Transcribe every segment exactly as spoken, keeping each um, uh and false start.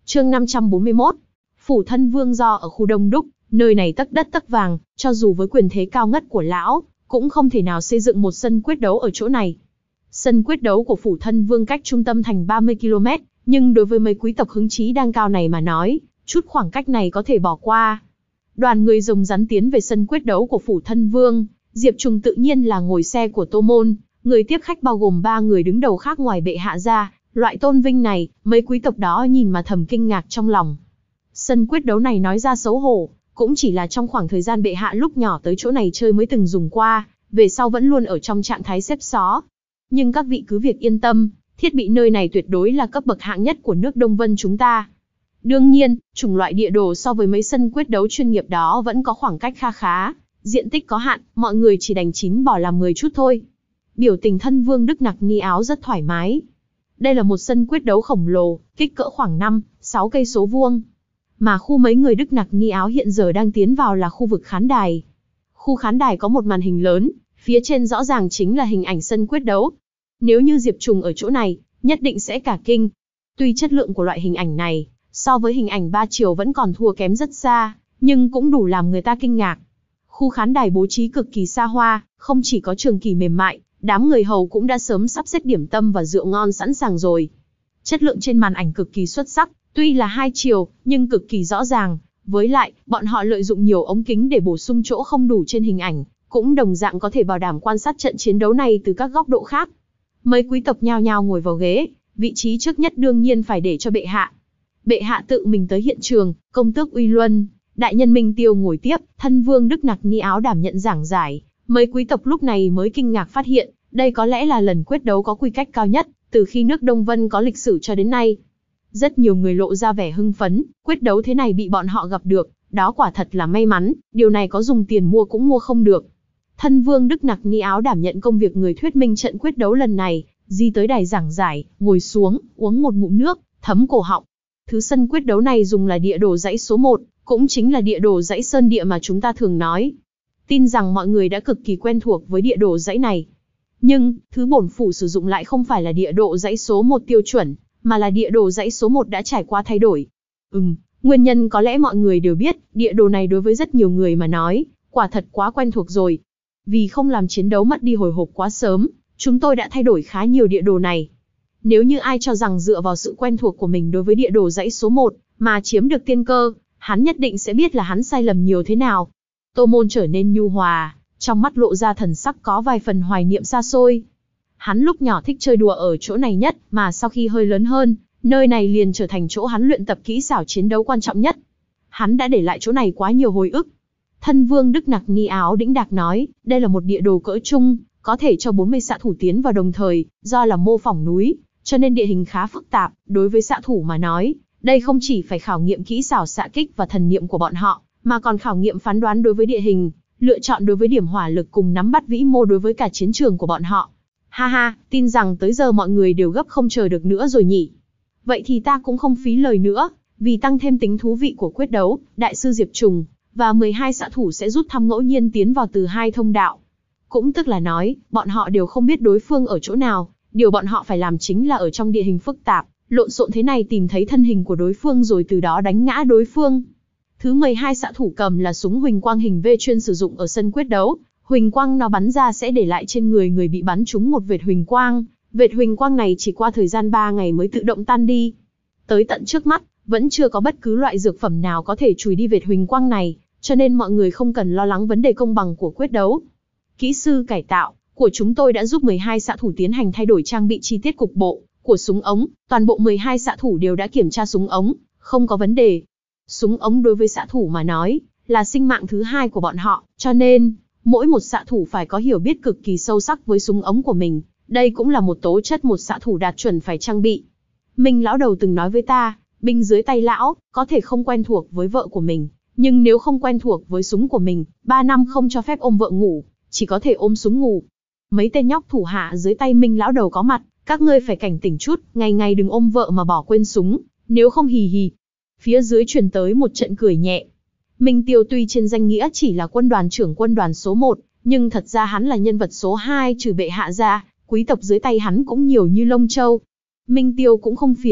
Chương năm trăm bốn mươi mốt. Phủ thân vương do ở khu đông đúc, nơi này tấc đất tấc vàng, cho dù với quyền thế cao ngất của lão, cũng không thể nào xây dựng một sân quyết đấu ở chỗ này. Sân quyết đấu của phủ thân vương cách trung tâm thành ba mươi ki lô mét, nhưng đối với mấy quý tộc hứng chí đang cao này mà nói, chút khoảng cách này có thể bỏ qua. Đoàn người rồng rắn tiến về sân quyết đấu của phủ thân vương, Diệp Trùng tự nhiên là ngồi xe của Tô Môn, người tiếp khách bao gồm ba người đứng đầu khác ngoài bệ hạ ra. Loại tôn vinh này, mấy quý tộc đó nhìn mà thầm kinh ngạc trong lòng. Sân quyết đấu này nói ra xấu hổ, cũng chỉ là trong khoảng thời gian bệ hạ lúc nhỏ tới chỗ này chơi mới từng dùng qua, về sau vẫn luôn ở trong trạng thái xếp xó. Nhưng các vị cứ việc yên tâm, thiết bị nơi này tuyệt đối là cấp bậc hạng nhất của nước Đông Vân chúng ta. Đương nhiên, chủng loại địa đồ so với mấy sân quyết đấu chuyên nghiệp đó vẫn có khoảng cách kha khá, diện tích có hạn, mọi người chỉ đành chín bỏ làm mười chút thôi. Biểu tình thân vương Đức Nặc Ni Áo rất thoải mái. Đây là một sân quyết đấu khổng lồ, kích cỡ khoảng năm, sáu cây số vuông. Mà khu mấy người Đức Nặc Ni Áo hiện giờ đang tiến vào là khu vực khán đài. Khu khán đài có một màn hình lớn, phía trên rõ ràng chính là hình ảnh sân quyết đấu. Nếu như Diệp Trùng ở chỗ này, nhất định sẽ cả kinh. Tuy chất lượng của loại hình ảnh này, so với hình ảnh ba chiều vẫn còn thua kém rất xa, nhưng cũng đủ làm người ta kinh ngạc. Khu khán đài bố trí cực kỳ xa hoa, không chỉ có trường kỳ mềm mại, đám người hầu cũng đã sớm sắp xếp điểm tâm và rượu ngon sẵn sàng rồi. Chất lượng trên màn ảnh cực kỳ xuất sắc, tuy là hai chiều, nhưng cực kỳ rõ ràng. Với lại, bọn họ lợi dụng nhiều ống kính để bổ sung chỗ không đủ trên hình ảnh, cũng đồng dạng có thể bảo đảm quan sát trận chiến đấu này từ các góc độ khác. Mấy quý tộc nhao nhao ngồi vào ghế, vị trí trước nhất đương nhiên phải để cho bệ hạ. Bệ hạ tự mình tới hiện trường, công tước Uy Luân, đại nhân Minh Tiêu ngồi tiếp, thân vương Đức Nặc Ni Áo đảm nhận giảng giải. Mấy quý tộc lúc này mới kinh ngạc phát hiện, đây có lẽ là lần quyết đấu có quy cách cao nhất, từ khi nước Đông Vân có lịch sử cho đến nay. Rất nhiều người lộ ra vẻ hưng phấn, quyết đấu thế này bị bọn họ gặp được, đó quả thật là may mắn, điều này có dùng tiền mua cũng mua không được. Thân vương Đức Nặc Ni Áo đảm nhận công việc người thuyết minh trận quyết đấu lần này, di tới đài giảng giải, ngồi xuống, uống một ngụm nước, thấm cổ họng. Thứ sân quyết đấu này dùng là địa đồ dãy số một, cũng chính là địa đồ dãy sơn địa mà chúng ta thường nói. Tin rằng mọi người đã cực kỳ quen thuộc với địa đồ dãy này. Nhưng, thứ bổn phủ sử dụng lại không phải là địa đồ dãy số một tiêu chuẩn, mà là địa đồ dãy số một đã trải qua thay đổi. Ừm, nguyên nhân có lẽ mọi người đều biết, địa đồ này đối với rất nhiều người mà nói, quả thật quá quen thuộc rồi. Vì không làm chiến đấu mất đi hồi hộp quá sớm, chúng tôi đã thay đổi khá nhiều địa đồ này. Nếu như ai cho rằng dựa vào sự quen thuộc của mình đối với địa đồ dãy số một, mà chiếm được tiên cơ, hắn nhất định sẽ biết là hắn sai lầm nhiều thế nào. Tô Môn trở nên nhu hòa, trong mắt lộ ra thần sắc có vài phần hoài niệm xa xôi. Hắn lúc nhỏ thích chơi đùa ở chỗ này nhất, mà sau khi hơi lớn hơn, nơi này liền trở thành chỗ hắn luyện tập kỹ xảo chiến đấu quan trọng nhất. Hắn đã để lại chỗ này quá nhiều hồi ức. Thân vương Đức Nặc Ni Áo đĩnh đạc nói, đây là một địa đồ cỡ trung, có thể cho bốn mươi xạ thủ tiến vào đồng thời, do là mô phỏng núi, cho nên địa hình khá phức tạp. Đối với xạ thủ mà nói, đây không chỉ phải khảo nghiệm kỹ xảo xạ kích và thần niệm của bọn họ, mà còn khảo nghiệm phán đoán đối với địa hình, lựa chọn đối với điểm hỏa lực cùng nắm bắt vĩ mô đối với cả chiến trường của bọn họ. Ha ha, tin rằng tới giờ mọi người đều gấp không chờ được nữa rồi nhỉ. Vậy thì ta cũng không phí lời nữa, vì tăng thêm tính thú vị của quyết đấu, đại sư Diệp Trùng và mười hai xạ thủ sẽ rút thăm ngẫu nhiên tiến vào từ hai thông đạo. Cũng tức là nói, bọn họ đều không biết đối phương ở chỗ nào, điều bọn họ phải làm chính là ở trong địa hình phức tạp, lộn xộn thế này tìm thấy thân hình của đối phương rồi từ đó đánh ngã đối phương. Thứ mười hai xạ thủ cầm là súng huỳnh quang hình V chuyên sử dụng ở sân quyết đấu. Huỳnh quang nó bắn ra sẽ để lại trên người người bị bắn trúng một vệt huỳnh quang. Vệt huỳnh quang này chỉ qua thời gian ba ngày mới tự động tan đi. Tới tận trước mắt, vẫn chưa có bất cứ loại dược phẩm nào có thể chùi đi vệt huỳnh quang này, cho nên mọi người không cần lo lắng vấn đề công bằng của quyết đấu. Kỹ sư cải tạo của chúng tôi đã giúp mười hai xạ thủ tiến hành thay đổi trang bị chi tiết cục bộ của súng ống. Toàn bộ mười hai xạ thủ đều đã kiểm tra súng ống, không có vấn đề. Súng ống đối với xạ thủ mà nói, là sinh mạng thứ hai của bọn họ, cho nên, mỗi một xạ thủ phải có hiểu biết cực kỳ sâu sắc với súng ống của mình. Đây cũng là một tố chất một xạ thủ đạt chuẩn phải trang bị. Minh lão đầu từng nói với ta, binh dưới tay lão, có thể không quen thuộc với vợ của mình, nhưng nếu không quen thuộc với súng của mình, ba năm không cho phép ôm vợ ngủ, chỉ có thể ôm súng ngủ. Mấy tên nhóc thủ hạ dưới tay Minh lão đầu có mặt, các ngươi phải cảnh tỉnh chút, ngày ngày đừng ôm vợ mà bỏ quên súng, nếu không hì hì. Phía dưới truyền tới một trận cười nhẹ. Minh Tiêu tuy trên danh nghĩa chỉ là quân đoàn trưởng quân đoàn số một, nhưng thật ra hắn là nhân vật số hai trừ bệ hạ ra, quý tộc dưới tay hắn cũng nhiều như lông châu. Minh Tiêu cũng không phiền,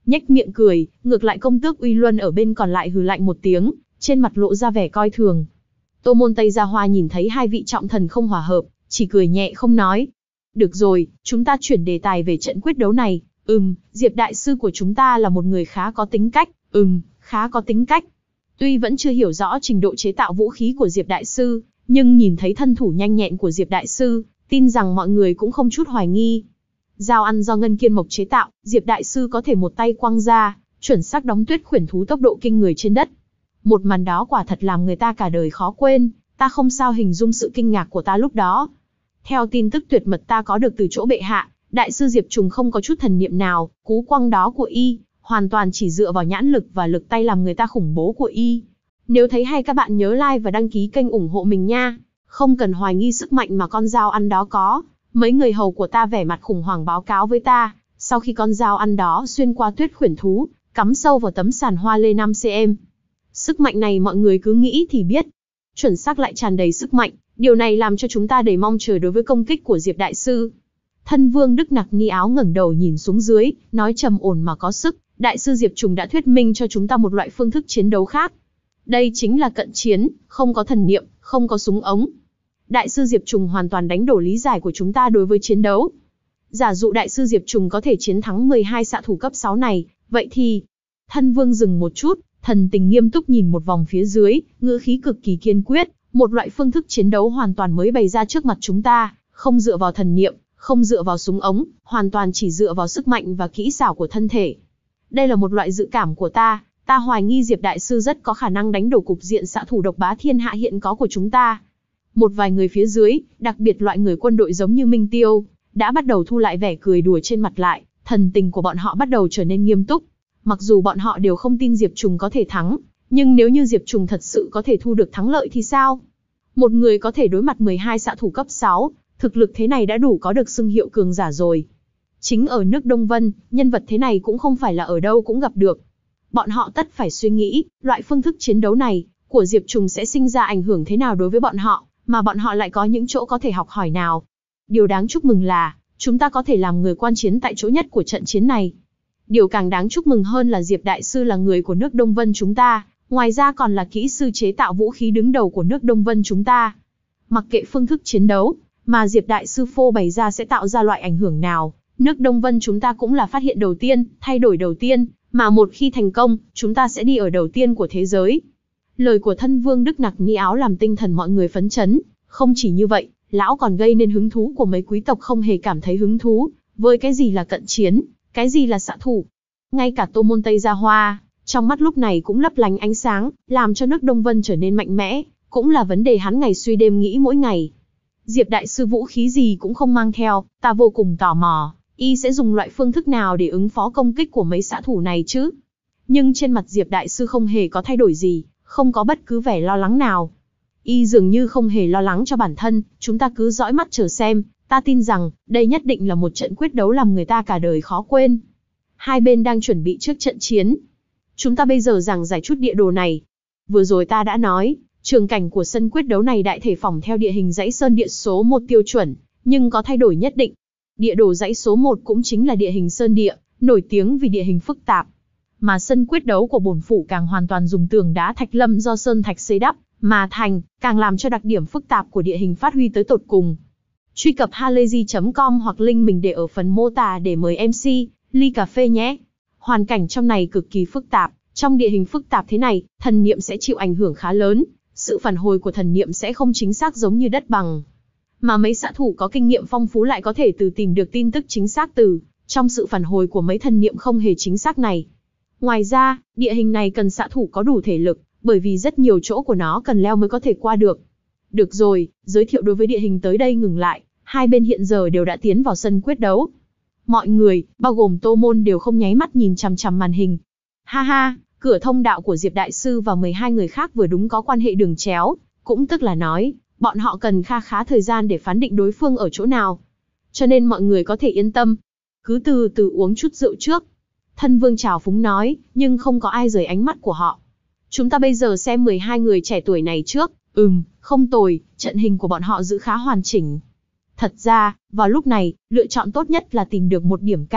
nhếch miệng cười, ngược lại công tước Uy Luân ở bên còn lại hừ lạnh một tiếng, trên mặt lộ ra vẻ coi thường. Tô Môn Tây Gia Hoa nhìn thấy hai vị trọng thần không hòa hợp, chỉ cười nhẹ không nói. Được rồi, chúng ta chuyển đề tài về trận quyết đấu này. Ừm, Diệp đại sư của chúng ta là một người khá có tính cách. Ừm, khá có tính cách. Tuy vẫn chưa hiểu rõ trình độ chế tạo vũ khí của Diệp đại sư, nhưng nhìn thấy thân thủ nhanh nhẹn của Diệp đại sư, tin rằng mọi người cũng không chút hoài nghi. Dao ăn do Ngân Kiên Mộc chế tạo, Diệp đại sư có thể một tay quăng ra, chuẩn xác đóng tuyết khuyển thú tốc độ kinh người trên đất. Một màn đó quả thật làm người ta cả đời khó quên, ta không sao hình dung sự kinh ngạc của ta lúc đó. Theo tin tức tuyệt mật ta có được từ chỗ bệ hạ, đại sư Diệp Trùng không có chút thần niệm nào, cú quăng đó của y, hoàn toàn chỉ dựa vào nhãn lực và lực tay làm người ta khủng bố của y. Nếu thấy hay các bạn nhớ like và đăng ký kênh ủng hộ mình nha. Không cần hoài nghi sức mạnh mà con dao ăn đó có. Mấy người hầu của ta vẻ mặt khủng hoảng báo cáo với ta, sau khi con dao ăn đó xuyên qua tuyết khuyển thú, cắm sâu vào tấm sàn hoa lê năm xăng. Sức mạnh này mọi người cứ nghĩ thì biết. Chuẩn xác lại tràn đầy sức mạnh, điều này làm cho chúng ta đầy mong chờ đối với công kích của Diệp đại sư. Thân vương Đức Nặc Ni Áo ngẩng đầu nhìn xuống dưới, nói trầm ổn mà có sức, đại sư Diệp Trùng đã thuyết minh cho chúng ta một loại phương thức chiến đấu khác. Đây chính là cận chiến, không có thần niệm, không có súng ống. Đại sư Diệp Trùng hoàn toàn đánh đổ lý giải của chúng ta đối với chiến đấu. Giả dụ đại sư Diệp Trùng có thể chiến thắng mười hai xạ thủ cấp sáu này, vậy thì... Thân vương dừng một chút, thần tình nghiêm túc nhìn một vòng phía dưới, ngữ khí cực kỳ kiên quyết, một loại phương thức chiến đấu hoàn toàn mới bày ra trước mặt chúng ta, không dựa vào thần niệm, không dựa vào súng ống, hoàn toàn chỉ dựa vào sức mạnh và kỹ xảo của thân thể. Đây là một loại dự cảm của ta, ta hoài nghi Diệp đại sư rất có khả năng đánh đổ cục diện xạ thủ độc bá thiên hạ hiện có của chúng ta. Một vài người phía dưới, đặc biệt loại người quân đội giống như Minh Tiêu, đã bắt đầu thu lại vẻ cười đùa trên mặt lại, thần tình của bọn họ bắt đầu trở nên nghiêm túc. Mặc dù bọn họ đều không tin Diệp Trùng có thể thắng, nhưng nếu như Diệp Trùng thật sự có thể thu được thắng lợi thì sao? Một người có thể đối mặt mười hai xạ thủ cấp sáu, thực lực thế này đã đủ có được xưng hiệu cường giả rồi. Chính ở nước Đông Vân, nhân vật thế này cũng không phải là ở đâu cũng gặp được. Bọn họ tất phải suy nghĩ, loại phương thức chiến đấu này, của Diệp Trùng sẽ sinh ra ảnh hưởng thế nào đối với bọn họ, mà bọn họ lại có những chỗ có thể học hỏi nào. Điều đáng chúc mừng là, chúng ta có thể làm người quan chiến tại chỗ nhất của trận chiến này. Điều càng đáng chúc mừng hơn là Diệp Đại Sư là người của nước Đông Vân chúng ta, ngoài ra còn là kỹ sư chế tạo vũ khí đứng đầu của nước Đông Vân chúng ta. Mặc kệ phương thức chiến đấu, mà Diệp Đại Sư phô bày ra sẽ tạo ra loại ảnh hưởng nào, nước Đông Vân chúng ta cũng là phát hiện đầu tiên, thay đổi đầu tiên, mà một khi thành công, chúng ta sẽ đi ở đầu tiên của thế giới. Lời của thân vương Đức Nặc Ni Áo làm tinh thần mọi người phấn chấn, không chỉ như vậy, lão còn gây nên hứng thú của mấy quý tộc không hề cảm thấy hứng thú, với cái gì là cận chiến, cái gì là xạ thủ. Ngay cả Tô Môn Tây Gia Hoa, trong mắt lúc này cũng lấp lánh ánh sáng, làm cho nước Đông Vân trở nên mạnh mẽ, cũng là vấn đề hắn ngày suy đêm nghĩ mỗi ngày. Diệp Đại Sư vũ khí gì cũng không mang theo, ta vô cùng tò mò, y sẽ dùng loại phương thức nào để ứng phó công kích của mấy xạ thủ này chứ? Nhưng trên mặt Diệp Đại Sư không hề có thay đổi gì, không có bất cứ vẻ lo lắng nào. Y dường như không hề lo lắng cho bản thân, chúng ta cứ dõi mắt chờ xem, ta tin rằng, đây nhất định là một trận quyết đấu làm người ta cả đời khó quên. Hai bên đang chuẩn bị trước trận chiến. Chúng ta bây giờ giảng giải chút địa đồ này. Vừa rồi ta đã nói, trường cảnh của sân quyết đấu này đại thể phỏng theo địa hình dãy sơn địa số một tiêu chuẩn, nhưng có thay đổi nhất định. Địa đồ dãy số một cũng chính là địa hình sơn địa, nổi tiếng vì địa hình phức tạp. Mà sân quyết đấu của bổn phủ càng hoàn toàn dùng tường đá thạch lâm do sơn thạch xây đắp, mà thành, càng làm cho đặc điểm phức tạp của địa hình phát huy tới tột cùng. Truy cập halayzi chấm com hoặc link mình để ở phần mô tả để mời em xê, ly cà phê nhé. Hoàn cảnh trong này cực kỳ phức tạp, trong địa hình phức tạp thế này, thần niệm sẽ chịu ảnh hưởng khá lớn, sự phản hồi của thần niệm sẽ không chính xác giống như đất bằng. Mà mấy xạ thủ có kinh nghiệm phong phú lại có thể từ tìm được tin tức chính xác từ trong sự phản hồi của mấy thần niệm không hề chính xác này. Ngoài ra, địa hình này cần xạ thủ có đủ thể lực, bởi vì rất nhiều chỗ của nó cần leo mới có thể qua được. Được rồi, giới thiệu đối với địa hình tới đây ngừng lại, hai bên hiện giờ đều đã tiến vào sân quyết đấu. Mọi người, bao gồm Tô Môn đều không nháy mắt nhìn chằm chằm màn hình. Ha ha, cửa thông đạo của Diệp Đại Sư và mười hai người khác vừa đúng có quan hệ đường chéo, cũng tức là nói, bọn họ cần kha khá thời gian để phán định đối phương ở chỗ nào. Cho nên mọi người có thể yên tâm, cứ từ từ uống chút rượu trước. Thân vương trào phúng nói, nhưng không có ai rời ánh mắt của họ. Chúng ta bây giờ xem mười hai người trẻ tuổi này trước, ừm, không tồi, trận hình của bọn họ giữ khá hoàn chỉnh. Thật ra, vào lúc này, lựa chọn tốt nhất là tìm được một điểm cao,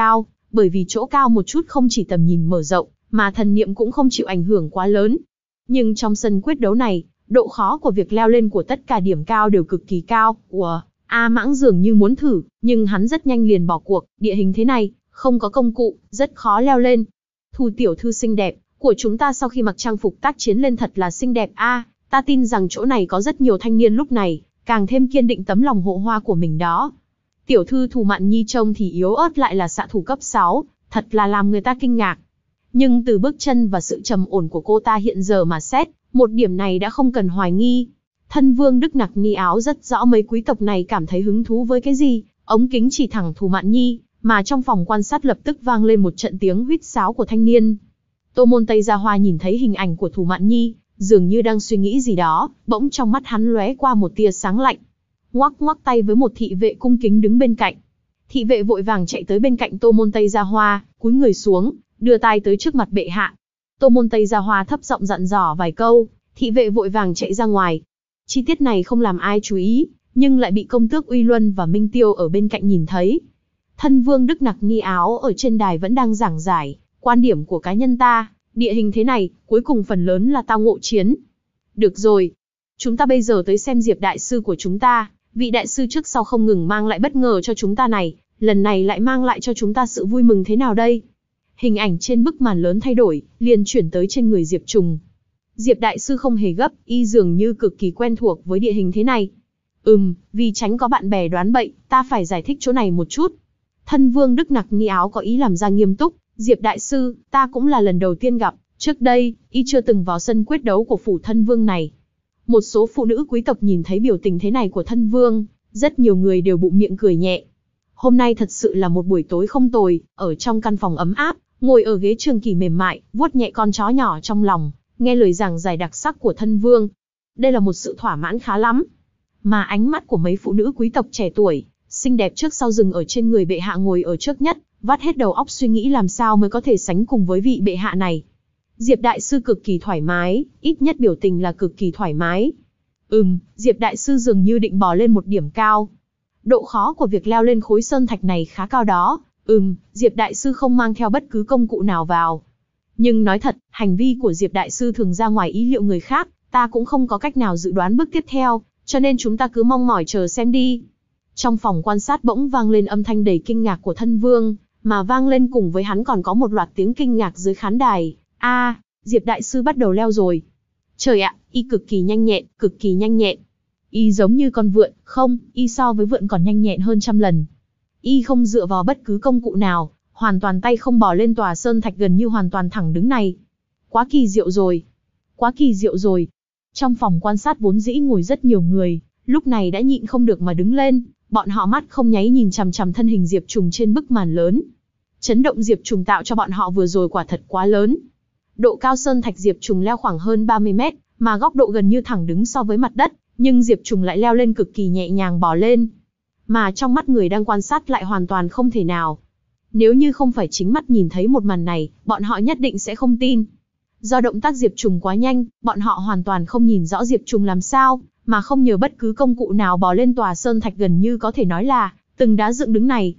bởi vì chỗ cao một chút không chỉ tầm nhìn mở rộng, mà thần niệm cũng không chịu ảnh hưởng quá lớn. Nhưng trong sân quyết đấu này, độ khó của việc leo lên của tất cả điểm cao đều cực kỳ cao. Ủa, A Mãng dường như muốn thử, nhưng hắn rất nhanh liền bỏ cuộc, địa hình thế này, không có công cụ, rất khó leo lên. Thu tiểu thư xinh đẹp, của chúng ta sau khi mặc trang phục tác chiến lên thật là xinh đẹp a, ta tin rằng chỗ này có rất nhiều thanh niên lúc này, càng thêm kiên định tấm lòng hộ hoa của mình đó. Tiểu thư Thù Mạn Nhi trông thì yếu ớt lại là xạ thủ cấp sáu, thật là làm người ta kinh ngạc. Nhưng từ bước chân và sự trầm ổn của cô ta hiện giờ mà xét, một điểm này đã không cần hoài nghi. Thân Vương Đức Nặc Ni Áo rất rõ mấy quý tộc này cảm thấy hứng thú với cái gì, ống kính chỉ thẳng Thù Mạn Nhi, mà trong phòng quan sát lập tức vang lên một trận tiếng huýt sáo của thanh niên. Tô Môn Tây Gia Hoa nhìn thấy hình ảnh của Thù Mạn Nhi, dường như đang suy nghĩ gì đó, bỗng trong mắt hắn lóe qua một tia sáng lạnh. Ngoắc ngoắc tay với một thị vệ cung kính đứng bên cạnh. Thị vệ vội vàng chạy tới bên cạnh Tô Môn Tây Gia Hoa, cúi người xuống, đưa tay tới trước mặt bệ hạ. Tô Môn Tây Gia Hoa thấp giọng dặn dò vài câu, thị vệ vội vàng chạy ra ngoài. Chi tiết này không làm ai chú ý, nhưng lại bị công tước Uy Luân và Minh Tiêu ở bên cạnh nhìn thấy. Thân Vương Đức Nặc Ni Áo ở trên đài vẫn đang giảng giải, quan điểm của cá nhân ta, địa hình thế này, cuối cùng phần lớn là tao ngộ chiến. Được rồi, chúng ta bây giờ tới xem Diệp đại sư của chúng ta, vị đại sư trước sau không ngừng mang lại bất ngờ cho chúng ta này, lần này lại mang lại cho chúng ta sự vui mừng thế nào đây? Hình ảnh trên bức màn lớn thay đổi, liền chuyển tới trên người Diệp Trùng. Diệp đại sư không hề gấp, y dường như cực kỳ quen thuộc với địa hình thế này. Ừm, vì tránh có bạn bè đoán bậy, ta phải giải thích chỗ này một chút. Thân Vương Đức Nặc Ni Áo có ý làm ra nghiêm túc. Diệp đại sư, ta cũng là lần đầu tiên gặp, trước đây, y chưa từng vào sân quyết đấu của phủ Thân Vương này. Một số phụ nữ quý tộc nhìn thấy biểu tình thế này của Thân Vương, rất nhiều người đều bụng miệng cười nhẹ. Hôm nay thật sự là một buổi tối không tồi, ở trong căn phòng ấm áp, ngồi ở ghế trường kỷ mềm mại, vuốt nhẹ con chó nhỏ trong lòng, nghe lời giảng giải đặc sắc của Thân Vương. Đây là một sự thỏa mãn khá lắm. Mà ánh mắt của mấy phụ nữ quý tộc trẻ tuổi, xinh đẹp trước sau dừng ở trên người bệ hạ ngồi ở trước nhất, vắt hết đầu óc suy nghĩ làm sao mới có thể sánh cùng với vị bệ hạ này. Diệp đại sư cực kỳ thoải mái, ít nhất biểu tình là cực kỳ thoải mái. Ừm, Diệp đại sư dường như định bò lên một điểm cao. Độ khó của việc leo lên khối sơn thạch này khá cao đó. Ừm, Diệp đại sư không mang theo bất cứ công cụ nào vào. Nhưng nói thật, hành vi của Diệp đại sư thường ra ngoài ý liệu người khác, ta cũng không có cách nào dự đoán bước tiếp theo, cho nên chúng ta cứ mong mỏi chờ xem đi. Trong phòng quan sát bỗng vang lên âm thanh đầy kinh ngạc của Thân Vương, mà vang lên cùng với hắn còn có một loạt tiếng kinh ngạc dưới khán đài. A, à, Diệp đại sư bắt đầu leo rồi. Trời ạ, y cực kỳ nhanh nhẹn, cực kỳ nhanh nhẹn. Y giống như con vượn, không, y so với vượn còn nhanh nhẹn hơn trăm lần. Y không dựa vào bất cứ công cụ nào, hoàn toàn tay không bò lên tòa sơn thạch gần như hoàn toàn thẳng đứng này. Quá kỳ diệu rồi. Quá kỳ diệu rồi. Trong phòng quan sát vốn dĩ ngồi rất nhiều người, lúc này đã nhịn không được mà đứng lên, bọn họ mắt không nháy nhìn chằm chằm thân hình Diệp Trùng trên bức màn lớn. Chấn động Diệp Trùng tạo cho bọn họ vừa rồi quả thật quá lớn. Độ cao sơn thạch Diệp Trùng leo khoảng hơn ba mươi mét, mà góc độ gần như thẳng đứng so với mặt đất, nhưng Diệp Trùng lại leo lên cực kỳ nhẹ nhàng bò lên. Mà trong mắt người đang quan sát lại hoàn toàn không thể nào. Nếu như không phải chính mắt nhìn thấy một màn này, bọn họ nhất định sẽ không tin. Do động tác Diệp Trùng quá nhanh, bọn họ hoàn toàn không nhìn rõ Diệp Trùng làm sao, mà không nhờ bất cứ công cụ nào bò lên tòa sơn thạch gần như có thể nói là từng đá dựng đứng này.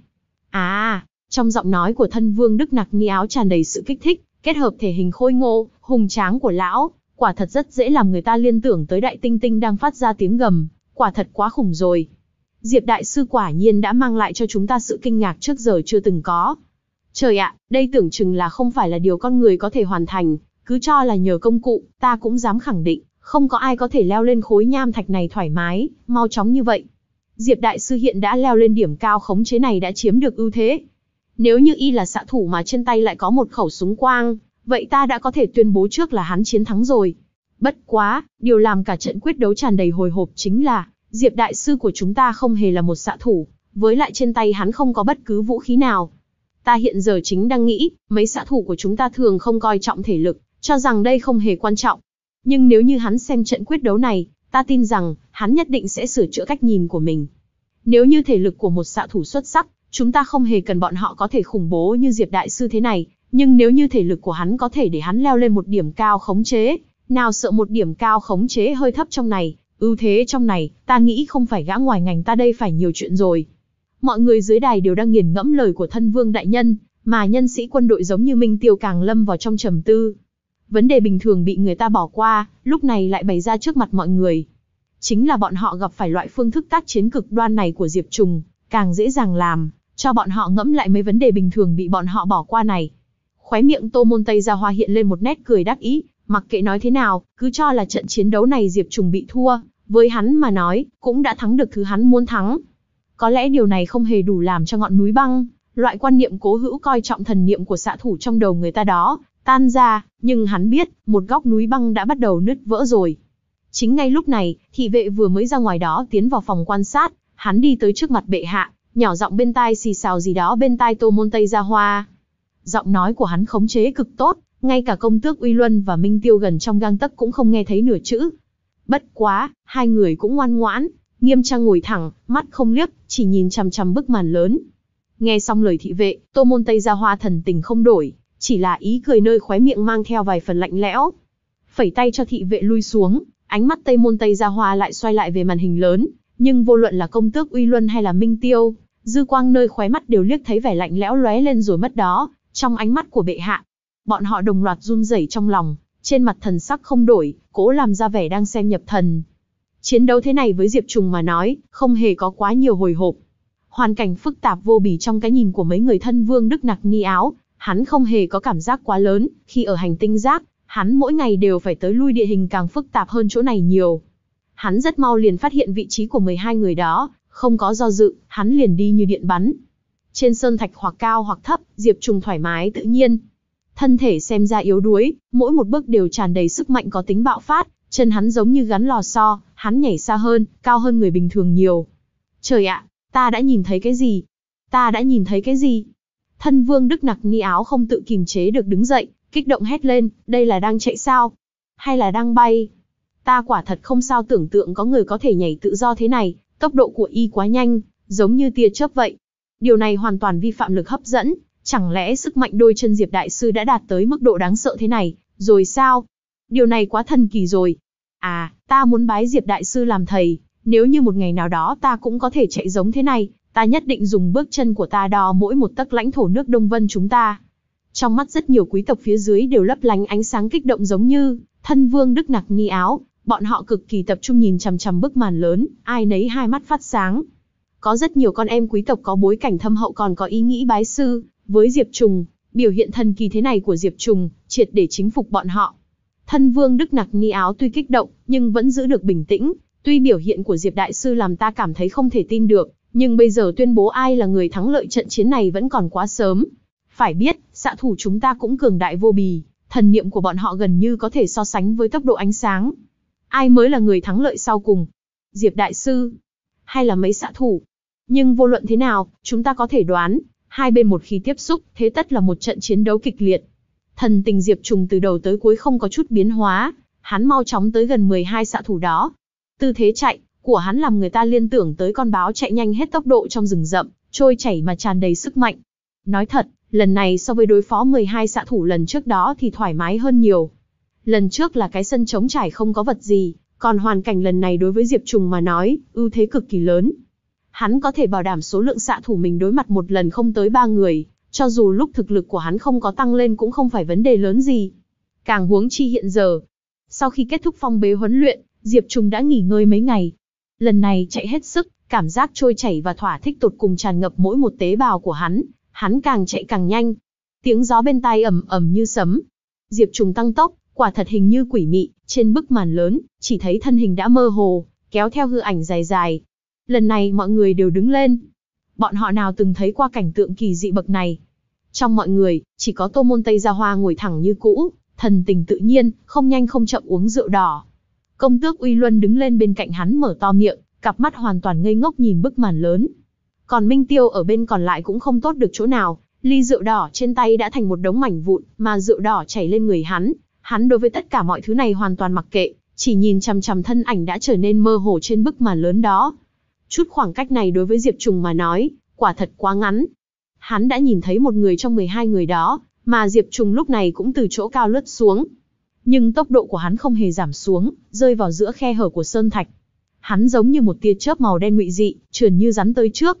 À, trong giọng nói của Thân Vương Đức Nặc Ni Áo tràn đầy sự kích thích, kết hợp thể hình khôi ngô, hùng tráng của lão, quả thật rất dễ làm người ta liên tưởng tới đại tinh tinh đang phát ra tiếng gầm, quả thật quá khủng rồi. Diệp đại sư quả nhiên đã mang lại cho chúng ta sự kinh ngạc trước giờ chưa từng có. Trời ạ, đây tưởng chừng là không phải là điều con người có thể hoàn thành, cứ cho là nhờ công cụ, ta cũng dám khẳng định, không có ai có thể leo lên khối nham thạch này thoải mái, mau chóng như vậy. Diệp đại sư hiện đã leo lên điểm cao khống chế này đã chiếm được ưu thế. Nếu như y là xạ thủ mà trên tay lại có một khẩu súng quang, vậy ta đã có thể tuyên bố trước là hắn chiến thắng rồi. Bất quá, điều làm cả trận quyết đấu tràn đầy hồi hộp chính là, Diệp đại sư của chúng ta không hề là một xạ thủ, với lại trên tay hắn không có bất cứ vũ khí nào. Ta hiện giờ chính đang nghĩ, mấy xạ thủ của chúng ta thường không coi trọng thể lực, cho rằng đây không hề quan trọng. Nhưng nếu như hắn xem trận quyết đấu này, ta tin rằng, hắn nhất định sẽ sửa chữa cách nhìn của mình. Nếu như thể lực của một xạ thủ xuất sắc, chúng ta không hề cần bọn họ có thể khủng bố như Diệp đại sư thế này, nhưng nếu như thể lực của hắn có thể để hắn leo lên một điểm cao khống chế, nào sợ một điểm cao khống chế hơi thấp trong này, ưu thế trong này, ta nghĩ không phải gã ngoài ngành ta đây phải nhiều chuyện rồi. Mọi người dưới đài đều đang nghiền ngẫm lời của Thân Vương đại nhân, mà nhân sĩ quân đội giống như Minh Tiêu càng lâm vào trong trầm tư. Vấn đề bình thường bị người ta bỏ qua, lúc này lại bày ra trước mặt mọi người. Chính là bọn họ gặp phải loại phương thức tác chiến cực đoan này của Diệp Trùng, càng dễ dàng làm cho bọn họ ngẫm lại mấy vấn đề bình thường bị bọn họ bỏ qua này. Khóe miệng Tô Môn Tây Gia Hoa hiện lên một nét cười đắc ý, mặc kệ nói thế nào, cứ cho là trận chiến đấu này Diệp Trùng bị thua, với hắn mà nói, cũng đã thắng được thứ hắn muốn thắng. Có lẽ điều này không hề đủ làm cho ngọn núi băng, loại quan niệm cố hữu coi trọng thần niệm của xạ thủ trong đầu người ta đó, tan ra, nhưng hắn biết, một góc núi băng đã bắt đầu nứt vỡ rồi. Chính ngay lúc này, thị vệ vừa mới ra ngoài đó tiến vào phòng quan sát, hắn đi tới trước mặt bệ hạ, nhỏ giọng bên tai xì xào gì đó bên tai Tô Môn Tây Gia Hoa. Giọng nói của hắn khống chế cực tốt, ngay cả công tước Uy Luân và Minh Tiêu gần trong gang tấc cũng không nghe thấy nửa chữ. Bất quá, hai người cũng ngoan ngoãn, nghiêm trang ngồi thẳng, mắt không liếc, chỉ nhìn chằm chằm bức màn lớn. Nghe xong lời thị vệ, Tô Môn Tây Gia Hoa thần tình không đổi, chỉ là ý cười nơi khóe miệng mang theo vài phần lạnh lẽo. Phẩy tay cho thị vệ lui xuống, ánh mắt Tây Môn Tây Gia Hoa lại xoay lại về màn hình lớn, nhưng vô luận là công tước Uy Luân hay là Minh Tiêu, dư quang nơi khóe mắt đều liếc thấy vẻ lạnh lẽo lóe lên rồi mất đó, trong ánh mắt của bệ hạ. Bọn họ đồng loạt run rẩy trong lòng, trên mặt thần sắc không đổi, cố làm ra vẻ đang xem nhập thần. Chiến đấu thế này với Diệp Trùng mà nói, không hề có quá nhiều hồi hộp. Hoàn cảnh phức tạp vô bì trong cái nhìn của mấy người thân Vương Đức Nặc Ni Áo, hắn không hề có cảm giác quá lớn, khi ở hành tinh giác, hắn mỗi ngày đều phải tới lui địa hình càng phức tạp hơn chỗ này nhiều. Hắn rất mau liền phát hiện vị trí của mười hai người đó, không có do dự, hắn liền đi như điện bắn. Trên sơn thạch hoặc cao hoặc thấp, Diệp Trùng thoải mái tự nhiên. Thân thể xem ra yếu đuối, mỗi một bước đều tràn đầy sức mạnh có tính bạo phát, chân hắn giống như gắn lò xo, hắn nhảy xa hơn, cao hơn người bình thường nhiều. Trời ạ, ta đã nhìn thấy cái gì? Ta đã nhìn thấy cái gì? Thân Vương Đức Nặc Ni Áo không tự kìm chế được đứng dậy, kích động hét lên, đây là đang chạy sao? Hay là đang bay? Ta quả thật không sao tưởng tượng có người có thể nhảy tự do thế này, tốc độ của y quá nhanh, giống như tia chớp vậy. Điều này hoàn toàn vi phạm lực hấp dẫn, chẳng lẽ sức mạnh đôi chân Diệp Đại Sư đã đạt tới mức độ đáng sợ thế này, rồi sao? Điều này quá thần kỳ rồi. À, ta muốn bái Diệp Đại Sư làm thầy, nếu như một ngày nào đó ta cũng có thể chạy giống thế này, ta nhất định dùng bước chân của ta đo mỗi một tấc lãnh thổ nước Đông Vân chúng ta. Trong mắt rất nhiều quý tộc phía dưới đều lấp lánh ánh sáng kích động giống như thân Vương Đức Nặc Ni Áo, bọn họ cực kỳ tập trung nhìn chằm chằm bức màn lớn, ai nấy hai mắt phát sáng. Có rất nhiều con em quý tộc có bối cảnh thâm hậu còn có ý nghĩ bái sư với Diệp Trùng, biểu hiện thần kỳ thế này của Diệp Trùng, triệt để chính phục bọn họ. Thân Vương Đức Nặc Ni Áo tuy kích động, nhưng vẫn giữ được bình tĩnh, tuy biểu hiện của Diệp Đại Sư làm ta cảm thấy không thể tin được, nhưng bây giờ tuyên bố ai là người thắng lợi trận chiến này vẫn còn quá sớm. Phải biết, xạ thủ chúng ta cũng cường đại vô bì, thần niệm của bọn họ gần như có thể so sánh với tốc độ ánh sáng. Ai mới là người thắng lợi sau cùng? Diệp Đại Sư? Hay là mấy xạ thủ? Nhưng vô luận thế nào, chúng ta có thể đoán, hai bên một khi tiếp xúc, thế tất là một trận chiến đấu kịch liệt. Thần tình Diệp Trùng từ đầu tới cuối không có chút biến hóa, hắn mau chóng tới gần mười hai xạ thủ đó. Tư thế chạy của hắn làm người ta liên tưởng tới con báo chạy nhanh hết tốc độ trong rừng rậm, trôi chảy mà tràn đầy sức mạnh. Nói thật, lần này so với đối phó mười hai xạ thủ lần trước đó thì thoải mái hơn nhiều. Lần trước là cái sân trống trải không có vật gì, còn hoàn cảnh lần này đối với Diệp Trùng mà nói, ưu thế cực kỳ lớn. Hắn có thể bảo đảm số lượng xạ thủ mình đối mặt một lần không tới ba người, cho dù lúc thực lực của hắn không có tăng lên cũng không phải vấn đề lớn gì. Càng huống chi hiện giờ. Sau khi kết thúc phong bế huấn luyện, Diệp Trùng đã nghỉ ngơi mấy ngày. Lần này chạy hết sức, cảm giác trôi chảy và thỏa thích tột cùng tràn ngập mỗi một tế bào của hắn, hắn càng chạy càng nhanh. Tiếng gió bên tai ầm ầm như sấm. Diệp Trùng tăng tốc, quả thật hình như quỷ mị, trên bức màn lớn, chỉ thấy thân hình đã mơ hồ, kéo theo hư ảnh dài dài. Lần này mọi người đều đứng lên. Bọn họ nào từng thấy qua cảnh tượng kỳ dị bậc này. Trong mọi người, chỉ có Tô Môn Tây Gia Hoa ngồi thẳng như cũ, thần tình tự nhiên, không nhanh không chậm uống rượu đỏ. Công tước Uy Luân đứng lên bên cạnh hắn mở to miệng, cặp mắt hoàn toàn ngây ngốc nhìn bức màn lớn. Còn Minh Tiêu ở bên còn lại cũng không tốt được chỗ nào, ly rượu đỏ trên tay đã thành một đống mảnh vụn, mà rượu đỏ chảy lên người hắn. Hắn đối với tất cả mọi thứ này hoàn toàn mặc kệ, chỉ nhìn chằm chằm thân ảnh đã trở nên mơ hồ trên bức màn lớn đó. Chút khoảng cách này đối với Diệp Trùng mà nói, quả thật quá ngắn. Hắn đã nhìn thấy một người trong mười hai người đó, mà Diệp Trùng lúc này cũng từ chỗ cao lướt xuống. Nhưng tốc độ của hắn không hề giảm xuống, rơi vào giữa khe hở của sơn thạch. Hắn giống như một tia chớp màu đen ngụy dị, trườn như rắn tới trước.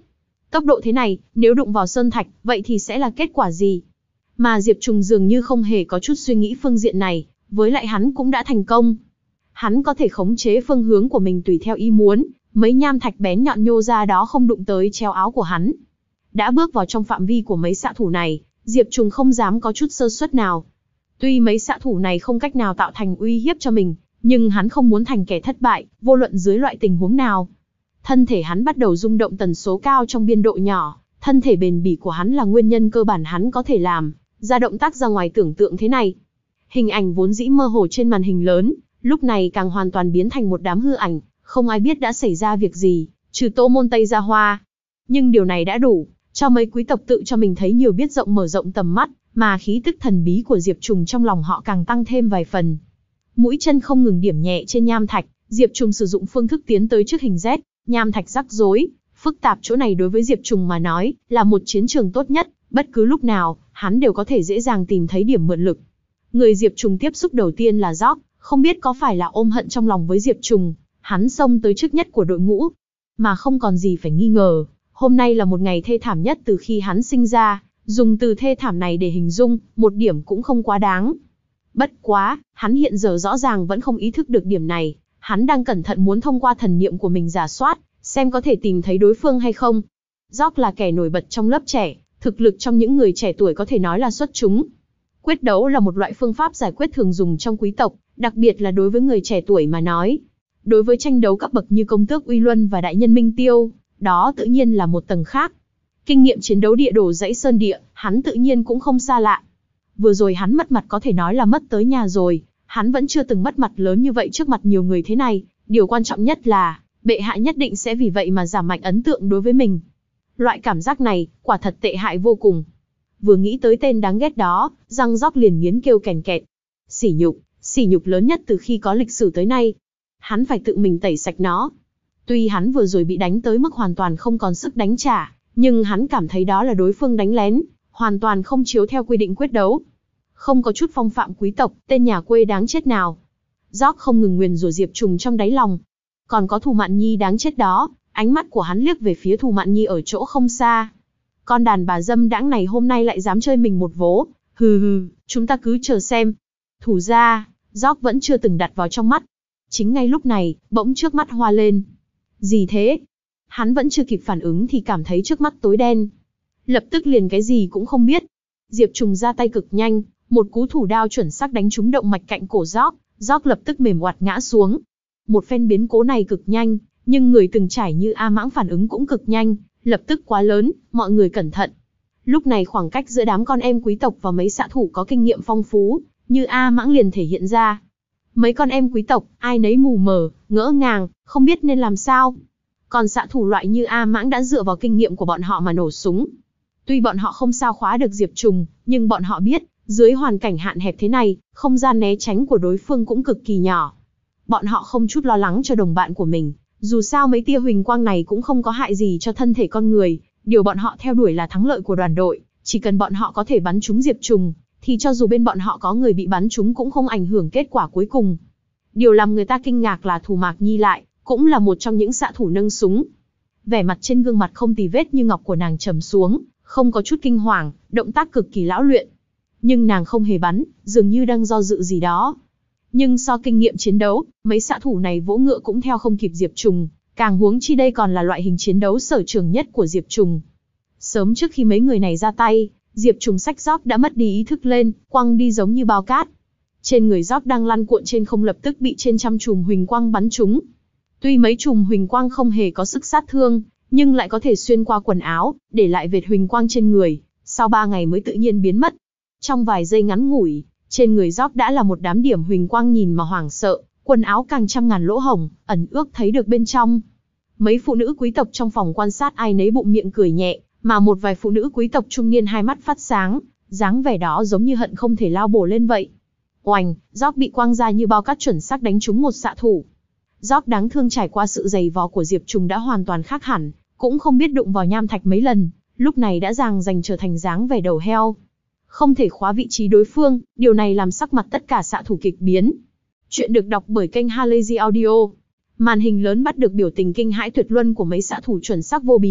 Tốc độ thế này, nếu đụng vào sơn thạch, vậy thì sẽ là kết quả gì? Mà Diệp Trùng dường như không hề có chút suy nghĩ phương diện này, với lại hắn cũng đã thành công. Hắn có thể khống chế phương hướng của mình tùy theo ý muốn, mấy nham thạch bén nhọn nhô ra đó không đụng tới chéo áo của hắn. Đã bước vào trong phạm vi của mấy xạ thủ này, Diệp Trùng không dám có chút sơ suất nào. Tuy mấy xạ thủ này không cách nào tạo thành uy hiếp cho mình, nhưng hắn không muốn thành kẻ thất bại, vô luận dưới loại tình huống nào. Thân thể hắn bắt đầu rung động tần số cao trong biên độ nhỏ, thân thể bền bỉ của hắn là nguyên nhân cơ bản hắn có thể làm ra động tác ra ngoài tưởng tượng thế này. Hình ảnh vốn dĩ mơ hồ trên màn hình lớn, lúc này càng hoàn toàn biến thành một đám hư ảnh, không ai biết đã xảy ra việc gì, trừ Tô Môn Tây Gia Hoa. Nhưng điều này đã đủ, cho mấy quý tộc tự cho mình thấy nhiều biết rộng mở rộng tầm mắt, mà khí tức thần bí của Diệp Trùng trong lòng họ càng tăng thêm vài phần. Mũi chân không ngừng điểm nhẹ trên nham thạch, Diệp Trùng sử dụng phương thức tiến tới trước hình Z, nham thạch rắc rối, phức tạp chỗ này đối với Diệp Trùng mà nói, là một chiến trường tốt nhất, bất cứ lúc nào, hắn đều có thể dễ dàng tìm thấy điểm mượn lực. Người Diệp Trùng tiếp xúc đầu tiên là Rock, không biết có phải là ôm hận trong lòng với Diệp Trùng, hắn xông tới trước nhất của đội ngũ. Mà không còn gì phải nghi ngờ, hôm nay là một ngày thê thảm nhất từ khi hắn sinh ra, dùng từ thê thảm này để hình dung, một điểm cũng không quá đáng. Bất quá, hắn hiện giờ rõ ràng vẫn không ý thức được điểm này, hắn đang cẩn thận muốn thông qua thần niệm của mình rà soát, xem có thể tìm thấy đối phương hay không. Rock là kẻ nổi bật trong lớp trẻ, thực lực trong những người trẻ tuổi có thể nói là xuất chúng. Quyết đấu là một loại phương pháp giải quyết thường dùng trong quý tộc, đặc biệt là đối với người trẻ tuổi mà nói. Đối với tranh đấu cấp bậc như công tước Uy Luân và đại nhân Minh Tiêu, đó tự nhiên là một tầng khác. Kinh nghiệm chiến đấu địa đồ dãy sơn địa, hắn tự nhiên cũng không xa lạ. Vừa rồi hắn mất mặt có thể nói là mất tới nhà rồi, hắn vẫn chưa từng mất mặt lớn như vậy trước mặt nhiều người thế này, điều quan trọng nhất là, bệ hạ nhất định sẽ vì vậy mà giảm mạnh ấn tượng đối với mình. Loại cảm giác này, quả thật tệ hại vô cùng. Vừa nghĩ tới tên đáng ghét đó, răng Rock liền nghiến kêu kèn kẹt. Sỉ nhục, sỉ nhục lớn nhất từ khi có lịch sử tới nay. Hắn phải tự mình tẩy sạch nó. Tuy hắn vừa rồi bị đánh tới mức hoàn toàn không còn sức đánh trả, nhưng hắn cảm thấy đó là đối phương đánh lén, hoàn toàn không chiếu theo quy định quyết đấu. Không có chút phong phạm quý tộc, tên nhà quê đáng chết nào. Rock không ngừng nguyền rủa Diệp Trùng trong đáy lòng. Còn có Thù Mạn Nhi đáng chết đó, ánh mắt của hắn liếc về phía Thù Mạn Nhi ở chỗ không xa. Con đàn bà dâm đãng này hôm nay lại dám chơi mình một vố, hừ hừ, chúng ta cứ chờ xem. Thủ ra, Rock vẫn chưa từng đặt vào trong mắt. Chính ngay lúc này, bỗng trước mắt hoa lên. Gì thế? Hắn vẫn chưa kịp phản ứng thì cảm thấy trước mắt tối đen. Lập tức liền cái gì cũng không biết. Diệp Trùng ra tay cực nhanh, một cú thủ đao chuẩn xác đánh trúng động mạch cạnh cổ Rock, Rock lập tức mềm oặt ngã xuống. Một phen biến cố này cực nhanh, nhưng người từng trải như A Mãng phản ứng cũng cực nhanh, lập tức quá lớn, mọi người cẩn thận. Lúc này khoảng cách giữa đám con em quý tộc và mấy xạ thủ có kinh nghiệm phong phú, như A Mãng liền thể hiện ra. Mấy con em quý tộc, ai nấy mù mờ, ngỡ ngàng, không biết nên làm sao. Còn xạ thủ loại như A Mãng đã dựa vào kinh nghiệm của bọn họ mà nổ súng. Tuy bọn họ không sao khóa được Diệp Trùng, nhưng bọn họ biết, dưới hoàn cảnh hạn hẹp thế này, không gian né tránh của đối phương cũng cực kỳ nhỏ. Bọn họ không chút lo lắng cho đồng bạn của mình, dù sao mấy tia huỳnh quang này cũng không có hại gì cho thân thể con người, điều bọn họ theo đuổi là thắng lợi của đoàn đội, chỉ cần bọn họ có thể bắn trúng Diệp Trùng, thì cho dù bên bọn họ có người bị bắn trúng cũng không ảnh hưởng kết quả cuối cùng. Điều làm người ta kinh ngạc là Thù Mạc Nhi lại, cũng là một trong những xạ thủ nâng súng. Vẻ mặt trên gương mặt không tì vết như ngọc của nàng trầm xuống, không có chút kinh hoàng, động tác cực kỳ lão luyện. Nhưng nàng không hề bắn, dường như đang do dự gì đó. Nhưng so kinh nghiệm chiến đấu, mấy xạ thủ này vỗ ngựa cũng theo không kịp Diệp Trùng, càng huống chi đây còn là loại hình chiến đấu sở trường nhất của Diệp Trùng. Sớm trước khi mấy người này ra tay, Diệp Trùng xách Rock đã mất đi ý thức lên, quăng đi giống như bao cát. Trên người Rock đang lăn cuộn trên không lập tức bị trên trăm chùm huỳnh quang bắn trúng. Tuy mấy chùm huỳnh quang không hề có sức sát thương, nhưng lại có thể xuyên qua quần áo, để lại vệt huỳnh quang trên người, sau ba ngày mới tự nhiên biến mất. Trong vài giây ngắn ngủi, trên người Rock đã là một đám điểm huỳnh quang nhìn mà hoảng sợ, quần áo càng trăm ngàn lỗ hổng, ẩn ước thấy được bên trong. Mấy phụ nữ quý tộc trong phòng quan sát ai nấy bụng miệng cười nhẹ, mà một vài phụ nữ quý tộc trung niên hai mắt phát sáng, dáng vẻ đó giống như hận không thể lao bổ lên vậy. Oành, Rock bị quăng ra như bao cát chuẩn xác đánh trúng một xạ thủ. Rock đáng thương trải qua sự dày vò của Diệp Trùng đã hoàn toàn khác hẳn, cũng không biết đụng vào nham thạch mấy lần, lúc này đã dàng dành trở thành dáng vẻ đầu heo. Không thể khóa vị trí đối phương, điều này làm sắc mặt tất cả xạ thủ kịch biến. Chuyện được đọc bởi kênh Halazy Audio. Màn hình lớn bắt được biểu tình kinh hãi tuyệt luân của mấy xạ thủ chuẩn xác vô bì,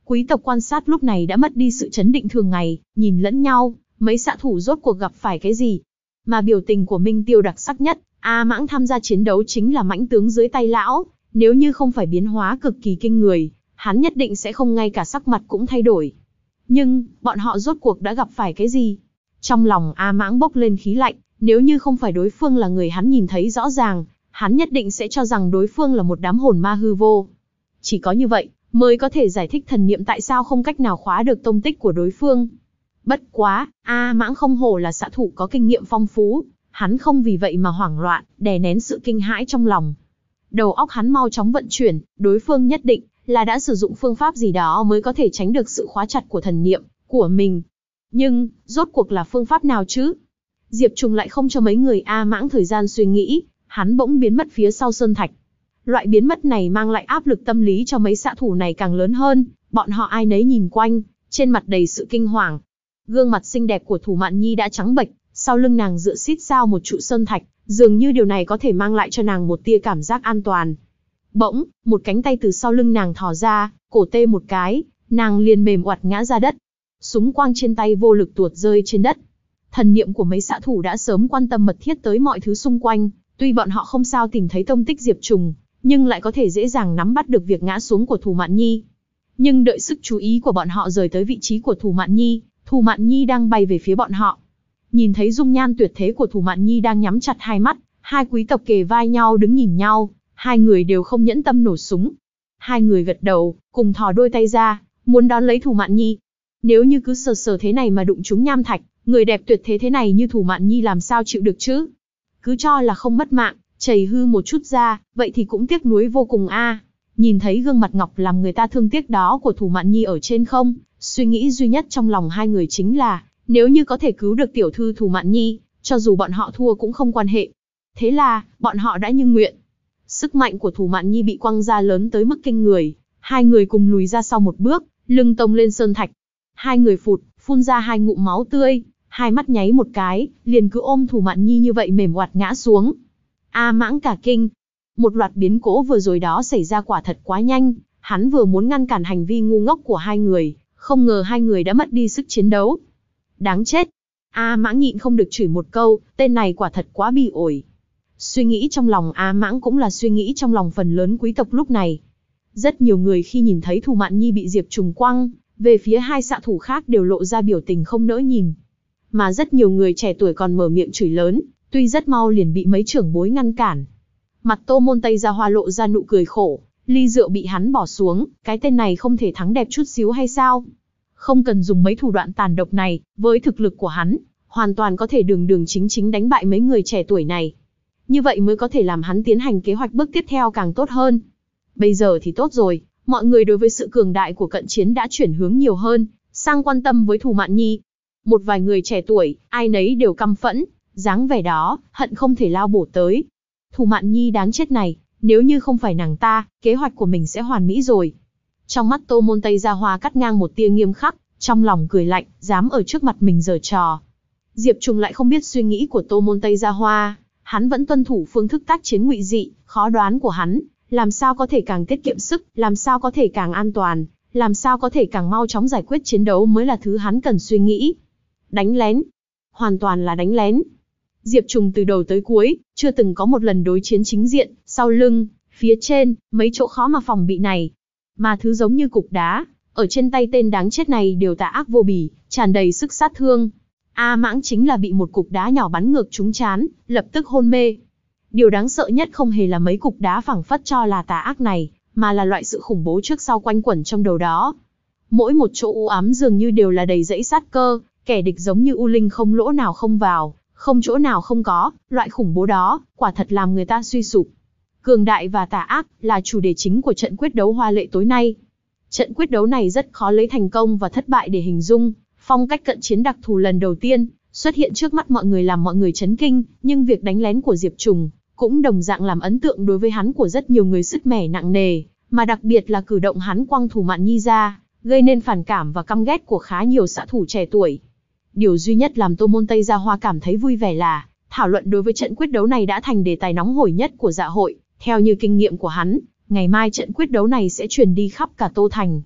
Quý tộc quan sát lúc này đã mất đi sự chấn định thường ngày, nhìn lẫn nhau, mấy xạ thủ rốt cuộc gặp phải cái gì. Mà biểu tình của Minh Tiêu đặc sắc nhất, A Mãng tham gia chiến đấu chính là mãnh tướng dưới tay lão, nếu như không phải biến hóa cực kỳ kinh người, hắn nhất định sẽ không ngay cả sắc mặt cũng thay đổi. Nhưng, bọn họ rốt cuộc đã gặp phải cái gì? Trong lòng A Mãng bốc lên khí lạnh, nếu như không phải đối phương là người hắn nhìn thấy rõ ràng, hắn nhất định sẽ cho rằng đối phương là một đám hồn ma hư vô. Chỉ có như vậy, mới có thể giải thích thần niệm tại sao không cách nào khóa được tông tích của đối phương. Bất quá, A Mãng không hổ là xạ thủ có kinh nghiệm phong phú, hắn không vì vậy mà hoảng loạn, đè nén sự kinh hãi trong lòng. Đầu óc hắn mau chóng vận chuyển, đối phương nhất định là đã sử dụng phương pháp gì đó mới có thể tránh được sự khóa chặt của thần niệm của mình. Nhưng, rốt cuộc là phương pháp nào chứ? Diệp Trùng lại không cho mấy người A Mãng thời gian suy nghĩ, hắn bỗng biến mất phía sau sơn thạch. Loại biến mất này mang lại áp lực tâm lý cho mấy xạ thủ này càng lớn hơn, bọn họ ai nấy nhìn quanh, trên mặt đầy sự kinh hoàng. Gương mặt xinh đẹp của Thủ Mạn Nhi đã trắng bệch, sau lưng nàng dựa xít sao một trụ sơn thạch, dường như điều này có thể mang lại cho nàng một tia cảm giác an toàn. Bỗng, một cánh tay từ sau lưng nàng thò ra, cổ tê một cái, nàng liền mềm oặt ngã ra đất. Súng quang trên tay vô lực tuột rơi trên đất. Thần niệm của mấy xạ thủ đã sớm quan tâm mật thiết tới mọi thứ xung quanh, tuy bọn họ không sao tìm thấy tông tích Diệp Trùng, nhưng lại có thể dễ dàng nắm bắt được việc ngã xuống của Thủ Mạn Nhi. Nhưng đợi sức chú ý của bọn họ rời tới vị trí của Thủ Mạn Nhi, Thủ Mạn Nhi đang bay về phía bọn họ. Nhìn thấy dung nhan tuyệt thế của Thủ Mạn Nhi đang nhắm chặt hai mắt, hai quý tộc kề vai nhau đứng nhìn nhau, hai người đều không nhẫn tâm nổ súng. Hai người gật đầu, cùng thò đôi tay ra, muốn đón lấy Thủ Mạn Nhi. Nếu như cứ sờ sờ thế này mà đụng trúng nham thạch, người đẹp tuyệt thế thế này như Thủ Mạn Nhi làm sao chịu được chứ? Cứ cho là không mất mạng, chảy hư một chút ra, vậy thì cũng tiếc nuối vô cùng a. À. Nhìn thấy gương mặt ngọc làm người ta thương tiếc đó của Thủ Mạn Nhi ở trên không, suy nghĩ duy nhất trong lòng hai người chính là, nếu như có thể cứu được tiểu thư Thủ Mạn Nhi, cho dù bọn họ thua cũng không quan hệ. Thế là, bọn họ đã như nguyện. Sức mạnh của Thủ Mạn Nhi bị quăng ra lớn tới mức kinh người, hai người cùng lùi ra sau một bước, lưng tông lên sơn thạch. Hai người phụt, phun ra hai ngụm máu tươi, hai mắt nháy một cái, liền cứ ôm Thủ Mạn Nhi như vậy mềm oặt ngã xuống. A Mãng cả kinh. Một loạt biến cố vừa rồi đó xảy ra quả thật quá nhanh, hắn vừa muốn ngăn cản hành vi ngu ngốc của hai người, không ngờ hai người đã mất đi sức chiến đấu. Đáng chết. A Mãng nhịn không được chửi một câu, tên này quả thật quá bị ổi. Suy nghĩ trong lòng A Mãng cũng là suy nghĩ trong lòng phần lớn quý tộc lúc này. Rất nhiều người khi nhìn thấy Thủ Mạn Nhi bị Diệp Trùng quăng về phía hai xạ thủ khác đều lộ ra biểu tình không nỡ nhìn. Mà rất nhiều người trẻ tuổi còn mở miệng chửi lớn, tuy rất mau liền bị mấy trưởng bối ngăn cản. Mặt Tô Môn Tây Gia Hoa lộ ra nụ cười khổ, ly rượu bị hắn bỏ xuống, cái tên này không thể thắng đẹp chút xíu hay sao? Không cần dùng mấy thủ đoạn tàn độc này, với thực lực của hắn, hoàn toàn có thể đường đường chính chính đánh bại mấy người trẻ tuổi này. Như vậy mới có thể làm hắn tiến hành kế hoạch bước tiếp theo càng tốt hơn. Bây giờ thì tốt rồi, mọi người đối với sự cường đại của cận chiến đã chuyển hướng nhiều hơn, sang quan tâm với Thủ Mạn Nhi. Một vài người trẻ tuổi, ai nấy đều căm phẫn, dáng vẻ đó, hận không thể lao bổ tới. Thủ Mạn Nhi đáng chết này, nếu như không phải nàng ta, kế hoạch của mình sẽ hoàn mỹ rồi. Trong mắt Tô Môn Tây Gia Hoa cắt ngang một tia nghiêm khắc, trong lòng cười lạnh, dám ở trước mặt mình giở trò. Diệp Trùng lại không biết suy nghĩ của Tô Môn Tây Gia Hoa, hắn vẫn tuân thủ phương thức tác chiến ngụy dị, khó đoán của hắn, làm sao có thể càng tiết kiệm sức, làm sao có thể càng an toàn, làm sao có thể càng mau chóng giải quyết chiến đấu mới là thứ hắn cần suy nghĩ. Đánh lén, hoàn toàn là đánh lén. Diệp Trùng từ đầu tới cuối, chưa từng có một lần đối chiến chính diện, sau lưng, phía trên, mấy chỗ khó mà phòng bị này. Mà thứ giống như cục đá, ở trên tay tên đáng chết này đều tà ác vô bỉ, tràn đầy sức sát thương. A Mãng chính là bị một cục đá nhỏ bắn ngược trúng trán, lập tức hôn mê. Điều đáng sợ nhất không hề là mấy cục đá phảng phất cho là tà ác này, mà là loại sự khủng bố trước sau quanh quẩn trong đầu đó. Mỗi một chỗ u ám dường như đều là đầy rẫy sát cơ, kẻ địch giống như u linh không lỗ nào không vào, không chỗ nào không có, loại khủng bố đó, quả thật làm người ta suy sụp. Cường đại và tà ác là chủ đề chính của trận quyết đấu hoa lệ tối nay. Trận quyết đấu này rất khó lấy thành công và thất bại để hình dung, phong cách cận chiến đặc thù lần đầu tiên xuất hiện trước mắt mọi người làm mọi người chấn kinh, nhưng việc đánh lén của Diệp Trùng cũng đồng dạng làm ấn tượng đối với hắn của rất nhiều người sứt mẻ nặng nề, mà đặc biệt là cử động hắn quăng Thủ Mạn Nhi ra, gây nên phản cảm và căm ghét của khá nhiều xạ thủ trẻ tuổi. Điều duy nhất làm Tô Môn Tây Gia Hoa cảm thấy vui vẻ là, thảo luận đối với trận quyết đấu này đã thành đề tài nóng hổi nhất của dạ hội, theo như kinh nghiệm của hắn, ngày mai trận quyết đấu này sẽ truyền đi khắp cả Tô Thành.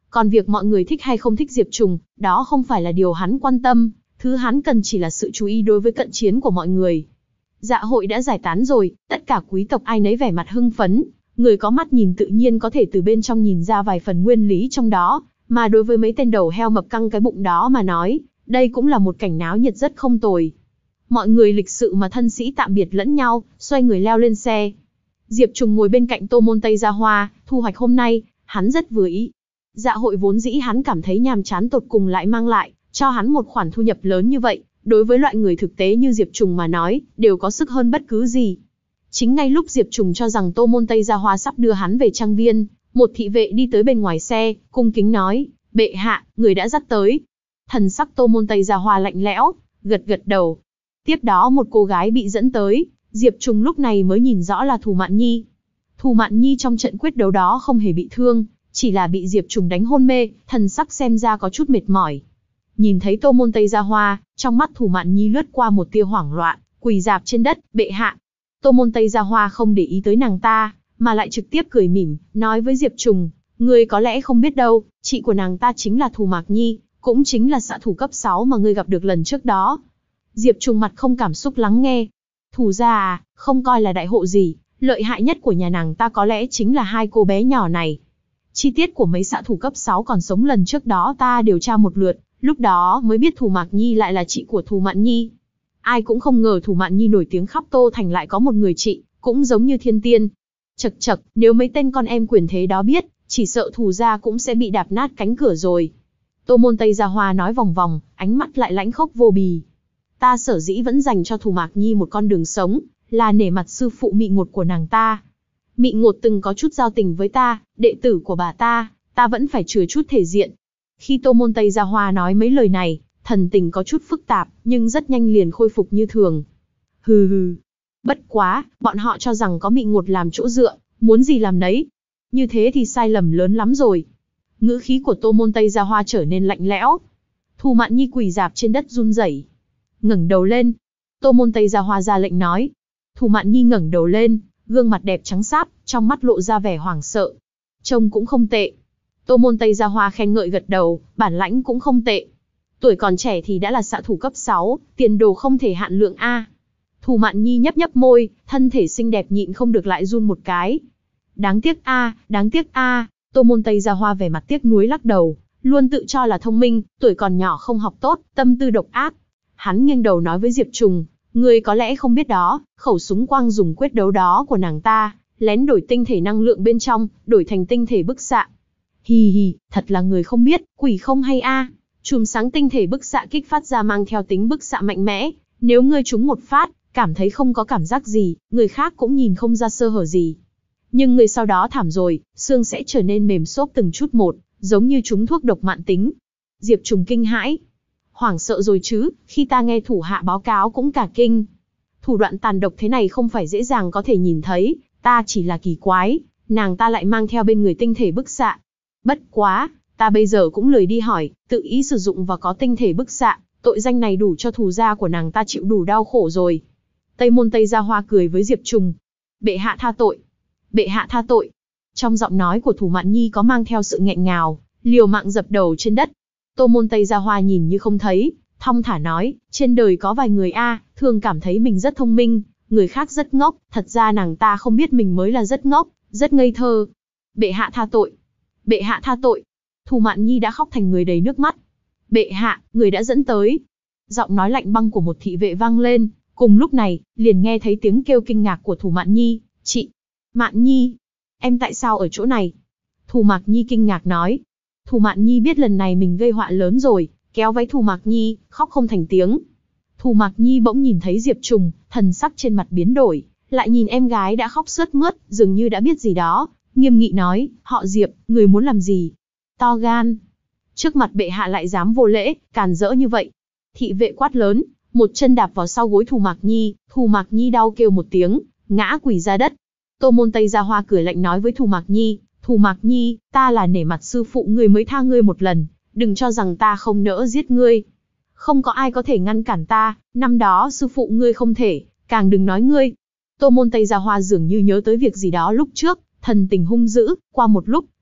Còn việc mọi người thích hay không thích Diệp Trùng, đó không phải là điều hắn quan tâm, thứ hắn cần chỉ là sự chú ý đối với cận chiến của mọi người. Dạ hội đã giải tán rồi, tất cả quý tộc ai nấy vẻ mặt hưng phấn, người có mắt nhìn tự nhiên có thể từ bên trong nhìn ra vài phần nguyên lý trong đó, mà đối với mấy tên đầu heo mập căng cái bụng đó mà nói, đây cũng là một cảnh náo nhiệt rất không tồi. Mọi người lịch sự mà thân sĩ tạm biệt lẫn nhau, xoay người leo lên xe. Diệp Trùng ngồi bên cạnh Tô Môn Tây Gia Hoa, thu hoạch hôm nay, hắn rất vừa ý. Dạ hội vốn dĩ hắn cảm thấy nhàm chán tột cùng lại mang lại, cho hắn một khoản thu nhập lớn như vậy, đối với loại người thực tế như Diệp Trùng mà nói, đều có sức hơn bất cứ gì. Chính ngay lúc Diệp Trùng cho rằng Tô Môn Tây Gia Hoa sắp đưa hắn về trang viên, một thị vệ đi tới bên ngoài xe, cung kính nói, bệ hạ, người đã dắt tới. Thần sắc Tô Môn Tây Gia Hoa lạnh lẽo, gật gật đầu. Tiếp đó một cô gái bị dẫn tới, Diệp Trùng lúc này mới nhìn rõ là Thù Mạn Nhi. Thù Mạn Nhi trong trận quyết đấu đó không hề bị thương, chỉ là bị Diệp Trùng đánh hôn mê, thần sắc xem ra có chút mệt mỏi. Nhìn thấy Tô Môn Tây Gia Hoa, trong mắt Thù Mạn Nhi lướt qua một tia hoảng loạn, quỳ rạp trên đất, bệ hạ. Tô Môn Tây Gia Hoa không để ý tới nàng ta, mà lại trực tiếp cười mỉm, nói với Diệp Trùng, ngươi có lẽ không biết đâu, chị của nàng ta chính là Thù Mạc Nhi, cũng chính là xạ thủ cấp sáu mà ngươi gặp được lần trước đó. Diệp Trùng mặt không cảm xúc lắng nghe. Thù gia à, không coi là đại hộ gì, lợi hại nhất của nhà nàng ta có lẽ chính là hai cô bé nhỏ này. Chi tiết của mấy xạ thủ cấp sáu còn sống lần trước đó ta điều tra một lượt, lúc đó mới biết Thù Mạc Nhi lại là chị của Thù Mạn Nhi. Ai cũng không ngờ Thù Mạn Nhi nổi tiếng khắp Tô Thành lại có một người chị, cũng giống như thiên tiên. Chậc chậc, nếu mấy tên con em quyền thế đó biết, chỉ sợ Thù gia cũng sẽ bị đạp nát cánh cửa rồi. Tô Môn Tây Gia Hoa nói vòng vòng, ánh mắt lại lãnh khốc vô bì. Ta sở dĩ vẫn dành cho Thù Mạc Nhi một con đường sống, là nể mặt sư phụ Mị Ngột của nàng ta. Mị Ngột từng có chút giao tình với ta, đệ tử của bà ta, ta vẫn phải chừa chút thể diện. Khi Tô Môn Tây Gia Hoa nói mấy lời này, thần tình có chút phức tạp, nhưng rất nhanh liền khôi phục như thường. Hừ hừ. Bất quá, bọn họ cho rằng có Mị Ngột làm chỗ dựa, muốn gì làm nấy. Như thế thì sai lầm lớn lắm rồi. Ngữ khí của Tô Môn Tây Gia Hoa trở nên lạnh lẽo. Thù Mạn Nhi quỳ rạp trên đất run rẩy, ngẩng đầu lên. Tô Môn Tây Gia Hoa ra lệnh nói. Thù Mạn Nhi ngẩng đầu lên, gương mặt đẹp trắng sáp, trong mắt lộ ra vẻ hoảng sợ. Trông cũng không tệ. Tô Môn Tây Gia Hoa khen ngợi gật đầu, bản lãnh cũng không tệ. Tuổi còn trẻ thì đã là xạ thủ cấp sáu, tiền đồ không thể hạn lượng a. Thù Mạn Nhi nhấp nhấp môi, thân thể xinh đẹp nhịn không được lại run một cái. Đáng tiếc a, đáng tiếc a. Tô Môn Tây Gia Hoa vẻ mặt tiếc nuối lắc đầu, luôn tự cho là thông minh, tuổi còn nhỏ không học tốt, tâm tư độc ác. Hắn nghiêng đầu nói với Diệp Trùng, ngươi có lẽ không biết đó, khẩu súng quang dùng quyết đấu đó của nàng ta, lén đổi tinh thể năng lượng bên trong, đổi thành tinh thể bức xạ. Hì hì, thật là người không biết, quỷ không hay a. Chùm sáng tinh thể bức xạ kích phát ra mang theo tính bức xạ mạnh mẽ, nếu ngươi trúng một phát, cảm thấy không có cảm giác gì, người khác cũng nhìn không ra sơ hở gì. Nhưng người sau đó thảm rồi, xương sẽ trở nên mềm xốp từng chút một, giống như trúng thuốc độc mãn tính. Diệp Trùng kinh hãi. Hoảng sợ rồi chứ, khi ta nghe thủ hạ báo cáo cũng cả kinh. Thủ đoạn tàn độc thế này không phải dễ dàng có thể nhìn thấy, ta chỉ là kỳ quái, nàng ta lại mang theo bên người tinh thể bức xạ. Bất quá, ta bây giờ cũng lười đi hỏi, tự ý sử dụng và có tinh thể bức xạ, tội danh này đủ cho Thù gia của nàng ta chịu đủ đau khổ rồi. Tây Môn Tây Gia Hoa cười với Diệp Trùng. Bệ hạ tha tội. Bệ hạ tha tội. Trong giọng nói của Thù Mạn Nhi có mang theo sự nghẹn ngào, liều mạng dập đầu trên đất. Tô Môn Tây Gia Hoa nhìn như không thấy, thong thả nói, trên đời có vài người a, thường cảm thấy mình rất thông minh, người khác rất ngốc, thật ra nàng ta không biết mình mới là rất ngốc, rất ngây thơ. Bệ hạ tha tội. Bệ hạ tha tội. Thù Mạn Nhi đã khóc thành người đầy nước mắt. Bệ hạ, người đã dẫn tới. Giọng nói lạnh băng của một thị vệ vang lên, cùng lúc này, liền nghe thấy tiếng kêu kinh ngạc của Thù Mạn Nhi, chị. Mạn Nhi, em tại sao ở chỗ này? Thù Mạc Nhi kinh ngạc nói. Thù Mạn Nhi biết lần này mình gây họa lớn rồi, kéo váy Thù Mạc Nhi, khóc không thành tiếng. Thù Mạc Nhi bỗng nhìn thấy Diệp Trùng, thần sắc trên mặt biến đổi, lại nhìn em gái đã khóc sướt mướt, dường như đã biết gì đó, nghiêm nghị nói, họ Diệp, người muốn làm gì? To gan. Trước mặt bệ hạ lại dám vô lễ, càn rỡ như vậy. Thị vệ quát lớn, một chân đạp vào sau gối Thù Mạc Nhi, Thù Mạc Nhi đau kêu một tiếng, ngã quỳ ra đất. Tô Môn Tây Gia Hoa cười lạnh nói với Thù Mạc Nhi, Thù Mạc Nhi, ta là nể mặt sư phụ ngươi mới tha ngươi một lần, đừng cho rằng ta không nỡ giết ngươi. Không có ai có thể ngăn cản ta, năm đó sư phụ ngươi không thể, càng đừng nói ngươi. Tô Môn Tây Gia Hoa dường như nhớ tới việc gì đó lúc trước, thần tình hung dữ, qua một lúc,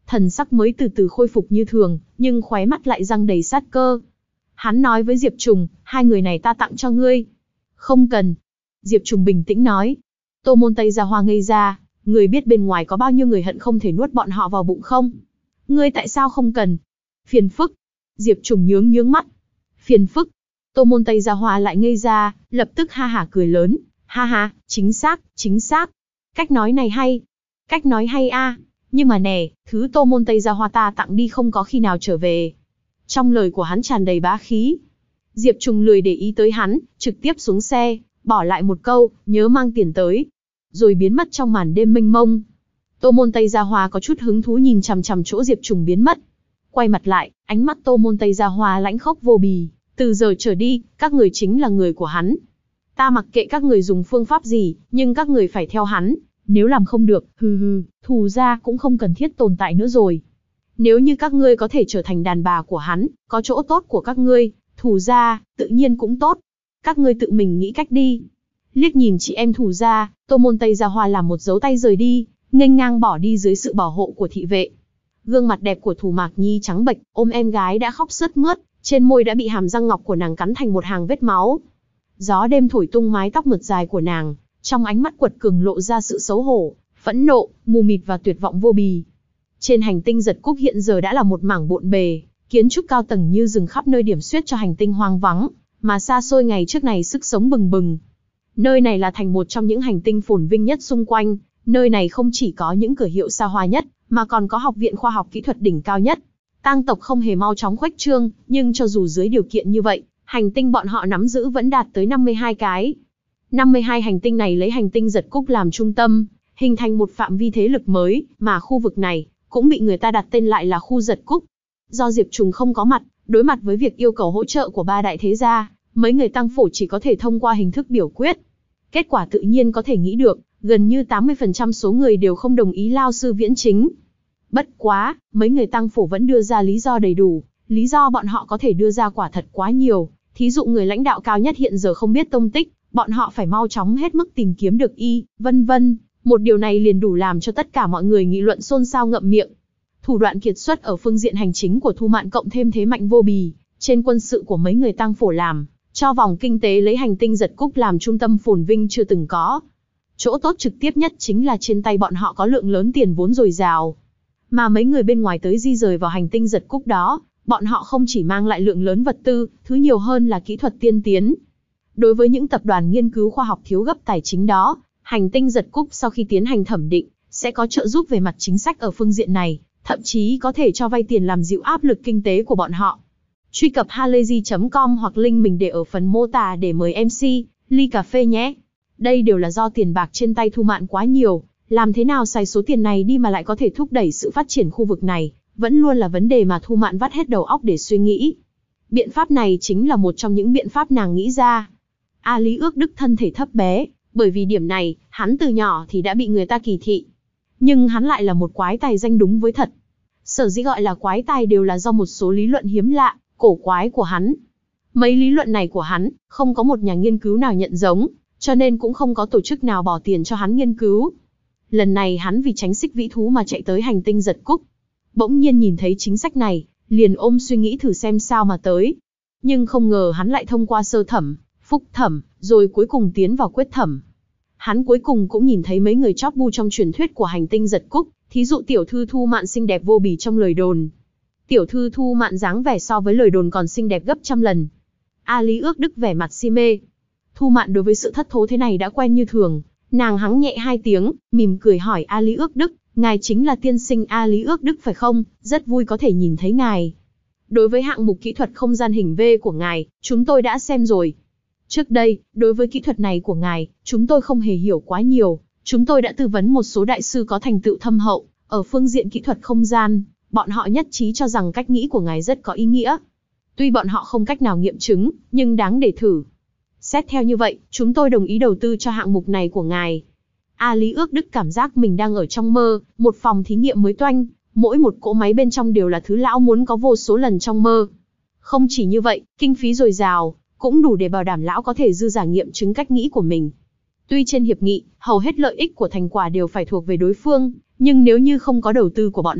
thần sắc mới từ từ khôi phục như thường, nhưng khóe mắt lại răng đầy sát cơ. Hắn nói với Diệp Trùng, hai người này ta tặng cho ngươi. Không cần. Diệp Trùng bình tĩnh nói. Tô Môn Tây Gia Hoa ngây ra, ngươi biết bên ngoài có bao nhiêu người hận không thể nuốt bọn họ vào bụng không? Ngươi tại sao không cần? Phiền phức. Diệp Trùng nhướng nhướng mắt. Phiền phức. Tô Môn Tây Gia Hoa lại ngây ra, lập tức ha hả cười lớn. Ha ha, chính xác, chính xác. Cách nói này hay. Cách nói hay a. Nhưng mà nè, thứ Tô Môn Tây Gia Hoa ta tặng đi không có khi nào trở về. Trong lời của hắn tràn đầy bá khí. Diệp Trùng lười để ý tới hắn, trực tiếp xuống xe, bỏ lại một câu, nhớ mang tiền tới. Rồi biến mất trong màn đêm mênh mông. Tô Môn Tây Gia Hoa có chút hứng thú nhìn chằm chằm chỗ Diệp Trùng biến mất. Quay mặt lại, ánh mắt Tô Môn Tây Gia Hoa lãnh khốc vô bì. Từ giờ trở đi, các người chính là người của hắn. Ta mặc kệ các người dùng phương pháp gì, nhưng các người phải theo hắn. Nếu làm không được, hừ hừ, Thù gia cũng không cần thiết tồn tại nữa rồi. Nếu như các ngươi có thể trở thành đàn bà của hắn, có chỗ tốt của các ngươi, Thù gia, tự nhiên cũng tốt. Các ngươi tự mình nghĩ cách đi. Liếc nhìn chị em Thù gia, Tô Môn Tây Gia Hoa làm một dấu tay rời đi, nghênh ngang bỏ đi dưới sự bảo hộ của thị vệ. Gương mặt đẹp của Thù Mạc Nhi trắng bệch, ôm em gái đã khóc sướt mướt, trên môi đã bị hàm răng ngọc của nàng cắn thành một hàng vết máu. Gió đêm thổi tung mái tóc mượt dài của nàng, trong ánh mắt quật cường lộ ra sự xấu hổ, phẫn nộ, mù mịt và tuyệt vọng vô bì. Trên hành tinh Giật Cúc hiện giờ đã là một mảng bộn bề, kiến trúc cao tầng như rừng khắp nơi điểm xuyết cho hành tinh hoang vắng, mà xa xôi ngày trước này sức sống bừng bừng. Nơi này là thành một trong những hành tinh phồn vinh nhất xung quanh, nơi này không chỉ có những cửa hiệu xa hoa nhất, mà còn có học viện khoa học kỹ thuật đỉnh cao nhất. Tang tộc không hề mau chóng khuếch trương, nhưng cho dù dưới điều kiện như vậy, hành tinh bọn họ nắm giữ vẫn đạt tới năm mươi hai cái. năm mươi hai hành tinh này lấy hành tinh Giật Cúc làm trung tâm, hình thành một phạm vi thế lực mới, mà khu vực này cũng bị người ta đặt tên lại là khu Giật Cúc. Do Diệp Trùng không có mặt, đối mặt với việc yêu cầu hỗ trợ của ba đại thế gia, mấy người tăng phổ chỉ có thể thông qua hình thức biểu quyết. Kết quả tự nhiên có thể nghĩ được, gần như tám mươi phần trăm số người đều không đồng ý lao sư Viễn Chính. Bất quá, mấy người tăng phổ vẫn đưa ra lý do đầy đủ, lý do bọn họ có thể đưa ra quả thật quá nhiều, thí dụ người lãnh đạo cao nhất hiện giờ không biết tông tích, bọn họ phải mau chóng hết mức tìm kiếm được y, vân vân. Một điều này liền đủ làm cho tất cả mọi người nghị luận xôn xao ngậm miệng. Thủ đoạn kiệt xuất ở phương diện hành chính của Thu Mạn cộng thêm thế mạnh vô bì, trên quân sự của mấy người tăng phổ làm, cho vòng kinh tế lấy hành tinh Giật Cúc làm trung tâm phồn vinh chưa từng có. Chỗ tốt trực tiếp nhất chính là trên tay bọn họ có lượng lớn tiền vốn dồi dào. Mà mấy người bên ngoài tới di rời vào hành tinh Giật Cúc đó, bọn họ không chỉ mang lại lượng lớn vật tư, thứ nhiều hơn là kỹ thuật tiên tiến. Đối với những tập đoàn nghiên cứu khoa học thiếu gấp tài chính đó, hành tinh Giật Cúc sau khi tiến hành thẩm định, sẽ có trợ giúp về mặt chính sách ở phương diện này, thậm chí có thể cho vay tiền làm dịu áp lực kinh tế của bọn họ. Truy cập halayzi chấm com hoặc link mình để ở phần mô tả để mời em xê, ly cà phê nhé. Đây đều là do tiền bạc trên tay Thu Mạn quá nhiều, làm thế nào xài số tiền này đi mà lại có thể thúc đẩy sự phát triển khu vực này, vẫn luôn là vấn đề mà Thu Mạn vắt hết đầu óc để suy nghĩ. Biện pháp này chính là một trong những biện pháp nàng nghĩ ra. A Lý Ước Đức thân thể thấp bé, bởi vì điểm này, hắn từ nhỏ thì đã bị người ta kỳ thị. Nhưng hắn lại là một quái tài danh đúng với thật. Sở dĩ gọi là quái tài đều là do một số lý luận hiếm lạ, cổ quái của hắn. Mấy lý luận này của hắn, không có một nhà nghiên cứu nào nhận giống, cho nên cũng không có tổ chức nào bỏ tiền cho hắn nghiên cứu. Lần này hắn vì tránh xích vĩ thú mà chạy tới hành tinh Giật Cúc. Bỗng nhiên nhìn thấy chính sách này, liền ôm suy nghĩ thử xem sao mà tới. Nhưng không ngờ hắn lại thông qua sơ thẩm, phúc thẩm, rồi cuối cùng tiến vào quyết thẩm. Hắn cuối cùng cũng nhìn thấy mấy người chóp bu trong truyền thuyết của hành tinh Giật Cúc, thí dụ tiểu thư Thu Mạn xinh đẹp vô bì trong lời đồn. Tiểu thư Thu Mạn dáng vẻ so với lời đồn còn xinh đẹp gấp trăm lần. A Lý Ước Đức vẻ mặt si mê. Thu Mạn đối với sự thất thố thế này đã quen như thường, nàng hắng nhẹ hai tiếng, mỉm cười hỏi A Lý Ước Đức, ngài chính là tiên sinh A Lý Ước Đức phải không? Rất vui có thể nhìn thấy ngài. Đối với hạng mục kỹ thuật không gian hình V của ngài, chúng tôi đã xem rồi. Trước đây, đối với kỹ thuật này của ngài, chúng tôi không hề hiểu quá nhiều. Chúng tôi đã tư vấn một số đại sư có thành tựu thâm hậu, ở phương diện kỹ thuật không gian, bọn họ nhất trí cho rằng cách nghĩ của ngài rất có ý nghĩa. Tuy bọn họ không cách nào nghiệm chứng, nhưng đáng để thử. Xét theo như vậy, chúng tôi đồng ý đầu tư cho hạng mục này của ngài. A Lý Ước Đức cảm giác mình đang ở trong mơ, một phòng thí nghiệm mới toanh, mỗi một cỗ máy bên trong đều là thứ lão muốn có vô số lần trong mơ. Không chỉ như vậy, kinh phí dồi dào, cũng đủ để bảo đảm lão có thể dư giả nghiệm chứng cách nghĩ của mình. Tuy trên hiệp nghị, hầu hết lợi ích của thành quả đều phải thuộc về đối phương, nhưng nếu như không có đầu tư của bọn họ,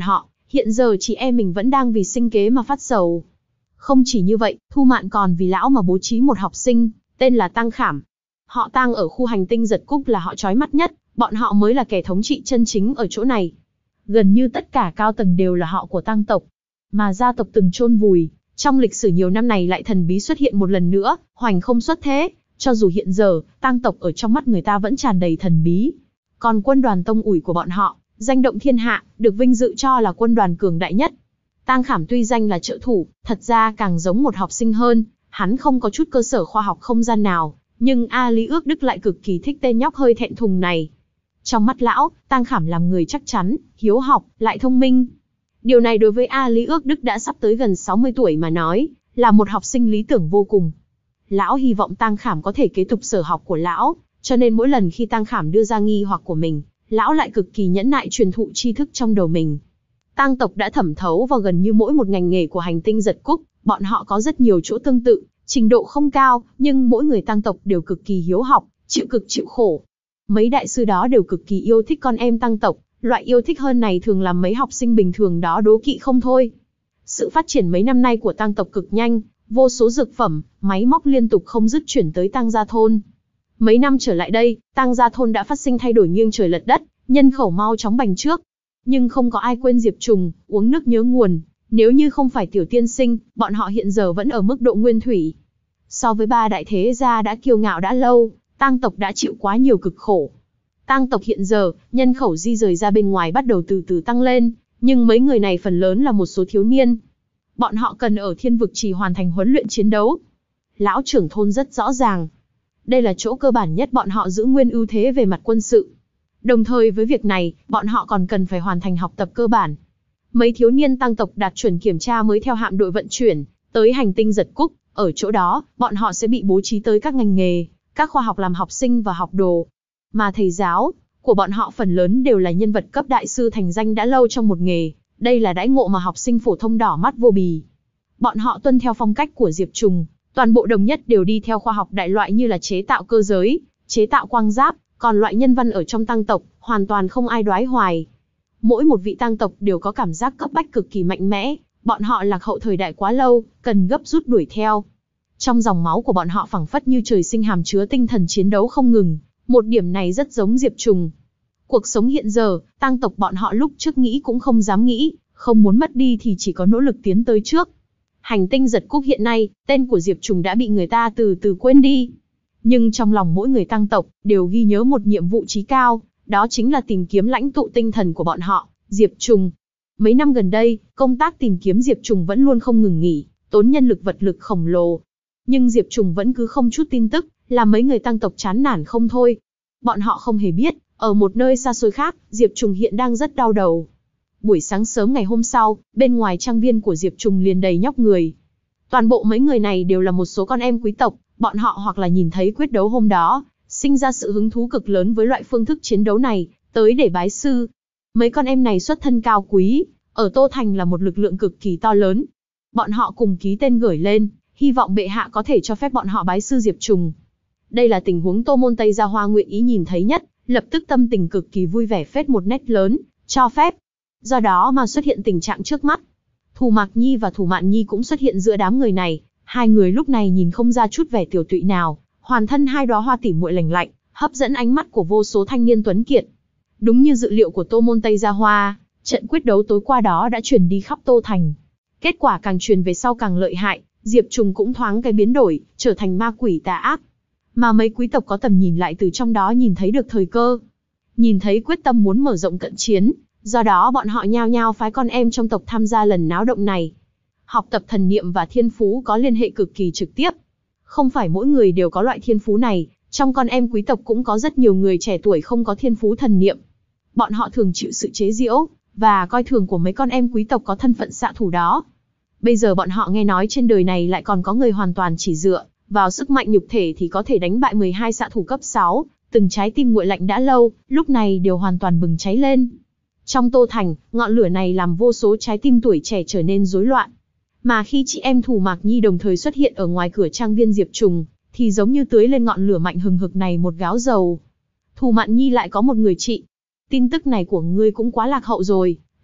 hiện giờ chị em mình vẫn đang vì sinh kế mà phát sầu. Không chỉ như vậy, Thu Mạn còn vì lão mà bố trí một học sinh, tên là Tang Khảm. Họ Tang ở khu hành tinh giật cúc là họ chói mắt nhất, bọn họ mới là kẻ thống trị chân chính ở chỗ này. Gần như tất cả cao tầng đều là họ của Tang tộc, mà gia tộc từng chôn vùi, trong lịch sử nhiều năm này lại thần bí xuất hiện một lần nữa, hoành không xuất thế. Cho dù hiện giờ, Tang tộc ở trong mắt người ta vẫn tràn đầy thần bí. Còn quân đoàn tông ủi của bọn họ, danh động thiên hạ, được vinh dự cho là quân đoàn cường đại nhất. Tang Khảm tuy danh là trợ thủ, thật ra càng giống một học sinh hơn, hắn không có chút cơ sở khoa học không gian nào, nhưng A Lý Ước Đức lại cực kỳ thích tên nhóc hơi thẹn thùng này. Trong mắt lão, Tang Khảm làm người chắc chắn, hiếu học, lại thông minh. Điều này đối với A Lý Ước Đức đã sắp tới gần sáu mươi tuổi mà nói, là một học sinh lý tưởng vô cùng. Lão hy vọng Tang Khảm có thể kế tục sở học của lão, cho nên mỗi lần khi Tang Khảm đưa ra nghi hoặc của mình, lão lại cực kỳ nhẫn nại truyền thụ tri thức trong đầu mình. Tang tộc đã thẩm thấu vào gần như mỗi một ngành nghề của hành tinh giật cúc, bọn họ có rất nhiều chỗ tương tự, trình độ không cao, nhưng mỗi người Tang tộc đều cực kỳ hiếu học, chịu cực chịu khổ. Mấy đại sư đó đều cực kỳ yêu thích con em Tang tộc, loại yêu thích hơn này thường làm mấy học sinh bình thường đó đố kỵ không thôi. Sự phát triển mấy năm nay của Tang tộc cực nhanh, vô số dược phẩm, máy móc liên tục không dứt chuyển tới Tang gia thôn. Mấy năm trở lại đây, Tang gia thôn đã phát sinh thay đổi nghiêng trời lệch đất, nhân khẩu mau chóng bành trước. Nhưng không có ai quên Diệp Trùng, uống nước nhớ nguồn, nếu như không phải tiểu tiên sinh, bọn họ hiện giờ vẫn ở mức độ nguyên thủy. So với ba đại thế gia đã kiêu ngạo đã lâu, Tang tộc đã chịu quá nhiều cực khổ. Tang tộc hiện giờ, nhân khẩu di rời ra bên ngoài bắt đầu từ từ tăng lên, nhưng mấy người này phần lớn là một số thiếu niên. Bọn họ cần ở thiên vực chỉ hoàn thành huấn luyện chiến đấu. Lão trưởng thôn rất rõ ràng. Đây là chỗ cơ bản nhất bọn họ giữ nguyên ưu thế về mặt quân sự. Đồng thời với việc này, bọn họ còn cần phải hoàn thành học tập cơ bản. Mấy thiếu niên Tang tộc đạt chuẩn kiểm tra mới theo hạm đội vận chuyển, tới hành tinh giật cúc. Ở chỗ đó, bọn họ sẽ bị bố trí tới các ngành nghề, các khoa học làm học sinh và học đồ. Mà thầy giáo của bọn họ phần lớn đều là nhân vật cấp đại sư thành danh đã lâu trong một nghề. Đây là đãi ngộ mà học sinh phổ thông đỏ mắt vô bì. Bọn họ tuân theo phong cách của Diệp Trùng, toàn bộ đồng nhất đều đi theo khoa học đại loại như là chế tạo cơ giới, chế tạo quang giáp, còn loại nhân văn ở trong Tang tộc, hoàn toàn không ai đoái hoài. Mỗi một vị Tang tộc đều có cảm giác cấp bách cực kỳ mạnh mẽ, bọn họ lạc hậu thời đại quá lâu, cần gấp rút đuổi theo. Trong dòng máu của bọn họ phảng phất như trời sinh hàm chứa tinh thần chiến đấu không ngừng, một điểm này rất giống Diệp Trùng. Cuộc sống hiện giờ, Tang tộc bọn họ lúc trước nghĩ cũng không dám nghĩ, không muốn mất đi thì chỉ có nỗ lực tiến tới trước. Hành tinh giật cúc hiện nay, tên của Diệp Trùng đã bị người ta từ từ quên đi. Nhưng trong lòng mỗi người Tang tộc, đều ghi nhớ một nhiệm vụ chí cao, đó chính là tìm kiếm lãnh tụ tinh thần của bọn họ, Diệp Trùng. Mấy năm gần đây, công tác tìm kiếm Diệp Trùng vẫn luôn không ngừng nghỉ, tốn nhân lực vật lực khổng lồ. Nhưng Diệp Trùng vẫn cứ không chút tin tức, làm mấy người Tang tộc chán nản không thôi. Bọn họ không hề biết, ở một nơi xa xôi khác, Diệp Trùng hiện đang rất đau đầu. Buổi sáng sớm ngày hôm sau, bên ngoài trang viên của Diệp Trùng liền đầy nhóc người. Toàn bộ mấy người này đều là một số con em quý tộc, bọn họ hoặc là nhìn thấy quyết đấu hôm đó, sinh ra sự hứng thú cực lớn với loại phương thức chiến đấu này, tới để bái sư. Mấy con em này xuất thân cao quý, ở Tô Thành là một lực lượng cực kỳ to lớn. Bọn họ cùng ký tên gửi lên, hy vọng bệ hạ có thể cho phép bọn họ bái sư Diệp Trùng. Đây là tình huống Tô Môn Tây Gia Hoa nguyện ý nhìn thấy nhất, lập tức tâm tình cực kỳ vui vẻ phết một nét lớn, cho phép. Do đó mà xuất hiện tình trạng trước mắt. Thủ Mạc Nhi và Thủ Mạn Nhi cũng xuất hiện giữa đám người này, hai người lúc này nhìn không ra chút vẻ tiểu tụy nào, hoàn thân hai đóa hoa tỉ muội lành lạnh, hấp dẫn ánh mắt của vô số thanh niên tuấn kiệt. Đúng như dự liệu của Tô Môn Tây Gia Hoa, trận quyết đấu tối qua đó đã truyền đi khắp Tô Thành. Kết quả càng truyền về sau càng lợi hại, Diệp Trùng cũng thoáng cái biến đổi, trở thành ma quỷ tà ác. Mà mấy quý tộc có tầm nhìn lại từ trong đó nhìn thấy được thời cơ. Nhìn thấy quyết tâm muốn mở rộng cận chiến, do đó bọn họ nhao nhao phái con em trong tộc tham gia lần náo động này. Học tập thần niệm và thiên phú có liên hệ cực kỳ trực tiếp. Không phải mỗi người đều có loại thiên phú này, trong con em quý tộc cũng có rất nhiều người trẻ tuổi không có thiên phú thần niệm. Bọn họ thường chịu sự chế giễu, và coi thường của mấy con em quý tộc có thân phận xạ thủ đó. Bây giờ bọn họ nghe nói trên đời này lại còn có người hoàn toàn chỉ dựa vào sức mạnh nhục thể thì có thể đánh bại mười hai xạ thủ cấp sáu, từng trái tim nguội lạnh đã lâu, lúc này đều hoàn toàn bừng cháy lên. Trong Tô Thành, ngọn lửa này làm vô số trái tim tuổi trẻ trở nên rối loạn. Mà khi chị em Thủ Mạc Nhi đồng thời xuất hiện ở ngoài cửa trang viên Diệp Trùng, thì giống như tưới lên ngọn lửa mạnh hừng hực này một gáo dầu. Thủ Mạn Nhi lại có một người chị. Tin tức này của ngươi cũng quá lạc hậu rồi,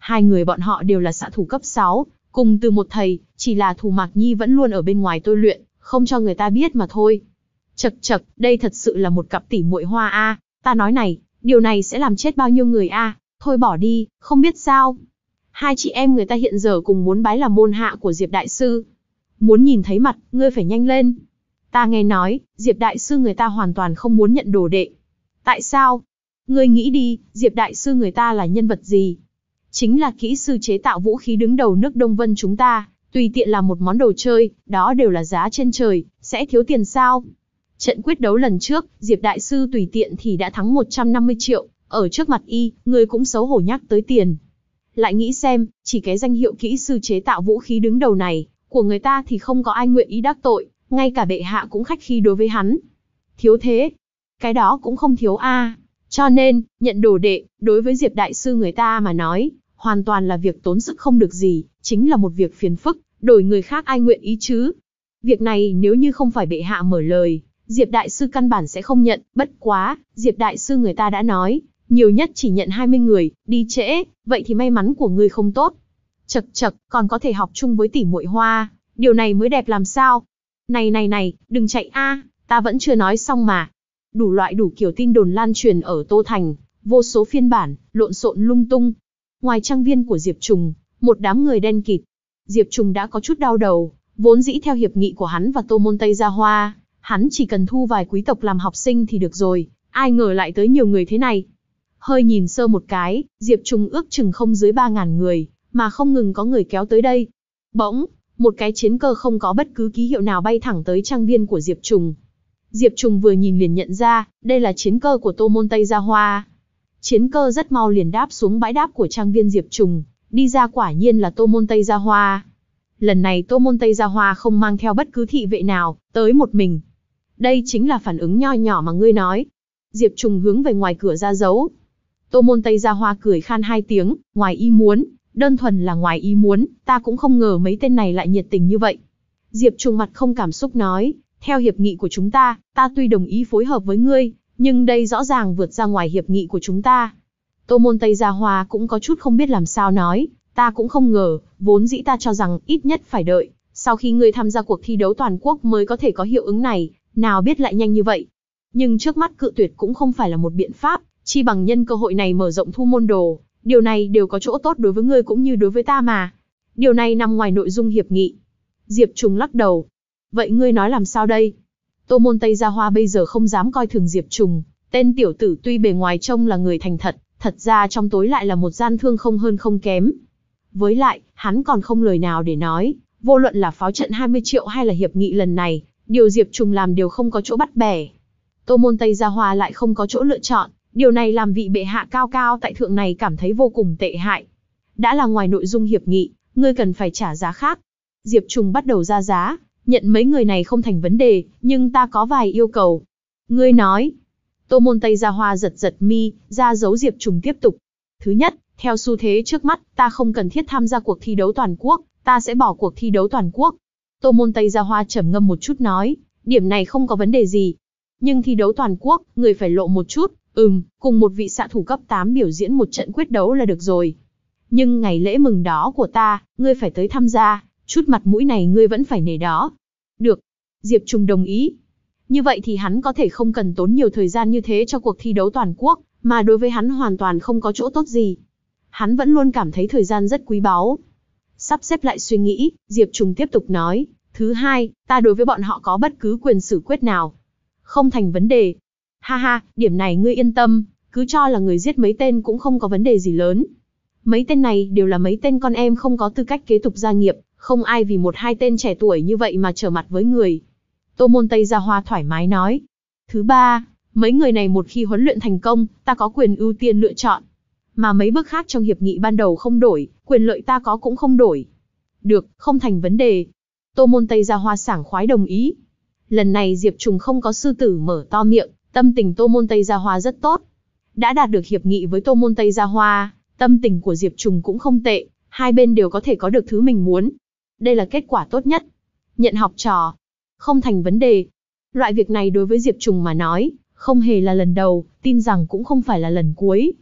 Hai người bọn họ đều là xạ thủ cấp sáu, cùng từ một thầy, chỉ là Thủ Mạc Nhi vẫn luôn ở bên ngoài tôi luyện, không cho người ta biết mà thôi. Chậc chậc, đây thật sự là một cặp tỉ muội hoa a, ta nói này, điều này sẽ làm chết bao nhiêu người a, thôi bỏ đi, không biết sao. Hai chị em người ta hiện giờ cùng muốn bái làm môn hạ của Diệp đại sư. Muốn nhìn thấy mặt, ngươi phải nhanh lên. Ta nghe nói, Diệp đại sư người ta hoàn toàn không muốn nhận đồ đệ. Tại sao? Ngươi nghĩ đi, Diệp đại sư người ta là nhân vật gì? Chính là kỹ sư chế tạo vũ khí đứng đầu nước Đông Vân chúng ta, tùy tiện làm một món đồ chơi, đó đều là giá trên trời, sẽ thiếu tiền sao? Trận quyết đấu lần trước, Diệp đại sư tùy tiện thì đã thắng một trăm năm mươi triệu, ở trước mặt y, ngươi cũng xấu hổ nhắc tới tiền. Lại nghĩ xem, chỉ cái danh hiệu kỹ sư chế tạo vũ khí đứng đầu này, của người ta thì không có ai nguyện ý đắc tội, ngay cả bệ hạ cũng khách khí đối với hắn. Thiếu thế, cái đó cũng không thiếu a. Cho nên, nhận đồ đệ, đối với Diệp đại sư người ta mà nói, hoàn toàn là việc tốn sức không được gì, chính là một việc phiền phức, đổi người khác ai nguyện ý chứ. Việc này nếu như không phải bệ hạ mở lời, Diệp đại sư căn bản sẽ không nhận, bất quá, Diệp đại sư người ta đã nói, nhiều nhất chỉ nhận hai mươi người, đi trễ, vậy thì may mắn của ngươi không tốt. Chậc chậc, còn có thể học chung với tỷ muội Hoa, điều này mới đẹp làm sao. Này này này, đừng chạy a, ta vẫn chưa nói xong mà. Đủ loại đủ kiểu tin đồn lan truyền ở Tô Thành, vô số phiên bản, lộn xộn lung tung. Ngoài trang viên của Diệp Trùng, một đám người đen kịt. Diệp Trùng đã có chút đau đầu, vốn dĩ theo hiệp nghị của hắn và Tô Môn Tây Gia Hoa, hắn chỉ cần thu vài quý tộc làm học sinh thì được rồi, ai ngờ lại tới nhiều người thế này. Hơi nhìn sơ một cái, Diệp Trùng ước chừng không dưới ba ngàn người, mà không ngừng có người kéo tới đây. Bỗng, một cái chiến cơ không có bất cứ ký hiệu nào bay thẳng tới trang viên của Diệp Trùng. Diệp Trùng vừa nhìn liền nhận ra, đây là chiến cơ của Tô Môn Tây Gia Hoa. Chiến cơ rất mau liền đáp xuống bãi đáp của trang viên Diệp Trùng, đi ra quả nhiên là Tô Môn Tây Gia Hoa. Lần này Tô Môn Tây Gia Hoa không mang theo bất cứ thị vệ nào, tới một mình. Đây chính là phản ứng nho nhỏ mà ngươi nói. Diệp Trùng hướng về ngoài cửa ra dấu. Tô Môn Tây Gia Hoa cười khan hai tiếng, ngoài ý muốn, đơn thuần là ngoài ý muốn, ta cũng không ngờ mấy tên này lại nhiệt tình như vậy. Diệp Trùng mặt không cảm xúc nói, theo hiệp nghị của chúng ta, ta tuy đồng ý phối hợp với ngươi, nhưng đây rõ ràng vượt ra ngoài hiệp nghị của chúng ta. Tô Môn Tây Gia Hoa cũng có chút không biết làm sao nói, ta cũng không ngờ, vốn dĩ ta cho rằng ít nhất phải đợi, sau khi ngươi tham gia cuộc thi đấu toàn quốc mới có thể có hiệu ứng này, nào biết lại nhanh như vậy. Nhưng trước mắt cự tuyệt cũng không phải là một biện pháp, chi bằng nhân cơ hội này mở rộng thu môn đồ, điều này đều có chỗ tốt đối với ngươi cũng như đối với ta mà. Điều này nằm ngoài nội dung hiệp nghị. Diệp Trùng lắc đầu. Vậy ngươi nói làm sao đây? Tô Môn Tây Gia Hoa bây giờ không dám coi thường Diệp Trùng, tên tiểu tử tuy bề ngoài trông là người thành thật, thật ra trong tối lại là một gian thương không hơn không kém. Với lại, hắn còn không lời nào để nói, vô luận là pháo trận hai mươi triệu hay là hiệp nghị lần này, điều Diệp Trùng làm đều không có chỗ bắt bẻ. Tô Môn Tây Gia Hoa lại không có chỗ lựa chọn, điều này làm vị bệ hạ cao cao tại thượng này cảm thấy vô cùng tệ hại. Đã là ngoài nội dung hiệp nghị, ngươi cần phải trả giá khác. Diệp Trùng bắt đầu ra giá, nhận mấy người này không thành vấn đề, nhưng ta có vài yêu cầu. Ngươi nói. Tô Môn Tây Gia Hoa giật giật mi, ra dấu Diệp Trùng tiếp tục. Thứ nhất, theo xu thế trước mắt, ta không cần thiết tham gia cuộc thi đấu toàn quốc, ta sẽ bỏ cuộc thi đấu toàn quốc. Tô Môn Tây Gia Hoa trầm ngâm một chút nói, điểm này không có vấn đề gì. Nhưng thi đấu toàn quốc, người phải lộ một chút, ừm, cùng một vị xạ thủ cấp tám biểu diễn một trận quyết đấu là được rồi. Nhưng ngày lễ mừng đó của ta, ngươi phải tới tham gia, chút mặt mũi này ngươi vẫn phải nể đó. Được. Diệp Trùng đồng ý. Như vậy thì hắn có thể không cần tốn nhiều thời gian như thế cho cuộc thi đấu toàn quốc, mà đối với hắn hoàn toàn không có chỗ tốt gì. Hắn vẫn luôn cảm thấy thời gian rất quý báu. Sắp xếp lại suy nghĩ, Diệp Trùng tiếp tục nói, thứ hai, ta đối với bọn họ có bất cứ quyền xử quyết nào. Không thành vấn đề. Ha ha, điểm này ngươi yên tâm, cứ cho là người giết mấy tên cũng không có vấn đề gì lớn. Mấy tên này đều là mấy tên con em không có tư cách kế tục gia nghiệp, không ai vì một hai tên trẻ tuổi như vậy mà trở mặt với người. Tô Môn Tây Gia Hoa thoải mái nói. Thứ ba, mấy người này một khi huấn luyện thành công, ta có quyền ưu tiên lựa chọn. Mà mấy bước khác trong hiệp nghị ban đầu không đổi, quyền lợi ta có cũng không đổi. Được, không thành vấn đề. Tô Môn Tây Gia Hoa sảng khoái đồng ý. Lần này Diệp Trùng không có sư tử mở to miệng, tâm tình Tô Môn Tây Gia Hoa rất tốt. Đã đạt được hiệp nghị với Tô Môn Tây Gia Hoa, tâm tình của Diệp Trùng cũng không tệ, hai bên đều có thể có được thứ mình muốn. Đây là kết quả tốt nhất. Nhận học trò. Không thành vấn đề. Loại việc này đối với Diệp Trùng mà nói, không hề là lần đầu, tin rằng cũng không phải là lần cuối.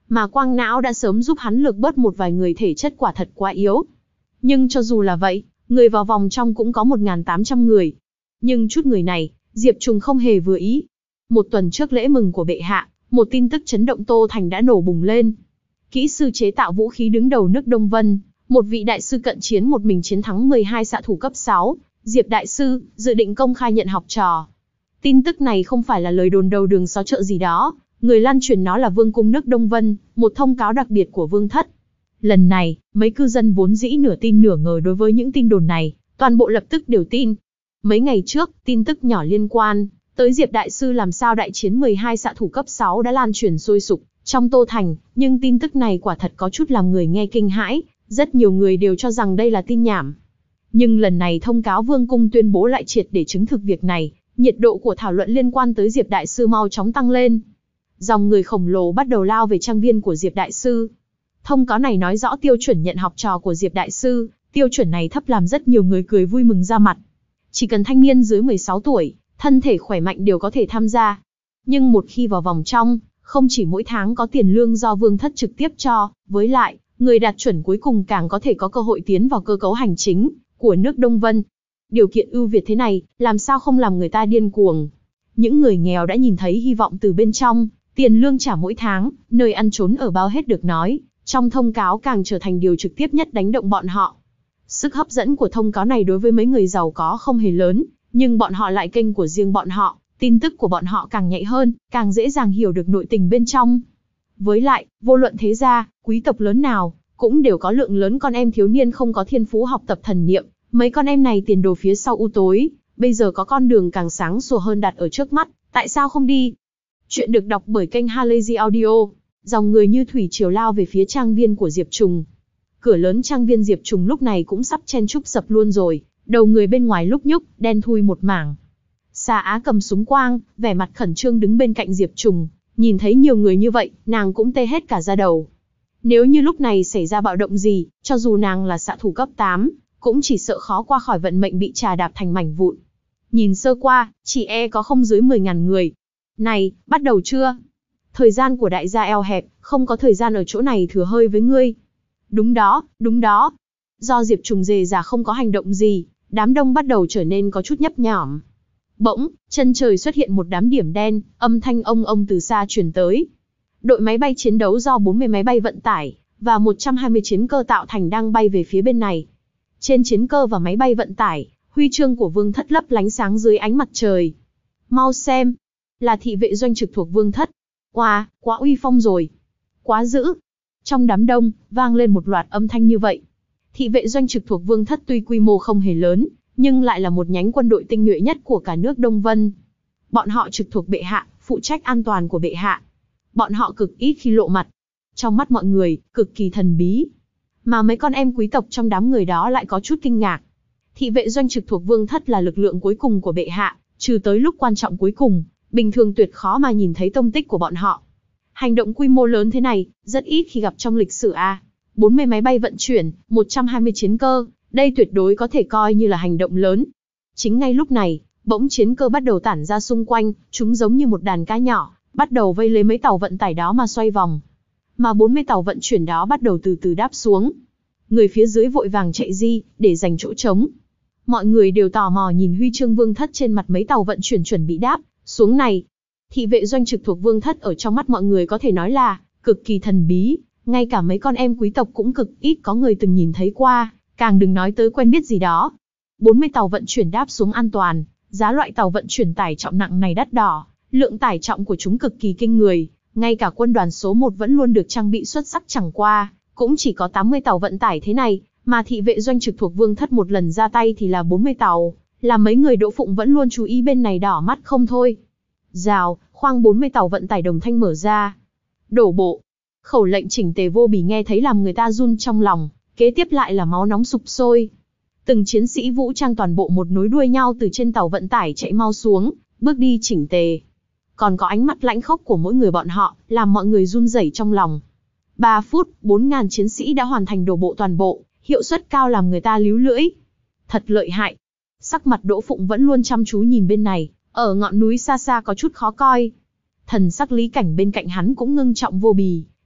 Mà quang não đã sớm giúp hắn lược bớt một vài người thể chất quả thật quá yếu. Nhưng cho dù là vậy, người vào vòng trong cũng có một nghìn tám trăm người. Nhưng chút người này, Diệp Trùng không hề vừa ý. Một tuần trước lễ mừng của bệ hạ, một tin tức chấn động Tô Thành đã nổ bùng lên. Kỹ sư chế tạo vũ khí đứng đầu nước Đông Vân, một vị đại sư cận chiến một mình chiến thắng mười hai xạ thủ cấp sáu, Diệp đại sư, dự định công khai nhận học trò. Tin tức này không phải là lời đồn đầu đường xó chợ gì đó, người lan truyền nó là Vương cung nước Đông Vân, một thông cáo đặc biệt của Vương thất. Lần này, mấy cư dân vốn dĩ nửa tin nửa ngờ đối với những tin đồn này, toàn bộ lập tức đều tin. Mấy ngày trước, tin tức nhỏ liên quan tới Diệp đại sư làm sao đại chiến mười hai xạ thủ cấp sáu đã lan truyền sôi sục trong Tô Thành, nhưng tin tức này quả thật có chút làm người nghe kinh hãi, rất nhiều người đều cho rằng đây là tin nhảm. Nhưng lần này thông cáo Vương cung tuyên bố lại triệt để chứng thực việc này, nhiệt độ của thảo luận liên quan tới Diệp đại sư mau chóng tăng lên. Dòng người khổng lồ bắt đầu lao về trang viên của Diệp đại sư. Thông cáo này nói rõ tiêu chuẩn nhận học trò của Diệp đại sư, tiêu chuẩn này thấp làm rất nhiều người cười vui mừng ra mặt. Chỉ cần thanh niên dưới mười sáu tuổi, thân thể khỏe mạnh đều có thể tham gia. Nhưng một khi vào vòng trong, không chỉ mỗi tháng có tiền lương do Vương thất trực tiếp cho, với lại, người đạt chuẩn cuối cùng càng có thể có cơ hội tiến vào cơ cấu hành chính của nước Đông Vân. Điều kiện ưu việt thế này, làm sao không làm người ta điên cuồng. Những người nghèo đã nhìn thấy hy vọng từ bên trong, tiền lương trả mỗi tháng, nơi ăn trốn ở bao hết được nói, trong thông cáo càng trở thành điều trực tiếp nhất đánh động bọn họ. Sức hấp dẫn của thông cáo này đối với mấy người giàu có không hề lớn, nhưng bọn họ lại kênh của riêng bọn họ, tin tức của bọn họ càng nhạy hơn, càng dễ dàng hiểu được nội tình bên trong. Với lại, vô luận thế gia, quý tộc lớn nào, cũng đều có lượng lớn con em thiếu niên không có thiên phú học tập thần niệm, mấy con em này tiền đồ phía sau u tối, bây giờ có con đường càng sáng sủa hơn đặt ở trước mắt, tại sao không đi? Chuyện được đọc bởi kênh Halazy Audio, dòng người như thủy triều lao về phía trang viên của Diệp Trùng. Cửa lớn trang viên Diệp Trùng lúc này cũng sắp chen chúc sập luôn rồi, đầu người bên ngoài lúc nhúc, đen thui một mảng. Sa Á cầm súng quang, vẻ mặt khẩn trương đứng bên cạnh Diệp Trùng, nhìn thấy nhiều người như vậy, nàng cũng tê hết cả da đầu. Nếu như lúc này xảy ra bạo động gì, cho dù nàng là xạ thủ cấp tám, cũng chỉ sợ khó qua khỏi vận mệnh bị trà đạp thành mảnh vụn. Nhìn sơ qua, chỉ e có không dưới mười nghìn người. Này, bắt đầu chưa? Thời gian của đại gia eo hẹp, không có thời gian ở chỗ này thừa hơi với ngươi. Đúng đó, đúng đó. Do Diệp Trùng dề dà không có hành động gì, đám đông bắt đầu trở nên có chút nhấp nhỏm. Bỗng, chân trời xuất hiện một đám điểm đen, âm thanh ông ông từ xa truyền tới. Đội máy bay chiến đấu do bốn mươi máy bay vận tải và một trăm hai mươi chiến cơ tạo thành đang bay về phía bên này. Trên chiến cơ và máy bay vận tải, huy chương của Vương thất lấp lánh sáng dưới ánh mặt trời. Mau xem, là thị vệ doanh trực thuộc Vương thất. Wow, quá uy phong rồi. Quá dữ. Trong đám đông, vang lên một loạt âm thanh như vậy. Thị vệ doanh trực thuộc Vương thất tuy quy mô không hề lớn, nhưng lại là một nhánh quân đội tinh nhuệ nhất của cả nước Đông Vân. Bọn họ trực thuộc bệ hạ, phụ trách an toàn của bệ hạ. Bọn họ cực ít khi lộ mặt. Trong mắt mọi người, cực kỳ thần bí. Mà mấy con em quý tộc trong đám người đó lại có chút kinh ngạc. Thị vệ doanh trực thuộc Vương thất là lực lượng cuối cùng của bệ hạ, trừ tới lúc quan trọng cuối cùng, bình thường tuyệt khó mà nhìn thấy tông tích của bọn họ. Hành động quy mô lớn thế này, rất ít khi gặp trong lịch sử a. bốn mươi máy bay vận chuyển, một trăm hai mươi chiến cơ, đây tuyệt đối có thể coi như là hành động lớn. Chính ngay lúc này, bỗng chiến cơ bắt đầu tản ra xung quanh, chúng giống như một đàn cá nhỏ, bắt đầu vây lấy mấy tàu vận tải đó mà xoay vòng. Mà bốn mươi tàu vận chuyển đó bắt đầu từ từ đáp xuống. Người phía dưới vội vàng chạy di, để giành chỗ trống. Mọi người đều tò mò nhìn huy chương Vương thất trên mặt mấy tàu vận chuyển chuẩn bị đáp xuống này. Thị vệ doanh trực thuộc Vương thất ở trong mắt mọi người có thể nói là cực kỳ thần bí, ngay cả mấy con em quý tộc cũng cực ít có người từng nhìn thấy qua, càng đừng nói tới quen biết gì đó. bốn mươi tàu vận chuyển đáp xuống an toàn, giá loại tàu vận chuyển tải trọng nặng này đắt đỏ, lượng tải trọng của chúng cực kỳ kinh người, ngay cả quân đoàn số một vẫn luôn được trang bị xuất sắc chẳng qua, cũng chỉ có tám mươi tàu vận tải thế này, mà thị vệ doanh trực thuộc Vương thất một lần ra tay thì là bốn mươi tàu, làm mấy người Đỗ Phụng vẫn luôn chú ý bên này đỏ mắt không thôi. Rào, khoang bốn mươi tàu vận tải đồng thanh mở ra. Đổ bộ. Khẩu lệnh chỉnh tề vô bì nghe thấy làm người ta run trong lòng, kế tiếp lại là máu nóng sục sôi. Từng chiến sĩ vũ trang toàn bộ một nối đuôi nhau từ trên tàu vận tải chạy mau xuống, bước đi chỉnh tề. Còn có ánh mắt lãnh khốc của mỗi người bọn họ, làm mọi người run rẩy trong lòng. ba phút, bốn nghìn chiến sĩ đã hoàn thành đổ bộ toàn bộ, hiệu suất cao làm người ta líu lưỡi. Thật lợi hại. Sắc mặt Đỗ Phụng vẫn luôn chăm chú nhìn bên này, ở ngọn núi xa xa có chút khó coi. Thần sắc Lý Cảnh bên cạnh hắn cũng ngưng trọng vô bì,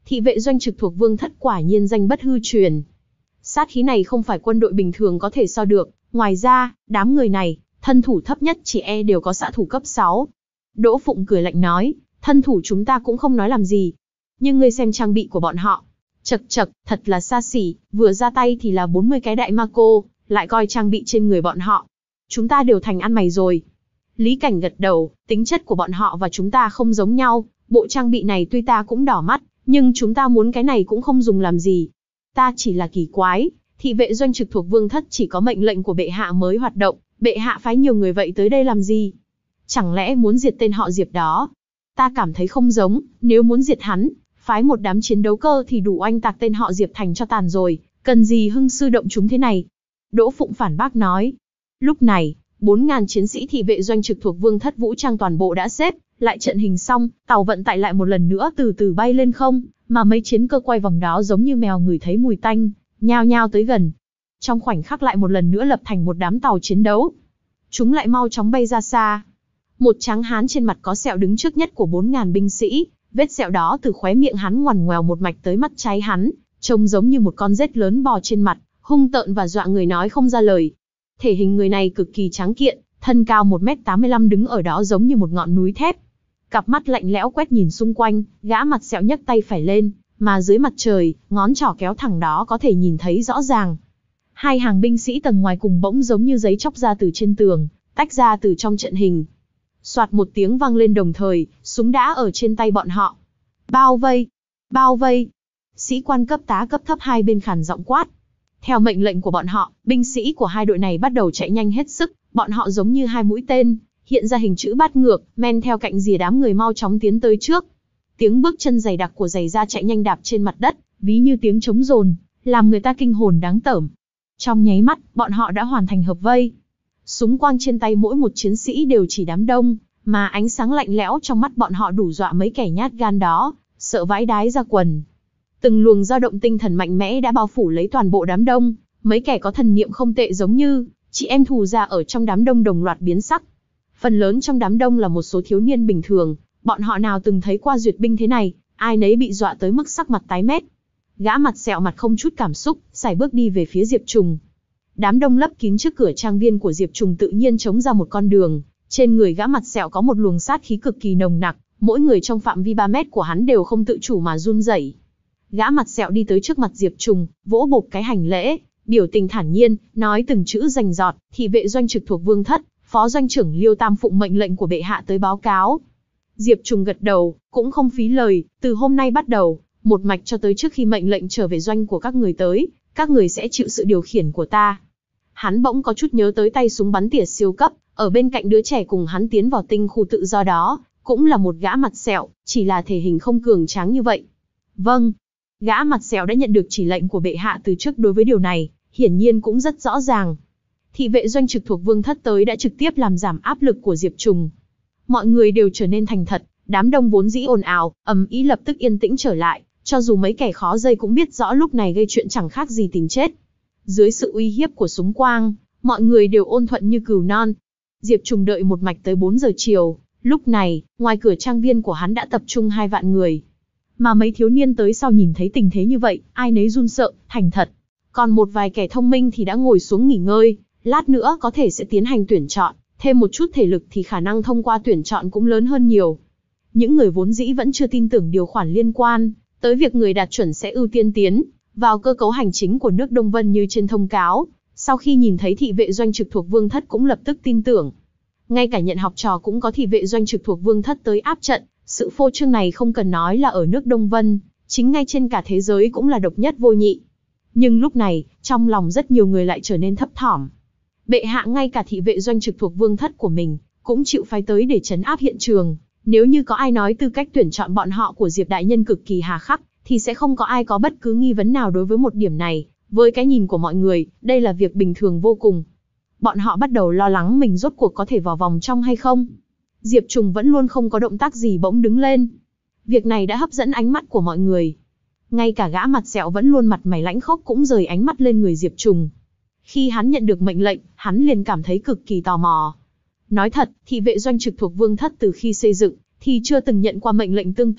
thị vệ doanh trực thuộc Vương Thất quả nhiên danh bất hư truyền. Sát khí này không phải quân đội bình thường có thể so được, ngoài ra, đám người này, thân thủ thấp nhất chỉ e đều có xạ thủ cấp sáu. Đỗ Phụng cười lạnh nói, thân thủ chúng ta cũng không nói làm gì. Nhưng ngươi xem trang bị của bọn họ. Chật chật, thật là xa xỉ, vừa ra tay thì là bốn mươi cái đại ma cô, lại coi trang bị trên người bọn họ. Chúng ta đều thành ăn mày rồi. Lý Cảnh gật đầu, tính chất của bọn họ và chúng ta không giống nhau, bộ trang bị này tuy ta cũng đỏ mắt, nhưng chúng ta muốn cái này cũng không dùng làm gì. Ta chỉ là kỳ quái, thị vệ doanh trực thuộc Vương Thất chỉ có mệnh lệnh của bệ hạ mới hoạt động, bệ hạ phái nhiều người vậy tới đây làm gì? Chẳng lẽ muốn diệt tên họ Diệp đó? Ta cảm thấy không giống, nếu muốn diệt hắn, phái một đám chiến đấu cơ thì đủ oanh tạc tên họ Diệp thành cho tàn rồi, cần gì hưng sư động chúng thế này? Đỗ Phụng phản bác nói. Lúc này, bốn nghìn chiến sĩ thị vệ doanh trực thuộc Vương Thất vũ trang toàn bộ đã xếp lại trận hình xong, tàu vận tải lại một lần nữa từ từ bay lên không, mà mấy chiến cơ quay vòng đó giống như mèo ngửi thấy mùi tanh, nhao nhao tới gần. Trong khoảnh khắc lại một lần nữa lập thành một đám tàu chiến đấu. Chúng lại mau chóng bay ra xa. Một tráng hán trên mặt có sẹo đứng trước nhất của bốn nghìn binh sĩ, vết sẹo đó từ khóe miệng hắn ngoằn ngoèo một mạch tới mắt trái hắn, trông giống như một con rết lớn bò trên mặt, hung tợn và dọa người nói không ra lời. Thể hình người này cực kỳ tráng kiện, thân cao một mét tám mươi lăm đứng ở đó giống như một ngọn núi thép. Cặp mắt lạnh lẽo quét nhìn xung quanh, gã mặt sẹo nhấc tay phải lên, mà dưới mặt trời, ngón trỏ kéo thẳng đó có thể nhìn thấy rõ ràng. Hai hàng binh sĩ tầng ngoài cùng bỗng giống như giấy chóc ra từ trên tường, tách ra từ trong trận hình. Soạt một tiếng vang lên đồng thời, súng đã ở trên tay bọn họ. Bao vây! Bao vây! Sĩ quan cấp tá cấp thấp hai bên khàn giọng quát. Theo mệnh lệnh của bọn họ, binh sĩ của hai đội này bắt đầu chạy nhanh hết sức, bọn họ giống như hai mũi tên, hiện ra hình chữ bát ngược, men theo cạnh rìa đám người mau chóng tiến tới trước. Tiếng bước chân dày đặc của giày da chạy nhanh đạp trên mặt đất, ví như tiếng trống dồn, làm người ta kinh hồn đáng tởm. Trong nháy mắt, bọn họ đã hoàn thành hợp vây. Súng quang trên tay mỗi một chiến sĩ đều chỉ đám đông, mà ánh sáng lạnh lẽo trong mắt bọn họ đủ dọa mấy kẻ nhát gan đó, sợ vãi đái ra quần. Từng luồng dao động tinh thần mạnh mẽ đã bao phủ lấy toàn bộ đám đông, mấy kẻ có thần niệm không tệ giống như chị em thù già ở trong đám đông đồng loạt biến sắc. Phần lớn trong đám đông là một số thiếu niên bình thường, bọn họ nào từng thấy qua duyệt binh thế này, ai nấy bị dọa tới mức sắc mặt tái mét. Gã mặt sẹo mặt không chút cảm xúc, sải bước đi về phía Diệp Trùng. Đám đông lấp kín trước cửa trang viên của Diệp Trùng tự nhiên chống ra một con đường, trên người gã mặt sẹo có một luồng sát khí cực kỳ nồng nặc, mỗi người trong phạm vi ba mét của hắn đều không tự chủ mà run rẩy. Gã mặt sẹo đi tới trước mặt Diệp Trùng, vỗ bộp cái hành lễ, biểu tình thản nhiên, nói từng chữ rành rọt, thị vệ doanh trực thuộc Vương Thất, phó doanh trưởng Liêu Tam phụng mệnh lệnh của bệ hạ tới báo cáo. Diệp Trùng gật đầu, cũng không phí lời, từ hôm nay bắt đầu, một mạch cho tới trước khi mệnh lệnh trở về doanh của các người tới, các người sẽ chịu sự điều khiển của ta. Hắn bỗng có chút nhớ tới tay súng bắn tỉa siêu cấp, ở bên cạnh đứa trẻ cùng hắn tiến vào tinh khu tự do đó, cũng là một gã mặt sẹo, chỉ là thể hình không cường tráng như vậy. Vâng, gã mặt sẹo đã nhận được chỉ lệnh của bệ hạ từ trước đối với điều này, hiển nhiên cũng rất rõ ràng. Thị vệ doanh trực thuộc Vương Thất tới đã trực tiếp làm giảm áp lực của Diệp Trùng. Mọi người đều trở nên thành thật, đám đông vốn dĩ ồn ào, ầm ĩ lập tức yên tĩnh trở lại, cho dù mấy kẻ khó dây cũng biết rõ lúc này gây chuyện chẳng khác gì tìm chết. Dưới sự uy hiếp của súng quang, mọi người đều ôn thuận như cừu non. Diệp Trùng đợi một mạch tới bốn giờ chiều, lúc này, ngoài cửa trang viên của hắn đã tập trung hai vạn người. Mà mấy thiếu niên tới sau nhìn thấy tình thế như vậy, ai nấy run sợ, thành thật. Còn một vài kẻ thông minh thì đã ngồi xuống nghỉ ngơi, lát nữa có thể sẽ tiến hành tuyển chọn, thêm một chút thể lực thì khả năng thông qua tuyển chọn cũng lớn hơn nhiều. Những người vốn dĩ vẫn chưa tin tưởng điều khoản liên quan tới việc người đạt chuẩn sẽ ưu tiên tiến vào cơ cấu hành chính của nước Đông Vân như trên thông cáo, sau khi nhìn thấy thị vệ doanh trực thuộc Vương Thất cũng lập tức tin tưởng. Ngay cả nhận học trò cũng có thị vệ doanh trực thuộc Vương Thất tới áp trận, sự phô trương này không cần nói là ở nước Đông Vân, chính ngay trên cả thế giới cũng là độc nhất vô nhị. Nhưng lúc này, trong lòng rất nhiều người lại trở nên thấp thỏm. Bệ hạ ngay cả thị vệ doanh trực thuộc Vương Thất của mình cũng chịu phái tới để trấn áp hiện trường. Nếu như có ai nói tư cách tuyển chọn bọn họ của Diệp đại nhân cực kỳ hà khắc, thì sẽ không có ai có bất cứ nghi vấn nào đối với một điểm này. Với cái nhìn của mọi người, đây là việc bình thường vô cùng. Bọn họ bắt đầu lo lắng mình rốt cuộc có thể vào vòng trong hay không. Diệp Trùng vẫn luôn không có động tác gì bỗng đứng lên. Việc này đã hấp dẫn ánh mắt của mọi người. Ngay cả gã mặt sẹo vẫn luôn mặt mày lãnh khốc cũng rời ánh mắt lên người Diệp Trùng. Khi hắn nhận được mệnh lệnh, hắn liền cảm thấy cực kỳ tò mò. Nói thật, thị vệ doanh trực thuộc Vương Thất từ khi xây dựng, thì chưa từng nhận qua mệnh lệnh tương tự,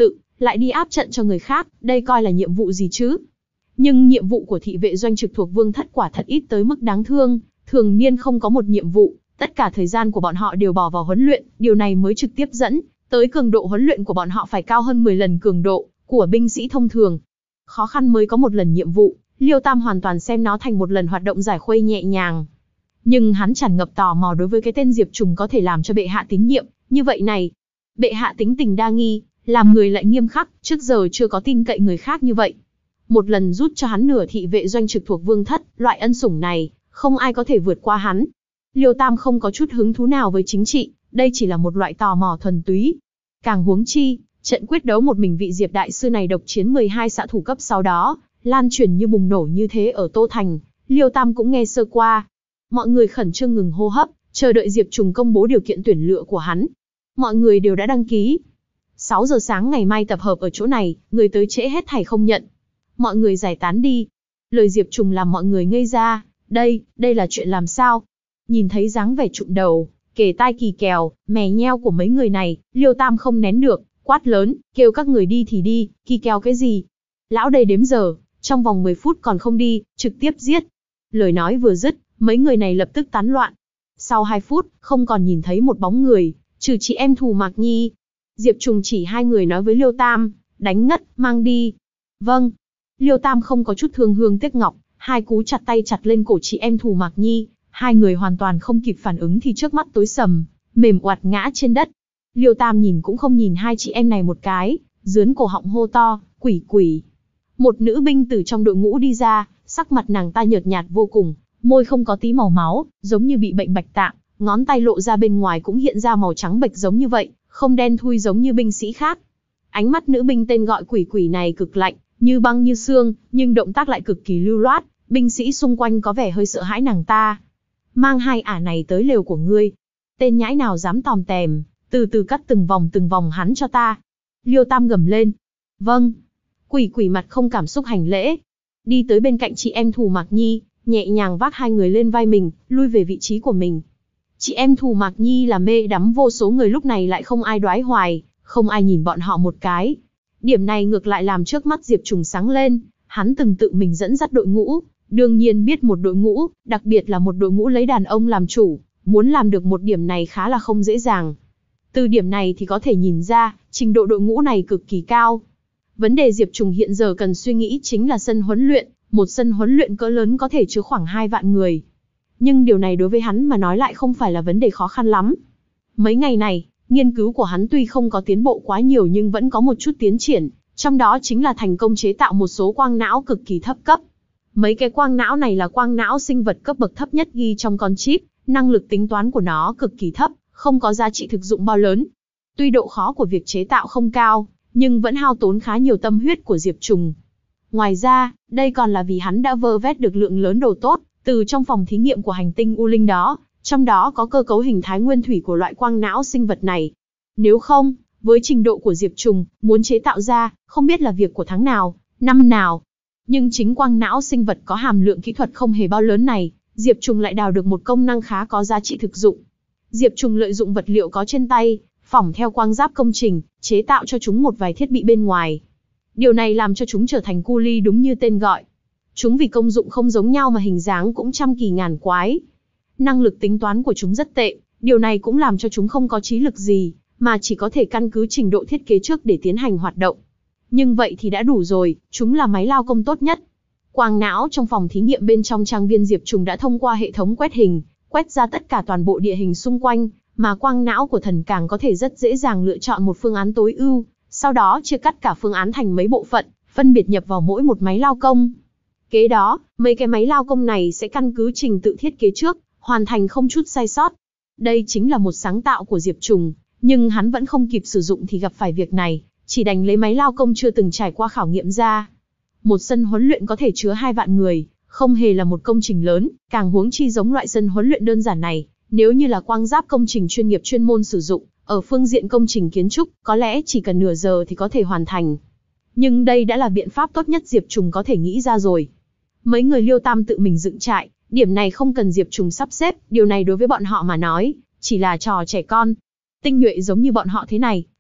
lại đi áp trận cho người khác, đây coi là nhiệm vụ gì chứ? Nhưng nhiệm vụ của thị vệ doanh trực thuộc Vương Thất quả thật ít tới mức đáng thương, thường niên không có một nhiệm vụ, tất cả thời gian của bọn họ đều bỏ vào huấn luyện, điều này mới trực tiếp dẫn tới cường độ huấn luyện của bọn họ phải cao hơn mười lần cường độ của binh sĩ thông thường. Khó khăn mới có một lần nhiệm vụ, Liêu Tam hoàn toàn xem nó thành một lần hoạt động giải khuây nhẹ nhàng. Nhưng hắn tràn ngập tò mò đối với cái tên Diệp Trùng có thể làm cho bệ hạ tín nhiệm như vậy này. Bệ hạ tính tình đa nghi, làm người lại nghiêm khắc, trước giờ chưa có tin cậy người khác như vậy. Một lần rút cho hắn nửa thị vệ doanh trực thuộc Vương Thất, loại ân sủng này, không ai có thể vượt qua hắn. Liêu Tam không có chút hứng thú nào với chính trị, đây chỉ là một loại tò mò thuần túy. Càng huống chi, trận quyết đấu một mình vị Diệp đại sư này độc chiến mười hai xạ thủ cấp sau đó, lan truyền như bùng nổ như thế ở Tô Thành, Liêu Tam cũng nghe sơ qua. Mọi người khẩn trương ngừng hô hấp, chờ đợi Diệp Trùng công bố điều kiện tuyển lựa của hắn. Mọi người đều đã đăng ký. sáu giờ sáng ngày mai tập hợp ở chỗ này, người tới trễ hết thảy không nhận. Mọi người giải tán đi. Lời Diệp Trùng làm mọi người ngây ra, đây, đây là chuyện làm sao? Nhìn thấy dáng vẻ trụm đầu, kề tai kỳ kèo, mè nheo của mấy người này, Liêu Tam không nén được, quát lớn, kêu các người đi thì đi, kỳ kèo cái gì? Lão đây đếm giờ, trong vòng mười phút còn không đi, trực tiếp giết. Lời nói vừa dứt, mấy người này lập tức tán loạn. Sau hai phút, không còn nhìn thấy một bóng người, trừ chị em Thù Mạc Nhi. Diệp Trùng chỉ hai người nói với Liêu Tam, đánh ngất, mang đi. Vâng. Liêu Tam không có chút thương hương tiếc ngọc, hai cú chặt tay chặt lên cổ chị em Thù Mạc Nhi. Hai người hoàn toàn không kịp phản ứng thì trước mắt tối sầm, mềm oặt ngã trên đất. Liêu Tam nhìn cũng không nhìn hai chị em này một cái, dướn cổ họng hô to, quỷ quỷ. Một nữ binh từ trong đội ngũ đi ra, sắc mặt nàng ta nhợt nhạt vô cùng, môi không có tí màu máu, giống như bị bệnh bạch tạng, ngón tay lộ ra bên ngoài cũng hiện ra màu trắng bệch giống như vậy, không đen thui giống như binh sĩ khác. Ánh mắt nữ binh tên gọi quỷ quỷ này cực lạnh, như băng như xương, nhưng động tác lại cực kỳ lưu loát, binh sĩ xung quanh có vẻ hơi sợ hãi nàng ta. Mang hai ả này tới lều của ngươi. Tên nhãi nào dám tòm tèm, từ từ cắt từng vòng từng vòng hắn cho ta. Liêu Tam gầm lên. Vâng. Quỷ quỷ mặt không cảm xúc hành lễ. Đi tới bên cạnh chị em Thù Mạc Nhi, nhẹ nhàng vác hai người lên vai mình, lui về vị trí của mình. Chị em Thù Mạc Nhi là mê đắm vô số người lúc này lại không ai đoái hoài, không ai nhìn bọn họ một cái. Điểm này ngược lại làm trước mắt Diệp Trùng sáng lên, hắn từng tự mình dẫn dắt đội ngũ, đương nhiên biết một đội ngũ, đặc biệt là một đội ngũ lấy đàn ông làm chủ, muốn làm được một điểm này khá là không dễ dàng. Từ điểm này thì có thể nhìn ra, trình độ đội ngũ này cực kỳ cao. Vấn đề Diệp Trùng hiện giờ cần suy nghĩ chính là sân huấn luyện, một sân huấn luyện cỡ lớn có thể chứa khoảng hai vạn người. Nhưng điều này đối với hắn mà nói lại không phải là vấn đề khó khăn lắm. Mấy ngày này, nghiên cứu của hắn tuy không có tiến bộ quá nhiều nhưng vẫn có một chút tiến triển, trong đó chính là thành công chế tạo một số quang não cực kỳ thấp cấp. Mấy cái quang não này là quang não sinh vật cấp bậc thấp nhất ghi trong con chip, năng lực tính toán của nó cực kỳ thấp, không có giá trị thực dụng bao lớn. Tuy độ khó của việc chế tạo không cao, nhưng vẫn hao tốn khá nhiều tâm huyết của Diệp Trùng. Ngoài ra, đây còn là vì hắn đã vơ vét được lượng lớn đồ tốt, từ trong phòng thí nghiệm của hành tinh U Linh đó, trong đó có cơ cấu hình thái nguyên thủy của loại quang não sinh vật này. Nếu không, với trình độ của Diệp Trùng, muốn chế tạo ra, không biết là việc của tháng nào, năm nào. Nhưng chính quang não sinh vật có hàm lượng kỹ thuật không hề bao lớn này, Diệp Trùng lại đào được một công năng khá có giá trị thực dụng. Diệp Trùng lợi dụng vật liệu có trên tay, phỏng theo quang giáp công trình, chế tạo cho chúng một vài thiết bị bên ngoài. Điều này làm cho chúng trở thành cu li đúng như tên gọi. Chúng vì công dụng không giống nhau mà hình dáng cũng trăm kỳ ngàn quái. Năng lực tính toán của chúng rất tệ, điều này cũng làm cho chúng không có trí lực gì, mà chỉ có thể căn cứ trình độ thiết kế trước để tiến hành hoạt động. Nhưng vậy thì đã đủ rồi, chúng là máy lao công tốt nhất. Quang não trong phòng thí nghiệm bên trong trang viên Diệp Trùng đã thông qua hệ thống quét hình, quét ra tất cả toàn bộ địa hình xung quanh, mà quang não của thần càng có thể rất dễ dàng lựa chọn một phương án tối ưu, sau đó chia cắt cả phương án thành mấy bộ phận, phân biệt nhập vào mỗi một máy lao công. Kế đó, mấy cái máy lao công này sẽ căn cứ trình tự thiết kế trước, hoàn thành không chút sai sót. Đây chính là một sáng tạo của Diệp Trùng, nhưng hắn vẫn không kịp sử dụng thì gặp phải việc này, chỉ đành lấy máy lao công chưa từng trải qua khảo nghiệm ra. Một sân huấn luyện có thể chứa hai vạn người, không hề là một công trình lớn, càng huống chi giống loại sân huấn luyện đơn giản này, nếu như là quang giáp công trình chuyên nghiệp chuyên môn sử dụng, ở phương diện công trình kiến trúc, có lẽ chỉ cần nửa giờ thì có thể hoàn thành. Nhưng đây đã là biện pháp tốt nhất Diệp Trùng có thể nghĩ ra rồi. Mấy người Liêu Tam tự mình dựng trại, điểm này không cần Diệp Trùng sắp xếp, điều này đối với bọn họ mà nói, chỉ là trò trẻ con. Tinh nhuệ giống như bọn họ thế này,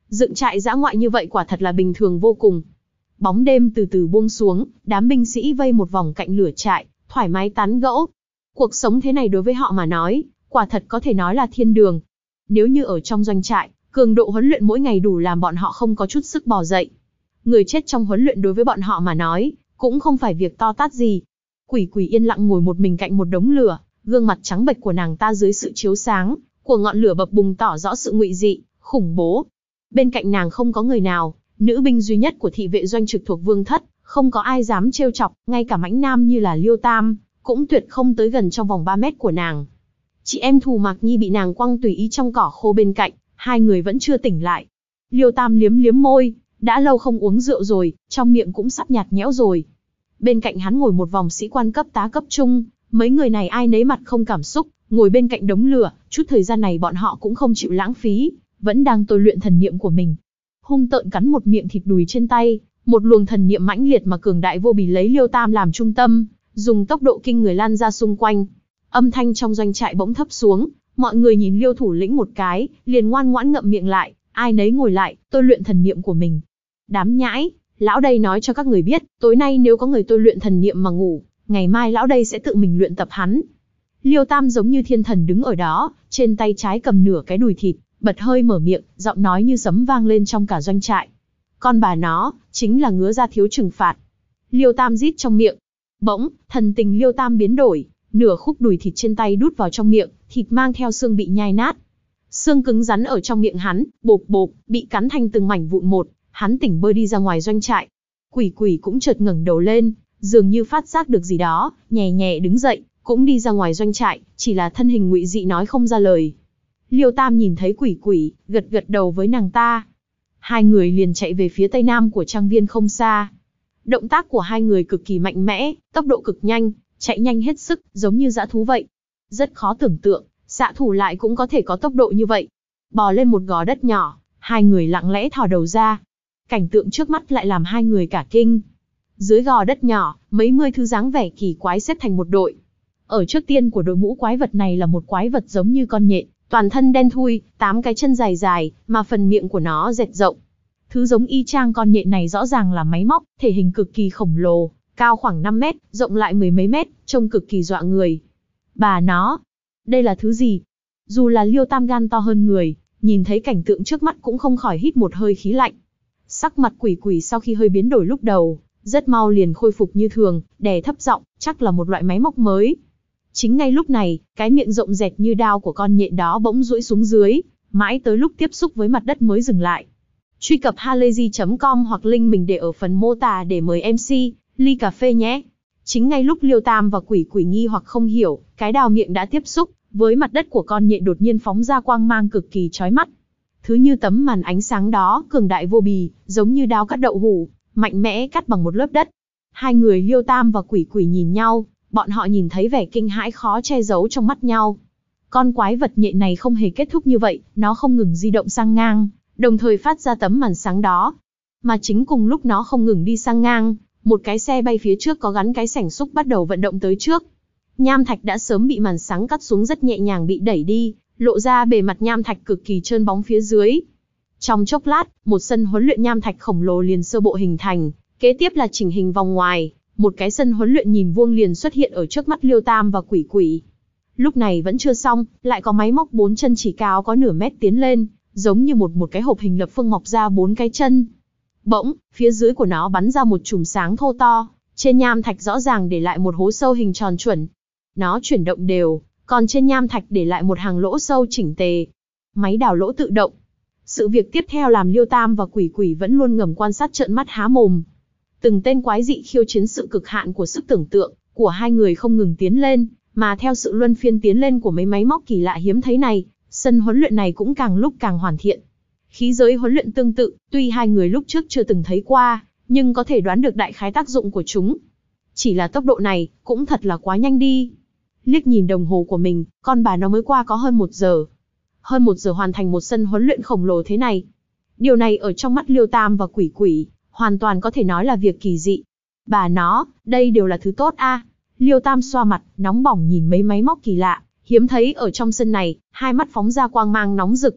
Dựng trại dã ngoại như vậy quả thật là bình thường vô cùng. Bóng đêm từ từ buông xuống, đám binh sĩ vây một vòng cạnh lửa trại, thoải mái tán gẫu. Cuộc sống thế này đối với họ mà nói, quả thật có thể nói là thiên đường. Nếu như ở trong doanh trại, cường độ huấn luyện mỗi ngày đủ làm bọn họ không có chút sức bò dậy. Người chết trong huấn luyện đối với bọn họ mà nói, cũng không phải việc to tát gì. Quỷ Quỷ yên lặng ngồi một mình cạnh một đống lửa, gương mặt trắng bệch của nàng ta dưới sự chiếu sáng của ngọn lửa bập bùng tỏ rõ sự ngụy dị, khủng bố. Bên cạnh nàng không có người nào, nữ binh duy nhất của thị vệ doanh trực thuộc Vương Thất, không có ai dám trêu chọc, ngay cả mãnh nam như là Liêu Tam, cũng tuyệt không tới gần trong vòng ba mét của nàng. Chị em Thù Mạc Nhi bị nàng quăng tùy ý trong cỏ khô bên cạnh, hai người vẫn chưa tỉnh lại. Liêu Tam liếm liếm môi, đã lâu không uống rượu rồi, trong miệng cũng sắp nhạt nhẽo rồi. Bên cạnh hắn ngồi một vòng sĩ quan cấp tá cấp trung, mấy người này ai nấy mặt không cảm xúc, ngồi bên cạnh đống lửa, chút thời gian này bọn họ cũng không chịu lãng phí, vẫn đang tôi luyện thần niệm của mình. Hung tợn cắn một miệng thịt đùi trên tay, một luồng thần niệm mãnh liệt mà cường đại vô bì lấy Liêu Tam làm trung tâm, dùng tốc độ kinh người lan ra xung quanh. Âm thanh trong doanh trại bỗng thấp xuống, mọi người nhìn Liêu thủ lĩnh một cái, liền ngoan ngoãn ngậm miệng lại, ai nấy ngồi lại, tôi luyện thần niệm của mình. Đám nhãi, lão đây nói cho các người biết, tối nay nếu có người tôi luyện thần niệm mà ngủ, ngày mai lão đây sẽ tự mình luyện tập hắn. Liêu Tam giống như thiên thần đứng ở đó, trên tay trái cầm nửa cái đùi thịt, bật hơi mở miệng, giọng nói như sấm vang lên trong cả doanh trại. Con bà nó, chính là ngứa ra thiếu trừng phạt. Liêu Tam rít trong miệng. Bỗng, thần tình Liêu Tam biến đổi, nửa khúc đùi thịt trên tay đút vào trong miệng, thịt mang theo xương bị nhai nát. Xương cứng rắn ở trong miệng hắn, bộp bộp, bị cắn thành từng mảnh vụn một, hắn tỉnh bơi đi ra ngoài doanh trại. Quỷ Quỷ cũng chợt ngẩng đầu lên, dường như phát giác được gì đó, nhẹ nhẹ đứng dậy, cũng đi ra ngoài doanh trại, chỉ là thân hình ngụy dị nói không ra lời. Liêu Tam nhìn thấy Quỷ Quỷ, gật gật đầu với nàng ta. Hai người liền chạy về phía tây nam của trang viên không xa. Động tác của hai người cực kỳ mạnh mẽ, tốc độ cực nhanh, chạy nhanh hết sức, giống như dã thú vậy. Rất khó tưởng tượng, xạ thủ lại cũng có thể có tốc độ như vậy. Bò lên một gò đất nhỏ, hai người lặng lẽ thò đầu ra. Cảnh tượng trước mắt lại làm hai người cả kinh. Dưới gò đất nhỏ, mấy mươi thứ dáng vẻ kỳ quái xếp thành một đội. Ở trước tiên của đội ngũ quái vật này là một quái vật giống như con nhện, toàn thân đen thui, tám cái chân dài dài, mà phần miệng của nó dẹt rộng. Thứ giống y chang con nhện này rõ ràng là máy móc, thể hình cực kỳ khổng lồ, cao khoảng năm mét, rộng lại mười mấy mét, trông cực kỳ dọa người. Bà nó, đây là thứ gì? Dù là Liêu Tam gan to hơn người, nhìn thấy cảnh tượng trước mắt cũng không khỏi hít một hơi khí lạnh. Sắc mặt Quỷ Quỷ sau khi hơi biến đổi lúc đầu, rất mau liền khôi phục như thường, đè thấp giọng, chắc là một loại máy móc mới. Chính ngay lúc này, cái miệng rộng dẹt như đao của con nhện đó bỗng duỗi xuống dưới, mãi tới lúc tiếp xúc với mặt đất mới dừng lại. Truy cập halayzi chấm com hoặc link mình để ở phần mô tả để mời em xê, ly cà phê nhé. Chính ngay lúc Liêu Tam và Quỷ Quỷ nghi hoặc không hiểu, cái đao miệng đã tiếp xúc với mặt đất của con nhện đột nhiên phóng ra quang mang cực kỳ chói mắt. Thứ như tấm màn ánh sáng đó, cường đại vô bì, giống như đao cắt đậu hủ, mạnh mẽ cắt bằng một lớp đất. Hai người Liêu Tam và Quỷ Quỷ nhìn nhau, bọn họ nhìn thấy vẻ kinh hãi khó che giấu trong mắt nhau. Con quái vật nhện này không hề kết thúc như vậy, nó không ngừng di động sang ngang, đồng thời phát ra tấm màn sáng đó. Mà chính cùng lúc nó không ngừng đi sang ngang, một cái xe bay phía trước có gắn cái sảnh xúc bắt đầu vận động tới trước. Nham thạch đã sớm bị màn sáng cắt xuống rất nhẹ nhàng bị đẩy đi, lộ ra bề mặt nham thạch cực kỳ trơn bóng phía dưới. Trong chốc lát, một sân huấn luyện nham thạch khổng lồ liền sơ bộ hình thành, kế tiếp là chỉnh hình vòng ngoài, một cái sân huấn luyện nhìn vuông liền xuất hiện ở trước mắt Liêu Tam và Quỷ Quỷ. Lúc này vẫn chưa xong, lại có máy móc bốn chân chỉ cao có nửa mét tiến lên, giống như một một cái hộp hình lập phương mọc ra bốn cái chân. Bỗng, phía dưới của nó bắn ra một chùm sáng thô to, trên nham thạch rõ ràng để lại một hố sâu hình tròn chuẩn. Nó chuyển động đều, còn trên nham thạch để lại một hàng lỗ sâu chỉnh tề. Máy đào lỗ tự động. Sự việc tiếp theo làm Liêu Tam và Quỷ Quỷ vẫn luôn ngầm quan sát trợn mắt há mồm. Từng tên quái dị khiêu chiến sự cực hạn của sức tưởng tượng của hai người không ngừng tiến lên, mà theo sự luân phiên tiến lên của mấy máy móc kỳ lạ hiếm thấy này, sân huấn luyện này cũng càng lúc càng hoàn thiện. Khí giới huấn luyện tương tự, tuy hai người lúc trước chưa từng thấy qua, nhưng có thể đoán được đại khái tác dụng của chúng. Chỉ là tốc độ này, cũng thật là quá nhanh đi. Liếc nhìn đồng hồ của mình, con bà nó mới qua có hơn một giờ. Hơn một giờ hoàn thành một sân huấn luyện khổng lồ thế này. Điều này ở trong mắt Liêu Tam và Quỷ Quỷ, hoàn toàn có thể nói là việc kỳ dị. Bà nó, đây đều là thứ tốt a. À. Liêu Tam xoa mặt, nóng bỏng nhìn mấy máy móc kỳ lạ, hiếm thấy ở trong sân này, hai mắt phóng ra quang mang nóng rực.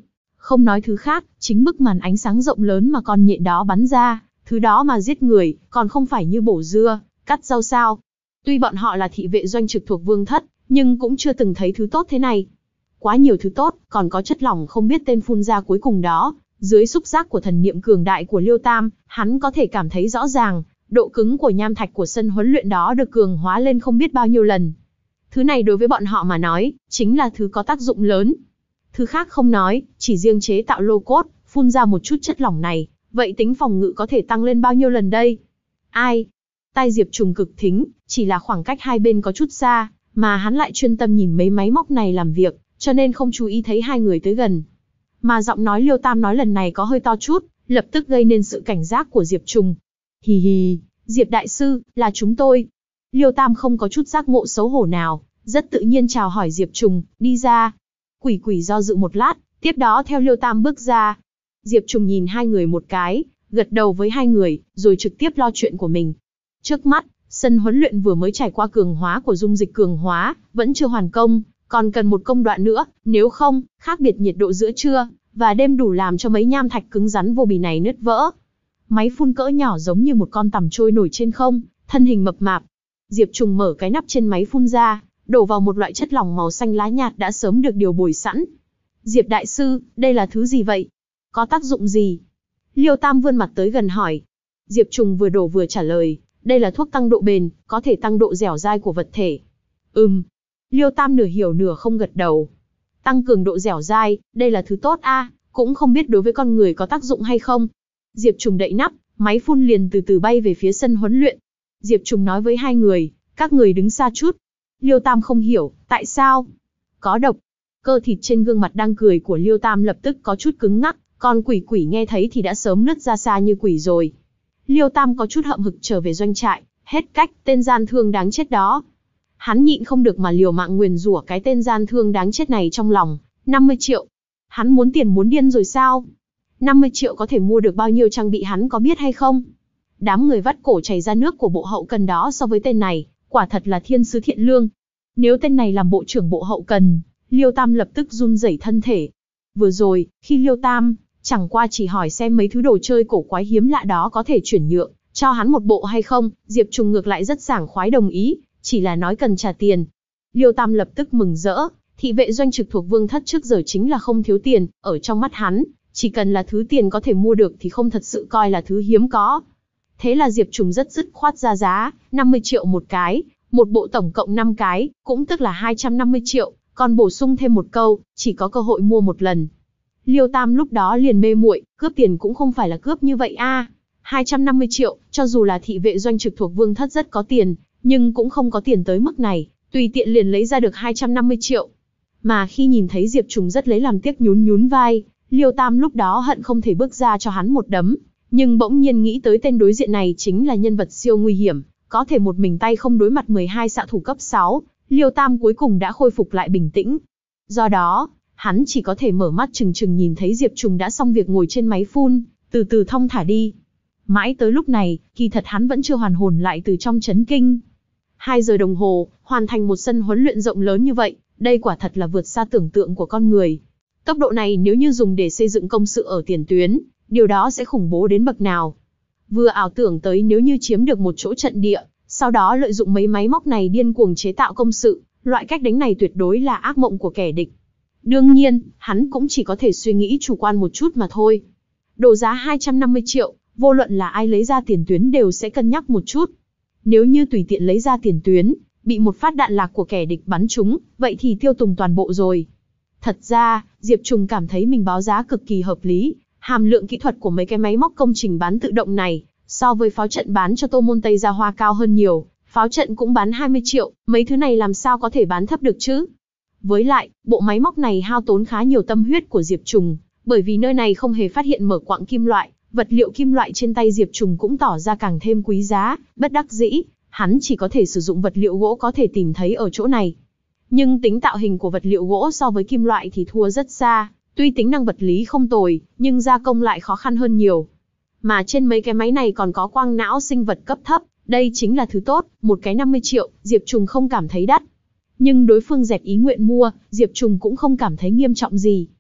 Không nói thứ khác, chính bức màn ánh sáng rộng lớn mà con nhện đó bắn ra, thứ đó mà giết người, còn không phải như bổ dưa, cắt rau sao. Tuy bọn họ là thị vệ doanh trực thuộc vương thất, nhưng cũng chưa từng thấy thứ tốt thế này. Quá nhiều thứ tốt, còn có chất lỏng không biết tên phun ra cuối cùng đó. Dưới xúc giác của thần niệm cường đại của Liêu Tam, hắn có thể cảm thấy rõ ràng, độ cứng của nham thạch của sân huấn luyện đó được cường hóa lên không biết bao nhiêu lần. Thứ này đối với bọn họ mà nói, chính là thứ có tác dụng lớn. Thứ khác không nói, chỉ riêng chế tạo lô cốt, phun ra một chút chất lỏng này, vậy tính phòng ngự có thể tăng lên bao nhiêu lần đây? Ai? Tai Diệp Trùng cực thính, chỉ là khoảng cách hai bên có chút xa, mà hắn lại chuyên tâm nhìn mấy máy móc này làm việc, cho nên không chú ý thấy hai người tới gần. Mà giọng nói Liêu Tam nói lần này có hơi to chút, lập tức gây nên sự cảnh giác của Diệp Trùng. Hì hì, Diệp đại sư, là chúng tôi. Liêu Tam không có chút giác ngộ xấu hổ nào, rất tự nhiên chào hỏi Diệp Trùng, đi ra. Quỷ quỷ do dự một lát, tiếp đó theo Liêu Tam bước ra. Diệp Trùng nhìn hai người một cái, gật đầu với hai người, rồi trực tiếp lo chuyện của mình. Trước mắt, sân huấn luyện vừa mới trải qua cường hóa của dung dịch cường hóa, vẫn chưa hoàn công, còn cần một công đoạn nữa, nếu không, khác biệt nhiệt độ giữa trưa và đêm đủ làm cho mấy nham thạch cứng rắn vô bì này nứt vỡ. Máy phun cỡ nhỏ giống như một con tằm trôi nổi trên không, thân hình mập mạp. Diệp Trùng mở cái nắp trên máy phun ra, đổ vào một loại chất lỏng màu xanh lá nhạt đã sớm được điều bồi sẵn. Diệp đại sư, đây là thứ gì vậy? Có tác dụng gì? Liêu Tam vươn mặt tới gần hỏi. Diệp Trùng vừa đổ vừa trả lời, đây là thuốc tăng độ bền, có thể tăng độ dẻo dai của vật thể. Ừm. Liêu Tam nửa hiểu nửa không gật đầu. Tăng cường độ dẻo dai, đây là thứ tốt a, à, cũng không biết đối với con người có tác dụng hay không. Diệp Trùng đậy nắp, máy phun liền từ từ bay về phía sân huấn luyện. Diệp Trùng nói với hai người, các người đứng xa chút. Liêu Tam không hiểu, tại sao? Có độc. Cơ thịt trên gương mặt đang cười của Liêu Tam lập tức có chút cứng ngắc, còn quỷ quỷ nghe thấy thì đã sớm nứt ra xa như quỷ rồi. Liêu Tam có chút hậm hực trở về doanh trại, hết cách, tên gian thương đáng chết đó. Hắn nhịn không được mà liều mạng nguyền rủa cái tên gian thương đáng chết này trong lòng. năm mươi triệu. Hắn muốn tiền muốn điên rồi sao? năm mươi triệu có thể mua được bao nhiêu trang bị hắn có biết hay không? Đám người vắt cổ chảy ra nước của bộ hậu cần đó so với tên này, quả thật là thiên sứ thiện lương. Nếu tên này làm bộ trưởng bộ hậu cần, Liêu Tam lập tức run rẩy thân thể. Vừa rồi, khi Liêu Tam chẳng qua chỉ hỏi xem mấy thứ đồ chơi cổ quái hiếm lạ đó có thể chuyển nhượng cho hắn một bộ hay không, Diệp Trùng ngược lại rất sảng khoái đồng ý, chỉ là nói cần trả tiền. Liêu Tam lập tức mừng rỡ, thị vệ doanh trực thuộc vương thất trước giờ chính là không thiếu tiền, ở trong mắt hắn, chỉ cần là thứ tiền có thể mua được thì không thật sự coi là thứ hiếm có. Thế là Diệp Trùng rất dứt khoát ra giá, năm mươi triệu một cái, một bộ tổng cộng năm cái, cũng tức là hai trăm năm mươi triệu, còn bổ sung thêm một câu, chỉ có cơ hội mua một lần. Liêu Tam lúc đó liền mê muội, cướp tiền cũng không phải là cướp như vậy a. À. hai trăm năm mươi triệu, cho dù là thị vệ doanh trực thuộc vương thất rất có tiền, nhưng cũng không có tiền tới mức này, tùy tiện liền lấy ra được hai trăm năm mươi triệu. Mà khi nhìn thấy Diệp Trùng rất lấy làm tiếc nhún nhún vai, Liêu Tam lúc đó hận không thể bước ra cho hắn một đấm, nhưng bỗng nhiên nghĩ tới tên đối diện này chính là nhân vật siêu nguy hiểm, có thể một mình tay không đối mặt mười hai xạ thủ cấp sáu, Liêu Tam cuối cùng đã khôi phục lại bình tĩnh. Do đó, hắn chỉ có thể mở mắt trừng trừng nhìn thấy Diệp Trùng đã xong việc ngồi trên máy phun, từ từ thong thả đi. Mãi tới lúc này, kỳ thật hắn vẫn chưa hoàn hồn lại từ trong chấn kinh. Hai giờ đồng hồ, hoàn thành một sân huấn luyện rộng lớn như vậy, đây quả thật là vượt xa tưởng tượng của con người. Tốc độ này nếu như dùng để xây dựng công sự ở tiền tuyến, điều đó sẽ khủng bố đến bậc nào. Vừa ảo tưởng tới nếu như chiếm được một chỗ trận địa, sau đó lợi dụng mấy máy móc này điên cuồng chế tạo công sự, loại cách đánh này tuyệt đối là ác mộng của kẻ địch. Đương nhiên, hắn cũng chỉ có thể suy nghĩ chủ quan một chút mà thôi. Đồ giá hai trăm năm mươi triệu, vô luận là ai lấy ra tiền tuyến đều sẽ cân nhắc một chút. Nếu như tùy tiện lấy ra tiền tuyến, bị một phát đạn lạc của kẻ địch bắn trúng, vậy thì tiêu tùng toàn bộ rồi. Thật ra, Diệp Trùng cảm thấy mình báo giá cực kỳ hợp lý, hàm lượng kỹ thuật của mấy cái máy móc công trình bán tự động này, so với pháo trận bán cho Tô Môn Tây Gia Hoa cao hơn nhiều, pháo trận cũng bán hai mươi triệu, mấy thứ này làm sao có thể bán thấp được chứ? Với lại, bộ máy móc này hao tốn khá nhiều tâm huyết của Diệp Trùng, bởi vì nơi này không hề phát hiện mở quặng kim loại, vật liệu kim loại trên tay Diệp Trùng cũng tỏ ra càng thêm quý giá, bất đắc dĩ, hắn chỉ có thể sử dụng vật liệu gỗ có thể tìm thấy ở chỗ này. Nhưng tính tạo hình của vật liệu gỗ so với kim loại thì thua rất xa, tuy tính năng vật lý không tồi, nhưng gia công lại khó khăn hơn nhiều. Mà trên mấy cái máy này còn có quang não sinh vật cấp thấp, đây chính là thứ tốt, một cái năm mươi triệu, Diệp Trùng không cảm thấy đắt. Nhưng đối phương dẹp ý nguyện mua, Diệp Trùng cũng không cảm thấy nghiêm trọng gì.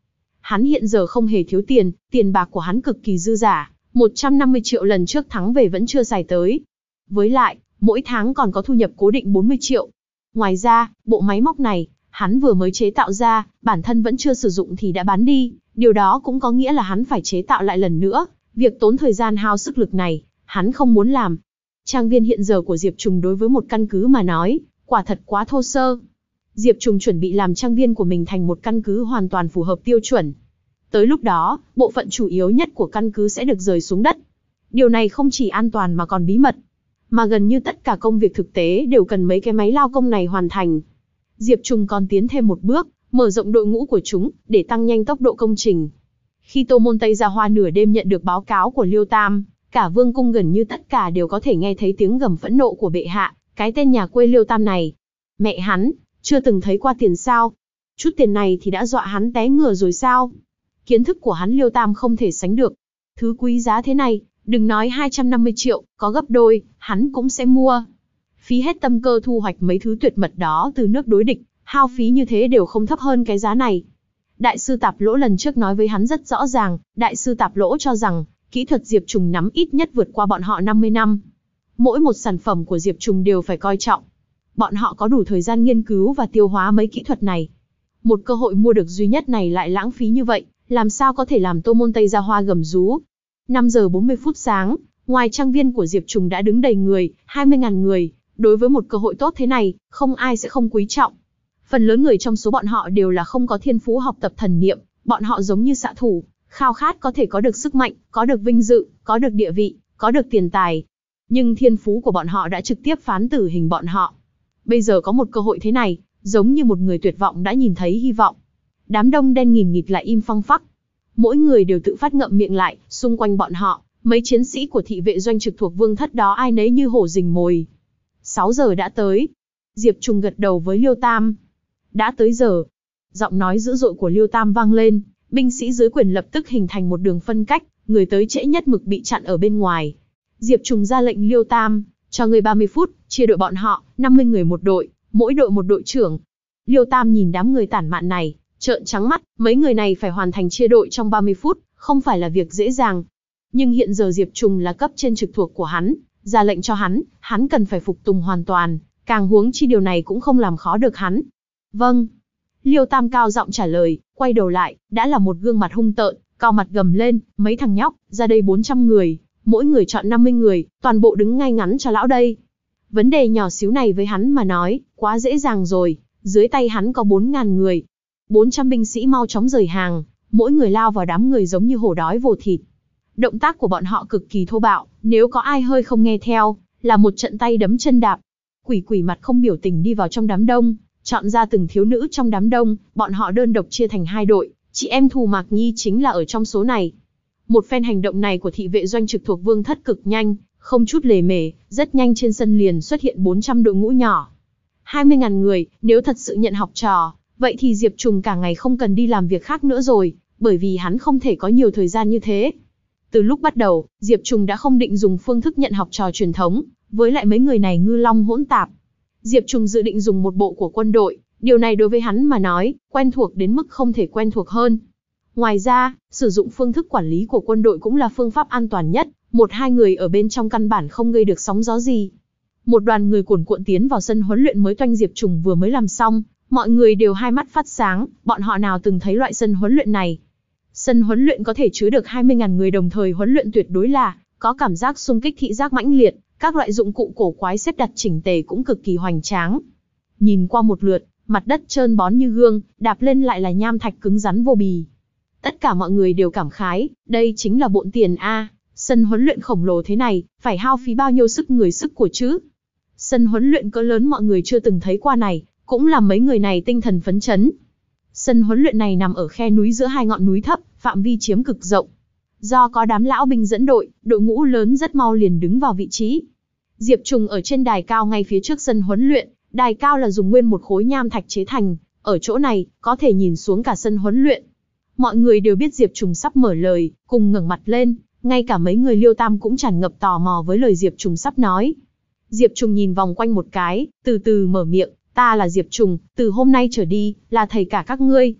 Hắn hiện giờ không hề thiếu tiền, tiền bạc của hắn cực kỳ dư giả, một trăm năm mươi triệu lần trước thắng về vẫn chưa xài tới. Với lại, mỗi tháng còn có thu nhập cố định bốn mươi triệu. Ngoài ra, bộ máy móc này, hắn vừa mới chế tạo ra, bản thân vẫn chưa sử dụng thì đã bán đi, điều đó cũng có nghĩa là hắn phải chế tạo lại lần nữa, việc tốn thời gian hao sức lực này, hắn không muốn làm. Trang viên hiện giờ của Diệp Trùng đối với một căn cứ mà nói, quả thật quá thô sơ. Diệp Trùng chuẩn bị làm trang viên của mình thành một căn cứ hoàn toàn phù hợp tiêu chuẩn. Tới lúc đó, bộ phận chủ yếu nhất của căn cứ sẽ được rời xuống đất. Điều này không chỉ an toàn mà còn bí mật. Mà gần như tất cả công việc thực tế đều cần mấy cái máy lao công này hoàn thành. Diệp Trùng còn tiến thêm một bước, mở rộng đội ngũ của chúng, để tăng nhanh tốc độ công trình. Khi Tô Môn Tây Gia Hoa nửa đêm nhận được báo cáo của Liêu Tam, cả vương cung gần như tất cả đều có thể nghe thấy tiếng gầm phẫn nộ của bệ hạ, cái tên nhà quê Liêu Tam này. Mẹ hắn, chưa từng thấy qua tiền sao? Chút tiền này thì đã dọa hắn té ngửa rồi sao? Kiến thức của hắn Liêu Tam không thể sánh được. Thứ quý giá thế này, đừng nói hai trăm năm mươi triệu, có gấp đôi, hắn cũng sẽ mua. Phí hết tâm cơ thu hoạch mấy thứ tuyệt mật đó từ nước đối địch, hao phí như thế đều không thấp hơn cái giá này. Đại sư Tạp Lỗ lần trước nói với hắn rất rõ ràng, Đại sư Tạp Lỗ cho rằng, kỹ thuật Diệp Trùng nắm ít nhất vượt qua bọn họ năm mươi năm. Mỗi một sản phẩm của Diệp Trùng đều phải coi trọng. Bọn họ có đủ thời gian nghiên cứu và tiêu hóa mấy kỹ thuật này. Một cơ hội mua được duy nhất này lại lãng phí như vậy, làm sao có thể làm Tô Môn Tây Gia Hoa gầm rú. năm giờ bốn mươi phút sáng, ngoài trang viên của Diệp Trùng đã đứng đầy người, hai mươi nghìn người. Đối với một cơ hội tốt thế này, không ai sẽ không quý trọng. Phần lớn người trong số bọn họ đều là không có thiên phú học tập thần niệm, bọn họ giống như xạ thủ, khao khát có thể có được sức mạnh, có được vinh dự, có được địa vị, có được tiền tài. Nhưng thiên phú của bọn họ đã trực tiếp phán tử hình bọn họ. Bây giờ có một cơ hội thế này, giống như một người tuyệt vọng đã nhìn thấy hy vọng. Đám đông đen nghìn nghịt lại im phăng phắc. Mỗi người đều tự phát ngậm miệng lại, xung quanh bọn họ, mấy chiến sĩ của thị vệ doanh trực thuộc vương thất đó ai nấy như hổ rình mồi. sáu giờ đã tới. Diệp Trùng gật đầu với Liêu Tam. Đã tới giờ. Giọng nói dữ dội của Liêu Tam vang lên, binh sĩ dưới quyền lập tức hình thành một đường phân cách, người tới trễ nhất mực bị chặn ở bên ngoài. Diệp Trùng ra lệnh Liêu Tam, cho người ba mươi phút, chia đội bọn họ, năm mươi người một đội, mỗi đội một đội trưởng. Liêu Tam nhìn đám người tản mạn này, trợn trắng mắt, mấy người này phải hoàn thành chia đội trong ba mươi phút, không phải là việc dễ dàng. Nhưng hiện giờ Diệp Trùng là cấp trên trực thuộc của hắn, ra lệnh cho hắn, hắn cần phải phục tùng hoàn toàn, càng huống chi điều này cũng không làm khó được hắn. Vâng. Liêu Tam cao giọng trả lời, quay đầu lại, đã là một gương mặt hung tợn, cao mặt gầm lên, mấy thằng nhóc, ra đây bốn trăm người, mỗi người chọn năm mươi người, toàn bộ đứng ngay ngắn cho lão đây. Vấn đề nhỏ xíu này với hắn mà nói, quá dễ dàng rồi, dưới tay hắn có bốn nghìn người. bốn trăm binh sĩ mau chóng rời hàng, mỗi người lao vào đám người giống như hổ đói vồ thịt. Động tác của bọn họ cực kỳ thô bạo, nếu có ai hơi không nghe theo, là một trận tay đấm chân đạp. Quỷ quỷ mặt không biểu tình đi vào trong đám đông, chọn ra từng thiếu nữ trong đám đông, bọn họ đơn độc chia thành hai đội, chị em Thù Mạc Nhi chính là ở trong số này. Một phen hành động này của thị vệ doanh trực thuộc vương thất cực nhanh, không chút lề mề, rất nhanh trên sân liền xuất hiện bốn trăm đội ngũ nhỏ. hai mươi nghìn người, nếu thật sự nhận học trò, vậy thì Diệp Trùng cả ngày không cần đi làm việc khác nữa rồi, bởi vì hắn không thể có nhiều thời gian như thế. Từ lúc bắt đầu, Diệp Trùng đã không định dùng phương thức nhận học trò truyền thống, với lại mấy người này ngư long hỗn tạp. Diệp Trùng dự định dùng một bộ của quân đội, điều này đối với hắn mà nói, quen thuộc đến mức không thể quen thuộc hơn. Ngoài ra, sử dụng phương thức quản lý của quân đội cũng là phương pháp an toàn nhất, một hai người ở bên trong căn bản không gây được sóng gió gì. Một đoàn người cuồn cuộn tiến vào sân huấn luyện mới toanh Diệp Trùng vừa mới làm xong, mọi người đều hai mắt phát sáng, bọn họ nào từng thấy loại sân huấn luyện này. Sân huấn luyện có thể chứa được hai mươi nghìn người đồng thời huấn luyện tuyệt đối là có cảm giác xung kích thị giác mãnh liệt, các loại dụng cụ cổ quái xếp đặt chỉnh tề cũng cực kỳ hoành tráng. Nhìn qua một lượt, mặt đất trơn bón như gương, đạp lên lại là nham thạch cứng rắn vô bì. Tất cả mọi người đều cảm khái, đây chính là bộn tiền a, sân huấn luyện khổng lồ thế này, phải hao phí bao nhiêu sức người sức của chứ. Sân huấn luyện cỡ lớn mọi người chưa từng thấy qua này, cũng làm mấy người này tinh thần phấn chấn. Sân huấn luyện này nằm ở khe núi giữa hai ngọn núi thấp, phạm vi chiếm cực rộng. Do có đám lão binh dẫn đội, đội ngũ lớn rất mau liền đứng vào vị trí. Diệp Trùng ở trên đài cao ngay phía trước sân huấn luyện, đài cao là dùng nguyên một khối nham thạch chế thành, ở chỗ này, có thể nhìn xuống cả sân huấn luyện. Mọi người đều biết Diệp Trùng sắp mở lời, cùng ngẩng mặt lên, ngay cả mấy người Liêu Tam cũng tràn ngập tò mò với lời Diệp Trùng sắp nói. Diệp Trùng nhìn vòng quanh một cái, từ từ mở miệng, ta là Diệp Trùng, từ hôm nay trở đi, là thầy cả các ngươi.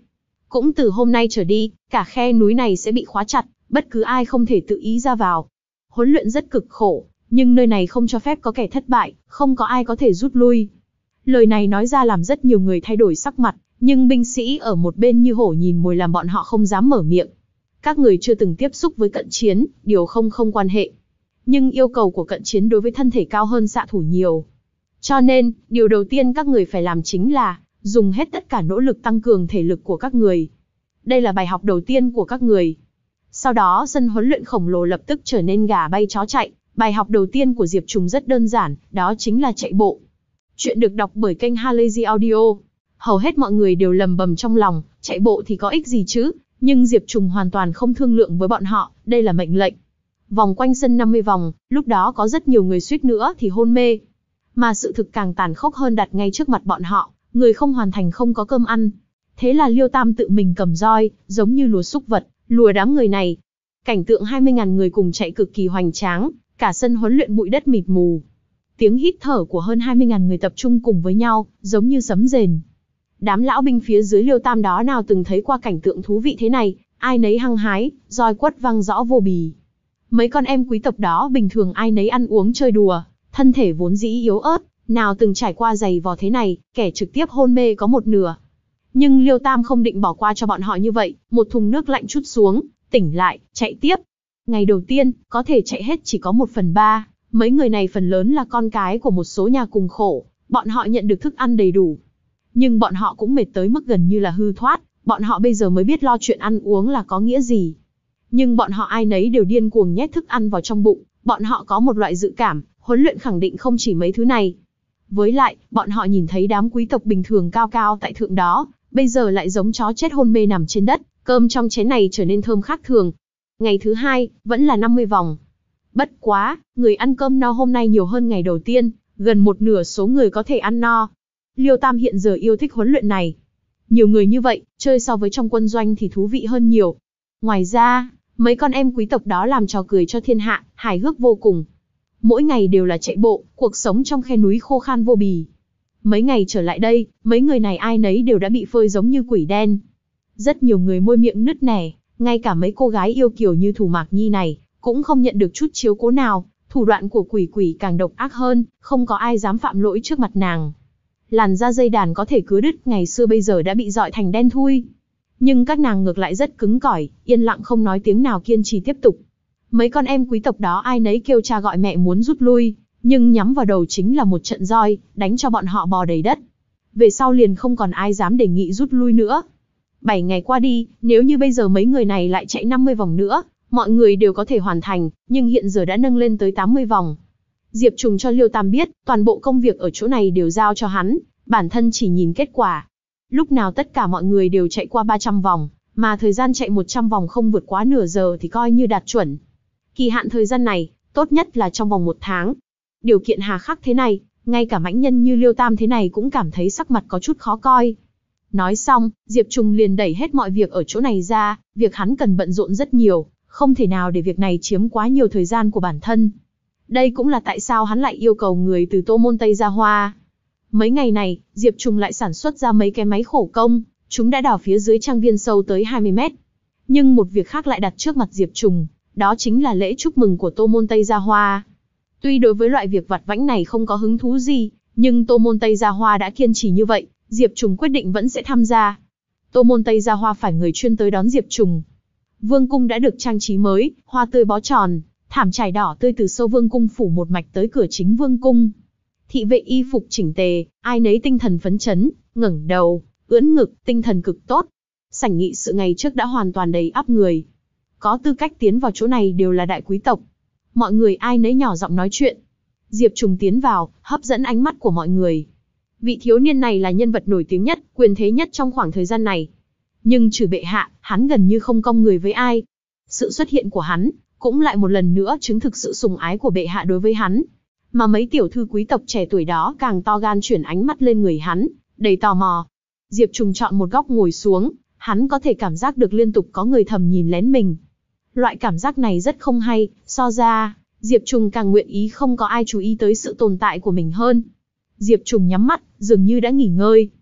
Cũng từ hôm nay trở đi, cả khe núi này sẽ bị khóa chặt, bất cứ ai không thể tự ý ra vào. Huấn luyện rất cực khổ, nhưng nơi này không cho phép có kẻ thất bại, không có ai có thể rút lui. Lời này nói ra làm rất nhiều người thay đổi sắc mặt, nhưng binh sĩ ở một bên như hổ nhìn mồi làm bọn họ không dám mở miệng. Các người chưa từng tiếp xúc với cận chiến, điều không không quan hệ. Nhưng yêu cầu của cận chiến đối với thân thể cao hơn xạ thủ nhiều. Cho nên, điều đầu tiên các người phải làm chính là dùng hết tất cả nỗ lực tăng cường thể lực của các người. Đây là bài học đầu tiên của các người. Sau đó sân huấn luyện khổng lồ lập tức trở nên gà bay chó chạy. Bài học đầu tiên của Diệp Trùng rất đơn giản, đó chính là chạy bộ. Chuyện được đọc bởi kênh Halazy Audio. Hầu hết mọi người đều lầm bầm trong lòng, chạy bộ thì có ích gì chứ, nhưng Diệp Trùng hoàn toàn không thương lượng với bọn họ, đây là mệnh lệnh. Vòng quanh sân năm mươi vòng, lúc đó có rất nhiều người suýt nữa thì hôn mê. Mà sự thực càng tàn khốc hơn đặt ngay trước mặt bọn họ, người không hoàn thành không có cơm ăn. Thế là Liêu Tam tự mình cầm roi, giống như lùa súc vật, lùa đám người này. Cảnh tượng hai mươi nghìn người cùng chạy cực kỳ hoành tráng, cả sân huấn luyện bụi đất mịt mù. Tiếng hít thở của hơn hai mươi nghìn người tập trung cùng với nhau, giống như sấm rền. Đám lão binh phía dưới Liêu Tam đó nào từng thấy qua cảnh tượng thú vị thế này, ai nấy hăng hái, roi quất vang rõ vô bì. Mấy con em quý tộc đó bình thường ai nấy ăn uống chơi đùa, thân thể vốn dĩ yếu ớt, nào từng trải qua giày vò thế này, kẻ trực tiếp hôn mê có một nửa. Nhưng Liêu Tam không định bỏ qua cho bọn họ như vậy, một thùng nước lạnh trút xuống, tỉnh lại, chạy tiếp. Ngày đầu tiên, có thể chạy hết chỉ có một phần ba, mấy người này phần lớn là con cái của một số nhà cùng khổ, bọn họ nhận được thức ăn đầy đủ. Nhưng bọn họ cũng mệt tới mức gần như là hư thoát, bọn họ bây giờ mới biết lo chuyện ăn uống là có nghĩa gì. Nhưng bọn họ ai nấy đều điên cuồng nhét thức ăn vào trong bụng, bọn họ có một loại dự cảm, huấn luyện khẳng định không chỉ mấy thứ này. Với lại, bọn họ nhìn thấy đám quý tộc bình thường cao cao tại thượng đó, bây giờ lại giống chó chết hôn mê nằm trên đất, cơm trong chén này trở nên thơm khác thường. Ngày thứ hai, vẫn là năm mươi vòng. Bất quá, người ăn cơm no hôm nay nhiều hơn ngày đầu tiên, gần một nửa số người có thể ăn no. Liêu Tam hiện giờ yêu thích huấn luyện này. Nhiều người như vậy, chơi so với trong quân doanh thì thú vị hơn nhiều. Ngoài ra, mấy con em quý tộc đó làm trò cười cho thiên hạ, hài hước vô cùng. Mỗi ngày đều là chạy bộ, cuộc sống trong khe núi khô khan vô bì. Mấy ngày trở lại đây, mấy người này ai nấy đều đã bị phơi giống như quỷ đen. Rất nhiều người môi miệng nứt nẻ, ngay cả mấy cô gái yêu kiều như Thủ Mạc Nhi này, cũng không nhận được chút chiếu cố nào. Thủ đoạn của quỷ quỷ càng độc ác hơn, không có ai dám phạm lỗi trước mặt nàng. Làn da dây đàn có thể cứa đứt ngày xưa bây giờ đã bị dọi thành đen thui. Nhưng các nàng ngược lại rất cứng cỏi, yên lặng không nói tiếng nào kiên trì tiếp tục. Mấy con em quý tộc đó ai nấy kêu cha gọi mẹ muốn rút lui, nhưng nhắm vào đầu chính là một trận roi, đánh cho bọn họ bò đầy đất. Về sau liền không còn ai dám đề nghị rút lui nữa. Bảy ngày qua đi, nếu như bây giờ mấy người này lại chạy năm mươi vòng nữa, mọi người đều có thể hoàn thành, nhưng hiện giờ đã nâng lên tới tám mươi vòng. Diệp Trùng cho Liêu Tam biết, toàn bộ công việc ở chỗ này đều giao cho hắn, bản thân chỉ nhìn kết quả. Lúc nào tất cả mọi người đều chạy qua ba trăm vòng, mà thời gian chạy một trăm vòng không vượt quá nửa giờ thì coi như đạt chuẩn. Kỳ hạn thời gian này, tốt nhất là trong vòng một tháng. Điều kiện hà khắc thế này, ngay cả mãnh nhân như Liêu Tam thế này cũng cảm thấy sắc mặt có chút khó coi. Nói xong, Diệp Trùng liền đẩy hết mọi việc ở chỗ này ra, việc hắn cần bận rộn rất nhiều, không thể nào để việc này chiếm quá nhiều thời gian của bản thân. Đây cũng là tại sao hắn lại yêu cầu người từ Tô Môn Tây Gia Hoa. Mấy ngày này, Diệp Trùng lại sản xuất ra mấy cái máy khổ công, chúng đã đào phía dưới trang viên sâu tới hai mươi mét. Nhưng một việc khác lại đặt trước mặt Diệp Trùng, đó chính là lễ chúc mừng của Tô Môn Tây Gia Hoa. Tuy đối với loại việc vặt vãnh này không có hứng thú gì, nhưng Tô Môn Tây Gia Hoa đã kiên trì như vậy, Diệp Trùng quyết định vẫn sẽ tham gia. Tô Môn Tây Gia Hoa phải người chuyên tới đón Diệp Trùng. Vương cung đã được trang trí mới, hoa tươi bó tròn, thảm trải đỏ tươi từ sâu vương cung phủ một mạch tới cửa chính vương cung. Thị vệ y phục chỉnh tề, ai nấy tinh thần phấn chấn, ngẩng đầu, ưỡn ngực, tinh thần cực tốt. Sảnh nghị sự ngày trước đã hoàn toàn đầy ắp người. Có tư cách tiến vào chỗ này đều là đại quý tộc. Mọi người ai nấy nhỏ giọng nói chuyện. Diệp Trùng tiến vào, hấp dẫn ánh mắt của mọi người. Vị thiếu niên này là nhân vật nổi tiếng nhất, quyền thế nhất trong khoảng thời gian này. Nhưng trừ bệ hạ, hắn gần như không cong người với ai. Sự xuất hiện của hắn, cũng lại một lần nữa chứng thực sự sùng ái của bệ hạ đối với hắn. Mà mấy tiểu thư quý tộc trẻ tuổi đó càng to gan chuyển ánh mắt lên người hắn, đầy tò mò. Diệp Trùng chọn một góc ngồi xuống, hắn có thể cảm giác được liên tục có người thầm nhìn lén mình. Loại cảm giác này rất không hay, so ra, Diệp Trùng càng nguyện ý không có ai chú ý tới sự tồn tại của mình hơn. Diệp Trùng nhắm mắt, dường như đã nghỉ ngơi.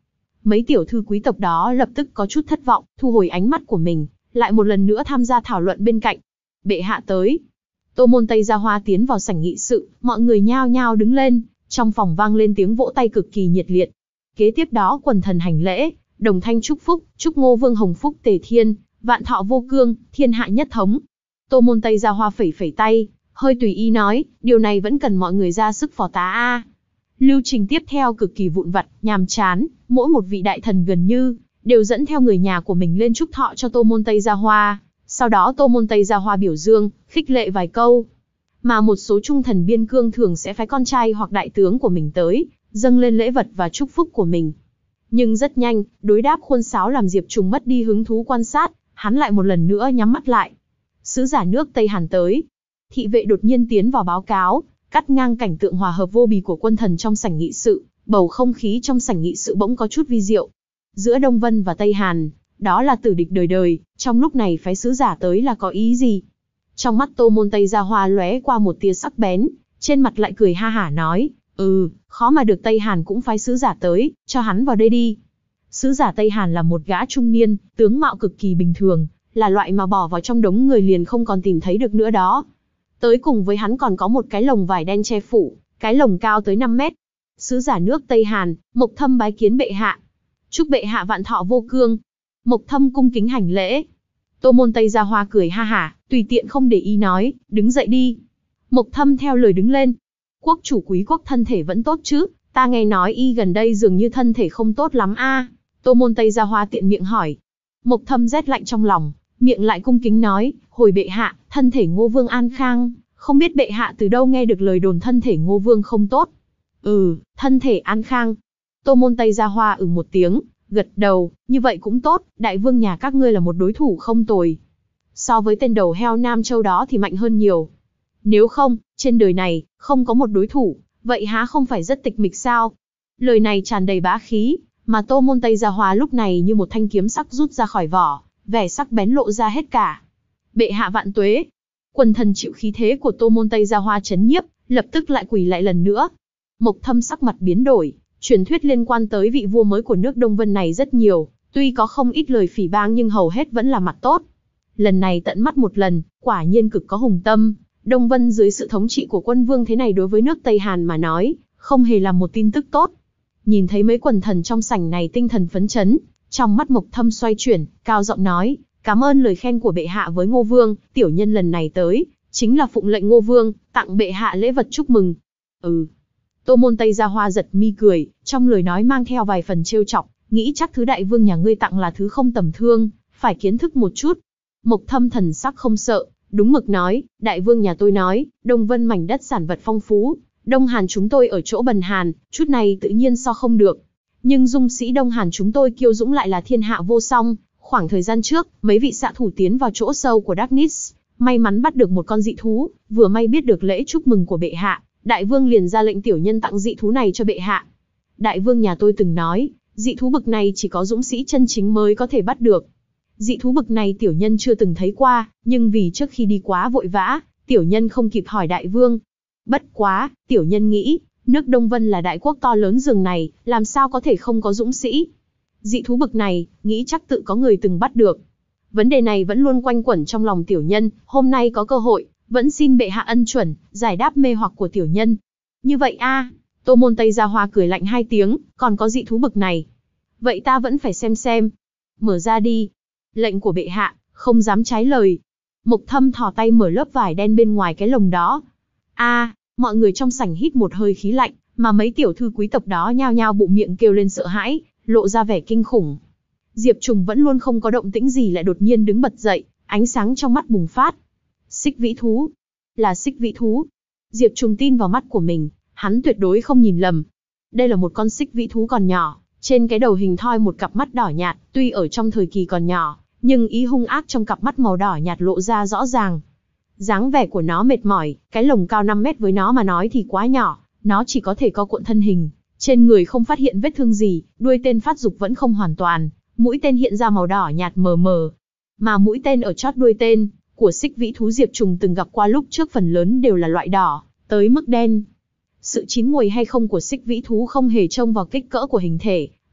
Mấy tiểu thư quý tộc đó lập tức có chút thất vọng, thu hồi ánh mắt của mình, lại một lần nữa tham gia thảo luận bên cạnh. Bệ hạ tới. Tô Môn Tây Gia Hoa tiến vào sảnh nghị sự, mọi người nhao nhao đứng lên, trong phòng vang lên tiếng vỗ tay cực kỳ nhiệt liệt. Kế tiếp đó quần thần hành lễ, đồng thanh chúc phúc, chúc Ngô Vương hồng phúc tề thiên, vạn thọ vô cương, thiên hạ nhất thống. Tô Môn Tây Gia Hoa phẩy phẩy tay, hơi tùy ý nói, điều này vẫn cần mọi người ra sức phò tá a. Lưu trình tiếp theo cực kỳ vụn vặt, nhàm chán, mỗi một vị đại thần gần như đều dẫn theo người nhà của mình lên chúc thọ cho Tô Môn Tây Gia Hoa. Sau đó Tô Môn Tây Gia Hoa biểu dương, khích lệ vài câu. Mà một số trung thần biên cương thường sẽ phái con trai hoặc đại tướng của mình tới, dâng lên lễ vật và chúc phúc của mình. Nhưng rất nhanh, đối đáp khuôn sáo làm Diệp Trùng mất đi hứng thú quan sát, hắn lại một lần nữa nhắm mắt lại. Sứ giả nước Tây Hàn tới. Thị vệ đột nhiên tiến vào báo cáo, cắt ngang cảnh tượng hòa hợp vô bì của quân thần trong sảnh nghị sự, bầu không khí trong sảnh nghị sự bỗng có chút vi diệu. Giữa Đông Vân và Tây Hàn, đó là tử địch đời đời, trong lúc này phái sứ giả tới là có ý gì? Trong mắt Tô Môn Tây Gia Hoa lóe qua một tia sắc bén, trên mặt lại cười ha hả nói, ừ, khó mà được Tây Hàn cũng phái sứ giả tới, cho hắn vào đây đi. Sứ giả Tây Hàn là một gã trung niên, tướng mạo cực kỳ bình thường, là loại mà bỏ vào trong đống người liền không còn tìm thấy được nữa đó. Tới cùng với hắn còn có một cái lồng vải đen che phủ, cái lồng cao tới năm mét. Sứ giả nước Tây Hàn, Mộc Thâm bái kiến bệ hạ. Chúc bệ hạ vạn thọ vô cương. Mộc Thâm cung kính hành lễ. Tô Môn Tây Gia Hoa cười ha hả, tùy tiện không để ý nói, đứng dậy đi. Mộc Thâm theo lời đứng lên. Quốc chủ quý quốc thân thể vẫn tốt chứ, ta nghe nói y gần đây dường như thân thể không tốt lắm a. Tô Môn Tây Gia Hoa tiện miệng hỏi. Mộc Thâm rét lạnh trong lòng, miệng lại cung kính nói, hồi bệ hạ, thân thể Ngô Vương an khang, không biết bệ hạ từ đâu nghe được lời đồn thân thể Ngô Vương không tốt. Ừ, thân thể an khang. Tô Môn Tây Gia Hoa ừ một tiếng, gật đầu, như vậy cũng tốt, đại vương nhà các ngươi là một đối thủ không tồi. So với tên đầu heo Nam Châu đó thì mạnh hơn nhiều. Nếu không, trên đời này, không có một đối thủ, vậy há không phải rất tịch mịch sao? Lời này tràn đầy bá khí, mà Tô Môn Tây Gia Hoa lúc này như một thanh kiếm sắc rút ra khỏi vỏ, vẻ sắc bén lộ ra hết cả. Bệ hạ vạn tuế. Quần thần chịu khí thế của Tô Môn Tây Gia Hoa chấn nhiếp, lập tức lại quỳ lại lần nữa. Mộc Thâm sắc mặt biến đổi, truyền thuyết liên quan tới vị vua mới của nước Đông Vân này rất nhiều, tuy có không ít lời phỉ báng nhưng hầu hết vẫn là mặt tốt. Lần này tận mắt một lần, quả nhiên cực có hùng tâm. Đông Vân dưới sự thống trị của quân vương thế này đối với nước Tây Hàn mà nói, không hề là một tin tức tốt. Nhìn thấy mấy quần thần trong sảnh này tinh thần phấn chấn, trong mắt Mộc Thâm xoay chuyển, cao giọng nói, cảm ơn lời khen của bệ hạ với Ngô Vương, tiểu nhân lần này tới, chính là phụng lệnh Ngô Vương, tặng bệ hạ lễ vật chúc mừng. Ừ. Tô Môn Tây Gia Hoa giật mi cười, trong lời nói mang theo vài phần trêu chọc, nghĩ chắc thứ đại vương nhà ngươi tặng là thứ không tầm thường, phải kiến thức một chút. Mộc Thâm thần sắc không sợ, đúng mực nói, đại vương nhà tôi nói, Đông Vân mảnh đất sản vật phong phú, Đông Hàn chúng tôi ở chỗ bần hàn, chút này tự nhiên so không được. Nhưng dung sĩ Đông Hàn chúng tôi kiêu dũng lại là thiên hạ vô song. Khoảng thời gian trước, mấy vị xạ thủ tiến vào chỗ sâu của Darkness, may mắn bắt được một con dị thú, vừa may biết được lễ chúc mừng của bệ hạ, đại vương liền ra lệnh tiểu nhân tặng dị thú này cho bệ hạ. Đại vương nhà tôi từng nói, dị thú bực này chỉ có dũng sĩ chân chính mới có thể bắt được. Dị thú bực này tiểu nhân chưa từng thấy qua, nhưng vì trước khi đi quá vội vã, tiểu nhân không kịp hỏi đại vương. Bất quá, tiểu nhân nghĩ, nước Đông Vân là đại quốc to lớn rừng này, làm sao có thể không có dũng sĩ. Dị thú bực này, nghĩ chắc tự có người từng bắt được. Vấn đề này vẫn luôn quanh quẩn trong lòng tiểu nhân, hôm nay có cơ hội, vẫn xin bệ hạ ân chuẩn, giải đáp mê hoặc của tiểu nhân. Như vậy a, à, Tô Môn Tây Gia Hoa cười lạnh hai tiếng, còn có dị thú bực này. Vậy ta vẫn phải xem xem. Mở ra đi. Lệnh của bệ hạ, không dám trái lời. Mộc Thâm thò tay mở lớp vải đen bên ngoài cái lồng đó. A, à, mọi người trong sảnh hít một hơi khí lạnh, mà mấy tiểu thư quý tộc đó nhao nhao bụng miệng kêu lên sợ hãi, lộ ra vẻ kinh khủng. Diệp Trùng vẫn luôn không có động tĩnh gì lại đột nhiên đứng bật dậy, ánh sáng trong mắt bùng phát. Xích vĩ thú. Là xích vĩ thú. Diệp Trùng tin vào mắt của mình, hắn tuyệt đối không nhìn lầm. Đây là một con xích vĩ thú còn nhỏ, trên cái đầu hình thoi một cặp mắt đỏ nhạt, tuy ở trong thời kỳ còn nhỏ, nhưng ý hung ác trong cặp mắt màu đỏ nhạt lộ ra rõ ràng. Dáng vẻ của nó mệt mỏi, cái lồng cao năm mét với nó mà nói thì quá nhỏ, nó chỉ có thể co cuộn thân hình, trên người không phát hiện vết thương gì, đuôi tên phát dục vẫn không hoàn toàn, mũi tên hiện ra màu đỏ nhạt mờ mờ. Mà mũi tên ở chót đuôi tên của xích vĩ thú Diệp Trùng từng gặp qua lúc trước phần lớn đều là loại đỏ, tới mức đen. Sự chín mùi hay không của xích vĩ thú không hề trông vào kích cỡ của hình thể,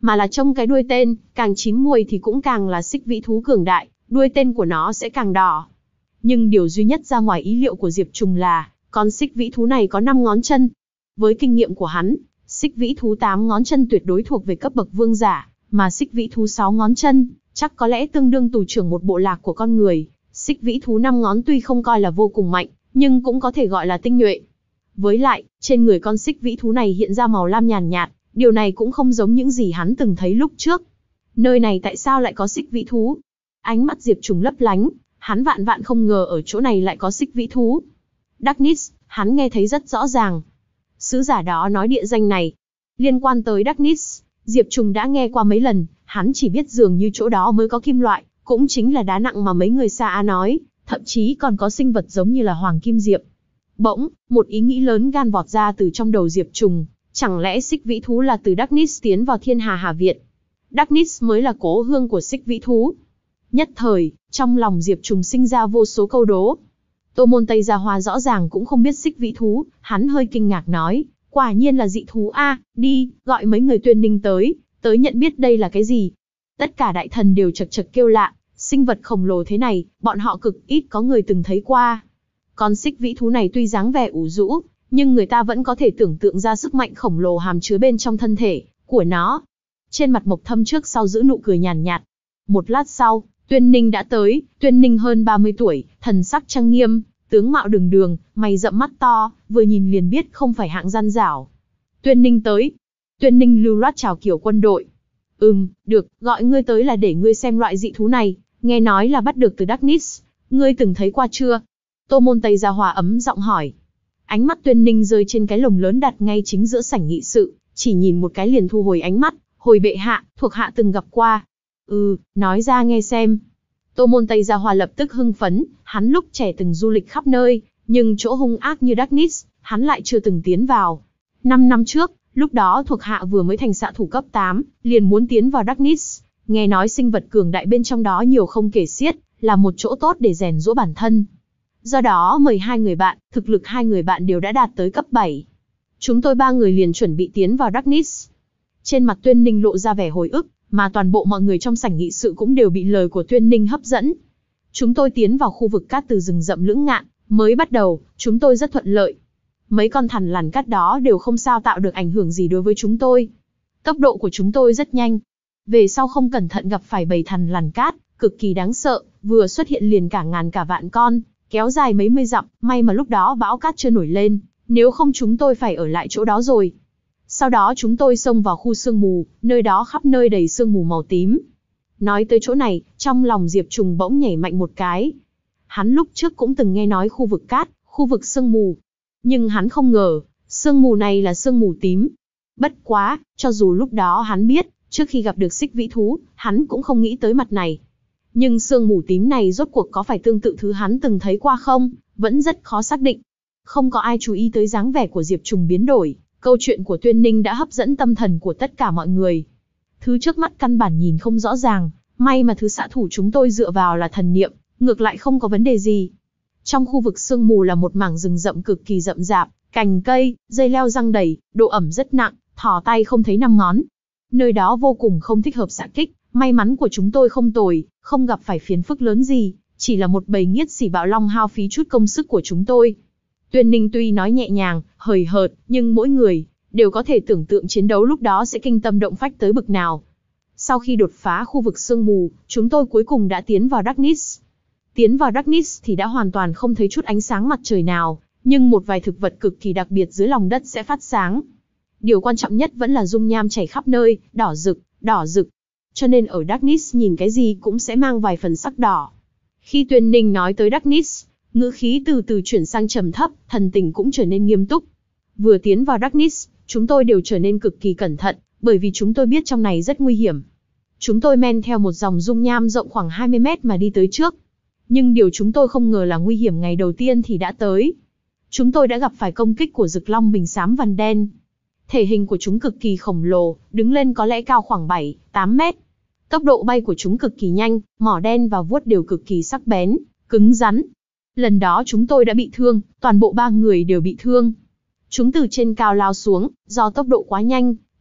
mà là trông cái đuôi tên, càng chín muồi thì cũng càng là xích vĩ thú cường đại, đuôi tên của nó sẽ càng đỏ. Nhưng điều duy nhất ra ngoài ý liệu của Diệp Trùng là, con xích vĩ thú này có năm ngón chân. Với kinh nghiệm của hắn, xích vĩ thú tám ngón chân tuyệt đối thuộc về cấp bậc vương giả, mà xích vĩ thú sáu ngón chân, chắc có lẽ tương đương tù trưởng một bộ lạc của con người. Xích vĩ thú năm ngón tuy không coi là vô cùng mạnh, nhưng cũng có thể gọi là tinh nhuệ. Với lại, trên người con xích vĩ thú này hiện ra màu lam nhàn nhạt, điều này cũng không giống những gì hắn từng thấy lúc trước. Nơi này tại sao lại có xích vĩ thú? Ánh mắt Diệp Trùng lấp lánh, hắn vạn vạn không ngờ ở chỗ này lại có xích vĩ thú. Darkness, hắn nghe thấy rất rõ ràng. Sứ giả đó nói địa danh này. Liên quan tới Darkness, Diệp Trùng đã nghe qua mấy lần, hắn chỉ biết dường như chỗ đó mới có kim loại, cũng chính là đá nặng mà mấy người xa Á nói, thậm chí còn có sinh vật giống như là hoàng kim diệp. Bỗng, một ý nghĩ lớn gan vọt ra từ trong đầu Diệp Trùng, chẳng lẽ xích vĩ thú là từ Darkness tiến vào Thiên Hà Hà Viện? Darkness mới là cố hương của xích vĩ thú. Nhất thời, trong lòng Diệp Trùng sinh ra vô số câu đố. Tô Môn Tây Gia Hoa rõ ràng cũng không biết xích vĩ thú, hắn hơi kinh ngạc nói, quả nhiên là dị thú a, đi, gọi mấy người Tuyên Ninh tới, tới nhận biết đây là cái gì. Tất cả đại thần đều chật chật kêu lạ, sinh vật khổng lồ thế này, bọn họ cực ít có người từng thấy qua. Con xích vĩ thú này tuy dáng vẻ ủ rũ, nhưng người ta vẫn có thể tưởng tượng ra sức mạnh khổng lồ hàm chứa bên trong thân thể của nó. Trên mặt Mộc Thâm trước sau giữ nụ cười nhàn nhạt. Một lát sau, Tuyên Ninh đã tới, Tuyên Ninh hơn ba mươi tuổi, thần sắc trang nghiêm, tướng mạo đường đường, mày rậm mắt to, vừa nhìn liền biết không phải hạng gian dảo. Tuyên Ninh tới. Tuyên Ninh lưu loát chào kiểu quân đội. Ừm, được, gọi ngươi tới là để ngươi xem loại dị thú này, nghe nói là bắt được từ Darkness, ngươi từng thấy qua chưa? Tô Môn Tây Gia Hòa ấm giọng hỏi. Ánh mắt Tuyên Ninh rơi trên cái lồng lớn đặt ngay chính giữa sảnh nghị sự, chỉ nhìn một cái liền thu hồi ánh mắt, hồi bệ hạ, thuộc hạ từng gặp qua. Ừ, nói ra nghe xem. Tô Môn Tây Gia Hòa lập tức hưng phấn, hắn lúc trẻ từng du lịch khắp nơi, nhưng chỗ hung ác như Darkness, hắn lại chưa từng tiến vào. Năm năm trước, lúc đó thuộc hạ vừa mới thành xạ thủ cấp tám, liền muốn tiến vào Darkness, nghe nói sinh vật cường đại bên trong đó nhiều không kể xiết, là một chỗ tốt để rèn giũa bản thân. Do đó mời hai người bạn, thực lực hai người bạn đều đã đạt tới cấp bảy. Chúng tôi ba người liền chuẩn bị tiến vào Darkness. Trên mặt Tuyên Ninh lộ ra vẻ hồi ức, mà toàn bộ mọi người trong sảnh nghị sự cũng đều bị lời của Tuyên Ninh hấp dẫn. Chúng tôi tiến vào khu vực cát từ rừng rậm Lưỡng Ngạn, mới bắt đầu, chúng tôi rất thuận lợi. Mấy con thằn lằn cát đó đều không sao tạo được ảnh hưởng gì đối với chúng tôi. Tốc độ của chúng tôi rất nhanh. Về sau không cẩn thận gặp phải bầy thằn lằn cát, cực kỳ đáng sợ, vừa xuất hiện liền cả ngàn cả vạn con, kéo dài mấy mươi dặm, may mà lúc đó bão cát chưa nổi lên, nếu không chúng tôi phải ở lại chỗ đó rồi. Sau đó chúng tôi xông vào khu sương mù, nơi đó khắp nơi đầy sương mù màu tím. Nói tới chỗ này, trong lòng Diệp Trùng bỗng nhảy mạnh một cái. Hắn lúc trước cũng từng nghe nói khu vực cát, khu vực sương mù. Nhưng hắn không ngờ, sương mù này là sương mù tím. Bất quá, cho dù lúc đó hắn biết, trước khi gặp được xích vĩ thú, hắn cũng không nghĩ tới mặt này. Nhưng sương mù tím này rốt cuộc có phải tương tự thứ hắn từng thấy qua không, vẫn rất khó xác định. Không có ai chú ý tới dáng vẻ của Diệp Trùng biến đổi. Câu chuyện của Tuyên Ninh đã hấp dẫn tâm thần của tất cả mọi người. Thứ trước mắt căn bản nhìn không rõ ràng, may mà thứ xạ thủ chúng tôi dựa vào là thần niệm, ngược lại không có vấn đề gì. Trong khu vực sương mù là một mảng rừng rậm cực kỳ rậm rạp, cành cây, dây leo giăng đầy, độ ẩm rất nặng, thò tay không thấy năm ngón. Nơi đó vô cùng không thích hợp xạ kích, may mắn của chúng tôi không tồi, không gặp phải phiền phức lớn gì, chỉ là một bầy nghiết xỉ bạo long hao phí chút công sức của chúng tôi. Tuyên Ninh tuy nói nhẹ nhàng, hời hợt, nhưng mỗi người đều có thể tưởng tượng chiến đấu lúc đó sẽ kinh tâm động phách tới bực nào. Sau khi đột phá khu vực sương mù, chúng tôi cuối cùng đã tiến vào Darkness. Tiến vào Darkness thì đã hoàn toàn không thấy chút ánh sáng mặt trời nào, nhưng một vài thực vật cực kỳ đặc biệt dưới lòng đất sẽ phát sáng. Điều quan trọng nhất vẫn là dung nham chảy khắp nơi, đỏ rực, đỏ rực. Cho nên ở Darkness nhìn cái gì cũng sẽ mang vài phần sắc đỏ. Khi Tuyên Ninh nói tới Darkness, ngữ khí từ từ chuyển sang trầm thấp, thần tình cũng trở nên nghiêm túc. Vừa tiến vào Darkness, chúng tôi đều trở nên cực kỳ cẩn thận, bởi vì chúng tôi biết trong này rất nguy hiểm. Chúng tôi men theo một dòng dung nham rộng khoảng hai mươi mét mà đi tới trước. Nhưng điều chúng tôi không ngờ là nguy hiểm ngày đầu tiên thì đã tới. Chúng tôi đã gặp phải công kích của rực long bình xám vằn đen. Thể hình của chúng cực kỳ khổng lồ, đứng lên có lẽ cao khoảng bảy, tám mét. Tốc độ bay của chúng cực kỳ nhanh, mỏ đen và vuốt đều cực kỳ sắc bén, cứng rắn. Lần đó chúng tôi đã bị thương, toàn bộ ba người đều bị thương. Chúng từ trên cao lao xuống, do tốc độ quá nhanh,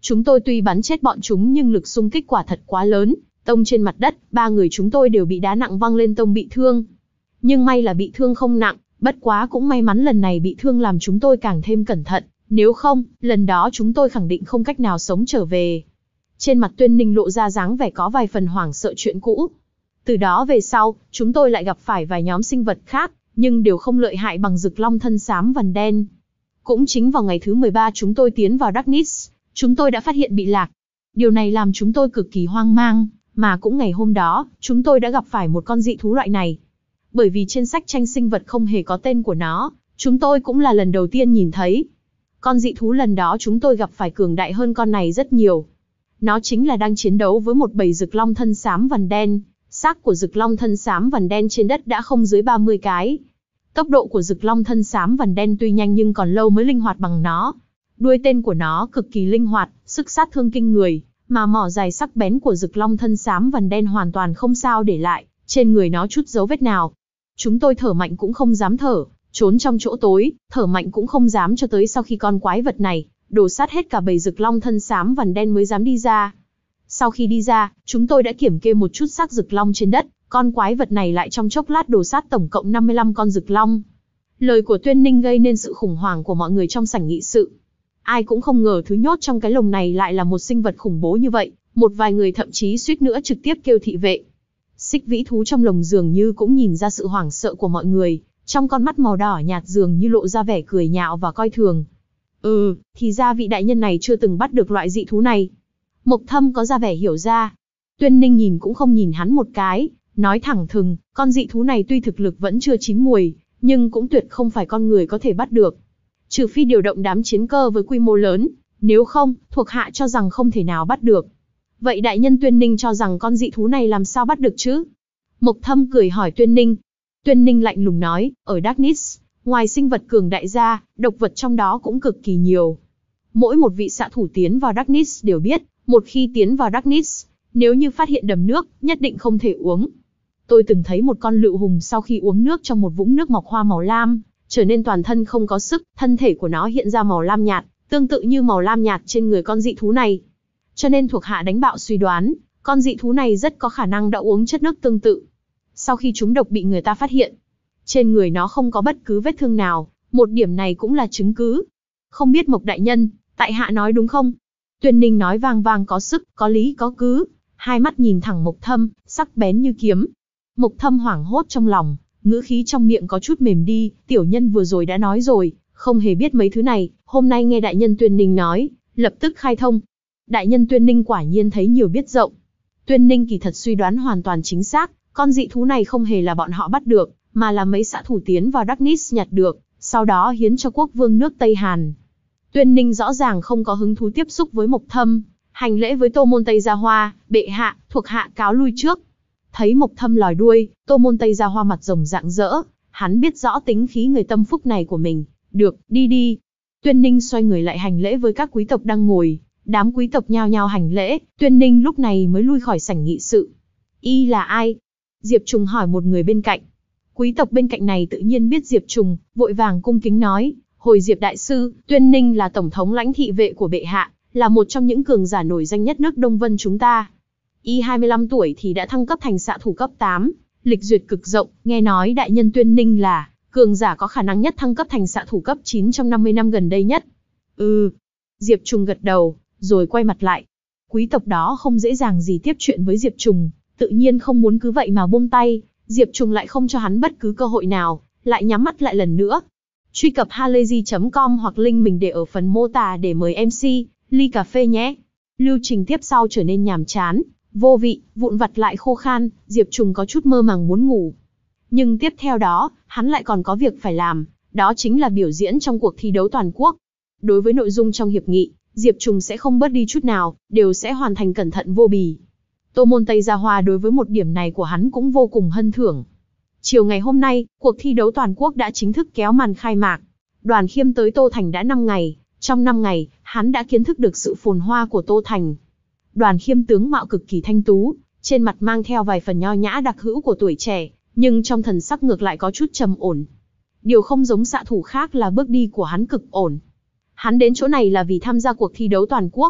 Chúng tôi tuy bắn chết bọn chúng nhưng lực xung kích quả thật quá lớn, tông trên mặt đất, ba người chúng tôi đều bị đá nặng văng lên tông bị thương. Nhưng may là bị thương không nặng, bất quá cũng may mắn lần này bị thương làm chúng tôi càng thêm cẩn thận, nếu không, lần đó chúng tôi khẳng định không cách nào sống trở về. Trên mặt Tuyên Ninh lộ ra dáng vẻ có vài phần hoảng sợ chuyện cũ. Từ đó về sau, chúng tôi lại gặp phải vài nhóm sinh vật khác, nhưng đều không lợi hại bằng rực long thân xám vằn đen. Cũng chính vào ngày thứ mười ba chúng tôi tiến vào Darkness, chúng tôi đã phát hiện bị lạc. Điều này làm chúng tôi cực kỳ hoang mang, mà cũng ngày hôm đó, chúng tôi đã gặp phải một con dị thú loại này. Bởi vì trên sách tranh sinh vật không hề có tên của nó, chúng tôi cũng là lần đầu tiên nhìn thấy. Con dị thú lần đó chúng tôi gặp phải cường đại hơn con này rất nhiều. Nó chính là đang chiến đấu với một bầy rực long thân xám vằn đen. Xác của rực long thân xám vằn đen trên đất đã không dưới ba mươi cái. Tốc độ của rực long thân xám vằn đen tuy nhanh nhưng còn lâu mới linh hoạt bằng nó. Đuôi tên của nó cực kỳ linh hoạt, sức sát thương kinh người, mà mỏ dài sắc bén của rực long thân xám vằn đen hoàn toàn không sao để lại trên người nó chút dấu vết nào. Chúng tôi thở mạnh cũng không dám thở, trốn trong chỗ tối, thở mạnh cũng không dám cho tới sau khi con quái vật này đổ sát hết cả bầy rực long thân xám vằn đen mới dám đi ra. Sau khi đi ra, chúng tôi đã kiểm kê một chút xác rực long trên đất, con quái vật này lại trong chốc lát đổ sát tổng cộng năm mươi lăm con rực long. Lời của Tuyên Ninh gây nên sự khủng hoảng của mọi người trong sảnh nghị sự. Ai cũng không ngờ thứ nhốt trong cái lồng này lại là một sinh vật khủng bố như vậy, một vài người thậm chí suýt nữa trực tiếp kêu thị vệ. Xích vĩ thú trong lồng dường như cũng nhìn ra sự hoảng sợ của mọi người, trong con mắt màu đỏ nhạt dường như lộ ra vẻ cười nhạo và coi thường. Ừ, thì ra vị đại nhân này chưa từng bắt được loại dị thú này. Mộc Thâm có ra vẻ hiểu ra. Tuyên Ninh nhìn cũng không nhìn hắn một cái, nói thẳng thừng, con dị thú này tuy thực lực vẫn chưa chín mùi, nhưng cũng tuyệt không phải con người có thể bắt được. Trừ phi điều động đám chiến cơ với quy mô lớn, nếu không, thuộc hạ cho rằng không thể nào bắt được. Vậy đại nhân Tuyên Ninh cho rằng con dị thú này làm sao bắt được chứ? Mộc Thâm cười hỏi Tuyên Ninh. Tuyên Ninh lạnh lùng nói, ở Darkness, ngoài sinh vật cường đại ra, độc vật trong đó cũng cực kỳ nhiều. Mỗi một vị xạ thủ tiến vào Darkness đều biết, một khi tiến vào Darkness, nếu như phát hiện đầm nước, nhất định không thể uống. Tôi từng thấy một con lựu hùng sau khi uống nước trong một vũng nước mọc hoa màu lam, trở nên toàn thân không có sức, thân thể của nó hiện ra màu lam nhạt, tương tự như màu lam nhạt trên người con dị thú này. Cho nên thuộc hạ đánh bạo suy đoán, con dị thú này rất có khả năng đã uống chất nước tương tự. Sau khi chúng độc bị người ta phát hiện, trên người nó không có bất cứ vết thương nào, một điểm này cũng là chứng cứ. Không biết Mộc đại nhân, tại hạ nói đúng không? Tuyên Ninh nói vang vang có sức, có lý có cứ, hai mắt nhìn thẳng Mộc Thâm, sắc bén như kiếm. Mộc Thâm hoảng hốt trong lòng, ngữ khí trong miệng có chút mềm đi, tiểu nhân vừa rồi đã nói rồi, không hề biết mấy thứ này, hôm nay nghe đại nhân Tuyên Ninh nói, lập tức khai thông. Đại nhân Tuyên Ninh quả nhiên thấy nhiều biết rộng. Tuyên Ninh kỳ thật suy đoán hoàn toàn chính xác, con dị thú này không hề là bọn họ bắt được, mà là mấy xạ thủ tiến vào Darkness nhặt được, sau đó hiến cho quốc vương nước Tây Hàn. Tuyên Ninh rõ ràng không có hứng thú tiếp xúc với Mộc Thâm, hành lễ với Tô Môn Tây Gia Hoa, bệ hạ, thuộc hạ cáo lui trước. Thấy Mộc Thâm lòi đuôi, Tô Môn Tây Gia Hoa mặt rồng rạng rỡ, hắn biết rõ tính khí người tâm phúc này của mình. Được, đi đi. Tuyên Ninh xoay người lại hành lễ với các quý tộc đang ngồi, đám quý tộc nhao nhao hành lễ, Tuyên Ninh lúc này mới lui khỏi sảnh nghị sự. Y là ai? Diệp Trùng hỏi một người bên cạnh. Quý tộc bên cạnh này tự nhiên biết Diệp Trùng, vội vàng cung kính nói, hồi Diệp đại sư, Tuyên Ninh là tổng thống lãnh thị vệ của bệ hạ, là một trong những cường giả nổi danh nhất nước Đông Vân chúng ta. Y hai mươi lăm tuổi thì đã thăng cấp thành xạ thủ cấp tám, lịch duyệt cực rộng, nghe nói đại nhân Tuyên Ninh là cường giả có khả năng nhất thăng cấp thành xạ thủ cấp chín trong năm mươi năm gần đây nhất. Ừ. Diệp Trùng gật đầu, rồi quay mặt lại. Quý tộc đó không dễ dàng gì tiếp chuyện với Diệp Trùng, tự nhiên không muốn cứ vậy mà buông tay, Diệp Trùng lại không cho hắn bất cứ cơ hội nào, lại nhắm mắt lại lần nữa. Truy cập halayzi chấm com hoặc link mình để ở phần mô tả để mời em xê, ly cà phê nhé. Lưu trình tiếp sau trở nên nhàm chán, vô vị, vụn vặt lại khô khan, Diệp Trùng có chút mơ màng muốn ngủ. Nhưng tiếp theo đó, hắn lại còn có việc phải làm, đó chính là biểu diễn trong cuộc thi đấu toàn quốc. Đối với nội dung trong hiệp nghị, Diệp Trùng sẽ không bớt đi chút nào, đều sẽ hoàn thành cẩn thận vô bì. Tô Môn Tây Gia Hoa đối với một điểm này của hắn cũng vô cùng hân thưởng. Chiều ngày hôm nay, cuộc thi đấu toàn quốc đã chính thức kéo màn khai mạc. Đoàn Khiêm tới Tô Thành đã năm ngày, trong năm ngày, hắn đã kiến thức được sự phồn hoa của Tô Thành. Đoàn Khiêm tướng mạo cực kỳ thanh tú, trên mặt mang theo vài phần nho nhã đặc hữu của tuổi trẻ, nhưng trong thần sắc ngược lại có chút trầm ổn. Điều không giống xạ thủ khác là bước đi của hắn cực ổn. Hắn đến chỗ này là vì tham gia cuộc thi đấu toàn quốc.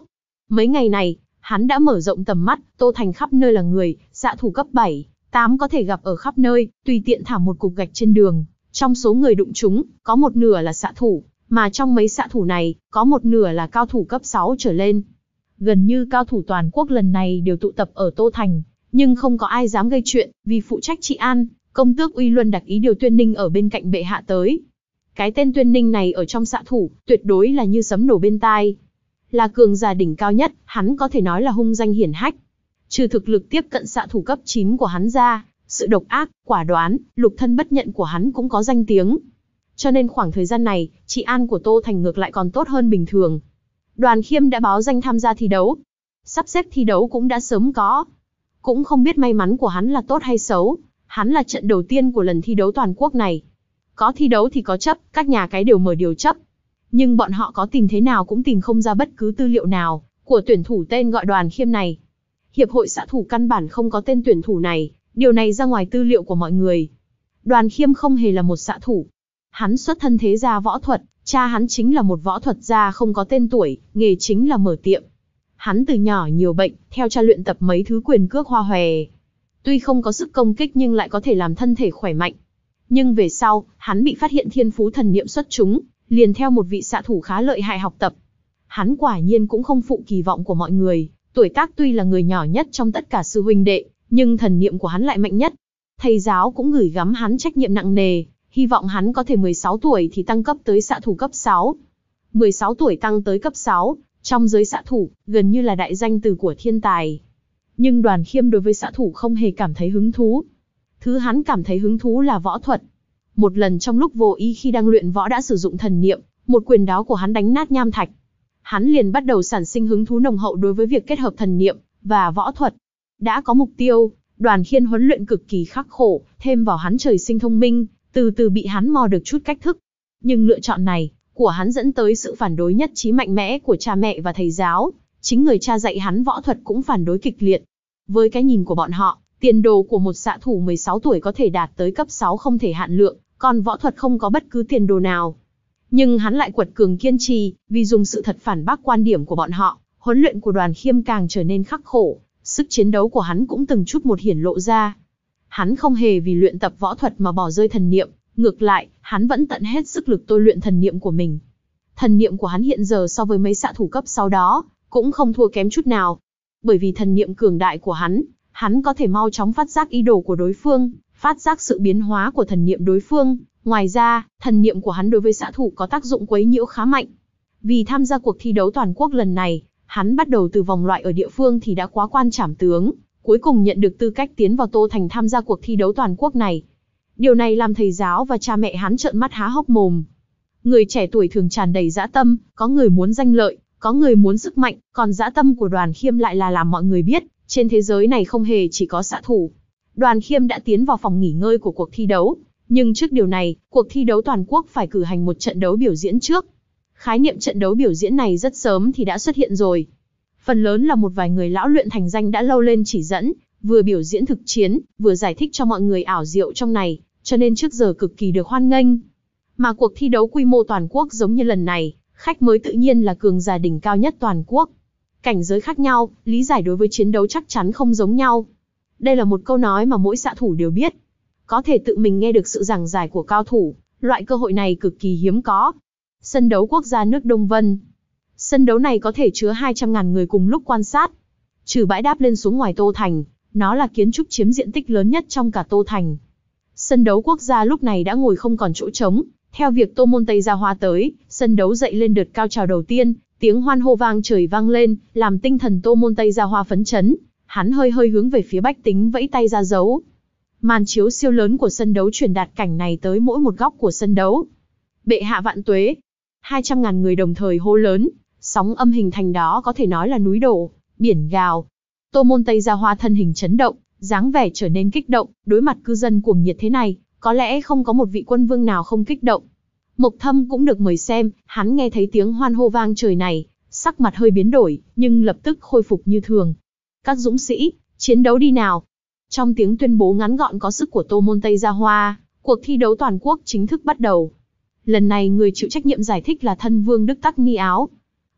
Mấy ngày này, hắn đã mở rộng tầm mắt, Tô Thành khắp nơi là người, xạ thủ cấp bảy, tám có thể gặp ở khắp nơi, tùy tiện thả một cục gạch trên đường. Trong số người đụng chúng, có một nửa là xạ thủ, mà trong mấy xạ thủ này, có một nửa là cao thủ cấp sáu trở lên. Gần như cao thủ toàn quốc lần này đều tụ tập ở Tô Thành, nhưng không có ai dám gây chuyện, vì phụ trách trị an, công tước Uy Luân đặc ý điều Tuyên Ninh ở bên cạnh bệ hạ tới. Cái tên Tuyên Ninh này ở trong xạ thủ, tuyệt đối là như sấm nổ bên tai. Là cường giả đỉnh cao nhất, hắn có thể nói là hung danh hiển hách. Trừ thực lực tiếp cận xạ thủ cấp chín của hắn ra, sự độc ác, quả đoán, lục thân bất nhận của hắn cũng có danh tiếng. Cho nên khoảng thời gian này, trị an của Tô Thành ngược lại còn tốt hơn bình thường. Đoàn Khiêm đã báo danh tham gia thi đấu. Sắp xếp thi đấu cũng đã sớm có. Cũng không biết may mắn của hắn là tốt hay xấu. Hắn là trận đầu tiên của lần thi đấu toàn quốc này. Có thi đấu thì có chấp, các nhà cái đều mở điều chấp. Nhưng bọn họ có tìm thế nào cũng tìm không ra bất cứ tư liệu nào của tuyển thủ tên gọi Đoàn Khiêm này. Hiệp hội xạ thủ căn bản không có tên tuyển thủ này, điều này ra ngoài tư liệu của mọi người. Đoàn Khiêm không hề là một xạ thủ. Hắn xuất thân thế gia võ thuật, cha hắn chính là một võ thuật gia không có tên tuổi, nghề chính là mở tiệm. Hắn từ nhỏ nhiều bệnh, theo cha luyện tập mấy thứ quyền cước hoa hòe. Tuy không có sức công kích nhưng lại có thể làm thân thể khỏe mạnh. Nhưng về sau, hắn bị phát hiện thiên phú thần niệm xuất chúng, liền theo một vị xạ thủ khá lợi hại học tập. Hắn quả nhiên cũng không phụ kỳ vọng của mọi người, tuổi tác tuy là người nhỏ nhất trong tất cả sư huynh đệ, nhưng thần niệm của hắn lại mạnh nhất. Thầy giáo cũng gửi gắm hắn trách nhiệm nặng nề, hy vọng hắn có thể mười sáu tuổi thì tăng cấp tới xạ thủ cấp sáu. mười sáu tuổi tăng tới cấp sáu, trong giới xạ thủ, gần như là đại danh từ của thiên tài. Nhưng Đoàn Khiêm đối với xạ thủ không hề cảm thấy hứng thú. Thứ hắn cảm thấy hứng thú là võ thuật. Một lần trong lúc vô ý khi đang luyện võ đã sử dụng thần niệm, một quyền đó của hắn đánh nát nham thạch. Hắn liền bắt đầu sản sinh hứng thú nồng hậu đối với việc kết hợp thần niệm và võ thuật. Đã có mục tiêu, Đoàn Khiêm huấn luyện cực kỳ khắc khổ, thêm vào hắn trời sinh thông minh, từ từ bị hắn mò được chút cách thức. Nhưng lựa chọn này của hắn dẫn tới sự phản đối nhất trí mạnh mẽ của cha mẹ và thầy giáo. Chính người cha dạy hắn võ thuật cũng phản đối kịch liệt. Với cái nhìn của bọn họ, tiền đồ của một xạ thủ mười sáu tuổi có thể đạt tới cấp sáu không thể hạn lượng, còn võ thuật không có bất cứ tiền đồ nào. Nhưng hắn lại quật cường kiên trì, vì dùng sự thật phản bác quan điểm của bọn họ, huấn luyện của Đoàn Khiêm càng trở nên khắc khổ, sức chiến đấu của hắn cũng từng chút một hiển lộ ra. Hắn không hề vì luyện tập võ thuật mà bỏ rơi thần niệm, ngược lại, hắn vẫn tận hết sức lực tôi luyện thần niệm của mình. Thần niệm của hắn hiện giờ so với mấy xạ thủ cấp sau đó, cũng không thua kém chút nào. Bởi vì thần niệm cường đại của hắn, hắn có thể mau chóng phát giác ý đồ của đối phương, phát giác sự biến hóa của thần niệm đối phương. Ngoài ra, thần niệm của hắn đối với xạ thủ có tác dụng quấy nhiễu khá mạnh. Vì tham gia cuộc thi đấu toàn quốc lần này, hắn bắt đầu từ vòng loại ở địa phương thì đã quá quan trảm tướng, cuối cùng nhận được tư cách tiến vào Tô Thành tham gia cuộc thi đấu toàn quốc này. Điều này làm thầy giáo và cha mẹ hắn trợn mắt há hốc mồm. Người trẻ tuổi thường tràn đầy dã tâm, có người muốn danh lợi, có người muốn sức mạnh, còn dã tâm của Đoàn Khiêm lại là làm mọi người biết, trên thế giới này không hề chỉ có xạ thủ. Đoàn Khiêm đã tiến vào phòng nghỉ ngơi của cuộc thi đấu, nhưng trước điều này, cuộc thi đấu toàn quốc phải cử hành một trận đấu biểu diễn trước. Khái niệm trận đấu biểu diễn này rất sớm thì đã xuất hiện rồi. Phần lớn là một vài người lão luyện thành danh đã lâu lên chỉ dẫn, vừa biểu diễn thực chiến, vừa giải thích cho mọi người ảo diệu trong này, cho nên trước giờ cực kỳ được hoan nghênh. Mà cuộc thi đấu quy mô toàn quốc giống như lần này, khách mới tự nhiên là cường giả đỉnh cao nhất toàn quốc. Cảnh giới khác nhau, lý giải đối với chiến đấu chắc chắn không giống nhau. Đây là một câu nói mà mỗi xạ thủ đều biết. Có thể tự mình nghe được sự giảng giải của cao thủ, loại cơ hội này cực kỳ hiếm có. Sân đấu quốc gia nước Đông Vân. Sân đấu này có thể chứa hai trăm nghìn người cùng lúc quan sát. Trừ bãi đáp lên xuống ngoài Tô Thành, nó là kiến trúc chiếm diện tích lớn nhất trong cả Tô Thành. Sân đấu quốc gia lúc này đã ngồi không còn chỗ trống. Theo việc Tô Môn Tây Gia Hoa tới, sân đấu dậy lên đợt cao trào đầu tiên, tiếng hoan hô vang trời vang lên, làm tinh thần Tô Môn Tây Gia Hoa phấn chấn. Hắn hơi hơi hướng về phía bách tính vẫy tay ra dấu. Màn chiếu siêu lớn của sân đấu truyền đạt cảnh này tới mỗi một góc của sân đấu. Bệ hạ vạn tuế. hai trăm nghìn người đồng thời hô lớn, sóng âm hình thành đó có thể nói là núi đổ, biển gào. Tô Môn Tây Gia Hoa thân hình chấn động, dáng vẻ trở nên kích động, đối mặt cư dân cuồng nhiệt thế này, có lẽ không có một vị quân vương nào không kích động. Mộc Thâm cũng được mời xem, hắn nghe thấy tiếng hoan hô vang trời này, sắc mặt hơi biến đổi, nhưng lập tức khôi phục như thường. Các dũng sĩ, chiến đấu đi nào. Trong tiếng tuyên bố ngắn gọn có sức của Tô Môn Tây Gia Hoa, cuộc thi đấu toàn quốc chính thức bắt đầu. Lần này người chịu trách nhiệm giải thích là thân vương Đức Tắc Ni Áo.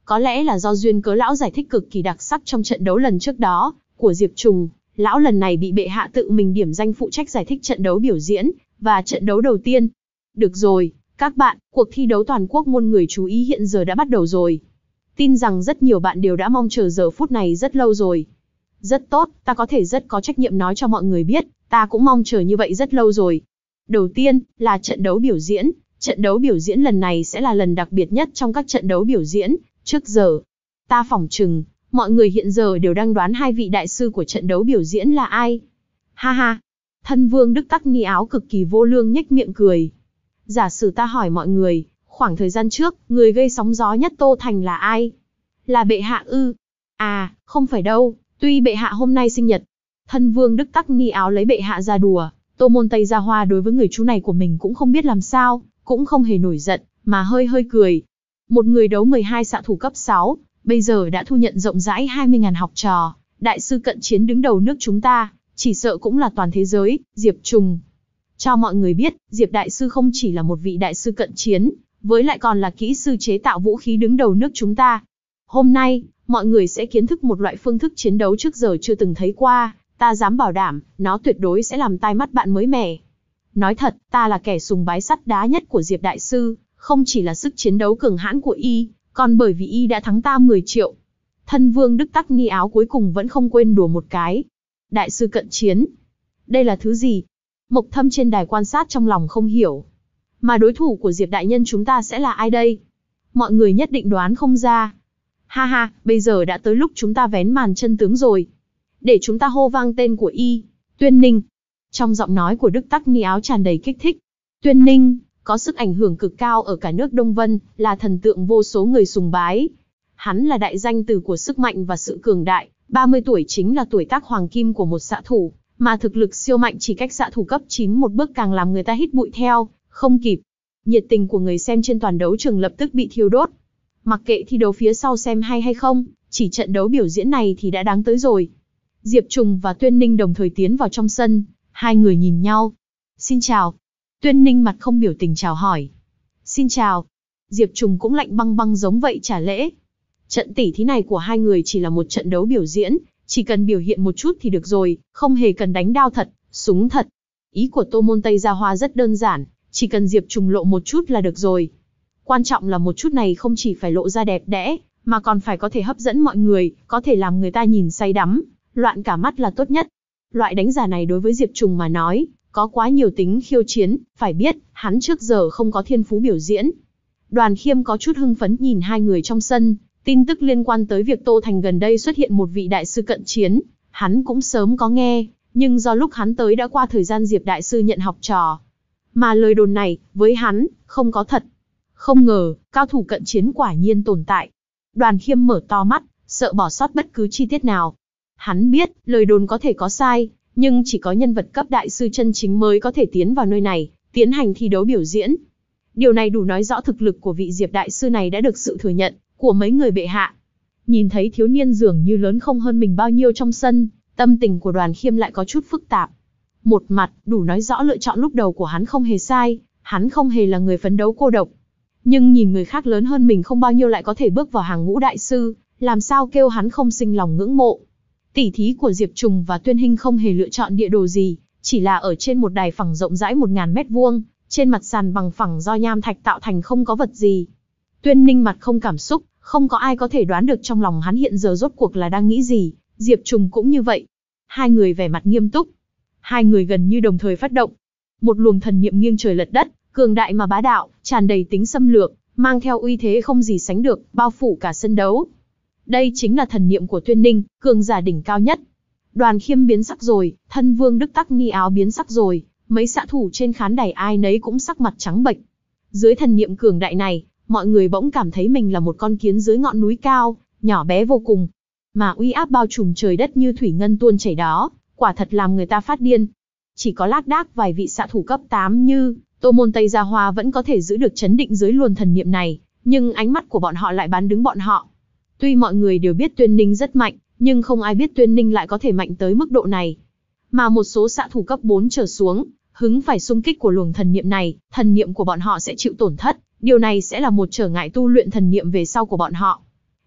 Có lẽ là do duyên cớ lão giải thích cực kỳ đặc sắc trong trận đấu lần trước đó, của Diệp Trùng, lão lần này bị bệ hạ tự mình điểm danh phụ trách giải thích trận đấu biểu diễn, và trận đấu đầu tiên. Được rồi, các bạn, cuộc thi đấu toàn quốc muôn người chú ý hiện giờ đã bắt đầu rồi. Tin rằng rất nhiều bạn đều đã mong chờ giờ phút này rất lâu rồi. Rất tốt, ta có thể rất có trách nhiệm nói cho mọi người biết, ta cũng mong chờ như vậy rất lâu rồi. Đầu tiên, là trận đấu biểu diễn. Trận đấu biểu diễn lần này sẽ là lần đặc biệt nhất trong các trận đấu biểu diễn, trước giờ. Ta phỏng chừng, mọi người hiện giờ đều đang đoán hai vị đại sư của trận đấu biểu diễn là ai. Ha ha, thân vương Đức Tắc Ni Áo cực kỳ vô lương nhếch miệng cười. Giả sử ta hỏi mọi người, khoảng thời gian trước, người gây sóng gió nhất Tô Thành là ai? Là bệ hạ ư? À, không phải đâu, tuy bệ hạ hôm nay sinh nhật. Thân vương Đức Tắc Ni Áo lấy bệ hạ ra đùa, Tô Môn Tây Gia Hoa đối với người chú này của mình cũng không biết làm sao, cũng không hề nổi giận, mà hơi hơi cười. Một người đấu mười hai xạ thủ cấp sáu, bây giờ đã thu nhận rộng rãi hai mươi nghìn học trò, đại sư cận chiến đứng đầu nước chúng ta, chỉ sợ cũng là toàn thế giới, Diệp Trùng. Cho mọi người biết, Diệp đại sư không chỉ là một vị đại sư cận chiến, với lại còn là kỹ sư chế tạo vũ khí đứng đầu nước chúng ta. Hôm nay, mọi người sẽ kiến thức một loại phương thức chiến đấu trước giờ chưa từng thấy qua, ta dám bảo đảm, nó tuyệt đối sẽ làm tai mắt bạn mới mẻ. Nói thật, ta là kẻ sùng bái sắt đá nhất của Diệp đại sư, không chỉ là sức chiến đấu cường hãn của y, còn bởi vì y đã thắng ta mười triệu. Thân vương Đức Tắc Ni Áo cuối cùng vẫn không quên đùa một cái. Đại sư cận chiến. Đây là thứ gì? Mộc Thâm trên đài quan sát trong lòng không hiểu. Mà đối thủ của Diệp đại nhân chúng ta sẽ là ai đây? Mọi người nhất định đoán không ra. Ha ha, bây giờ đã tới lúc chúng ta vén màn chân tướng rồi. Để chúng ta hô vang tên của y, Tuyên Ninh. Trong giọng nói của Đức Tắc Ni Áo tràn đầy kích thích. Tuyên Ninh có sức ảnh hưởng cực cao ở cả nước Đông Vân, là thần tượng vô số người sùng bái. Hắn là đại danh từ của sức mạnh và sự cường đại, ba mươi tuổi chính là tuổi tác hoàng kim của một xạ thủ, mà thực lực siêu mạnh chỉ cách xạ thủ cấp chín một bước càng làm người ta hít bụi theo, không kịp. Nhiệt tình của người xem trên toàn đấu trường lập tức bị thiêu đốt. Mặc kệ thi đấu phía sau xem hay hay không, chỉ trận đấu biểu diễn này thì đã đáng tới rồi. Diệp Trùng và Tuyên Ninh đồng thời tiến vào trong sân, hai người nhìn nhau. Xin chào. Tuyên Ninh mặt không biểu tình chào hỏi. Xin chào. Diệp Trùng cũng lạnh băng băng giống vậy trả lễ. Trận tỉ thí này của hai người chỉ là một trận đấu biểu diễn, chỉ cần biểu hiện một chút thì được rồi, không hề cần đánh đao thật, súng thật. Ý của Tô Môn Tây Gia Hoa rất đơn giản, chỉ cần Diệp Trùng lộ một chút là được rồi. Quan trọng là một chút này không chỉ phải lộ ra đẹp đẽ, mà còn phải có thể hấp dẫn mọi người, có thể làm người ta nhìn say đắm, loạn cả mắt là tốt nhất. Loại đánh giả này đối với Diệp Trùng mà nói, có quá nhiều tính khiêu chiến, phải biết, hắn trước giờ không có thiên phú biểu diễn. Đoàn Khiêm có chút hưng phấn nhìn hai người trong sân, tin tức liên quan tới việc Tô Thành gần đây xuất hiện một vị đại sư cận chiến, hắn cũng sớm có nghe, nhưng do lúc hắn tới đã qua thời gian Diệp đại sư nhận học trò. Mà lời đồn này, với hắn, không có thật. Không ngờ, cao thủ cận chiến quả nhiên tồn tại. Đoàn Khiêm mở to mắt, sợ bỏ sót bất cứ chi tiết nào. Hắn biết, lời đồn có thể có sai, nhưng chỉ có nhân vật cấp đại sư chân chính mới có thể tiến vào nơi này, tiến hành thi đấu biểu diễn. Điều này đủ nói rõ thực lực của vị Diệp đại sư này đã được sự thừa nhận của mấy người bệ hạ. Nhìn thấy thiếu niên dường như lớn không hơn mình bao nhiêu trong sân, tâm tình của Đoàn Khiêm lại có chút phức tạp. Một mặt, đủ nói rõ lựa chọn lúc đầu của hắn không hề sai, hắn không hề là người phấn đấu cô độc. Nhưng nhìn người khác lớn hơn mình không bao nhiêu lại có thể bước vào hàng ngũ đại sư, làm sao kêu hắn không sinh lòng ngưỡng mộ. Tỉ thí của Diệp Trùng và Tuyên Hinh không hề lựa chọn địa đồ gì, chỉ là ở trên một đài phẳng rộng rãi một nghìn mét vuông, trên mặt sàn bằng phẳng do nham thạch tạo thành không có vật gì. Tuyên Ninh mặt không cảm xúc, không có ai có thể đoán được trong lòng hắn hiện giờ rốt cuộc là đang nghĩ gì, Diệp Trùng cũng như vậy. Hai người vẻ mặt nghiêm túc. Hai người gần như đồng thời phát động. Một luồng thần niệm nghiêng trời lật đất, cường đại mà bá đạo, tràn đầy tính xâm lược, mang theo uy thế không gì sánh được, bao phủ cả sân đấu. Đây chính là thần niệm của Tuyên Ninh, cường giả đỉnh cao nhất. Đoàn Khiêm biến sắc rồi, thân vương Đức Tắc Ni Áo biến sắc rồi, mấy xạ thủ trên khán đài ai nấy cũng sắc mặt trắng bệch. Dưới thần niệm cường đại này, mọi người bỗng cảm thấy mình là một con kiến dưới ngọn núi cao, nhỏ bé vô cùng. Mà uy áp bao trùm trời đất như thủy ngân tuôn chảy đó, quả thật làm người ta phát điên. Chỉ có lác đác vài vị xạ thủ cấp tám như Tô Môn Tây Gia Hoa vẫn có thể giữ được chấn định dưới luồng thần niệm này, nhưng ánh mắt của bọn họ lại bán đứng bọn họ. Tuy mọi người đều biết Tuyên Ninh rất mạnh, nhưng không ai biết Tuyên Ninh lại có thể mạnh tới mức độ này. Mà một số xạ thủ cấp bốn trở xuống, hứng phải xung kích của luồng thần niệm này, thần niệm của bọn họ sẽ chịu tổn thất, điều này sẽ là một trở ngại tu luyện thần niệm về sau của bọn họ.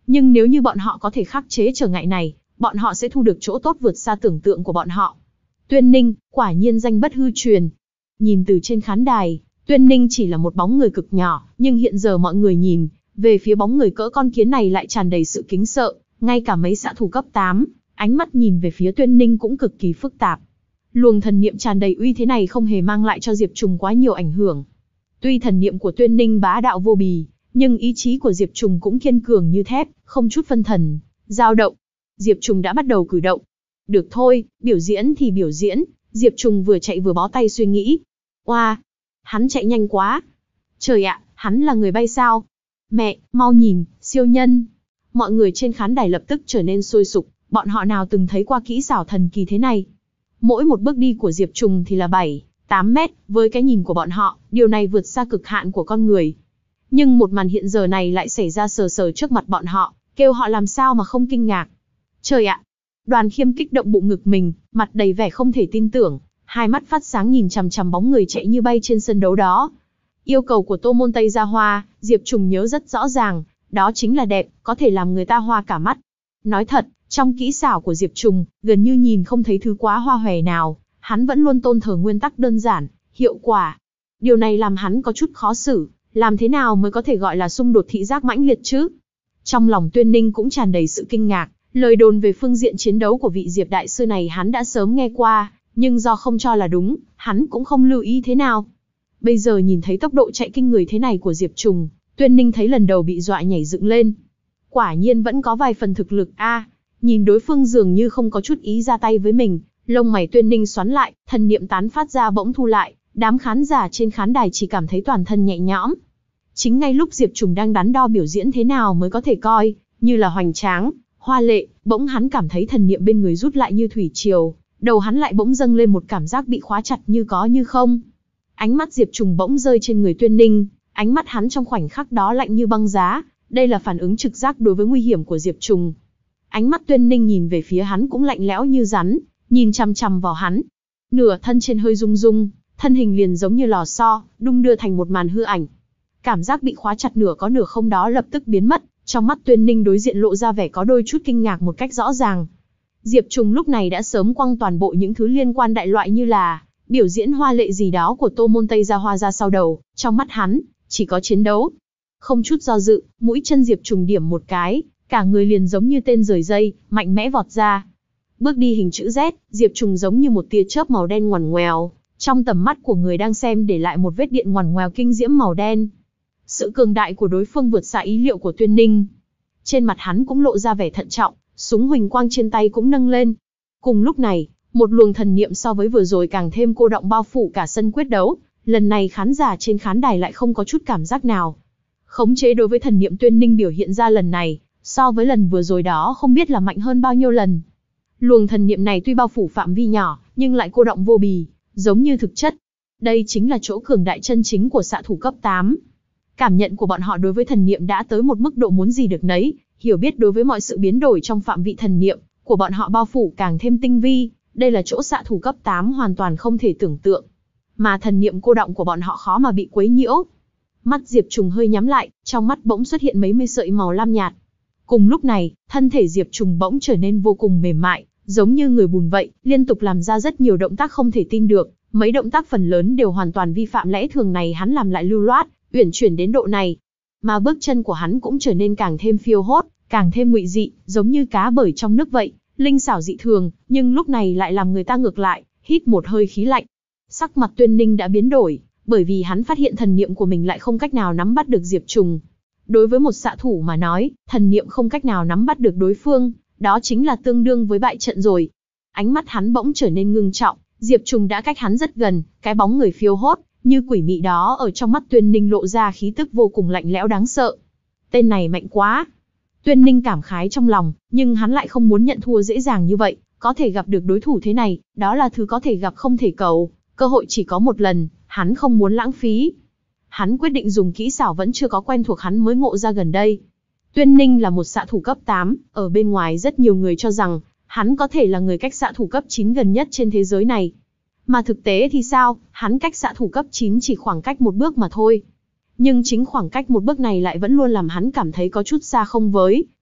Nhưng nếu như bọn họ có thể khắc chế trở ngại này, bọn họ sẽ thu được chỗ tốt vượt xa tưởng tượng của bọn họ. Tuyên Ninh, quả nhiên danh bất hư truyền. Nhìn từ trên khán đài, Tuyên Ninh chỉ là một bóng người cực nhỏ, nhưng hiện giờ mọi người nhìn về phía bóng người cỡ con kiến này lại tràn đầy sự kính sợ, ngay cả mấy xạ thủ cấp tám, ánh mắt nhìn về phía Tuyên Ninh cũng cực kỳ phức tạp. Luồng thần niệm tràn đầy uy thế này không hề mang lại cho Diệp Trùng quá nhiều ảnh hưởng. Tuy thần niệm của Tuyên Ninh bá đạo vô bì, nhưng ý chí của Diệp Trùng cũng kiên cường như thép, không chút phân thần dao động. Diệp Trùng đã bắt đầu cử động. Được thôi, biểu diễn thì biểu diễn. Diệp Trùng vừa chạy vừa bó tay suy nghĩ. Oa, hắn chạy nhanh quá. Trời ạ, hắn là người bay sao? Mẹ, mau nhìn, siêu nhân. Mọi người trên khán đài lập tức trở nên sôi sục, bọn họ nào từng thấy qua kỹ xảo thần kỳ thế này. Mỗi một bước đi của Diệp Trùng thì là bảy, tám mét, với cái nhìn của bọn họ, điều này vượt xa cực hạn của con người. Nhưng một màn hiện giờ này lại xảy ra sờ sờ trước mặt bọn họ, kêu họ làm sao mà không kinh ngạc. Trời ạ! Đoàn Khiêm kích động bụng ngực mình, mặt đầy vẻ không thể tin tưởng, hai mắt phát sáng nhìn chằm chằm bóng người chạy như bay trên sân đấu đó. Yêu cầu của Tô Môn Tây Gia Hoa, Diệp Trùng nhớ rất rõ ràng, đó chính là đẹp, có thể làm người ta hoa cả mắt. Nói thật, trong kỹ xảo của Diệp Trùng, gần như nhìn không thấy thứ quá hoa hòe nào, hắn vẫn luôn tôn thờ nguyên tắc đơn giản, hiệu quả. Điều này làm hắn có chút khó xử, làm thế nào mới có thể gọi là xung đột thị giác mãnh liệt chứ? Trong lòng Tuyên Ninh cũng tràn đầy sự kinh ngạc, lời đồn về phương diện chiến đấu của vị Diệp đại sư này hắn đã sớm nghe qua, nhưng do không cho là đúng, hắn cũng không lưu ý thế nào. Bây giờ nhìn thấy tốc độ chạy kinh người thế này của Diệp Trùng, Tuyên Ninh thấy lần đầu bị dọa nhảy dựng lên. Quả nhiên vẫn có vài phần thực lực a. À, nhìn đối phương dường như không có chút ý ra tay với mình, lông mày Tuyên Ninh xoắn lại, thần niệm tán phát ra bỗng thu lại, đám khán giả trên khán đài chỉ cảm thấy toàn thân nhẹ nhõm. Chính ngay lúc Diệp Trùng đang đắn đo biểu diễn thế nào mới có thể coi như là hoành tráng, hoa lệ, bỗng hắn cảm thấy thần niệm bên người rút lại như thủy triều, đầu hắn lại bỗng dâng lên một cảm giác bị khóa chặt như có như không. Ánh mắt Diệp Trùng bỗng rơi trên người Tuyên Ninh, ánh mắt hắn trong khoảnh khắc đó lạnh như băng giá, đây là phản ứng trực giác đối với nguy hiểm của Diệp Trùng. Ánh mắt Tuyên Ninh nhìn về phía hắn cũng lạnh lẽo như rắn, nhìn chằm chằm vào hắn. Nửa thân trên hơi rung rung, thân hình liền giống như lò xo, đung đưa thành một màn hư ảnh. Cảm giác bị khóa chặt nửa có nửa không đó lập tức biến mất, trong mắt Tuyên Ninh đối diện lộ ra vẻ có đôi chút kinh ngạc một cách rõ ràng. Diệp Trùng lúc này đã sớm quăng toàn bộ những thứ liên quan đại loại như là biểu diễn hoa lệ gì đó của Tô Môn Tây Gia Hoa ra sau đầu, trong mắt hắn chỉ có chiến đấu. Không chút do dự, mũi chân Diệp Trùng điểm một cái, cả người liền giống như tên rời dây, mạnh mẽ vọt ra. Bước đi hình chữ Z, Diệp Trùng giống như một tia chớp màu đen ngoằn ngoèo, trong tầm mắt của người đang xem để lại một vết điện ngoằn ngoèo kinh diễm màu đen. Sự cường đại của đối phương vượt xa ý liệu của Tuyên Ninh. Trên mặt hắn cũng lộ ra vẻ thận trọng, súng huỳnh quang trên tay cũng nâng lên. Cùng lúc này, một luồng thần niệm so với vừa rồi càng thêm cô động bao phủ cả sân quyết đấu. Lần này khán giả trên khán đài lại không có chút cảm giác nào. Khống chế đối với thần niệm Tuyên Ninh biểu hiện ra lần này, so với lần vừa rồi đó không biết là mạnh hơn bao nhiêu lần. Luồng thần niệm này tuy bao phủ phạm vi nhỏ, nhưng lại cô động vô bì, giống như thực chất. Đây chính là chỗ cường đại chân chính của xạ thủ cấp tám. Cảm nhận của bọn họ đối với thần niệm đã tới một mức độ muốn gì được nấy, hiểu biết đối với mọi sự biến đổi trong phạm vị thần niệm của bọn họ bao phủ càng thêm tinh vi, đây là chỗ xạ thủ cấp tám hoàn toàn không thể tưởng tượng. Mà thần niệm cô động của bọn họ khó mà bị quấy nhiễu. Mắt Diệp Trùng hơi nhắm lại, trong mắt bỗng xuất hiện mấy mươi sợi màu lam nhạt. Cùng lúc này, thân thể Diệp Trùng bỗng trở nên vô cùng mềm mại, giống như người bùn vậy, liên tục làm ra rất nhiều động tác không thể tin được, mấy động tác phần lớn đều hoàn toàn vi phạm lẽ thường này hắn làm lại lưu loát, uyển chuyển đến độ này. Mà bước chân của hắn cũng trở nên càng thêm phiêu hốt, càng thêm ngụy dị, giống như cá bơi trong nước vậy, linh xảo dị thường, nhưng lúc này lại làm người ta ngược lại, hít một hơi khí lạnh. Sắc mặt Tuyên Ninh đã biến đổi, bởi vì hắn phát hiện thần niệm của mình lại không cách nào nắm bắt được Diệp Trùng. Đối với một xạ thủ mà nói, thần niệm không cách nào nắm bắt được đối phương, đó chính là tương đương với bại trận rồi. Ánh mắt hắn bỗng trở nên ngưng trọng, Diệp Trùng đã cách hắn rất gần, cái bóng người phiêu hốt, như quỷ mị đó ở trong mắt Tuyên Ninh lộ ra khí tức vô cùng lạnh lẽo đáng sợ. Tên này mạnh quá. Tuyên Ninh cảm khái trong lòng, nhưng hắn lại không muốn nhận thua dễ dàng như vậy, có thể gặp được đối thủ thế này, đó là thứ có thể gặp không thể cầu, cơ hội chỉ có một lần, hắn không muốn lãng phí. Hắn quyết định dùng kỹ xảo vẫn chưa có quen thuộc hắn mới ngộ ra gần đây. Tuyên Ninh là một xạ thủ cấp tám, ở bên ngoài rất nhiều người cho rằng, hắn có thể là người cách xạ thủ cấp chín gần nhất trên thế giới này. Mà thực tế thì sao, hắn cách xạ thủ cấp chín chỉ khoảng cách một bước mà thôi. Nhưng chính khoảng cách một bước này lại vẫn luôn làm hắn cảm thấy có chút xa không với,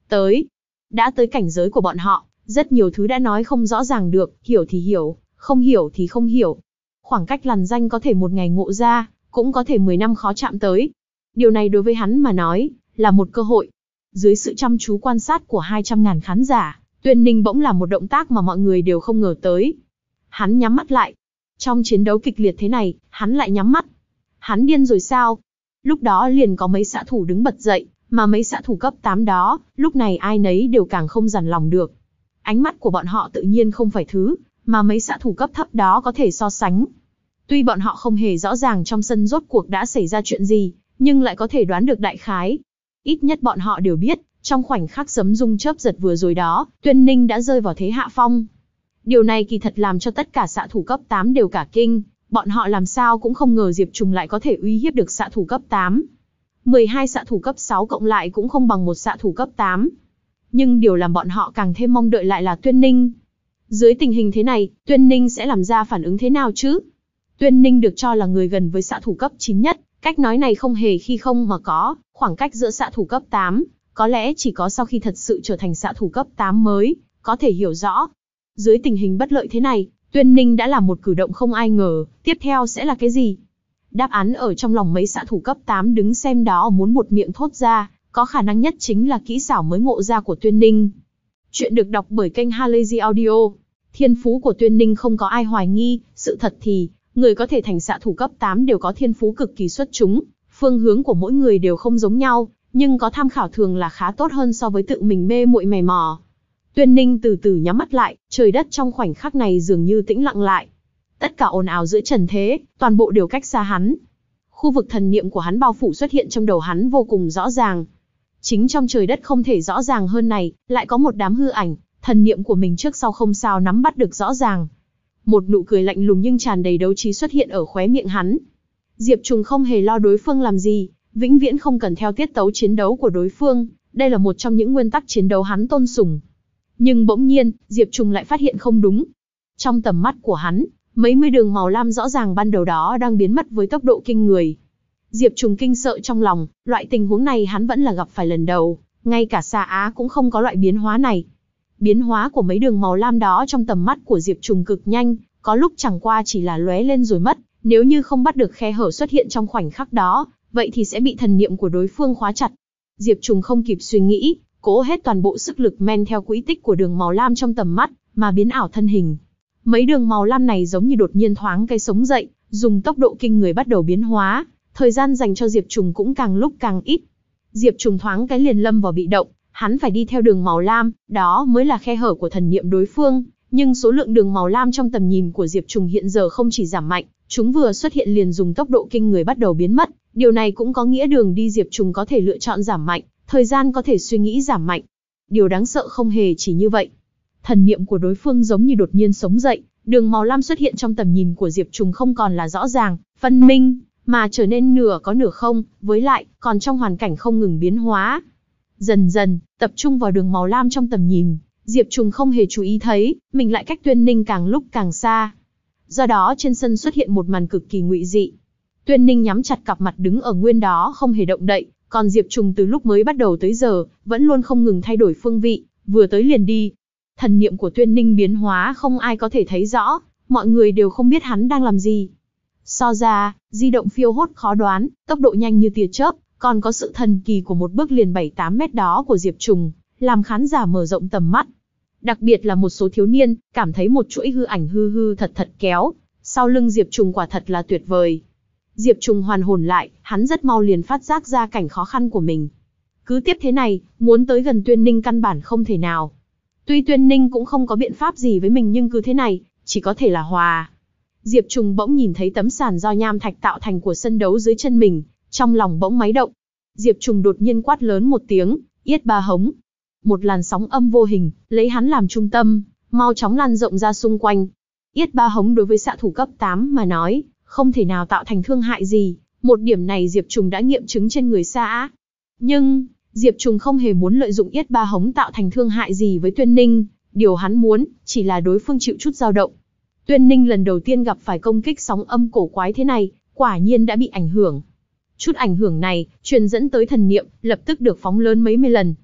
Tới. Đã tới cảnh giới của bọn họ, rất nhiều thứ đã nói không rõ ràng được, hiểu thì hiểu, không hiểu thì không hiểu. Khoảng cách lằn ranh có thể một ngày ngộ ra, cũng có thể mười năm khó chạm tới. Điều này đối với hắn mà nói, là một cơ hội. Dưới sự chăm chú quan sát của hai trăm ngàn khán giả, Tuyên Ninh bỗng làm một động tác mà mọi người đều không ngờ tới. Hắn nhắm mắt lại. Trong chiến đấu kịch liệt thế này, hắn lại nhắm mắt. Hắn điên rồi sao? Lúc đó liền có mấy xạ thủ đứng bật dậy, mà mấy xạ thủ cấp tám đó, lúc này ai nấy đều càng không dằn lòng được. Ánh mắt của bọn họ tự nhiên không phải thứ mà mấy xạ thủ cấp thấp đó có thể so sánh. Tuy bọn họ không hề rõ ràng trong sân rốt cuộc đã xảy ra chuyện gì, nhưng lại có thể đoán được đại khái. Ít nhất bọn họ đều biết, trong khoảnh khắc sấm rung chớp giật vừa rồi đó, Tuyên Ninh đã rơi vào thế hạ phong. Điều này kỳ thật làm cho tất cả xạ thủ cấp tám đều cả kinh, bọn họ làm sao cũng không ngờ Diệp Trùng lại có thể uy hiếp được xạ thủ cấp tám. mười hai xạ thủ cấp sáu cộng lại cũng không bằng một xạ thủ cấp tám. Nhưng điều làm bọn họ càng thêm mong đợi lại là Tuyên Ninh. Dưới tình hình thế này, Tuyên Ninh sẽ làm ra phản ứng thế nào chứ? Tuyên Ninh được cho là người gần với xạ thủ cấp chín nhất, cách nói này không hề khi không mà có, khoảng cách giữa xạ thủ cấp tám, có lẽ chỉ có sau khi thật sự trở thành xạ thủ cấp tám mới, có thể hiểu rõ. Dưới tình hình bất lợi thế này, Tuyên Ninh đã làm một cử động không ai ngờ, tiếp theo sẽ là cái gì? Đáp án ở trong lòng mấy xạ thủ cấp tám đứng xem đó muốn buột miệng thốt ra, có khả năng nhất chính là kỹ xảo mới ngộ ra của Tuyên Ninh. Chuyện được đọc bởi kênh Halazy Audio. Thiên phú của Tuyên Ninh không có ai hoài nghi, sự thật thì, người có thể thành xạ thủ cấp tám đều có thiên phú cực kỳ xuất chúng, phương hướng của mỗi người đều không giống nhau, nhưng có tham khảo thường là khá tốt hơn so với tự mình mê muội mày mò. Tuyên Ninh từ từ nhắm mắt lại, trời đất trong khoảnh khắc này dường như tĩnh lặng lại. Tất cả ồn ào giữa trần thế, toàn bộ đều cách xa hắn. Khu vực thần niệm của hắn bao phủ xuất hiện trong đầu hắn vô cùng rõ ràng. Chính trong trời đất không thể rõ ràng hơn này, lại có một đám hư ảnh, thần niệm của mình trước sau không sao nắm bắt được rõ ràng. Một nụ cười lạnh lùng nhưng tràn đầy đấu trí xuất hiện ở khóe miệng hắn. Diệp Trùng không hề lo đối phương làm gì, vĩnh viễn không cần theo tiết tấu chiến đấu của đối phương, đây là một trong những nguyên tắc chiến đấu hắn tôn sùng. Nhưng bỗng nhiên, Diệp Trùng lại phát hiện không đúng. Trong tầm mắt của hắn, mấy mươi đường màu lam rõ ràng ban đầu đó đang biến mất với tốc độ kinh người. Diệp Trùng kinh sợ trong lòng, loại tình huống này hắn vẫn là gặp phải lần đầu, ngay cả Sa Á cũng không có loại biến hóa này. Biến hóa của mấy đường màu lam đó trong tầm mắt của Diệp Trùng cực nhanh, có lúc chẳng qua chỉ là lóe lên rồi mất, nếu như không bắt được khe hở xuất hiện trong khoảnh khắc đó, vậy thì sẽ bị thần niệm của đối phương khóa chặt. Diệp Trùng không kịp suy nghĩ, cố hết toàn bộ sức lực men theo quỹ tích của đường màu lam trong tầm mắt, mà biến ảo thân hình. Mấy đường màu lam này giống như đột nhiên thoáng cái sống dậy, dùng tốc độ kinh người bắt đầu biến hóa, thời gian dành cho Diệp Trùng cũng càng lúc càng ít. Diệp Trùng thoáng cái liền lâm vào bị động, hắn phải đi theo đường màu lam, đó mới là khe hở của thần niệm đối phương, nhưng số lượng đường màu lam trong tầm nhìn của Diệp Trùng hiện giờ không chỉ giảm mạnh, chúng vừa xuất hiện liền dùng tốc độ kinh người bắt đầu biến mất, điều này cũng có nghĩa đường đi Diệp Trùng có thể lựa chọn giảm mạnh, thời gian có thể suy nghĩ giảm mạnh. Điều đáng sợ không hề chỉ như vậy. Thần niệm của đối phương giống như đột nhiên sống dậy, đường màu lam xuất hiện trong tầm nhìn của Diệp Trùng không còn là rõ ràng, phân minh, mà trở nên nửa có nửa không, với lại, còn trong hoàn cảnh không ngừng biến hóa. Dần dần, tập trung vào đường màu lam trong tầm nhìn, Diệp Trùng không hề chú ý thấy, mình lại cách Tuyên Ninh càng lúc càng xa. Do đó trên sân xuất hiện một màn cực kỳ ngụy dị. Tuyên Ninh nhắm chặt cặp mặt đứng ở nguyên đó không hề động đậy, còn Diệp Trùng từ lúc mới bắt đầu tới giờ, vẫn luôn không ngừng thay đổi phương vị, vừa tới liền đi. Thần niệm của Tuyên Ninh biến hóa không ai có thể thấy rõ, mọi người đều không biết hắn đang làm gì. So ra, di động phiêu hốt khó đoán, tốc độ nhanh như tia chớp, còn có sự thần kỳ của một bước liền bảy tám mét đó của Diệp Trùng, làm khán giả mở rộng tầm mắt. Đặc biệt là một số thiếu niên, cảm thấy một chuỗi hư ảnh hư hư thật thật kéo, sau lưng Diệp Trùng quả thật là tuyệt vời. Diệp Trùng hoàn hồn lại, hắn rất mau liền phát giác ra cảnh khó khăn của mình. Cứ tiếp thế này, muốn tới gần Tuyên Ninh căn bản không thể nào. Tuy Tuyên Ninh cũng không có biện pháp gì với mình nhưng cứ thế này, chỉ có thể là hòa. Diệp Trùng bỗng nhìn thấy tấm sàn do nham thạch tạo thành của sân đấu dưới chân mình, trong lòng bỗng máy động. Diệp Trùng đột nhiên quát lớn một tiếng, Yết Ba Hống. Một làn sóng âm vô hình, lấy hắn làm trung tâm, mau chóng lan rộng ra xung quanh. Yết Ba Hống đối với xạ thủ cấp tám mà nói, không thể nào tạo thành thương hại gì, một điểm này Diệp Trùng đã nghiệm chứng trên người Sa Á. Nhưng, Diệp Trùng không hề muốn lợi dụng Yết Ba Hống tạo thành thương hại gì với Tuyên Ninh, điều hắn muốn, chỉ là đối phương chịu chút dao động. Tuyên Ninh lần đầu tiên gặp phải công kích sóng âm cổ quái thế này, quả nhiên đã bị ảnh hưởng. Chút ảnh hưởng này, truyền dẫn tới thần niệm, lập tức được phóng lớn mấy mươi lần.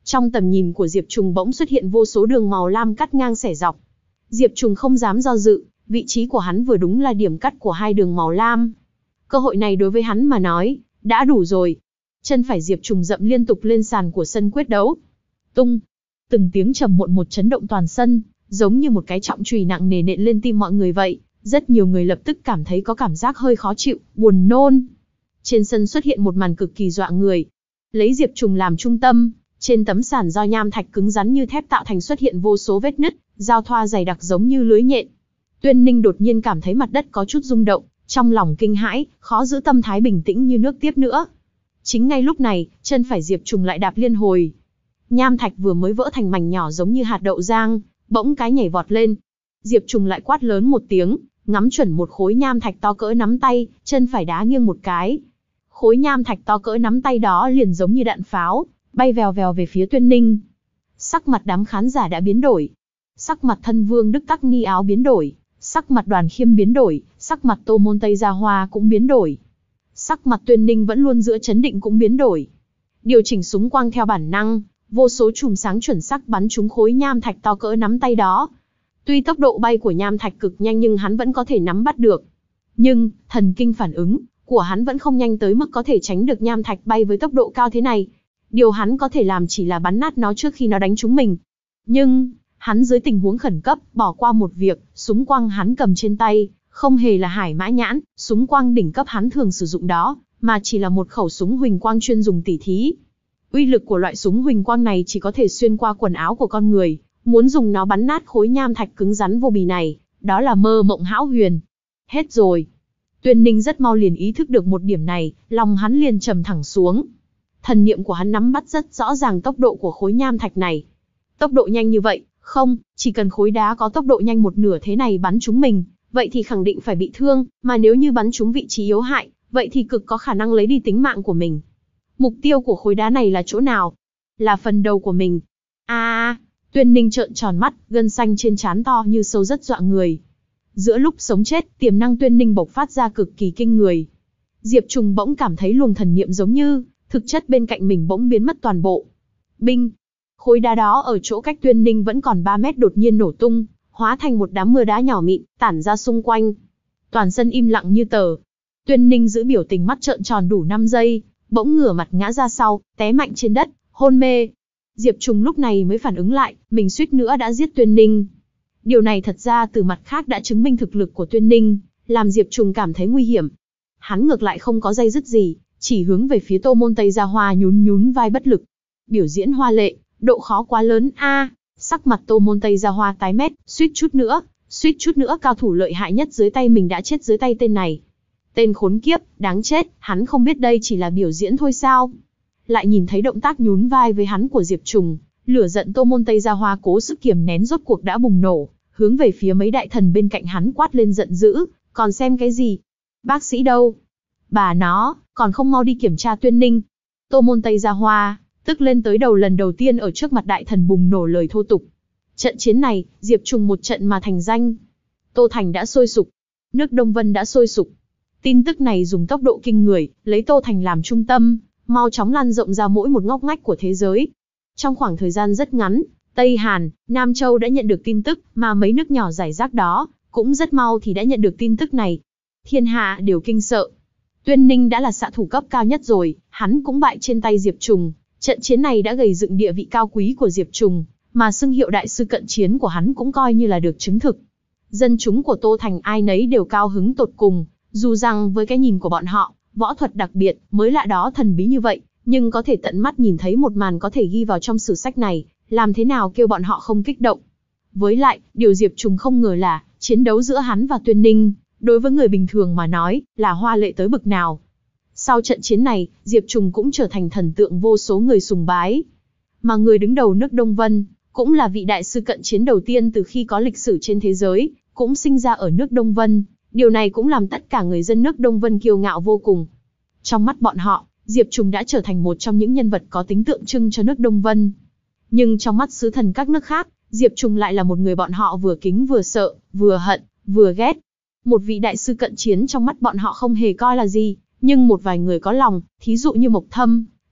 Trong tầm nhìn của Diệp Trùng bỗng xuất hiện vô số đường màu lam cắt ngang xẻ dọc. Diệp Trùng không dám do dự, vị trí của hắn vừa đúng là điểm cắt của hai đường màu lam. Cơ hội này đối với hắn mà nói, đã đủ rồi. Chân phải Diệp Trùng dậm liên tục lên sàn của sân quyết đấu. Tung! Từng tiếng trầm muộn một chấn động toàn sân, giống như một cái trọng chùy nặng nề nện lên tim mọi người vậy. Rất nhiều người lập tức cảm thấy có cảm giác hơi khó chịu, buồn nôn. Trên sân xuất hiện một màn cực kỳ dọa người. Lấy Diệp Trùng làm trung tâm, trên tấm sàn do nham thạch cứng rắn như thép tạo thành xuất hiện vô số vết nứt, giao thoa dày đặc giống như lưới nhện. Tuyên Ninh đột nhiên cảm thấy mặt đất có chút rung động, trong lòng kinh hãi, khó giữ tâm thái bình tĩnh như nước tiếp nữa. Chính ngay lúc này, chân phải Diệp Trùng lại đạp liên hồi. Nham thạch vừa mới vỡ thành mảnh nhỏ giống như hạt đậu rang, bỗng cái nhảy vọt lên. Diệp Trùng lại quát lớn một tiếng, ngắm chuẩn một khối nham thạch to cỡ nắm tay, chân phải đá nghiêng một cái. Khối nham thạch to cỡ nắm tay đó liền giống như đạn pháo, bay vèo vèo về phía Tuyên Ninh. Sắc mặt đám khán giả đã biến đổi. Sắc mặt thân Vương Đức Tắc Ni Áo biến đổi, sắc mặt Đoàn Khiêm biến đổi, sắc mặt Tô Môn Tây Gia Hoa cũng biến đổi. Sắc mặt Tuyên Ninh vẫn luôn giữ chấn định cũng biến đổi. Điều chỉnh súng quang theo bản năng, vô số chùm sáng chuẩn xác bắn trúng khối nham thạch to cỡ nắm tay đó. Tuy tốc độ bay của nham thạch cực nhanh nhưng hắn vẫn có thể nắm bắt được. Nhưng, thần kinh phản ứng của hắn vẫn không nhanh tới mức có thể tránh được nham thạch bay với tốc độ cao thế này. Điều hắn có thể làm chỉ là bắn nát nó trước khi nó đánh trúng mình. Nhưng, hắn dưới tình huống khẩn cấp, bỏ qua một việc, súng quang hắn cầm trên tay, không hề là Hải Mã Nhãn, súng quang đỉnh cấp hắn thường sử dụng đó, mà chỉ là một khẩu súng huỳnh quang chuyên dùng tỉ thí. Uy lực của loại súng huỳnh quang này chỉ có thể xuyên qua quần áo của con người, muốn dùng nó bắn nát khối nham thạch cứng rắn vô bì này, đó là mơ mộng hão huyền. Hết rồi. Tuyên Ninh rất mau liền ý thức được một điểm này, lòng hắn liền trầm thẳng xuống. Thần niệm của hắn nắm bắt rất rõ ràng tốc độ của khối nham thạch này. Tốc độ nhanh như vậy, không, chỉ cần khối đá có tốc độ nhanh một nửa thế này bắn trúng mình, vậy thì khẳng định phải bị thương, mà nếu như bắn trúng vị trí yếu hại, vậy thì cực có khả năng lấy đi tính mạng của mình. Mục tiêu của khối đá này là chỗ nào? Là phần đầu của mình. A, à, Tuyên Ninh trợn tròn mắt, gân xanh trên trán to như sâu rất dọa người. Giữa lúc sống chết, tiềm năng Tuyên Ninh bộc phát ra cực kỳ kinh người. Diệp Trùng bỗng cảm thấy luồng thần niệm giống như thực chất bên cạnh mình bỗng biến mất toàn bộ. Binh! Khối đá đó ở chỗ cách Tuyên Ninh vẫn còn ba mét đột nhiên nổ tung, hóa thành một đám mưa đá nhỏ mịn, tản ra xung quanh. Toàn sân im lặng như tờ. Tuyên Ninh giữ biểu tình mắt trợn tròn đủ năm giây, bỗng ngửa mặt ngã ra sau, té mạnh trên đất, hôn mê. Diệp Trùng lúc này mới phản ứng lại, mình suýt nữa đã giết Tuyên Ninh. Điều này thật ra từ mặt khác đã chứng minh thực lực của Tuyên Ninh, làm Diệp Trùng cảm thấy nguy hiểm. Hắn ngược lại không có dây dứt gì, chỉ hướng về phía Tô Môn Tây Gia Hoa nhún nhún vai bất lực. Biểu diễn hoa lệ, độ khó quá lớn a. À, sắc mặt Tô Môn Tây Gia Hoa tái mét, suýt chút nữa, suýt chút nữa cao thủ lợi hại nhất dưới tay mình đã chết dưới tay tên này. Tên khốn kiếp, đáng chết, hắn không biết đây chỉ là biểu diễn thôi sao? Lại nhìn thấy động tác nhún vai với hắn của Diệp Trùng, lửa giận Tô Môn Tây Gia Hoa cố sức kiềm nén rốt cuộc đã bùng nổ, hướng về phía mấy đại thần bên cạnh hắn quát lên giận dữ, còn xem cái gì? Bác sĩ đâu? Bà nó, còn không mau đi kiểm tra Tuyên Ninh. Tô Môn Tây Gia Hoa tức lên tới đầu lần đầu tiên ở trước mặt đại thần bùng nổ lời thô tục. Trận chiến này, Diệp Trùng một trận mà thành danh. Tô Thành đã sôi sục, nước Đông Vân đã sôi sục. Tin tức này dùng tốc độ kinh người, lấy Tô Thành làm trung tâm, mau chóng lan rộng ra mỗi một ngóc ngách của thế giới. Trong khoảng thời gian rất ngắn, Tây Hàn, Nam Châu đã nhận được tin tức, mà mấy nước nhỏ rải rác đó, cũng rất mau thì đã nhận được tin tức này. Thiên hạ đều kinh sợ. Tuyên Ninh đã là xạ thủ cấp cao nhất rồi, hắn cũng bại trên tay Diệp Trùng. Trận chiến này đã gầy dựng địa vị cao quý của Diệp Trùng, mà xưng hiệu đại sư cận chiến của hắn cũng coi như là được chứng thực. Dân chúng của Tô Thành ai nấy đều cao hứng tột cùng, dù rằng với cái nhìn của bọn họ, võ thuật đặc biệt, mới lạ đó thần bí như vậy, nhưng có thể tận mắt nhìn thấy một màn có thể ghi vào trong sử sách này, làm thế nào kêu bọn họ không kích động. Với lại, điều Diệp Trùng không ngờ là, chiến đấu giữa hắn và Tuyên Ninh, đối với người bình thường mà nói, là hoa lệ tới bực nào. Sau trận chiến này, Diệp Trùng cũng trở thành thần tượng vô số người sùng bái. Mà người đứng đầu nước Đông Vân, cũng là vị đại sư cận chiến đầu tiên từ khi có lịch sử trên thế giới, cũng sinh ra ở nước Đông Vân. Điều này cũng làm tất cả người dân nước Đông Vân kiêu ngạo vô cùng. Trong mắt bọn họ, Diệp Trùng đã trở thành một trong những nhân vật có tính tượng trưng cho nước Đông Vân. Nhưng trong mắt sứ thần các nước khác, Diệp Trùng lại là một người bọn họ vừa kính vừa sợ, vừa hận, vừa ghét. Một vị đại sư cận chiến trong mắt bọn họ không hề coi là gì, nhưng một vài người có lòng, thí dụ như Mộc Thâm,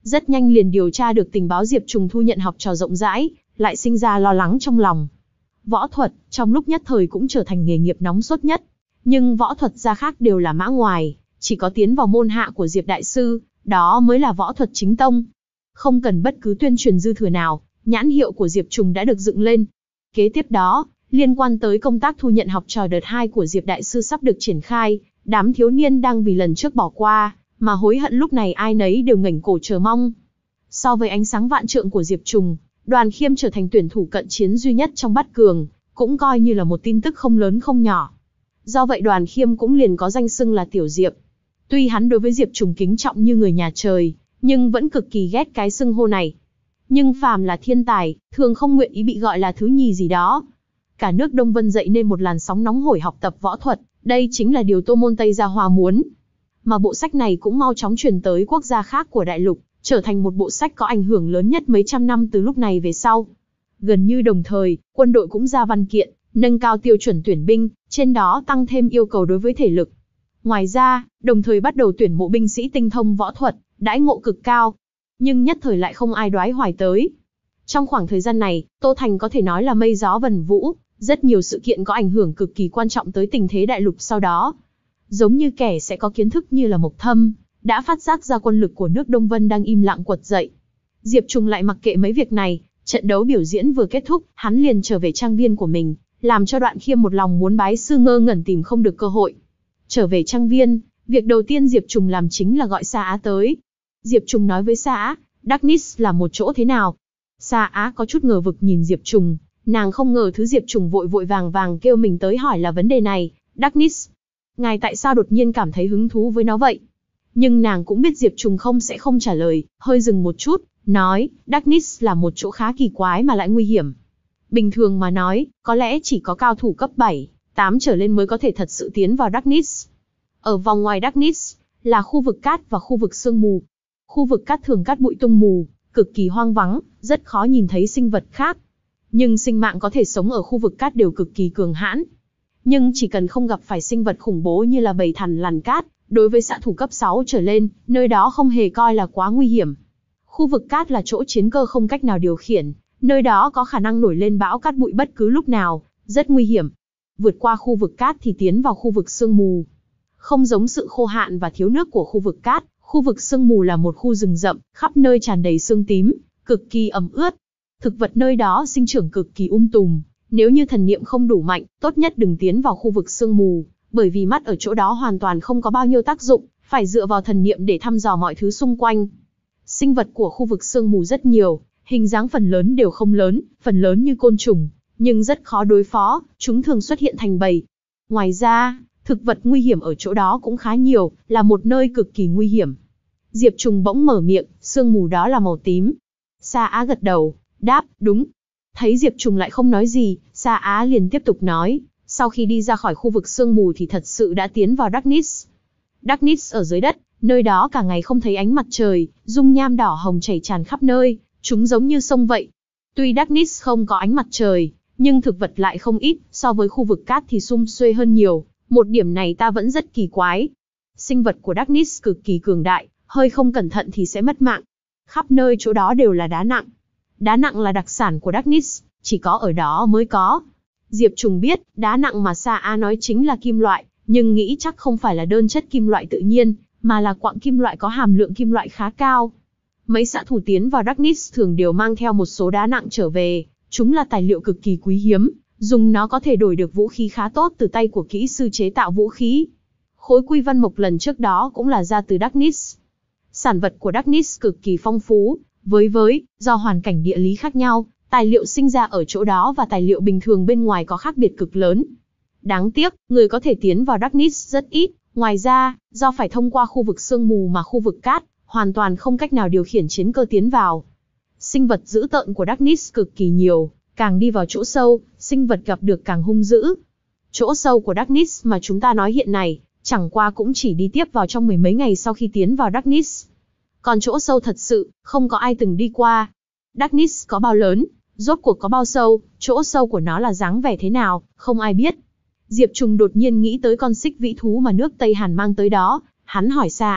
Rất nhanh liền điều tra được tình báo Diệp Trùng thu nhận học trò rộng rãi, lại sinh ra lo lắng trong lòng. Võ thuật, trong lúc nhất thời cũng trở thành nghề nghiệp nóng sốt nhất. Nhưng võ thuật gia khác đều là mã ngoài, chỉ có tiến vào môn hạ của Diệp Đại Sư, đó mới là võ thuật chính tông. Không cần bất cứ tuyên truyền dư thừa nào, nhãn hiệu của Diệp Trùng đã được dựng lên. Kế tiếp đó, liên quan tới công tác thu nhận học trò đợt hai của Diệp Đại Sư sắp được triển khai, đám thiếu niên đang vì lần trước bỏ qua, mà hối hận lúc này ai nấy đều ngẩng cổ chờ mong. So với ánh sáng vạn trượng của Diệp Trùng, Đoàn Khiêm trở thành tuyển thủ cận chiến duy nhất trong bát cường, cũng coi như là một tin tức không lớn không nhỏ. Do vậy Đoàn Khiêm cũng liền có danh xưng là Tiểu Diệp. Tuy hắn đối với Diệp Trùng kính trọng như người nhà trời, nhưng vẫn cực kỳ ghét cái xưng hô này. Nhưng phàm là thiên tài, thường không nguyện ý bị gọi là thứ nhì gì đó. Cả nước Đông Vân dậy nên một làn sóng nóng hổi học tập võ thuật, đây chính là điều Tô Môn Tây Gia Hoa muốn. Mà bộ sách này cũng mau chóng truyền tới quốc gia khác của đại lục, trở thành một bộ sách có ảnh hưởng lớn nhất mấy trăm năm từ lúc này về sau. Gần như đồng thời, quân đội cũng ra văn kiện, nâng cao tiêu chuẩn tuyển binh, trên đó tăng thêm yêu cầu đối với thể lực. Ngoài ra, đồng thời bắt đầu tuyển mộ binh sĩ tinh thông võ thuật, đãi ngộ cực cao. Nhưng nhất thời lại không ai đoái hoài tới. Trong khoảng thời gian này, Tô Thành có thể nói là mây gió vần vũ, rất nhiều sự kiện có ảnh hưởng cực kỳ quan trọng tới tình thế đại lục sau đó. Giống như kẻ sẽ có kiến thức như là Mộc Thâm, đã phát giác ra quân lực của nước Đông Vân đang im lặng quật dậy. Diệp Trùng lại mặc kệ mấy việc này, trận đấu biểu diễn vừa kết thúc, hắn liền trở về trang viên của mình, làm cho Đoạn Khiêm một lòng muốn bái sư ngơ ngẩn tìm không được cơ hội. Trở về trang viên, việc đầu tiên Diệp Trùng làm chính là gọi Sa Á tới. Diệp Trùng nói với Sa Á, Darkness là một chỗ thế nào? Sa Á có chút ngờ vực nhìn Diệp Trùng, nàng không ngờ thứ Diệp Trùng vội vội vàng vàng kêu mình tới hỏi là vấn đề này. Darkness, ngài tại sao đột nhiên cảm thấy hứng thú với nó vậy? Nhưng nàng cũng biết Diệp Trùng không sẽ không trả lời, hơi dừng một chút, nói, Darkness là một chỗ khá kỳ quái mà lại nguy hiểm. Bình thường mà nói, có lẽ chỉ có cao thủ cấp bảy, tám trở lên mới có thể thật sự tiến vào Darkness. Ở vòng ngoài Darkness, là khu vực cát và khu vực sương mù. Khu vực cát thường cát bụi tung mù, cực kỳ hoang vắng, rất khó nhìn thấy sinh vật khác. Nhưng sinh mạng có thể sống ở khu vực cát đều cực kỳ cường hãn. Nhưng chỉ cần không gặp phải sinh vật khủng bố như là bầy thằn lằn cát, đối với xạ thủ cấp sáu trở lên, nơi đó không hề coi là quá nguy hiểm. Khu vực cát là chỗ chiến cơ không cách nào điều khiển, nơi đó có khả năng nổi lên bão cát bụi bất cứ lúc nào, rất nguy hiểm. Vượt qua khu vực cát thì tiến vào khu vực sương mù. Không giống sự khô hạn và thiếu nước của khu vực cát, khu vực sương mù là một khu rừng rậm, khắp nơi tràn đầy sương tím, cực kỳ ẩm ướt. Thực vật nơi đó sinh trưởng cực kỳ um tùm, nếu như thần niệm không đủ mạnh, tốt nhất đừng tiến vào khu vực sương mù, bởi vì mắt ở chỗ đó hoàn toàn không có bao nhiêu tác dụng, phải dựa vào thần niệm để thăm dò mọi thứ xung quanh. Sinh vật của khu vực sương mù rất nhiều, hình dáng phần lớn đều không lớn, phần lớn như côn trùng, nhưng rất khó đối phó, chúng thường xuất hiện thành bầy. Ngoài ra, thực vật nguy hiểm ở chỗ đó cũng khá nhiều, là một nơi cực kỳ nguy hiểm. Diệp Trùng bỗng mở miệng, sương mù đó là màu tím. Sa Á gật đầu, đáp, đúng. Thấy Diệp Trùng lại không nói gì, Sa Á liền tiếp tục nói, sau khi đi ra khỏi khu vực sương mù thì thật sự đã tiến vào Darkness. Darkness ở dưới đất, nơi đó cả ngày không thấy ánh mặt trời, dung nham đỏ hồng chảy tràn khắp nơi, chúng giống như sông vậy. Tuy Darkness không có ánh mặt trời, nhưng thực vật lại không ít, so với khu vực cát thì sum suê hơn nhiều, một điểm này ta vẫn rất kỳ quái. Sinh vật của Darkness cực kỳ cường đại, hơi không cẩn thận thì sẽ mất mạng. Khắp nơi chỗ đó đều là đá nặng. Đá nặng là đặc sản của Darkness, chỉ có ở đó mới có. Diệp Trùng biết, đá nặng mà Sa Á nói chính là kim loại, nhưng nghĩ chắc không phải là đơn chất kim loại tự nhiên, mà là quặng kim loại có hàm lượng kim loại khá cao. Mấy xạ thủ tiến vào Darkness thường đều mang theo một số đá nặng trở về, chúng là tài liệu cực kỳ quý hiếm, dùng nó có thể đổi được vũ khí khá tốt từ tay của kỹ sư chế tạo vũ khí. Khối quy văn mộc lần trước đó cũng là ra từ Darkness. Sản vật của Darkness cực kỳ phong phú, với với, do hoàn cảnh địa lý khác nhau, tài liệu sinh ra ở chỗ đó và tài liệu bình thường bên ngoài có khác biệt cực lớn. Đáng tiếc, người có thể tiến vào Darkness rất ít, ngoài ra, do phải thông qua khu vực sương mù mà khu vực cát, hoàn toàn không cách nào điều khiển chiến cơ tiến vào. Sinh vật dữ tợn của Darkness cực kỳ nhiều, càng đi vào chỗ sâu, sinh vật gặp được càng hung dữ. Chỗ sâu của Darkness mà chúng ta nói hiện này, chẳng qua cũng chỉ đi tiếp vào trong mười mấy ngày sau khi tiến vào Darkness. Còn chỗ sâu thật sự, không có ai từng đi qua. Darkness có bao lớn, rốt cuộc có bao sâu, chỗ sâu của nó là dáng vẻ thế nào, không ai biết. Diệp Trùng đột nhiên nghĩ tới con xích vĩ thú mà nước Tây Hàn mang tới đó, hắn hỏi Sa Á,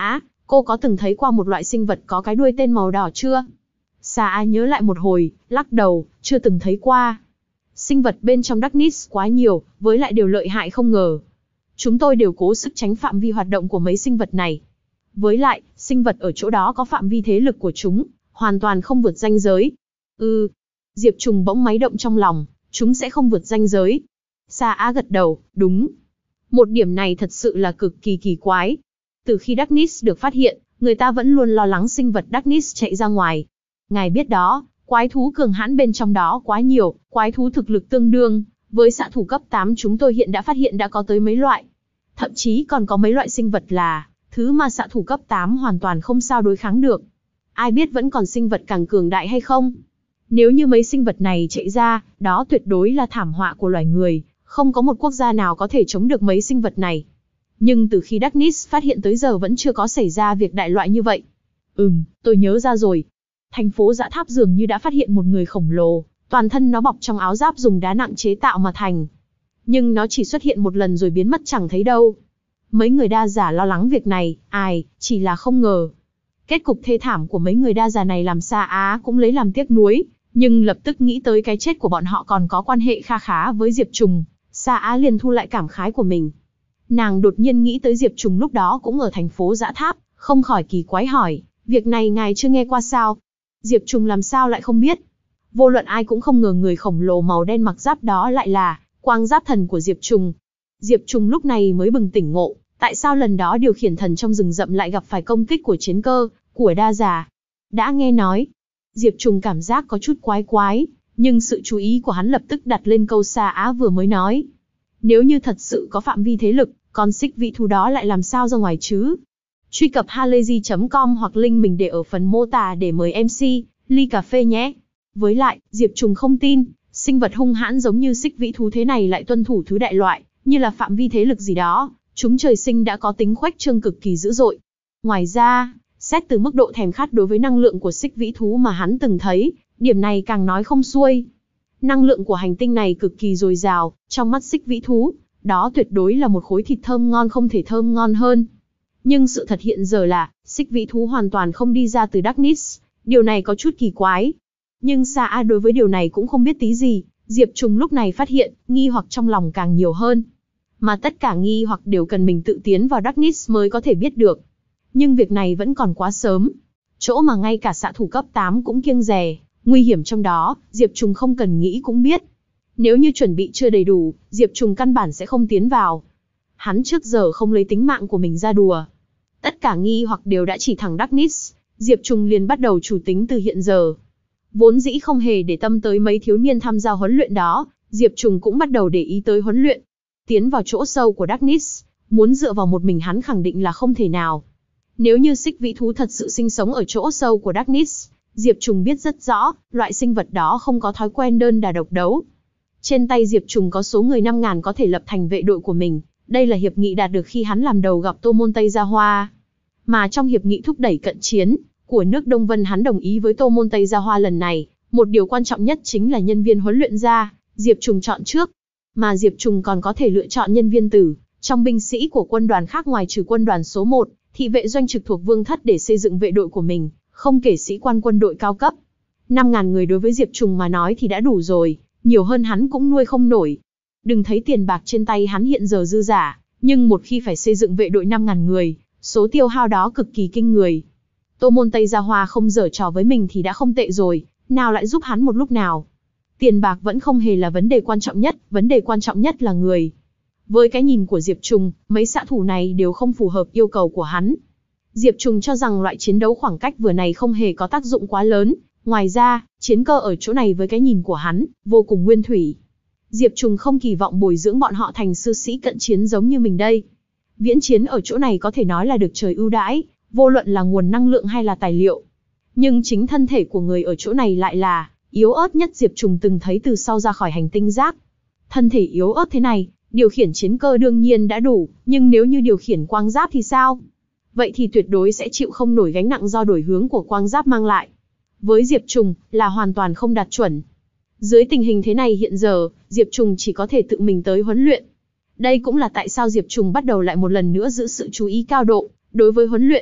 cô có từng thấy qua một loại sinh vật có cái đuôi tên màu đỏ chưa? Sa Á nhớ lại một hồi, lắc đầu, chưa từng thấy qua. Sinh vật bên trong Darkness quá nhiều, với lại đều lợi hại không ngờ. Chúng tôi đều cố sức tránh phạm vi hoạt động của mấy sinh vật này. Với lại, sinh vật ở chỗ đó có phạm vi thế lực của chúng, hoàn toàn không vượt ranh giới. Ừ, Diệp Trùng bỗng máy động trong lòng, chúng sẽ không vượt ranh giới. Sa Á gật đầu, đúng. Một điểm này thật sự là cực kỳ kỳ quái. Từ khi Darkness được phát hiện, người ta vẫn luôn lo lắng sinh vật Darkness chạy ra ngoài. Ngài biết đó, quái thú cường hãn bên trong đó quá nhiều, quái thú thực lực tương đương với xạ thủ cấp tám chúng tôi hiện đã phát hiện đã có tới mấy loại. Thậm chí còn có mấy loại sinh vật là thứ mà xạ thủ cấp tám hoàn toàn không sao đối kháng được. Ai biết vẫn còn sinh vật càng cường đại hay không? Nếu như mấy sinh vật này chạy ra, đó tuyệt đối là thảm họa của loài người, không có một quốc gia nào có thể chống được mấy sinh vật này. Nhưng từ khi Darkness phát hiện tới giờ vẫn chưa có xảy ra việc đại loại như vậy. Ừm, tôi nhớ ra rồi. Thành phố Dã Tháp dường như đã phát hiện một người khổng lồ, toàn thân nó bọc trong áo giáp dùng đá nặng chế tạo mà thành. Nhưng nó chỉ xuất hiện một lần rồi biến mất chẳng thấy đâu. Mấy người đa giả lo lắng việc này, ai, chỉ là không ngờ. Kết cục thê thảm của mấy người đa giả này làm Sa Á cũng lấy làm tiếc nuối, nhưng lập tức nghĩ tới cái chết của bọn họ còn có quan hệ kha khá với Diệp Trùng, Sa Á liền thu lại cảm khái của mình. Nàng đột nhiên nghĩ tới Diệp Trùng lúc đó cũng ở thành phố Dã Tháp, không khỏi kỳ quái hỏi, việc này ngài chưa nghe qua sao? Diệp Trùng làm sao lại không biết? Vô luận ai cũng không ngờ người khổng lồ màu đen mặc giáp đó lại là quang giáp thần của Diệp Trùng. Diệp Trùng lúc này mới bừng tỉnh ngộ, tại sao lần đó điều khiển thần trong rừng rậm lại gặp phải công kích của chiến cơ, của đa giả. Đã nghe nói, Diệp Trùng cảm giác có chút quái quái, nhưng sự chú ý của hắn lập tức đặt lên câu Sa Á vừa mới nói. Nếu như thật sự có phạm vi thế lực, con xích vĩ thú đó lại làm sao ra ngoài chứ? Truy cập halayzi chấm com hoặc link mình để ở phần mô tả để mời em xê, ly cà phê nhé. Với lại, Diệp Trùng không tin, sinh vật hung hãn giống như xích vĩ thú thế này lại tuân thủ thứ đại loại, như là phạm vi thế lực gì đó, chúng trời sinh đã có tính khuếch trương cực kỳ dữ dội. Ngoài ra, xét từ mức độ thèm khát đối với năng lượng của xích vĩ thú mà hắn từng thấy, điểm này càng nói không xuôi. Năng lượng của hành tinh này cực kỳ dồi dào, trong mắt xích vĩ thú, đó tuyệt đối là một khối thịt thơm ngon không thể thơm ngon hơn. Nhưng sự thật hiện giờ là, xích vĩ thú hoàn toàn không đi ra từ Darkness, điều này có chút kỳ quái. Nhưng Sa Á đối với điều này cũng không biết tí gì, Diệp Trùng lúc này phát hiện, nghi hoặc trong lòng càng nhiều hơn. Mà tất cả nghi hoặc đều cần mình tự tiến vào Darkness mới có thể biết được. Nhưng việc này vẫn còn quá sớm. Chỗ mà ngay cả xạ thủ cấp tám cũng kiêng dè, nguy hiểm trong đó, Diệp Trùng không cần nghĩ cũng biết. Nếu như chuẩn bị chưa đầy đủ, Diệp Trùng căn bản sẽ không tiến vào. Hắn trước giờ không lấy tính mạng của mình ra đùa. Tất cả nghi hoặc đều đã chỉ thẳng Darkness, Diệp Trùng liền bắt đầu chủ tính từ hiện giờ. Vốn dĩ không hề để tâm tới mấy thiếu niên tham gia huấn luyện đó, Diệp Trùng cũng bắt đầu để ý tới huấn luyện. Tiến vào chỗ sâu của Darkness, muốn dựa vào một mình hắn khẳng định là không thể nào. Nếu như xích vĩ thú thật sự sinh sống ở chỗ sâu của Darkness, Diệp Trùng biết rất rõ, loại sinh vật đó không có thói quen đơn đà độc đấu. Trên tay Diệp Trùng có số người năm ngàn có thể lập thành vệ đội của mình, đây là hiệp nghị đạt được khi hắn làm đầu gặp Tô Môn Tây Gia Hoa. Mà trong hiệp nghị thúc đẩy cận chiến của nước Đông Vân hắn đồng ý với Tô Môn Tây Gia Hoa lần này, một điều quan trọng nhất chính là nhân viên huấn luyện ra, Diệp Trùng chọn trước. Mà Diệp Trùng còn có thể lựa chọn nhân viên tử, trong binh sĩ của quân đoàn khác ngoài trừ quân đoàn số một, thị vệ doanh trực thuộc Vương Thất để xây dựng vệ đội của mình, không kể sĩ quan quân đội cao cấp. năm ngàn người đối với Diệp Trùng mà nói thì đã đủ rồi, nhiều hơn hắn cũng nuôi không nổi. Đừng thấy tiền bạc trên tay hắn hiện giờ dư giả, nhưng một khi phải xây dựng vệ đội năm ngàn người, số tiêu hao đó cực kỳ kinh người. Tô Môn Tây Gia Hoa không giở trò với mình thì đã không tệ rồi, nào lại giúp hắn một lúc nào. Tiền bạc vẫn không hề là vấn đề quan trọng nhất, vấn đề quan trọng nhất là người. Với cái nhìn của Diệp Trùng, mấy xạ thủ này đều không phù hợp yêu cầu của hắn. Diệp Trùng cho rằng loại chiến đấu khoảng cách vừa này không hề có tác dụng quá lớn. Ngoài ra, chiến cơ ở chỗ này với cái nhìn của hắn, vô cùng nguyên thủy. Diệp Trùng không kỳ vọng bồi dưỡng bọn họ thành sư sĩ cận chiến giống như mình đây. Viễn chiến ở chỗ này có thể nói là được trời ưu đãi, vô luận là nguồn năng lượng hay là tài liệu. Nhưng chính thân thể của người ở chỗ này lại là yếu ớt nhất Diệp Trùng từng thấy từ sau ra khỏi hành tinh rác. Thân thể yếu ớt thế này, điều khiển chiến cơ đương nhiên đã đủ, nhưng nếu như điều khiển quang giáp thì sao? Vậy thì tuyệt đối sẽ chịu không nổi gánh nặng do đổi hướng của quang giáp mang lại. Với Diệp Trùng, là hoàn toàn không đạt chuẩn. Dưới tình hình thế này hiện giờ, Diệp Trùng chỉ có thể tự mình tới huấn luyện. Đây cũng là tại sao Diệp Trùng bắt đầu lại một lần nữa giữ sự chú ý cao độ đối với huấn luyện.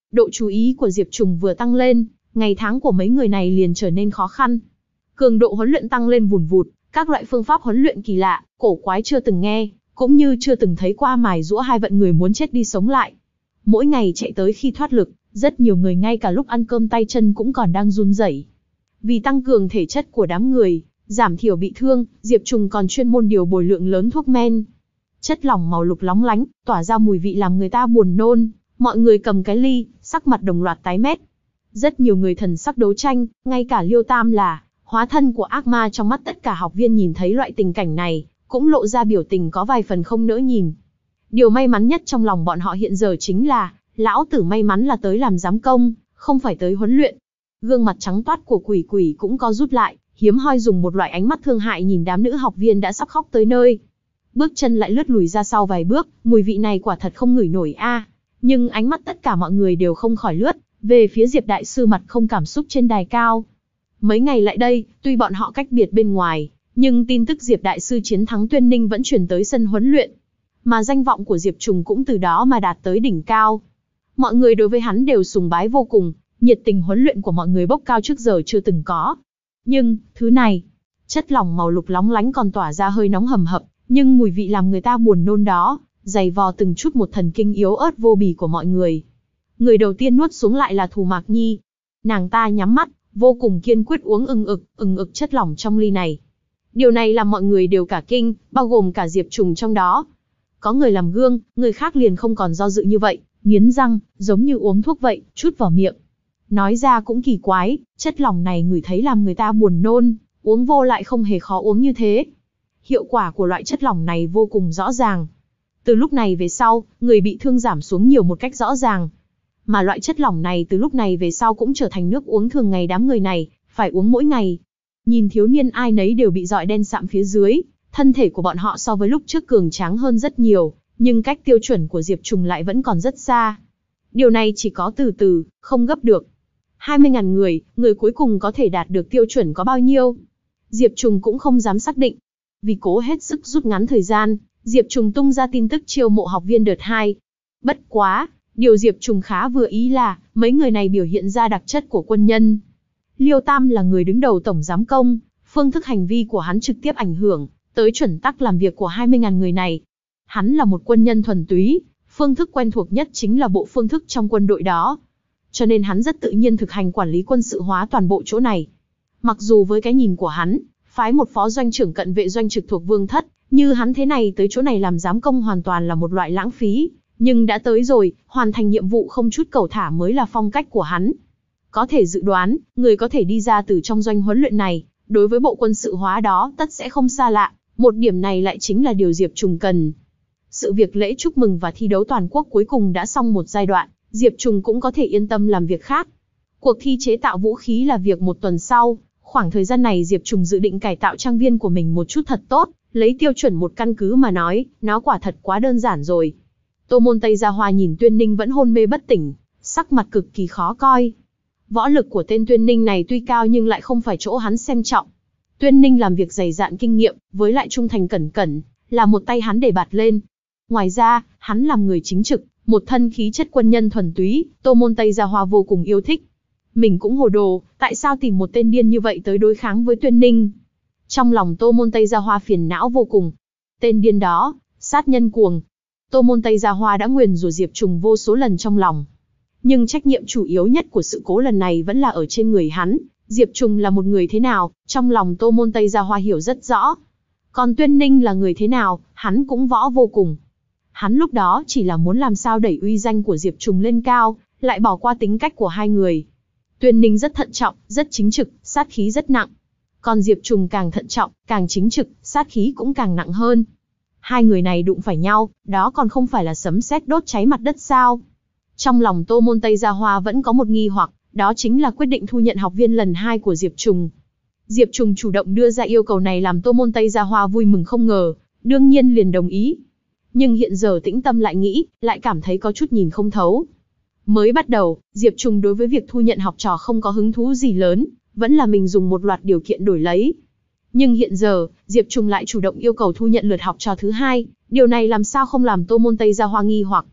Độ chú ý của Diệp Trùng vừa tăng lên, ngày tháng của mấy người này liền trở nên khó khăn. Cường độ huấn luyện tăng lên vùn vụt, các loại phương pháp huấn luyện kỳ lạ, cổ quái chưa từng nghe, cũng như chưa từng thấy qua mài giũa hai vận người muốn chết đi sống lại. Mỗi ngày chạy tới khi thoát lực, rất nhiều người ngay cả lúc ăn cơm tay chân cũng còn đang run rẩy. Vì tăng cường thể chất của đám người, giảm thiểu bị thương, Diệp Trùng còn chuyên môn điều bồi lượng lớn thuốc men. Chất lỏng màu lục lóng lánh, tỏa ra mùi vị làm người ta buồn nôn, mọi người cầm cái ly, sắc mặt đồng loạt tái mét. Rất nhiều người thần sắc đấu tranh, ngay cả Liêu Tam là hóa thân của ác ma trong mắt tất cả học viên nhìn thấy loại tình cảnh này, cũng lộ ra biểu tình có vài phần không nỡ nhìn. Điều may mắn nhất trong lòng bọn họ hiện giờ chính là, lão tử may mắn là tới làm giám công, không phải tới huấn luyện. Gương mặt trắng toát của Quỷ Quỷ cũng có rút lại, hiếm hoi dùng một loại ánh mắt thương hại nhìn đám nữ học viên đã sắp khóc tới nơi. Bước chân lại lướt lùi ra sau vài bước, mùi vị này quả thật không ngửi nổi a. Nhưng ánh mắt tất cả mọi người đều không khỏi lướt về phía Diệp đại sư mặt không cảm xúc trên đài cao. Mấy ngày lại đây, tuy bọn họ cách biệt bên ngoài, nhưng tin tức Diệp đại sư chiến thắng Tuyên Ninh vẫn truyền tới sân huấn luyện, mà danh vọng của Diệp Trùng cũng từ đó mà đạt tới đỉnh cao. Mọi người đối với hắn đều sùng bái vô cùng, nhiệt tình huấn luyện của mọi người bốc cao trước giờ chưa từng có. Nhưng, thứ này, chất lỏng màu lục lóng lánh còn tỏa ra hơi nóng hầm hập, nhưng mùi vị làm người ta buồn nôn đó, dày vò từng chút một thần kinh yếu ớt vô bì của mọi người. Người đầu tiên nuốt xuống lại là Thù Mạc Nhi. Nàng ta nhắm mắt, vô cùng kiên quyết uống ừng ực, ừng ực chất lỏng trong ly này. Điều này làm mọi người đều cả kinh, bao gồm cả Diệp Trùng trong đó. Có người làm gương, người khác liền không còn do dự như vậy, nghiến răng, giống như uống thuốc vậy, chút vào miệng. Nói ra cũng kỳ quái, chất lỏng này ngửi thấy làm người ta buồn nôn, uống vô lại không hề khó uống như thế. Hiệu quả của loại chất lỏng này vô cùng rõ ràng. Từ lúc này về sau, người bị thương giảm xuống nhiều một cách rõ ràng. Mà loại chất lỏng này từ lúc này về sau cũng trở thành nước uống thường ngày đám người này, phải uống mỗi ngày. Nhìn thiếu niên ai nấy đều bị rọi đen sạm phía dưới, thân thể của bọn họ so với lúc trước cường tráng hơn rất nhiều, nhưng cách tiêu chuẩn của Diệp Trùng lại vẫn còn rất xa. Điều này chỉ có từ từ, không gấp được. hai mươi nghìn người, người cuối cùng có thể đạt được tiêu chuẩn có bao nhiêu? Diệp Trùng cũng không dám xác định. Vì cố hết sức rút ngắn thời gian, Diệp Trùng tung ra tin tức chiêu mộ học viên đợt hai. Bất quá, điều Diệp Trùng khá vừa ý là, mấy người này biểu hiện ra đặc chất của quân nhân. Liêu Tam là người đứng đầu tổng giám công, phương thức hành vi của hắn trực tiếp ảnh hưởng tới chuẩn tắc làm việc của hai mươi nghìn người này. Hắn là một quân nhân thuần túy, phương thức quen thuộc nhất chính là bộ phương thức trong quân đội đó. Cho nên hắn rất tự nhiên thực hành quản lý quân sự hóa toàn bộ chỗ này. Mặc dù với cái nhìn của hắn, phái một phó doanh trưởng cận vệ doanh trực thuộc Vương Thất, như hắn thế này tới chỗ này làm giám công hoàn toàn là một loại lãng phí, nhưng đã tới rồi, hoàn thành nhiệm vụ không chút cẩu thả mới là phong cách của hắn. Có thể dự đoán, người có thể đi ra từ trong doanh huấn luyện này, đối với bộ quân sự hóa đó tất sẽ không xa lạ, một điểm này lại chính là điều Diệp Trùng cần. Sự việc lễ chúc mừng và thi đấu toàn quốc cuối cùng đã xong một giai đoạn, Diệp Trùng cũng có thể yên tâm làm việc khác. Cuộc thi chế tạo vũ khí là việc một tuần sau, khoảng thời gian này Diệp Trùng dự định cải tạo trang viên của mình một chút thật tốt, lấy tiêu chuẩn một căn cứ mà nói, nó quả thật quá đơn giản rồi. Tô Môn Tây Gia Hoa nhìn Tuyên Ninh vẫn hôn mê bất tỉnh, sắc mặt cực kỳ khó coi. Võ lực của tên Tuyên Ninh này tuy cao nhưng lại không phải chỗ hắn xem trọng. Tuyên Ninh làm việc dày dạn kinh nghiệm, với lại trung thành cẩn cẩn, là một tay hắn để bạt lên. Ngoài ra, hắn làm người chính trực, một thân khí chất quân nhân thuần túy, Tô Môn Tây Gia Hoa vô cùng yêu thích. Mình cũng hồ đồ, tại sao tìm một tên điên như vậy tới đối kháng với Tuyên Ninh? Trong lòng Tô Môn Tây Gia Hoa phiền não vô cùng. Tên điên đó, sát nhân cuồng. Tô Môn Tây Gia Hoa đã nguyền rủa Diệp Trùng vô số lần trong lòng. Nhưng trách nhiệm chủ yếu nhất của sự cố lần này vẫn là ở trên người hắn. Diệp Trùng là một người thế nào, trong lòng Tô Môn Tây Gia Hoa hiểu rất rõ. Còn Tuyên Ninh là người thế nào, hắn cũng rõ vô cùng. Hắn lúc đó chỉ là muốn làm sao đẩy uy danh của Diệp Trùng lên cao, lại bỏ qua tính cách của hai người. Tuyên Ninh rất thận trọng, rất chính trực, sát khí rất nặng. Còn Diệp Trùng càng thận trọng, càng chính trực, sát khí cũng càng nặng hơn. Hai người này đụng phải nhau, đó còn không phải là sấm sét đốt cháy mặt đất sao? Trong lòng Tô Môn Tây Gia Hoa vẫn có một nghi hoặc, đó chính là quyết định thu nhận học viên lần hai của Diệp Trùng. Diệp Trùng chủ động đưa ra yêu cầu này làm Tô Môn Tây Gia Hoa vui mừng không ngờ, đương nhiên liền đồng ý. Nhưng hiện giờ tĩnh tâm lại nghĩ, lại cảm thấy có chút nhìn không thấu. Mới bắt đầu, Diệp Trùng đối với việc thu nhận học trò không có hứng thú gì lớn, vẫn là mình dùng một loạt điều kiện đổi lấy. Nhưng hiện giờ, Diệp Trùng lại chủ động yêu cầu thu nhận lượt học trò thứ hai, điều này làm sao không làm Tô Môn Tây Gia Hoa nghi hoặc.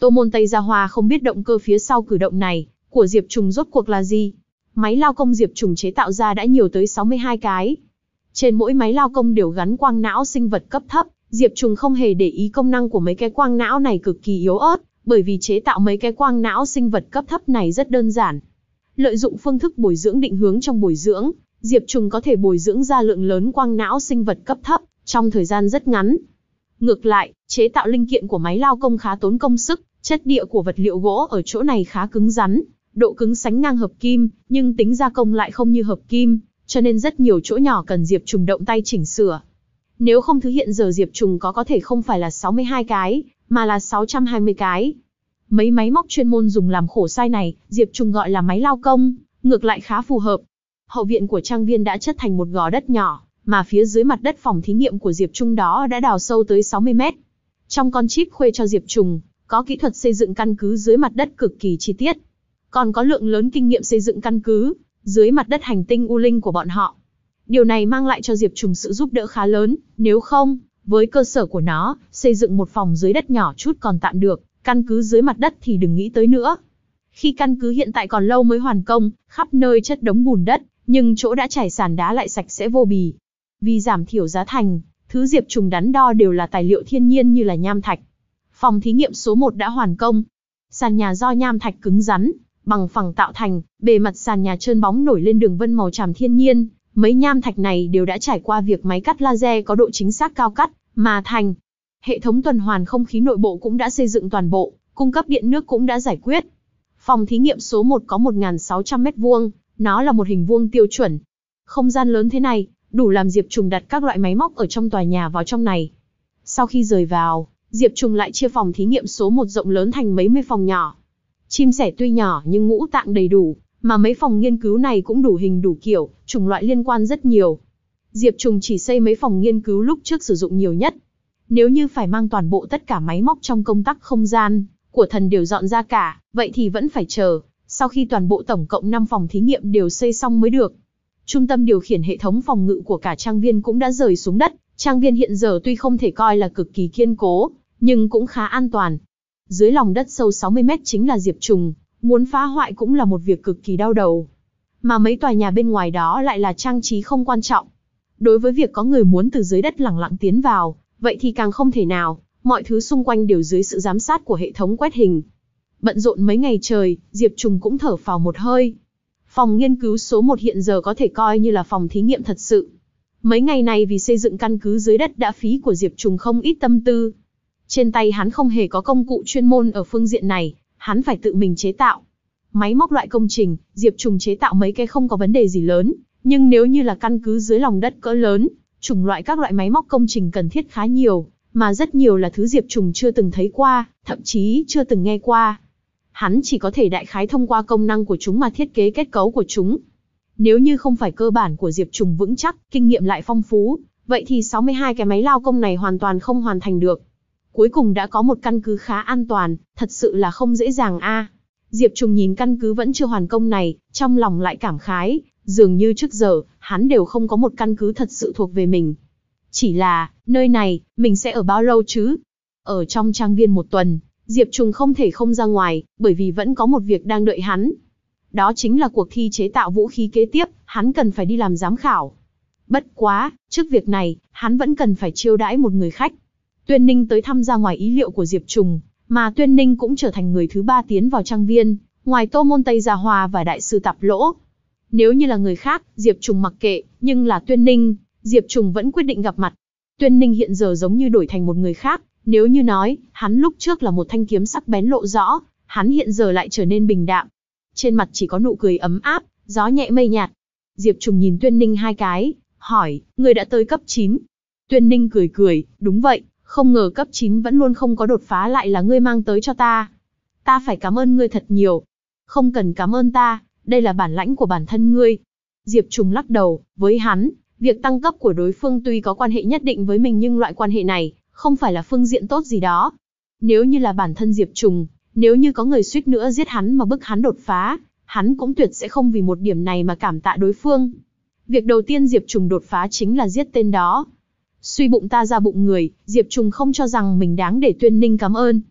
Tô Môn Tây Gia Hoa không biết động cơ phía sau cử động này của Diệp Trùng rốt cuộc là gì. Máy lao công Diệp Trùng chế tạo ra đã nhiều tới sáu mươi hai cái. Trên mỗi máy lao công đều gắn quang não sinh vật cấp thấp, Diệp Trùng không hề để ý công năng của mấy cái quang não này cực kỳ yếu ớt, bởi vì chế tạo mấy cái quang não sinh vật cấp thấp này rất đơn giản. Lợi dụng phương thức bồi dưỡng định hướng trong bồi dưỡng, Diệp Trùng có thể bồi dưỡng ra lượng lớn quang não sinh vật cấp thấp trong thời gian rất ngắn. Ngược lại, chế tạo linh kiện của máy lao công khá tốn công sức, chất địa của vật liệu gỗ ở chỗ này khá cứng rắn, độ cứng sánh ngang hợp kim, nhưng tính gia công lại không như hợp kim, cho nên rất nhiều chỗ nhỏ cần Diệp Trùng động tay chỉnh sửa. Nếu không thứ hiện giờ Diệp Trùng có có thể không phải là sáu mươi hai cái, mà là sáu trăm hai mươi cái. Mấy máy móc chuyên môn dùng làm khổ sai này, Diệp Trùng gọi là máy lao công, ngược lại khá phù hợp. Hậu viện của trang viên đã chất thành một gò đất nhỏ, mà phía dưới mặt đất phòng thí nghiệm của Diệp Trùng đó đã đào sâu tới sáu mươi mét. Trong con chip khuê cho Diệp Trùng, có kỹ thuật xây dựng căn cứ dưới mặt đất cực kỳ chi tiết. Còn có lượng lớn kinh nghiệm xây dựng căn cứ dưới mặt đất hành tinh U Linh của bọn họ. Điều này mang lại cho Diệp Trùng sự giúp đỡ khá lớn, nếu không, với cơ sở của nó, xây dựng một phòng dưới đất nhỏ chút còn tạm được, căn cứ dưới mặt đất thì đừng nghĩ tới nữa. Khi căn cứ hiện tại còn lâu mới hoàn công, khắp nơi chất đống bùn đất, nhưng chỗ đã trải sàn đá lại sạch sẽ vô bì. Vì giảm thiểu giá thành, thứ Diệp Trùng đắn đo đều là tài liệu thiên nhiên như là nham thạch. Phòng thí nghiệm số một đã hoàn công. Sàn nhà do nham thạch cứng rắn, bằng phẳng tạo thành, bề mặt sàn nhà trơn bóng nổi lên đường vân màu tràm thiên nhiên. Mấy nham thạch này đều đã trải qua việc máy cắt laser có độ chính xác cao cắt, mà thành. Hệ thống tuần hoàn không khí nội bộ cũng đã xây dựng toàn bộ, cung cấp điện nước cũng đã giải quyết. Phòng thí nghiệm số một có một nghìn sáu trăm mét vuông, nó là một hình vuông tiêu chuẩn. Không gian lớn thế này, đủ làm Diệp Trùng đặt các loại máy móc ở trong tòa nhà vào trong này. Sau khi rời vào, Diệp Trùng lại chia phòng thí nghiệm số một rộng lớn thành mấy mươi phòng nhỏ. Chim sẻ tuy nhỏ nhưng ngũ tạng đầy đủ, mà mấy phòng nghiên cứu này cũng đủ hình đủ kiểu, chủng loại liên quan rất nhiều. Diệp Trùng chỉ xây mấy phòng nghiên cứu lúc trước sử dụng nhiều nhất. Nếu như phải mang toàn bộ tất cả máy móc trong công tắc không gian của thần đều dọn ra cả, vậy thì vẫn phải chờ, sau khi toàn bộ tổng cộng năm phòng thí nghiệm đều xây xong mới được. Trung tâm điều khiển hệ thống phòng ngự của cả trang viên cũng đã rời xuống đất, trang viên hiện giờ tuy không thể coi là cực kỳ kiên cố, nhưng cũng khá an toàn. Dưới lòng đất sâu sáu mươi mét chính là Diệp Trùng, muốn phá hoại cũng là một việc cực kỳ đau đầu. Mà mấy tòa nhà bên ngoài đó lại là trang trí không quan trọng. Đối với việc có người muốn từ dưới đất lẳng lặng tiến vào, vậy thì càng không thể nào, mọi thứ xung quanh đều dưới sự giám sát của hệ thống quét hình. Bận rộn mấy ngày trời, Diệp Trùng cũng thở phào một hơi. Phòng nghiên cứu số một hiện giờ có thể coi như là phòng thí nghiệm thật sự. Mấy ngày này vì xây dựng căn cứ dưới đất đã phí của Diệp Trùng không ít tâm tư. Trên tay hắn không hề có công cụ chuyên môn ở phương diện này, hắn phải tự mình chế tạo. Máy móc loại công trình, Diệp Trùng chế tạo mấy cái không có vấn đề gì lớn, nhưng nếu như là căn cứ dưới lòng đất cỡ lớn, chủng loại các loại máy móc công trình cần thiết khá nhiều, mà rất nhiều là thứ Diệp Trùng chưa từng thấy qua, thậm chí chưa từng nghe qua. Hắn chỉ có thể đại khái thông qua công năng của chúng mà thiết kế kết cấu của chúng. Nếu như không phải cơ bản của Diệp Trùng vững chắc, kinh nghiệm lại phong phú, vậy thì sáu mươi hai cái máy lao công này hoàn toàn không hoàn thành được. Cuối cùng đã có một căn cứ khá an toàn, thật sự là không dễ dàng a. À. Diệp Trùng nhìn căn cứ vẫn chưa hoàn công này, trong lòng lại cảm khái, dường như trước giờ, hắn đều không có một căn cứ thật sự thuộc về mình. Chỉ là, nơi này, mình sẽ ở bao lâu chứ? Ở trong trang viên một tuần, Diệp Trùng không thể không ra ngoài, bởi vì vẫn có một việc đang đợi hắn. Đó chính là cuộc thi chế tạo vũ khí kế tiếp, hắn cần phải đi làm giám khảo. Bất quá, trước việc này, hắn vẫn cần phải chiêu đãi một người khách. Tuyên Ninh tới thăm ra ngoài ý liệu của Diệp Trùng, mà Tuyên Ninh cũng trở thành người thứ ba tiến vào trang viên, ngoài Tô Môn Tây Gia Hoa và Đại sư Tạp Lỗ. Nếu như là người khác, Diệp Trùng mặc kệ, nhưng là Tuyên Ninh, Diệp Trùng vẫn quyết định gặp mặt. Tuyên Ninh hiện giờ giống như đổi thành một người khác, nếu như nói, hắn lúc trước là một thanh kiếm sắc bén lộ rõ, hắn hiện giờ lại trở nên bình đạm. Trên mặt chỉ có nụ cười ấm áp, gió nhẹ mây nhạt. Diệp Trùng nhìn Tuyên Ninh hai cái, hỏi, người đã tới cấp chín. Tuyên Ninh cười cười, đúng vậy, không ngờ cấp chín vẫn luôn không có đột phá lại là ngươi mang tới cho ta. Ta phải cảm ơn ngươi thật nhiều. Không cần cảm ơn ta, đây là bản lãnh của bản thân ngươi. Diệp Trùng lắc đầu, với hắn, việc tăng cấp của đối phương tuy có quan hệ nhất định với mình nhưng loại quan hệ này, không phải là phương diện tốt gì đó. Nếu như là bản thân Diệp Trùng, nếu như có người suýt nữa giết hắn mà bức hắn đột phá, hắn cũng tuyệt sẽ không vì một điểm này mà cảm tạ đối phương. Việc đầu tiên Diệp Trùng đột phá chính là giết tên đó. Suy bụng ta ra bụng người, Diệp Trùng không cho rằng mình đáng để Tuyên Ninh cảm ơn.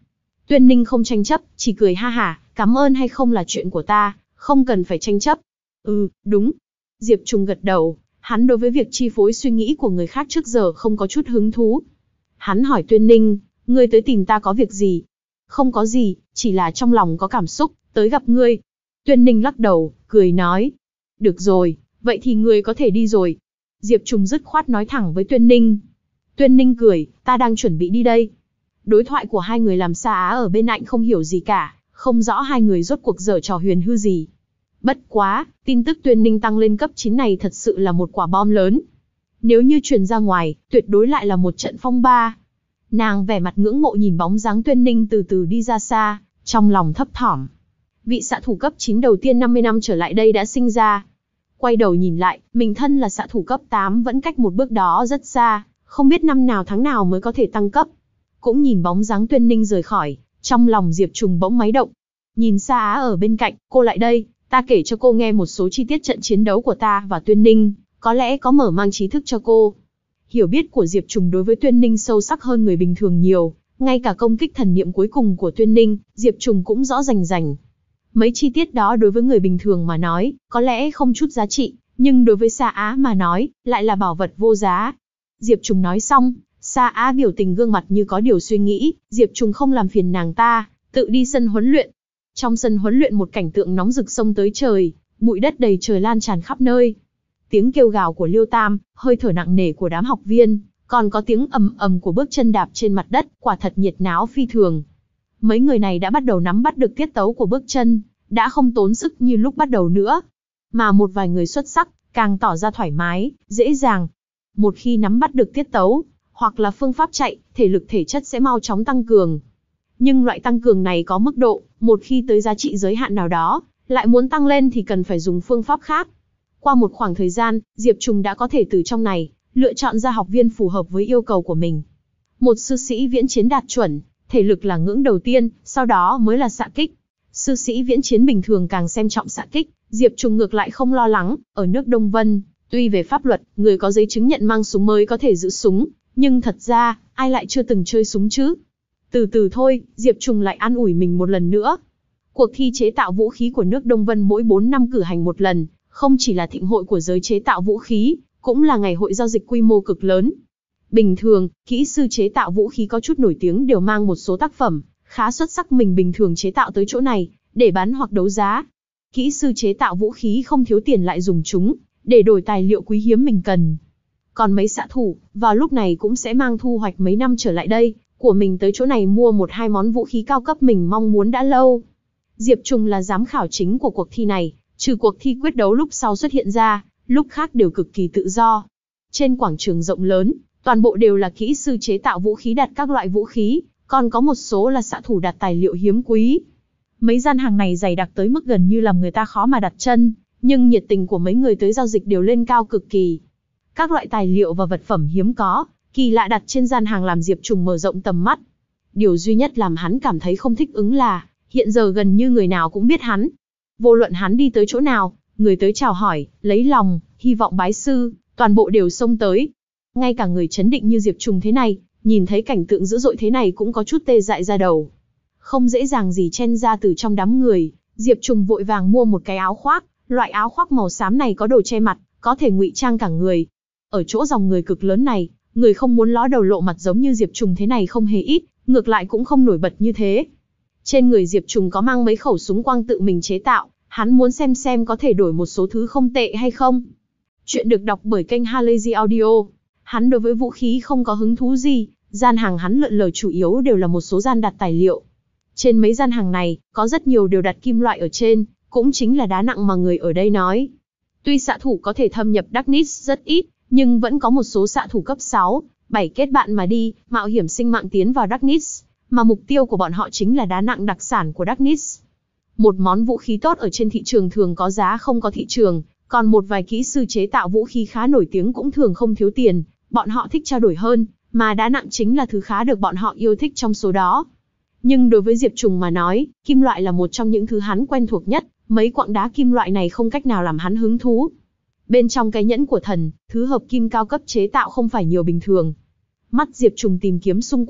Tuyên Ninh không tranh chấp, chỉ cười ha hả, cảm ơn hay không là chuyện của ta, không cần phải tranh chấp. Ừ, đúng. Diệp Trùng gật đầu, hắn đối với việc chi phối suy nghĩ của người khác trước giờ không có chút hứng thú. Hắn hỏi Tuyên Ninh, ngươi tới tìm ta có việc gì? Không có gì, chỉ là trong lòng có cảm xúc, tới gặp ngươi. Tuyên Ninh lắc đầu, cười nói. Được rồi, vậy thì ngươi có thể đi rồi. Diệp Trùng dứt khoát nói thẳng với Tuyên Ninh. Tuyên Ninh cười, ta đang chuẩn bị đi đây. Đối thoại của hai người làm Sa Á ở bên cạnh không hiểu gì cả, không rõ hai người rốt cuộc giở trò huyền hư gì. Bất quá, tin tức Tuyên Ninh tăng lên cấp chín này thật sự là một quả bom lớn. Nếu như truyền ra ngoài, tuyệt đối lại là một trận phong ba. Nàng vẻ mặt ngưỡng mộ nhìn bóng dáng Tuyên Ninh từ từ đi ra xa, trong lòng thấp thỏm. Vị xạ thủ cấp chín đầu tiên năm mươi năm trở lại đây đã sinh ra. Quay đầu nhìn lại, mình thân là xạ thủ cấp tám vẫn cách một bước đó rất xa, không biết năm nào tháng nào mới có thể tăng cấp. Cũng nhìn bóng dáng Tuyên Ninh rời khỏi, trong lòng Diệp Trùng bỗng máy động. Nhìn Sa Á ở bên cạnh, cô lại đây, ta kể cho cô nghe một số chi tiết trận chiến đấu của ta và Tuyên Ninh, có lẽ có mở mang trí thức cho cô. Hiểu biết của Diệp Trùng đối với Tuyên Ninh sâu sắc hơn người bình thường nhiều, ngay cả công kích thần niệm cuối cùng của Tuyên Ninh, Diệp Trùng cũng rõ rành rành. Mấy chi tiết đó đối với người bình thường mà nói, có lẽ không chút giá trị, nhưng đối với Sa Á mà nói, lại là bảo vật vô giá. Diệp Trùng nói xong, Sa Á biểu tình gương mặt như có điều suy nghĩ, Diệp Trùng không làm phiền nàng ta, tự đi sân huấn luyện. Trong sân huấn luyện một cảnh tượng nóng rực sông tới trời, bụi đất đầy trời lan tràn khắp nơi. Tiếng kêu gào của Liêu Tam, hơi thở nặng nề của đám học viên, còn có tiếng ầm ầm của bước chân đạp trên mặt đất, quả thật nhiệt náo phi thường. Mấy người này đã bắt đầu nắm bắt được tiết tấu của bước chân, đã không tốn sức như lúc bắt đầu nữa. Mà một vài người xuất sắc, càng tỏ ra thoải mái, dễ dàng. Một khi nắm bắt được tiết tấu, hoặc là phương pháp chạy, thể lực thể chất sẽ mau chóng tăng cường. Nhưng loại tăng cường này có mức độ, một khi tới giá trị giới hạn nào đó, lại muốn tăng lên thì cần phải dùng phương pháp khác. Qua một khoảng thời gian, Diệp Trùng đã có thể từ trong này, lựa chọn ra học viên phù hợp với yêu cầu của mình. Một sư sĩ viễn chiến đạt chuẩn, thể lực là ngưỡng đầu tiên, sau đó mới là xạ kích. Sư sĩ viễn chiến bình thường càng xem trọng xạ kích, Diệp Trùng ngược lại không lo lắng, ở nước Đông Vân, tuy về pháp luật, người có giấy chứng nhận mang súng mới có thể giữ súng, nhưng thật ra, ai lại chưa từng chơi súng chứ? Từ từ thôi, Diệp Trùng lại an ủi mình một lần nữa. Cuộc thi chế tạo vũ khí của nước Đông Vân mỗi bốn năm cử hành một lần, không chỉ là thịnh hội của giới chế tạo vũ khí, cũng là ngày hội giao dịch quy mô cực lớn. Bình thường, kỹ sư chế tạo vũ khí có chút nổi tiếng đều mang một số tác phẩm khá xuất sắc mình bình thường chế tạo tới chỗ này, để bán hoặc đấu giá. Kỹ sư chế tạo vũ khí không thiếu tiền lại dùng chúng, để đổi tài liệu quý hiếm mình cần. Còn mấy xạ thủ, vào lúc này cũng sẽ mang thu hoạch mấy năm trở lại đây, của mình tới chỗ này mua một hai món vũ khí cao cấp mình mong muốn đã lâu. Diệp Trùng là giám khảo chính của cuộc thi này, trừ cuộc thi quyết đấu lúc sau xuất hiện ra, lúc khác đều cực kỳ tự do. Trên quảng trường rộng lớn, toàn bộ đều là kỹ sư chế tạo vũ khí đặt các loại vũ khí, còn có một số là xạ thủ đặt tài liệu hiếm quý. Mấy gian hàng này dày đặc tới mức gần như làm người ta khó mà đặt chân, nhưng nhiệt tình của mấy người tới giao dịch đều lên cao cực kỳ. Các loại tài liệu và vật phẩm hiếm có, kỳ lạ đặt trên gian hàng làm Diệp Trùng mở rộng tầm mắt. Điều duy nhất làm hắn cảm thấy không thích ứng là, hiện giờ gần như người nào cũng biết hắn. Vô luận hắn đi tới chỗ nào, người tới chào hỏi, lấy lòng, hy vọng bái sư, toàn bộ đều xông tới. Ngay cả người chấn định như Diệp Trùng thế này, nhìn thấy cảnh tượng dữ dội thế này cũng có chút tê dại ra đầu. Không dễ dàng gì chen ra từ trong đám người, Diệp Trùng vội vàng mua một cái áo khoác, loại áo khoác màu xám này có đồ che mặt, có thể ngụy trang cả người. Ở chỗ dòng người cực lớn này, người không muốn ló đầu lộ mặt giống như Diệp Trùng thế này không hề ít, ngược lại cũng không nổi bật như thế. Trên người Diệp Trùng có mang mấy khẩu súng quang tự mình chế tạo, hắn muốn xem xem có thể đổi một số thứ không tệ hay không. Chuyện được đọc bởi kênh Halazy Audio. Hắn đối với vũ khí không có hứng thú gì, gian hàng hắn lượn lờ chủ yếu đều là một số gian đặt tài liệu. Trên mấy gian hàng này, có rất nhiều đều đặt kim loại ở trên, cũng chính là đá nặng mà người ở đây nói. Tuy xạ thủ có thể thâm nhập Darkness rất ít, nhưng vẫn có một số xạ thủ cấp sáu, bảy kết bạn mà đi, mạo hiểm sinh mạng tiến vào Darkness, mà mục tiêu của bọn họ chính là đá nặng đặc sản của Darkness. Một món vũ khí tốt ở trên thị trường thường có giá không có thị trường, còn một vài kỹ sư chế tạo vũ khí khá nổi tiếng cũng thường không thiếu tiền, bọn họ thích trao đổi hơn, mà đá nặng chính là thứ khá được bọn họ yêu thích trong số đó. Nhưng đối với Diệp Trùng mà nói, kim loại là một trong những thứ hắn quen thuộc nhất, mấy quặng đá kim loại này không cách nào làm hắn hứng thú. Bên trong cái nhẫn của thần, thứ hợp kim cao cấp chế tạo không phải nhiều bình thường. Mắt Diệp Trùng tìm kiếm xung quanh,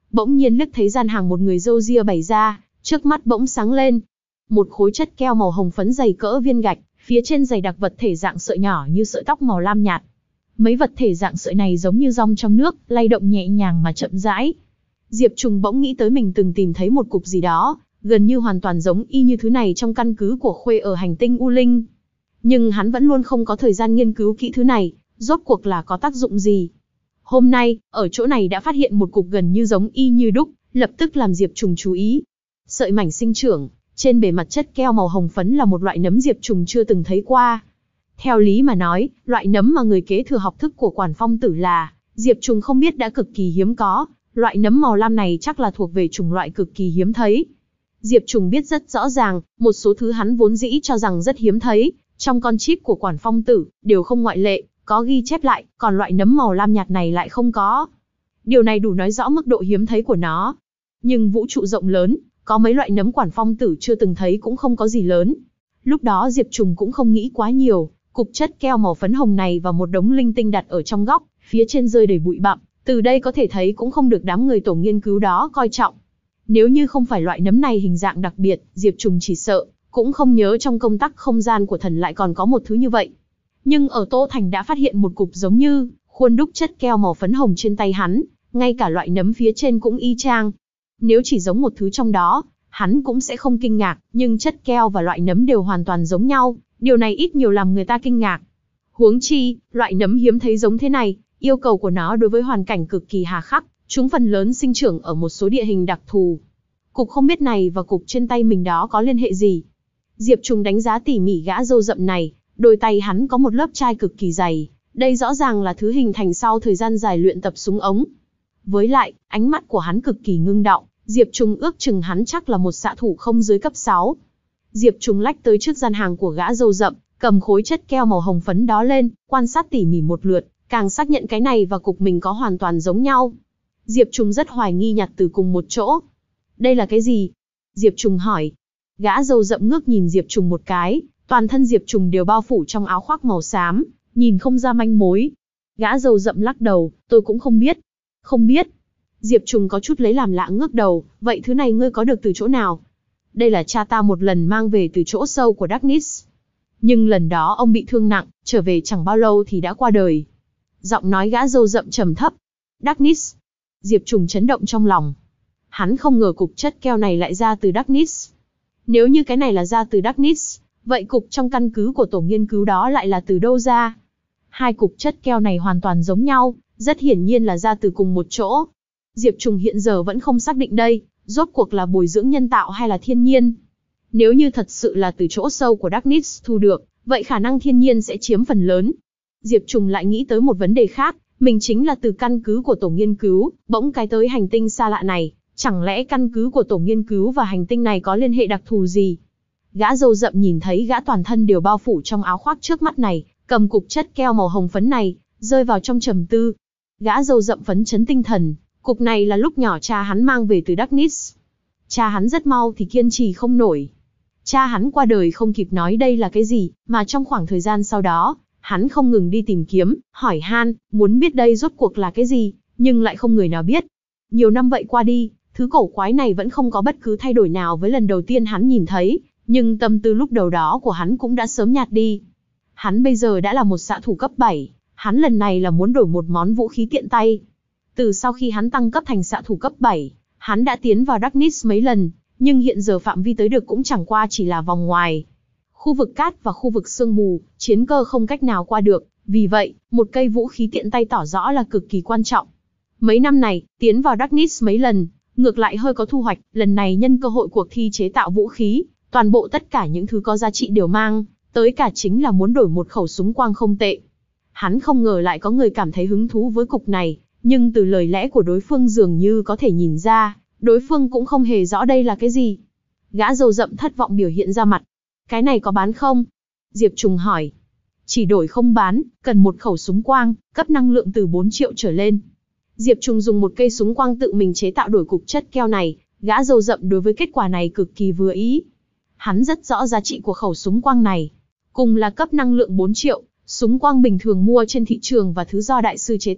bỗng nhiên liếc thấy gian hàng một người râu ria bày ra, trước mắt bỗng sáng lên. Một khối chất keo màu hồng phấn dày cỡ viên gạch, phía trên dày đặc vật thể dạng sợi nhỏ như sợi tóc màu lam nhạt. Mấy vật thể dạng sợi này giống như dong trong nước, lay động nhẹ nhàng mà chậm rãi. Diệp Trùng bỗng nghĩ tới mình từng tìm thấy một cục gì đó, gần như hoàn toàn giống y như thứ này trong căn cứ của Khuê ở hành tinh U Linh. Nhưng hắn vẫn luôn không có thời gian nghiên cứu kỹ thứ này, rốt cuộc là có tác dụng gì. Hôm nay, ở chỗ này đã phát hiện một cục gần như giống y như đúc, lập tức làm Diệp Trùng chú ý. Sợi mảnh sinh trưởng, trên bề mặt chất keo màu hồng phấn là một loại nấm Diệp Trùng chưa từng thấy qua. Theo lý mà nói, loại nấm mà người kế thừa học thức của Quản Phong Tử là, Diệp Trùng không biết đã cực kỳ hiếm có, loại nấm màu lam này chắc là thuộc về chủng loại cực kỳ hiếm thấy. Diệp Trùng biết rất rõ ràng, một số thứ hắn vốn dĩ cho rằng rất hiếm thấy, trong con chip của Quản Phong Tử, đều không ngoại lệ, có ghi chép lại, còn loại nấm màu lam nhạt này lại không có. Điều này đủ nói rõ mức độ hiếm thấy của nó. Nhưng vũ trụ rộng lớn, có mấy loại nấm Quản Phong Tử chưa từng thấy cũng không có gì lớn. Lúc đó Diệp Trùng cũng không nghĩ quá nhiều, cục chất keo màu phấn hồng này và một đống linh tinh đặt ở trong góc, phía trên rơi đầy bụi bặm, từ đây có thể thấy cũng không được đám người tổ nghiên cứu đó coi trọng. Nếu như không phải loại nấm này hình dạng đặc biệt, Diệp Trùng chỉ sợ, cũng không nhớ trong công tắc không gian của thần lại còn có một thứ như vậy. Nhưng ở Tô Thành đã phát hiện một cục giống như, khuôn đúc chất keo màu phấn hồng trên tay hắn, ngay cả loại nấm phía trên cũng y chang. Nếu chỉ giống một thứ trong đó, hắn cũng sẽ không kinh ngạc, nhưng chất keo và loại nấm đều hoàn toàn giống nhau, điều này ít nhiều làm người ta kinh ngạc. Huống chi, loại nấm hiếm thấy giống thế này, yêu cầu của nó đối với hoàn cảnh cực kỳ hà khắc, chúng phần lớn sinh trưởng ở một số địa hình đặc thù. Cục không biết này và cục trên tay mình đó có liên hệ gì? Diệp Trùng đánh giá tỉ mỉ gã râu rậm này, đôi tay hắn có một lớp chai cực kỳ dày, đây rõ ràng là thứ hình thành sau thời gian dài luyện tập súng ống. Với lại, ánh mắt của hắn cực kỳ ngưng đọng, Diệp Trùng ước chừng hắn chắc là một xạ thủ không dưới cấp sáu. Diệp Trùng lách tới trước gian hàng của gã râu rậm, cầm khối chất keo màu hồng phấn đó lên, quan sát tỉ mỉ một lượt, càng xác nhận cái này và cục mình có hoàn toàn giống nhau. Diệp Trùng rất hoài nghi nhặt từ cùng một chỗ. Đây là cái gì? Diệp Trùng hỏi. Gã râu rậm ngước nhìn Diệp Trùng một cái, toàn thân Diệp Trùng đều bao phủ trong áo khoác màu xám, nhìn không ra manh mối. Gã râu rậm lắc đầu, tôi cũng không biết. Không biết. Diệp Trùng có chút lấy làm lạ ngước đầu, vậy thứ này ngươi có được từ chỗ nào? Đây là cha ta một lần mang về từ chỗ sâu của Darkness. Nhưng lần đó ông bị thương nặng, trở về chẳng bao lâu thì đã qua đời. Giọng nói gã râu rậm trầm thấp. Darkness. Diệp Trùng chấn động trong lòng. Hắn không ngờ cục chất keo này lại ra từ Darkness. Nếu như cái này là ra từ Darkness, vậy cục trong căn cứ của tổ nghiên cứu đó lại là từ đâu ra? Hai cục chất keo này hoàn toàn giống nhau, rất hiển nhiên là ra từ cùng một chỗ. Diệp Trùng hiện giờ vẫn không xác định đây, rốt cuộc là bồi dưỡng nhân tạo hay là thiên nhiên. Nếu như thật sự là từ chỗ sâu của Darkness thu được, vậy khả năng thiên nhiên sẽ chiếm phần lớn. Diệp Trùng lại nghĩ tới một vấn đề khác, mình chính là từ căn cứ của tổ nghiên cứu, bỗng cái tới hành tinh xa lạ này, chẳng lẽ căn cứ của tổ nghiên cứu và hành tinh này có liên hệ đặc thù gì? Gã râu rậm nhìn thấy gã toàn thân đều bao phủ trong áo khoác trước mắt này, cầm cục chất keo màu hồng phấn này, rơi vào trong trầm tư. Gã râu rậm phấn chấn tinh thần, cục này là lúc nhỏ cha hắn mang về từ Darkness. Cha hắn rất mau thì kiên trì không nổi. Cha hắn qua đời không kịp nói đây là cái gì, mà trong khoảng thời gian sau đó, hắn không ngừng đi tìm kiếm, hỏi han, muốn biết đây rốt cuộc là cái gì, nhưng lại không người nào biết. Nhiều năm vậy qua đi, thứ cổ quái này vẫn không có bất cứ thay đổi nào với lần đầu tiên hắn nhìn thấy, nhưng tâm tư lúc đầu đó của hắn cũng đã sớm nhạt đi. Hắn bây giờ đã là một xạ thủ cấp bảy, hắn lần này là muốn đổi một món vũ khí tiện tay. Từ sau khi hắn tăng cấp thành xạ thủ cấp bảy, hắn đã tiến vào Darkness mấy lần, nhưng hiện giờ phạm vi tới được cũng chẳng qua chỉ là vòng ngoài. Khu vực cát và khu vực sương mù, chiến cơ không cách nào qua được, vì vậy, một cây vũ khí tiện tay tỏ rõ là cực kỳ quan trọng. Mấy năm này, tiến vào Darkness mấy lần, ngược lại hơi có thu hoạch, lần này nhân cơ hội cuộc thi chế tạo vũ khí, toàn bộ tất cả những thứ có giá trị đều mang, tới cả chính là muốn đổi một khẩu súng quang không tệ. Hắn không ngờ lại có người cảm thấy hứng thú với cục này, nhưng từ lời lẽ của đối phương dường như có thể nhìn ra, đối phương cũng không hề rõ đây là cái gì. Gã râu rậm thất vọng biểu hiện ra mặt. Cái này có bán không? Diệp Trùng hỏi. Chỉ đổi không bán, cần một khẩu súng quang, cấp năng lượng từ bốn triệu trở lên. Diệp Trùng dùng một cây súng quang tự mình chế tạo đổi cục chất keo này, gã râu rậm đối với kết quả này cực kỳ vừa ý. Hắn rất rõ giá trị của khẩu súng quang này. Cùng là cấp năng lượng bốn triệu, súng quang bình thường mua trên thị trường và thứ do đại sư chế tạo,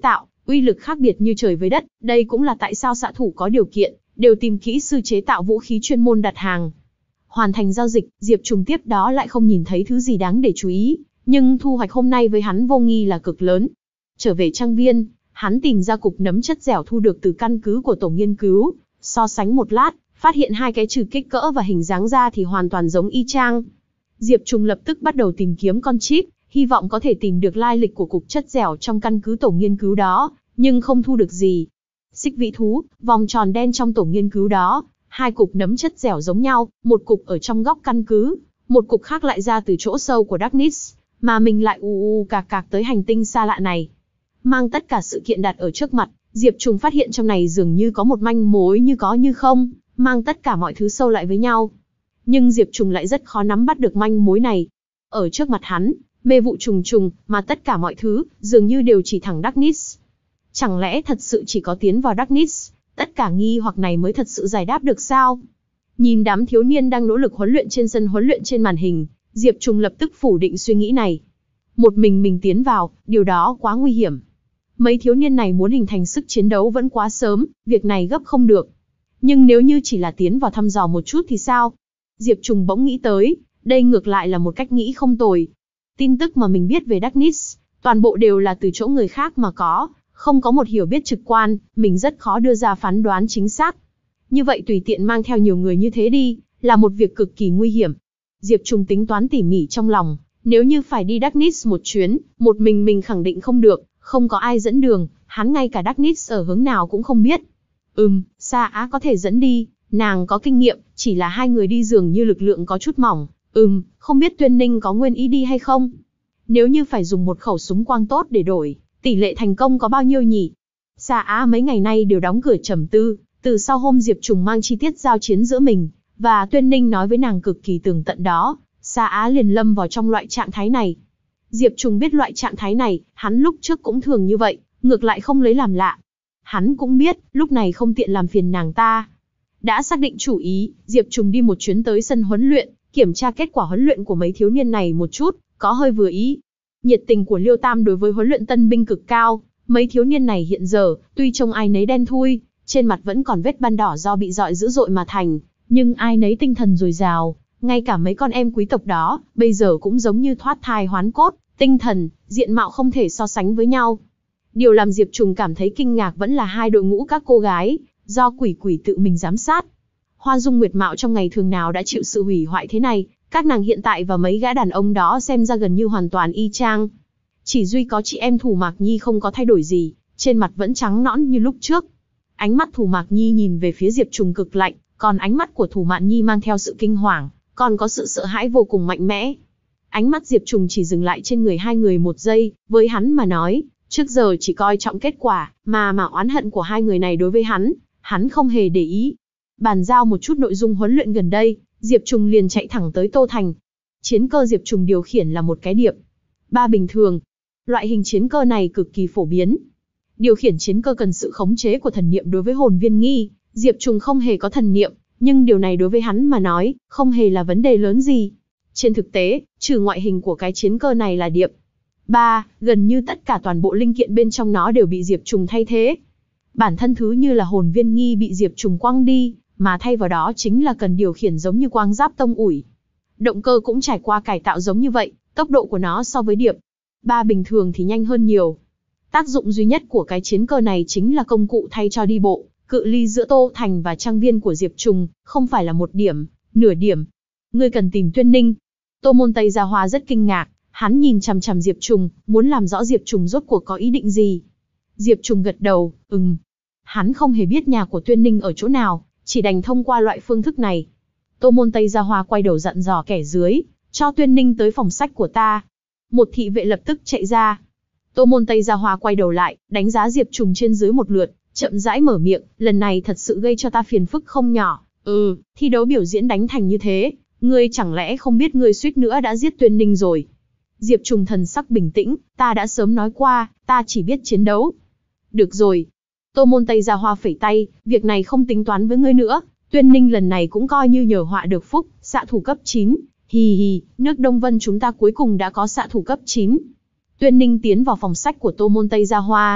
uy lực khác biệt như trời với đất, đây cũng là tại sao xạ thủ có điều kiện, đều tìm kỹ sư chế tạo vũ khí chuyên môn đặt hàng. Hoàn thành giao dịch, Diệp Trùng tiếp đó lại không nhìn thấy thứ gì đáng để chú ý, nhưng thu hoạch hôm nay với hắn vô nghi là cực lớn. Trở về trang viên, hắn tìm ra cục nấm chất dẻo thu được từ căn cứ của tổ nghiên cứu, so sánh một lát, phát hiện hai cái trừ kích cỡ và hình dáng ra thì hoàn toàn giống y chang. Diệp Trùng lập tức bắt đầu tìm kiếm con chip, hy vọng có thể tìm được lai lịch của cục chất dẻo trong căn cứ tổ nghiên cứu đó, nhưng không thu được gì. Xích vĩ thú, vòng tròn đen trong tổ nghiên cứu đó, hai cục nấm chất dẻo giống nhau, một cục ở trong góc căn cứ, một cục khác lại ra từ chỗ sâu của Darkness, mà mình lại u u cạc cạc tới hành tinh xa lạ này. Mang tất cả sự kiện đặt ở trước mặt, Diệp Trùng phát hiện trong này dường như có một manh mối như có như không, mang tất cả mọi thứ sâu lại với nhau. Nhưng Diệp Trùng lại rất khó nắm bắt được manh mối này. Ở trước mặt hắn, mê vụ trùng trùng, mà tất cả mọi thứ, dường như đều chỉ thẳng Darkness. Chẳng lẽ thật sự chỉ có tiến vào Darkness, tất cả nghi hoặc này mới thật sự giải đáp được sao? Nhìn đám thiếu niên đang nỗ lực huấn luyện trên sân huấn luyện trên màn hình, Diệp Trùng lập tức phủ định suy nghĩ này. Một mình mình tiến vào, điều đó quá nguy hiểm. Mấy thiếu niên này muốn hình thành sức chiến đấu vẫn quá sớm, việc này gấp không được. Nhưng nếu như chỉ là tiến vào thăm dò một chút thì sao? Diệp Trùng bỗng nghĩ tới, đây ngược lại là một cách nghĩ không tồi. Tin tức mà mình biết về Darkness, toàn bộ đều là từ chỗ người khác mà có, không có một hiểu biết trực quan, mình rất khó đưa ra phán đoán chính xác. Như vậy tùy tiện mang theo nhiều người như thế đi, là một việc cực kỳ nguy hiểm. Diệp Trùng tính toán tỉ mỉ trong lòng, nếu như phải đi Darkness một chuyến, một mình mình khẳng định không được, không có ai dẫn đường, hắn ngay cả Darkness ở hướng nào cũng không biết. Ừm, Sa Á có thể dẫn đi, nàng có kinh nghiệm, chỉ là hai người đi dường như lực lượng có chút mỏng. Ừm, không biết Tuyên Ninh có nguyên ý đi hay không? Nếu như phải dùng một khẩu súng quang tốt để đổi, tỷ lệ thành công có bao nhiêu nhỉ? Sa Á mấy ngày nay đều đóng cửa trầm tư, từ sau hôm Diệp Trùng mang chi tiết giao chiến giữa mình và Tuyên Ninh nói với nàng cực kỳ tường tận đó, Sa Á liền lâm vào trong loại trạng thái này. Diệp Trùng biết loại trạng thái này, hắn lúc trước cũng thường như vậy, ngược lại không lấy làm lạ. Hắn cũng biết, lúc này không tiện làm phiền nàng ta. Đã xác định chủ ý, Diệp Trùng đi một chuyến tới sân huấn luyện, kiểm tra kết quả huấn luyện của mấy thiếu niên này một chút, có hơi vừa ý. Nhiệt tình của Liêu Tam đối với huấn luyện tân binh cực cao, mấy thiếu niên này hiện giờ, tuy trông ai nấy đen thui, trên mặt vẫn còn vết ban đỏ do bị dọi dữ dội mà thành, nhưng ai nấy tinh thần dồi dào, ngay cả mấy con em quý tộc đó, bây giờ cũng giống như thoát thai hoán cốt, tinh thần, diện mạo không thể so sánh với nhau. Điều làm Diệp Trùng cảm thấy kinh ngạc vẫn là hai đội ngũ các cô gái, do quỷ quỷ tự mình giám sát. Hoa dung nguyệt mạo trong ngày thường nào đã chịu sự hủy hoại thế này, các nàng hiện tại và mấy gã đàn ông đó xem ra gần như hoàn toàn y chang. Chỉ duy có chị em Thủ Mạc Nhi không có thay đổi gì, trên mặt vẫn trắng nõn như lúc trước. Ánh mắt Thủ Mạc Nhi nhìn về phía Diệp Trùng cực lạnh, còn ánh mắt của Thủ Mạn Nhi mang theo sự kinh hoàng, còn có sự sợ hãi vô cùng mạnh mẽ. Ánh mắt Diệp Trùng chỉ dừng lại trên người hai người một giây, với hắn mà nói, trước giờ chỉ coi trọng kết quả, mà mà oán hận của hai người này đối với hắn, hắn không hề để ý. Bàn giao một chút nội dung huấn luyện gần đây, Diệp Trùng liền chạy thẳng tới Tô Thành. Chiến cơ Diệp Trùng điều khiển là một cái điệp ba bình thường. Loại hình chiến cơ này cực kỳ phổ biến. Điều khiển chiến cơ cần sự khống chế của thần niệm đối với hồn viên nghi, Diệp Trùng không hề có thần niệm, nhưng điều này đối với hắn mà nói, không hề là vấn đề lớn gì. Trên thực tế, trừ ngoại hình của cái chiến cơ này là điệp ba, gần như tất cả toàn bộ linh kiện bên trong nó đều bị Diệp Trùng thay thế. Bản thân thứ như là hồn viên nghi bị Diệp Trùng quăng đi, mà thay vào đó chính là cần điều khiển giống như quang giáp tông ủi. Động cơ cũng trải qua cải tạo giống như vậy, tốc độ của nó so với điệp ba bình thường thì nhanh hơn nhiều. Tác dụng duy nhất của cái chiến cơ này chính là công cụ thay cho đi bộ, cự ly giữa Tô Thành và trang viên của Diệp Trùng, không phải là một điểm, nửa điểm. Ngươi cần tìm Tuyên Ninh. Tô Môn Tây Gia Hoa rất kinh ngạc, hắn nhìn chằm chằm Diệp Trùng, muốn làm rõ Diệp Trùng rốt cuộc có ý định gì. Diệp Trùng gật đầu, ừm. Hắn không hề biết nhà của Tuyên Ninh ở chỗ nào, chỉ đành thông qua loại phương thức này. Tô Môn Tây Gia Hoa quay đầu dặn dò kẻ dưới, cho Tuyên Ninh tới phòng sách của ta. Một thị vệ lập tức chạy ra. Tô Môn Tây Gia Hoa quay đầu lại, đánh giá Diệp Trùng trên dưới một lượt, chậm rãi mở miệng, lần này thật sự gây cho ta phiền phức không nhỏ. Ừ, thi đấu biểu diễn đánh thành như thế, ngươi chẳng lẽ không biết ngươi suýt nữa đã giết Tuyên Ninh rồi. Diệp Trùng thần sắc bình tĩnh, ta đã sớm nói qua, ta chỉ biết chiến đấu. Được rồi. Tô Môn Tây Gia Hoa phẩy tay, việc này không tính toán với ngươi nữa, Tuyên Ninh lần này cũng coi như nhờ họa được phúc, xạ thủ cấp chín. Hì hì, nước Đông Vân chúng ta cuối cùng đã có xạ thủ cấp chín. Tuyên Ninh tiến vào phòng sách của Tô Môn Tây Gia Hoa,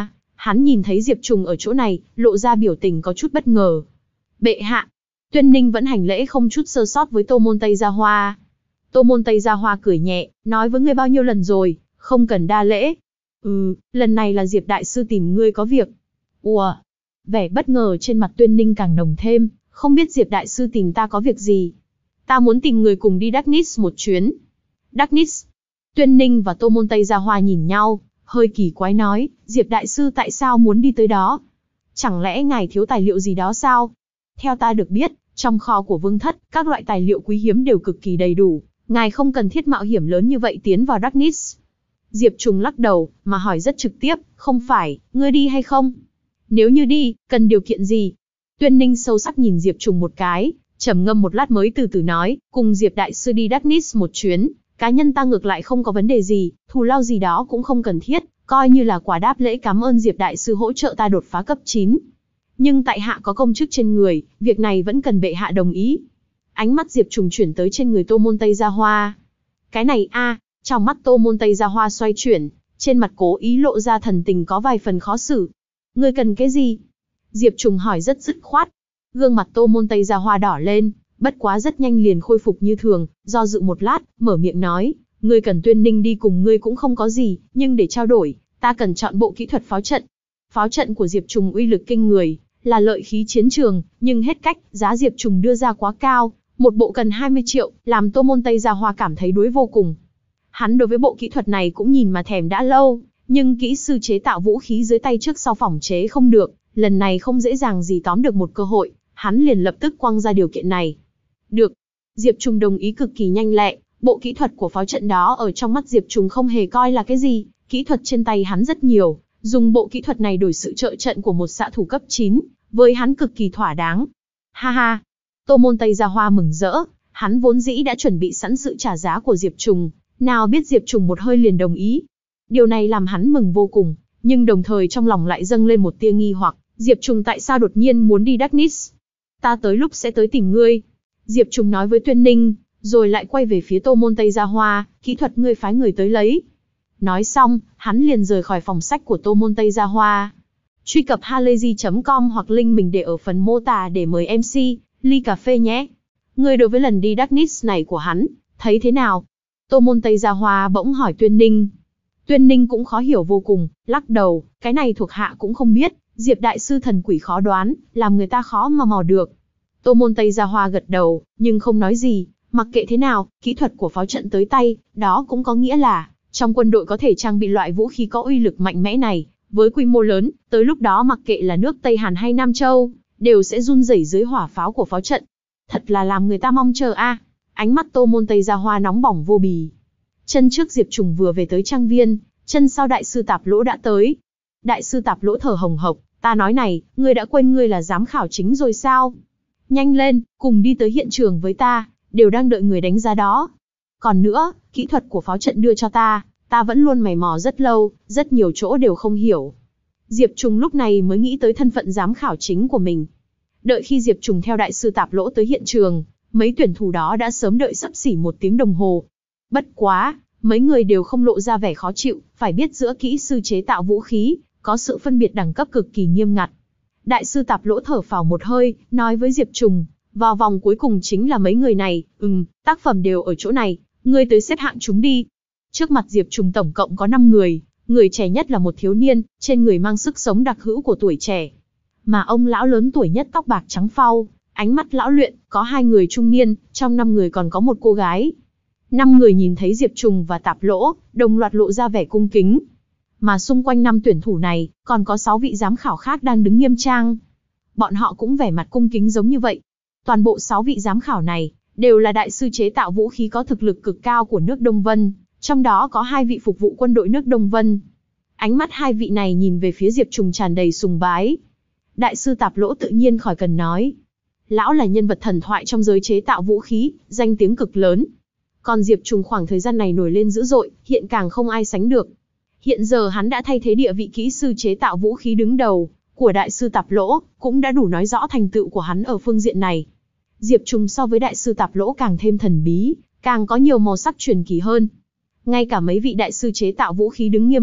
Hắn nhìn thấy Diệp Trùng ở chỗ này, lộ ra biểu tình có chút bất ngờ. Bệ hạ. Tuyên Ninh vẫn hành lễ không chút sơ sót với Tô Môn Tây Gia Hoa. Tô Môn Tây Gia Hoa cười nhẹ, nói với ngươi bao nhiêu lần rồi, không cần đa lễ. Ừ, lần này là Diệp đại sư tìm ngươi có việc. Ủa? Vẻ bất ngờ trên mặt Tuyên Ninh càng nồng thêm, không biết Diệp đại sư tìm ta có việc gì. Ta muốn tìm người cùng đi Darkness một chuyến. Darkness? Tuyên Ninh và Tô Môn Tây Gia Hoa nhìn nhau, hơi kỳ quái nói, Diệp đại sư tại sao muốn đi tới đó? Chẳng lẽ ngài thiếu tài liệu gì đó sao? Theo ta được biết, trong kho của Vương Thất, các loại tài liệu quý hiếm đều cực kỳ đầy đủ, ngài không cần thiết mạo hiểm lớn như vậy tiến vào Darkness. Diệp Trùng lắc đầu, mà hỏi rất trực tiếp, không phải, ngươi đi hay không? Nếu như đi, cần điều kiện gì? Tuyên Ninh sâu sắc nhìn Diệp Trùng một cái, trầm ngâm một lát mới từ từ nói, cùng Diệp đại sư đi Darkness một chuyến, cá nhân ta ngược lại không có vấn đề gì, thù lao gì đó cũng không cần thiết, coi như là quả đáp lễ cảm ơn Diệp đại sư hỗ trợ ta đột phá cấp chín. Nhưng tại hạ có công chức trên người, việc này vẫn cần bệ hạ đồng ý. Ánh mắt Diệp Trùng chuyển tới trên người Tô Môn Tây Gia Hoa. Cái này a, trong mắt Tô Môn Tây Gia Hoa xoay chuyển, trên mặt cố ý lộ ra thần tình có vài phần khó xử. Ngươi cần cái gì? Diệp Trùng hỏi rất dứt khoát. Gương mặt Tô Môn Tây Gia Hoa đỏ lên, bất quá rất nhanh liền khôi phục như thường, do dự một lát, mở miệng nói, ngươi cần Tuyên Ninh đi cùng ngươi cũng không có gì, nhưng để trao đổi, ta cần chọn bộ kỹ thuật pháo trận. Pháo trận của Diệp Trùng uy lực kinh người, là lợi khí chiến trường, nhưng hết cách, giá Diệp Trùng đưa ra quá cao, một bộ cần hai mươi triệu, làm Tô Môn Tây Gia Hoa cảm thấy đuối vô cùng. Hắn đối với bộ kỹ thuật này cũng nhìn mà thèm đã lâu, nhưng kỹ sư chế tạo vũ khí dưới tay trước sau phỏng chế không được, lần này không dễ dàng gì tóm được một cơ hội, hắn liền lập tức quăng ra điều kiện này. Được. Diệp Trùng đồng ý cực kỳ nhanh lẹ, bộ kỹ thuật của pháo trận đó ở trong mắt Diệp Trùng không hề coi là cái gì, kỹ thuật trên tay hắn rất nhiều, dùng bộ kỹ thuật này đổi sự trợ trận của một xạ thủ cấp chín, với hắn cực kỳ thỏa đáng. Ha ha. Tô Môn Tây Gia Hoa mừng rỡ, hắn vốn dĩ đã chuẩn bị sẵn sự trả giá của Diệp Trùng, nào biết Diệp Trùng một hơi liền đồng ý. Điều này làm hắn mừng vô cùng, nhưng đồng thời trong lòng lại dâng lên một tia nghi hoặc, Diệp Trùng tại sao đột nhiên muốn đi Darkness? Ta tới lúc sẽ tới tìm ngươi. Diệp Trùng nói với Tuyên Ninh, rồi lại quay về phía Tô Môn Tây Gia Hoa, kỹ thuật ngươi phái người tới lấy. Nói xong, hắn liền rời khỏi phòng sách của Tô Môn Tây Gia Hoa. Truy cập halayzi chấm com hoặc link mình để ở phần mô tả để mời em xê, ly cà phê nhé. Ngươi đối với lần đi Darkness này của hắn, thấy thế nào? Tô Môn Tây Gia Hoa bỗng hỏi Tuyên Ninh. Tuyên Ninh cũng khó hiểu vô cùng, lắc đầu, cái này thuộc hạ cũng không biết, Diệp đại sư thần quỷ khó đoán, làm người ta khó mà mò được. Tô Môn Tây Gia Hoa gật đầu, nhưng không nói gì, mặc kệ thế nào, kỹ thuật của pháo trận tới tay, đó cũng có nghĩa là, trong quân đội có thể trang bị loại vũ khí có uy lực mạnh mẽ này, với quy mô lớn, tới lúc đó mặc kệ là nước Tây Hàn hay Nam Châu, đều sẽ run rẩy dưới hỏa pháo của pháo trận. Thật là làm người ta mong chờ a. Ánh mắt Tô Môn Tây Gia Hoa nóng bỏng vô bì. Chân trước Diệp Trùng vừa về tới trang viên, chân sau đại sư Tạp Lỗ đã tới. Đại sư Tạp Lỗ thở hồng hộc, ta nói này, ngươi đã quên ngươi là giám khảo chính rồi sao? Nhanh lên, cùng đi tới hiện trường với ta, đều đang đợi người đánh giá đó. Còn nữa, kỹ thuật của pháo trận đưa cho ta, ta vẫn luôn mày mò rất lâu, rất nhiều chỗ đều không hiểu. Diệp Trùng lúc này mới nghĩ tới thân phận giám khảo chính của mình. Đợi khi Diệp Trùng theo đại sư Tạp Lỗ tới hiện trường, mấy tuyển thủ đó đã sớm đợi sắp xỉ một tiếng đồng hồ. Bất quá, mấy người đều không lộ ra vẻ khó chịu, phải biết giữa kỹ sư chế tạo vũ khí, có sự phân biệt đẳng cấp cực kỳ nghiêm ngặt. Đại sư Tạp Lỗ thở phào một hơi, nói với Diệp Trùng, vào vòng cuối cùng chính là mấy người này, ừm, tác phẩm đều ở chỗ này, ngươi tới xếp hạng chúng đi. Trước mặt Diệp Trùng tổng cộng có năm người, người trẻ nhất là một thiếu niên, trên người mang sức sống đặc hữu của tuổi trẻ. Mà ông lão lớn tuổi nhất tóc bạc trắng phau, ánh mắt lão luyện, có hai người trung niên, trong năm người còn có một cô gái. Năm người nhìn thấy Diệp Trùng và Tạp Lỗ, đồng loạt lộ ra vẻ cung kính. Mà xung quanh năm tuyển thủ này, còn có sáu vị giám khảo khác đang đứng nghiêm trang. Bọn họ cũng vẻ mặt cung kính giống như vậy. Toàn bộ sáu vị giám khảo này, đều là đại sư chế tạo vũ khí có thực lực cực cao của nước Đông Vân, trong đó có hai vị phục vụ quân đội nước Đông Vân. Ánh mắt hai vị này nhìn về phía Diệp Trùng tràn đầy sùng bái. Đại sư Tạp Lỗ tự nhiên khỏi cần nói. Lão là nhân vật thần thoại trong giới chế tạo vũ khí, danh tiếng cực lớn. Còn Diệp Trùng khoảng thời gian này nổi lên dữ dội, hiện càng không ai sánh được. Hiện giờ hắn đã thay thế địa vị kỹ sư chế tạo vũ khí đứng đầu của đại sư Tạp Lỗ, cũng đã đủ nói rõ thành tựu của hắn ở phương diện này. Diệp Trùng so với đại sư Tạp Lỗ càng thêm thần bí, càng có nhiều màu sắc truyền kỳ hơn. Ngay cả mấy vị đại sư chế tạo vũ khí đứng nghiêm túc,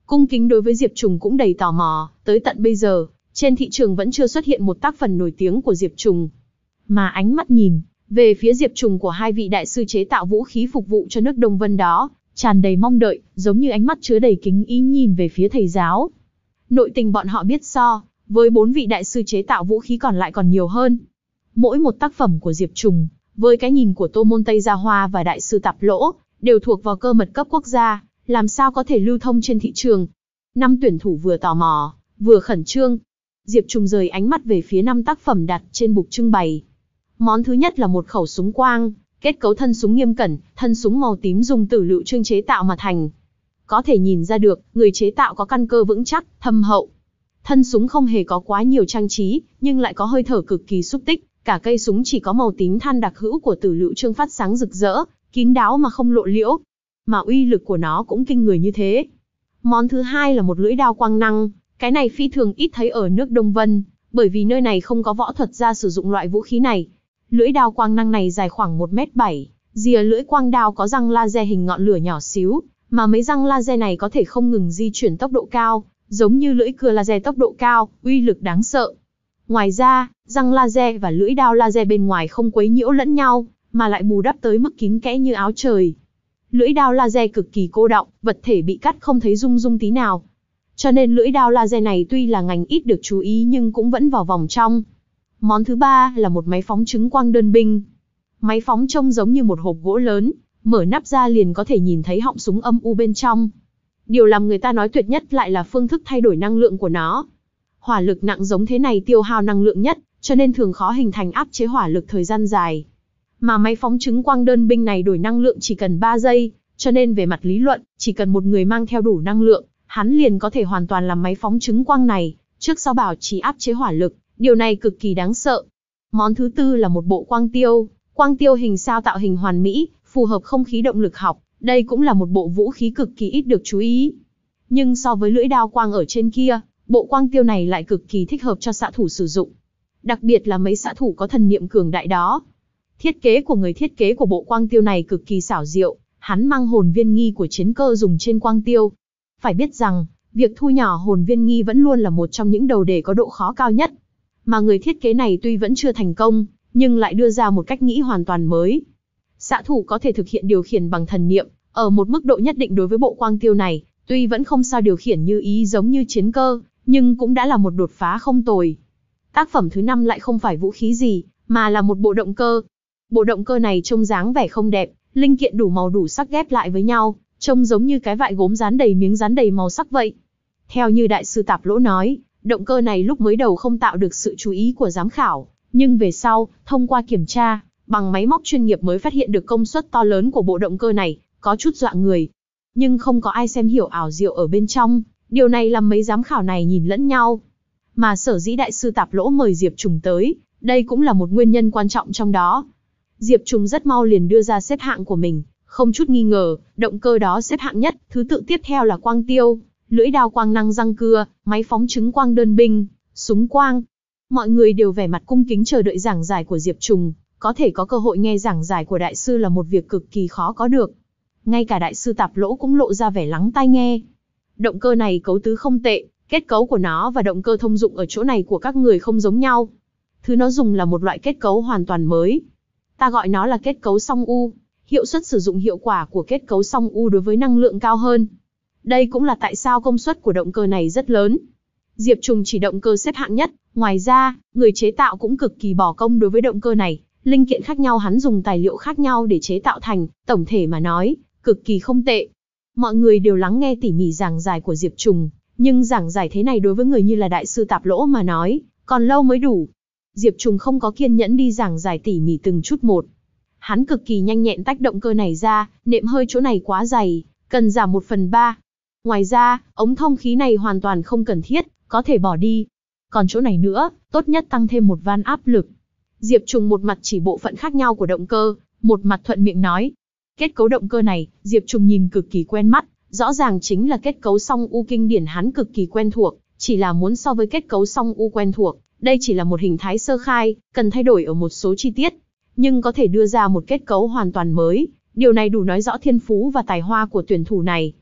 cung kính đối với Diệp Trùng cũng đầy tò mò, tới tận bây giờ, trên thị trường vẫn chưa xuất hiện một tác phẩm nổi tiếng của Diệp Trùng. Mà ánh mắt nhìn về phía Diệp Trùng của hai vị đại sư chế tạo vũ khí phục vụ cho nước Đông Vân đó, tràn đầy mong đợi, giống như ánh mắt chứa đầy kính ý nhìn về phía thầy giáo. Nội tình bọn họ biết so, với bốn vị đại sư chế tạo vũ khí còn lại còn nhiều hơn. Mỗi một tác phẩm của Diệp Trùng, với cái nhìn của Tô Môn Tây Gia Hoa và đại sư Tạp Lỗ, đều thuộc vào cơ mật cấp quốc gia, làm sao có thể lưu thông trên thị trường. Năm tuyển thủ vừa tò mò, vừa khẩn trương. Diệp Trùng rời ánh mắt về phía năm tác phẩm đặt trên bục trưng bày. Món thứ nhất là một khẩu súng quang, kết cấu thân súng nghiêm cẩn, thân súng màu tím dùng tử lựu trương chế tạo mà thành. Có thể nhìn ra được, người chế tạo có căn cơ vững chắc, thâm hậu. Thân súng không hề có quá nhiều trang trí, nhưng lại có hơi thở cực kỳ xúc tích, cả cây súng chỉ có màu tím than đặc hữu của tử lựu trương phát sáng rực rỡ, kín đáo mà không lộ liễu. Mà uy lực của nó cũng kinh người như thế. Món thứ hai là một lưỡi đao quang năng, cái này phi thường ít thấy ở nước Đông Vân, bởi vì nơi này không có võ thuật gia sử dụng loại vũ khí này. Lưỡi đao quang năng này dài khoảng một mét bảy, rìa lưỡi quang đao có răng laser hình ngọn lửa nhỏ xíu, mà mấy răng laser này có thể không ngừng di chuyển tốc độ cao, giống như lưỡi cưa laser tốc độ cao, uy lực đáng sợ. Ngoài ra, răng laser và lưỡi đao laser bên ngoài không quấy nhiễu lẫn nhau, mà lại bù đắp tới mức kín kẽ như áo trời. Lưỡi đao laser cực kỳ cô đọng, vật thể bị cắt không thấy rung rung tí nào. Cho nên lưỡi đao laser này tuy là ngành ít được chú ý nhưng cũng vẫn vào vòng trong. Món thứ ba là một máy phóng trứng quang đơn binh. Máy phóng trông giống như một hộp gỗ lớn, mở nắp ra liền có thể nhìn thấy họng súng âm u bên trong. Điều làm người ta nói tuyệt nhất lại là phương thức thay đổi năng lượng của nó. Hỏa lực nặng giống thế này tiêu hao năng lượng nhất, cho nên thường khó hình thành áp chế hỏa lực thời gian dài. Mà máy phóng trứng quang đơn binh này đổi năng lượng chỉ cần ba giây, cho nên về mặt lý luận, chỉ cần một người mang theo đủ năng lượng, hắn liền có thể hoàn toàn làm máy phóng trứng quang này, trước sau bảo trì áp chế hỏa lực, điều này cực kỳ đáng sợ. Món thứ tư là một bộ quang tiêu, quang tiêu hình sao tạo hình hoàn mỹ, phù hợp không khí động lực học, đây cũng là một bộ vũ khí cực kỳ ít được chú ý. Nhưng so với lưỡi đao quang ở trên kia, bộ quang tiêu này lại cực kỳ thích hợp cho xạ thủ sử dụng. Đặc biệt là mấy xạ thủ có thần niệm cường đại đó. Thiết kế của người thiết kế của bộ quang tiêu này cực kỳ xảo diệu, hắn mang hồn viên nghi của chiến cơ dùng trên quang tiêu. Phải biết rằng, việc thu nhỏ hồn viên nghi vẫn luôn là một trong những đầu đề có độ khó cao nhất. Mà người thiết kế này tuy vẫn chưa thành công, nhưng lại đưa ra một cách nghĩ hoàn toàn mới. Xạ thủ có thể thực hiện điều khiển bằng thần niệm, ở một mức độ nhất định đối với bộ quang tiêu này, tuy vẫn không sao điều khiển như ý giống như chiến cơ, nhưng cũng đã là một đột phá không tồi. Tác phẩm thứ năm lại không phải vũ khí gì, mà là một bộ động cơ. Bộ động cơ này trông dáng vẻ không đẹp, linh kiện đủ màu đủ sắc ghép lại với nhau, trông giống như cái vại gốm dán đầy miếng dán đầy màu sắc vậy. Theo như đại sư Tạp Lỗ nói, động cơ này lúc mới đầu không tạo được sự chú ý của giám khảo, nhưng về sau, thông qua kiểm tra, bằng máy móc chuyên nghiệp mới phát hiện được công suất to lớn của bộ động cơ này, có chút dọa người. Nhưng không có ai xem hiểu ảo diệu ở bên trong, điều này làm mấy giám khảo này nhìn lẫn nhau. Mà sở dĩ đại sư Tạp Lỗ mời Diệp Trùng tới, đây cũng là một nguyên nhân quan trọng trong đó. Diệp Trùng rất mau liền đưa ra xếp hạng của mình, không chút nghi ngờ, động cơ đó xếp hạng nhất, thứ tự tiếp theo là quang tiêu, lưỡi đao quang năng răng cưa, máy phóng trứng quang đơn binh, súng quang. Mọi người đều vẻ mặt cung kính chờ đợi giảng giải của Diệp Trùng, có thể có cơ hội nghe giảng giải của đại sư là một việc cực kỳ khó có được. Ngay cả đại sư Tạp Lỗ cũng lộ ra vẻ lắng tai nghe. Động cơ này cấu tứ không tệ, kết cấu của nó và động cơ thông dụng ở chỗ này của các người không giống nhau. Thứ nó dùng là một loại kết cấu hoàn toàn mới. Ta gọi nó là kết cấu song U. Hiệu suất sử dụng hiệu quả của kết cấu song U đối với năng lượng cao hơn. Đây cũng là tại sao công suất của động cơ này rất lớn. Diệp Trùng chỉ động cơ xếp hạng nhất, ngoài ra, người chế tạo cũng cực kỳ bỏ công đối với động cơ này. Linh kiện khác nhau hắn dùng tài liệu khác nhau để chế tạo thành, tổng thể mà nói, cực kỳ không tệ. Mọi người đều lắng nghe tỉ mỉ giảng giải của Diệp Trùng, nhưng giảng giải thế này đối với người như là đại sư Tạp Lỗ mà nói, còn lâu mới đủ. Diệp Trùng không có kiên nhẫn đi giảng giải tỉ mỉ từng chút một. Hắn cực kỳ nhanh nhẹn tách động cơ này ra, nệm hơi chỗ này quá dày, cần giảm một phần ba. Ngoài ra, ống thông khí này hoàn toàn không cần thiết, có thể bỏ đi. Còn chỗ này nữa, tốt nhất tăng thêm một van áp lực. Diệp Trùng một mặt chỉ bộ phận khác nhau của động cơ, một mặt thuận miệng nói. Kết cấu động cơ này, Diệp Trùng nhìn cực kỳ quen mắt, rõ ràng chính là kết cấu song U kinh điển hắn cực kỳ quen thuộc, chỉ là muốn so với kết cấu song U quen thuộc, đây chỉ là một hình thái sơ khai, cần thay đổi ở một số chi tiết, nhưng có thể đưa ra một kết cấu hoàn toàn mới, điều này đủ nói rõ thiên phú và tài hoa của tuyển thủ này.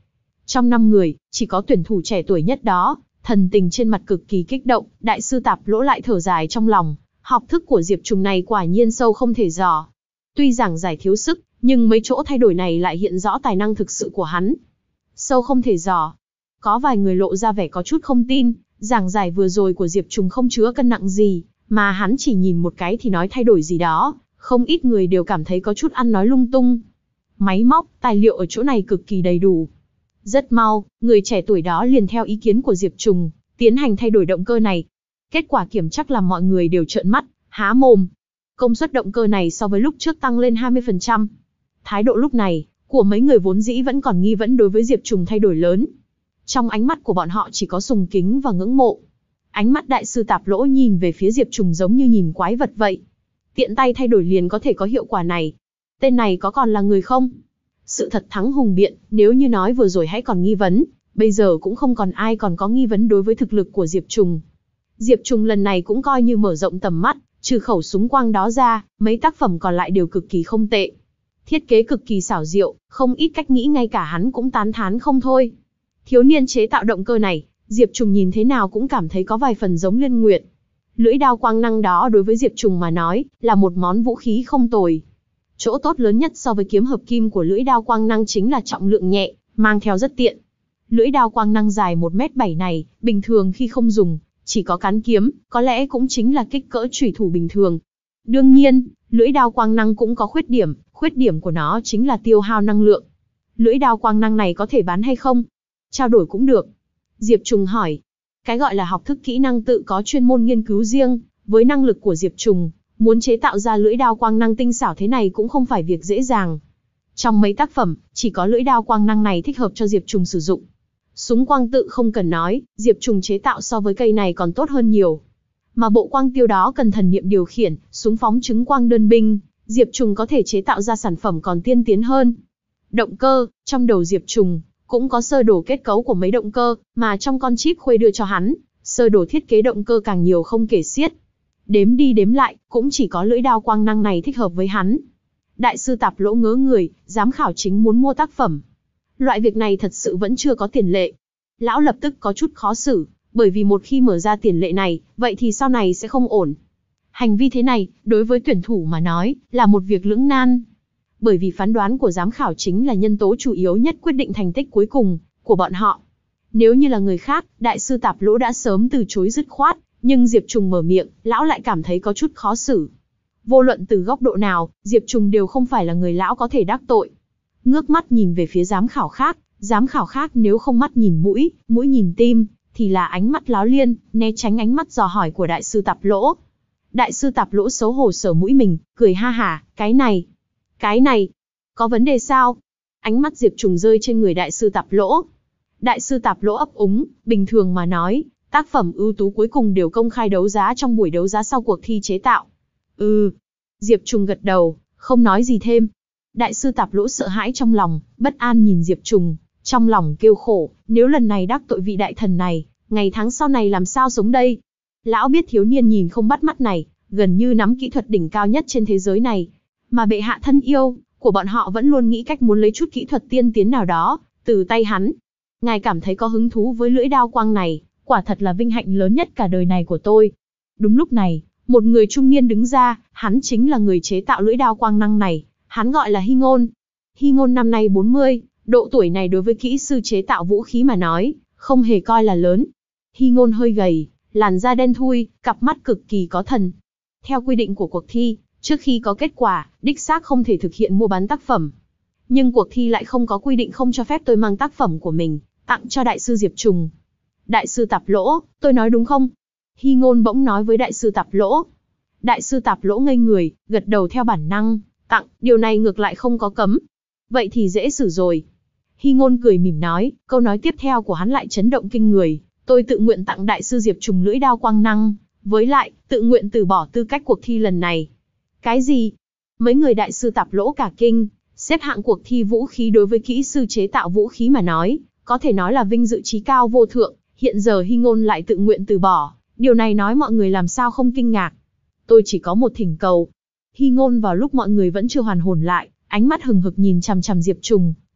Trong năm người, chỉ có tuyển thủ trẻ tuổi nhất đó, thần tình trên mặt cực kỳ kích động, đại sư Tạp Lỗ lại thở dài trong lòng, học thức của Diệp Trùng này quả nhiên sâu không thể dò. Tuy giảng giải thiếu sức, nhưng mấy chỗ thay đổi này lại hiện rõ tài năng thực sự của hắn. Sâu không thể dò. Có vài người lộ ra vẻ có chút không tin, giảng giải vừa rồi của Diệp Trùng không chứa cân nặng gì, mà hắn chỉ nhìn một cái thì nói thay đổi gì đó, không ít người đều cảm thấy có chút ăn nói lung tung. Máy móc, tài liệu ở chỗ này cực kỳ đầy đủ. Rất mau, người trẻ tuổi đó liền theo ý kiến của Diệp Trùng, tiến hành thay đổi động cơ này. Kết quả kiểm chắc làm mọi người đều trợn mắt, há mồm. Công suất động cơ này so với lúc trước tăng lên hai mươi phần trăm. Thái độ lúc này, của mấy người vốn dĩ vẫn còn nghi vấn đối với Diệp Trùng thay đổi lớn. Trong ánh mắt của bọn họ chỉ có sùng kính và ngưỡng mộ. Ánh mắt đại sư Tạp Lỗ nhìn về phía Diệp Trùng giống như nhìn quái vật vậy. Tiện tay thay đổi liền có thể có hiệu quả này. Tên này có còn là người không? Sự thật thắng hùng biện, nếu như nói vừa rồi hãy còn nghi vấn, bây giờ cũng không còn ai còn có nghi vấn đối với thực lực của Diệp Trùng. Diệp Trùng lần này cũng coi như mở rộng tầm mắt, trừ khẩu súng quang đó ra, mấy tác phẩm còn lại đều cực kỳ không tệ. Thiết kế cực kỳ xảo diệu, không ít cách nghĩ ngay cả hắn cũng tán thán không thôi. Thiếu niên chế tạo động cơ này, Diệp Trùng nhìn thế nào cũng cảm thấy có vài phần giống Liên Nguyệt. Lưỡi đao quang năng đó đối với Diệp Trùng mà nói, là một món vũ khí không tồi. Chỗ tốt lớn nhất so với kiếm hợp kim của lưỡi đao quang năng chính là trọng lượng nhẹ, mang theo rất tiện. Lưỡi đao quang năng dài một mét bảy này, bình thường khi không dùng, chỉ có cán kiếm, có lẽ cũng chính là kích cỡ chủy thủ bình thường. Đương nhiên, lưỡi đao quang năng cũng có khuyết điểm, khuyết điểm của nó chính là tiêu hao năng lượng. Lưỡi đao quang năng này có thể bán hay không? Trao đổi cũng được. Diệp Trùng hỏi. Cái gọi là học thức kỹ năng tự có chuyên môn nghiên cứu riêng, với năng lực của Diệp Trùng, muốn chế tạo ra lưỡi đao quang năng tinh xảo thế này cũng không phải việc dễ dàng. Trong mấy tác phẩm, chỉ có lưỡi đao quang năng này thích hợp cho Diệp Trùng sử dụng. Súng quang tự không cần nói, Diệp Trùng chế tạo so với cây này còn tốt hơn nhiều. Mà bộ quang tiêu đó cần thần niệm điều khiển, súng phóng trứng quang đơn binh, Diệp Trùng có thể chế tạo ra sản phẩm còn tiên tiến hơn. Động cơ, trong đầu Diệp Trùng, cũng có sơ đồ kết cấu của mấy động cơ, mà trong con chip Khuê đưa cho hắn, sơ đồ thiết kế động cơ càng nhiều không kể xiết. Đếm đi đếm lại, cũng chỉ có lưỡi đao quang năng này thích hợp với hắn. Đại sư Tạp Lỗ ngớ người, giám khảo chính muốn mua tác phẩm. Loại việc này thật sự vẫn chưa có tiền lệ. Lão lập tức có chút khó xử, bởi vì một khi mở ra tiền lệ này, vậy thì sau này sẽ không ổn. Hành vi thế này, đối với tuyển thủ mà nói, là một việc lưỡng nan. Bởi vì phán đoán của giám khảo chính là nhân tố chủ yếu nhất quyết định thành tích cuối cùng của bọn họ. Nếu như là người khác, đại sư Tạp Lỗ đã sớm từ chối dứt khoát, nhưng Diệp Trùng mở miệng, lão lại cảm thấy có chút khó xử. Vô luận từ góc độ nào, Diệp Trùng đều không phải là người lão có thể đắc tội. Ngước mắt nhìn về phía giám khảo khác, giám khảo khác nếu không mắt nhìn mũi, mũi nhìn tim, thì là ánh mắt láo liên, né tránh ánh mắt dò hỏi của đại sư Tạp Lỗ. Đại sư Tạp Lỗ xấu hổ sờ mũi mình, cười ha hả, cái này, cái này, có vấn đề sao? Ánh mắt Diệp Trùng rơi trên người đại sư Tạp Lỗ. Đại sư Tạp Lỗ ấp úng, bình thường mà nói, tác phẩm ưu tú cuối cùng đều công khai đấu giá trong buổi đấu giá sau cuộc thi chế tạo. Ừ. Diệp Trùng gật đầu, không nói gì thêm. Đại sư Tạp Lỗ sợ hãi trong lòng, bất an nhìn Diệp Trùng, trong lòng kêu khổ, nếu lần này đắc tội vị đại thần này, ngày tháng sau này làm sao sống đây? Lão biết thiếu niên nhìn không bắt mắt này, gần như nắm kỹ thuật đỉnh cao nhất trên thế giới này. Mà bệ hạ thân yêu của bọn họ vẫn luôn nghĩ cách muốn lấy chút kỹ thuật tiên tiến nào đó từ tay hắn. Ngài cảm thấy có hứng thú với lưỡi đao quang này, quả thật là vinh hạnh lớn nhất cả đời này của tôi. Đúng lúc này, một người trung niên đứng ra, hắn chính là người chế tạo lưỡi đao quang năng này, hắn gọi là Hy Ngôn. Hy Ngôn năm nay bốn mươi, độ tuổi này đối với kỹ sư chế tạo vũ khí mà nói, không hề coi là lớn. Hy Ngôn hơi gầy, làn da đen thui, cặp mắt cực kỳ có thần. Theo quy định của cuộc thi, trước khi có kết quả, đích xác không thể thực hiện mua bán tác phẩm. Nhưng cuộc thi lại không có quy định không cho phép tôi mang tác phẩm của mình tặng cho đại sư Diệp Trùng. Đại sư Tạp Lỗ, tôi nói đúng không? Hy Ngôn bỗng nói với đại sư Tạp Lỗ. Đại sư Tạp Lỗ ngây người, gật đầu theo bản năng, tặng, điều này ngược lại không có cấm. Vậy thì dễ xử rồi. Hy Ngôn cười mỉm nói, câu nói tiếp theo của hắn lại chấn động kinh người. Tôi tự nguyện tặng đại sư Diệp Trùng lưỡi đao quang năng, với lại, tự nguyện từ bỏ tư cách cuộc thi lần này. Cái gì? Mấy người đại sư Tạp Lỗ cả kinh, xếp hạng cuộc thi vũ khí đối với kỹ sư chế tạo vũ khí mà nói, có thể nói là vinh dự chí cao vô thượng, hiện giờ Hy Ngôn lại tự nguyện từ bỏ, điều này nói mọi người làm sao không kinh ngạc. Tôi chỉ có một thỉnh cầu. Hy Ngôn vào lúc mọi người vẫn chưa hoàn hồn lại, ánh mắt hừng hực nhìn chằm chằm Diệp Trùng,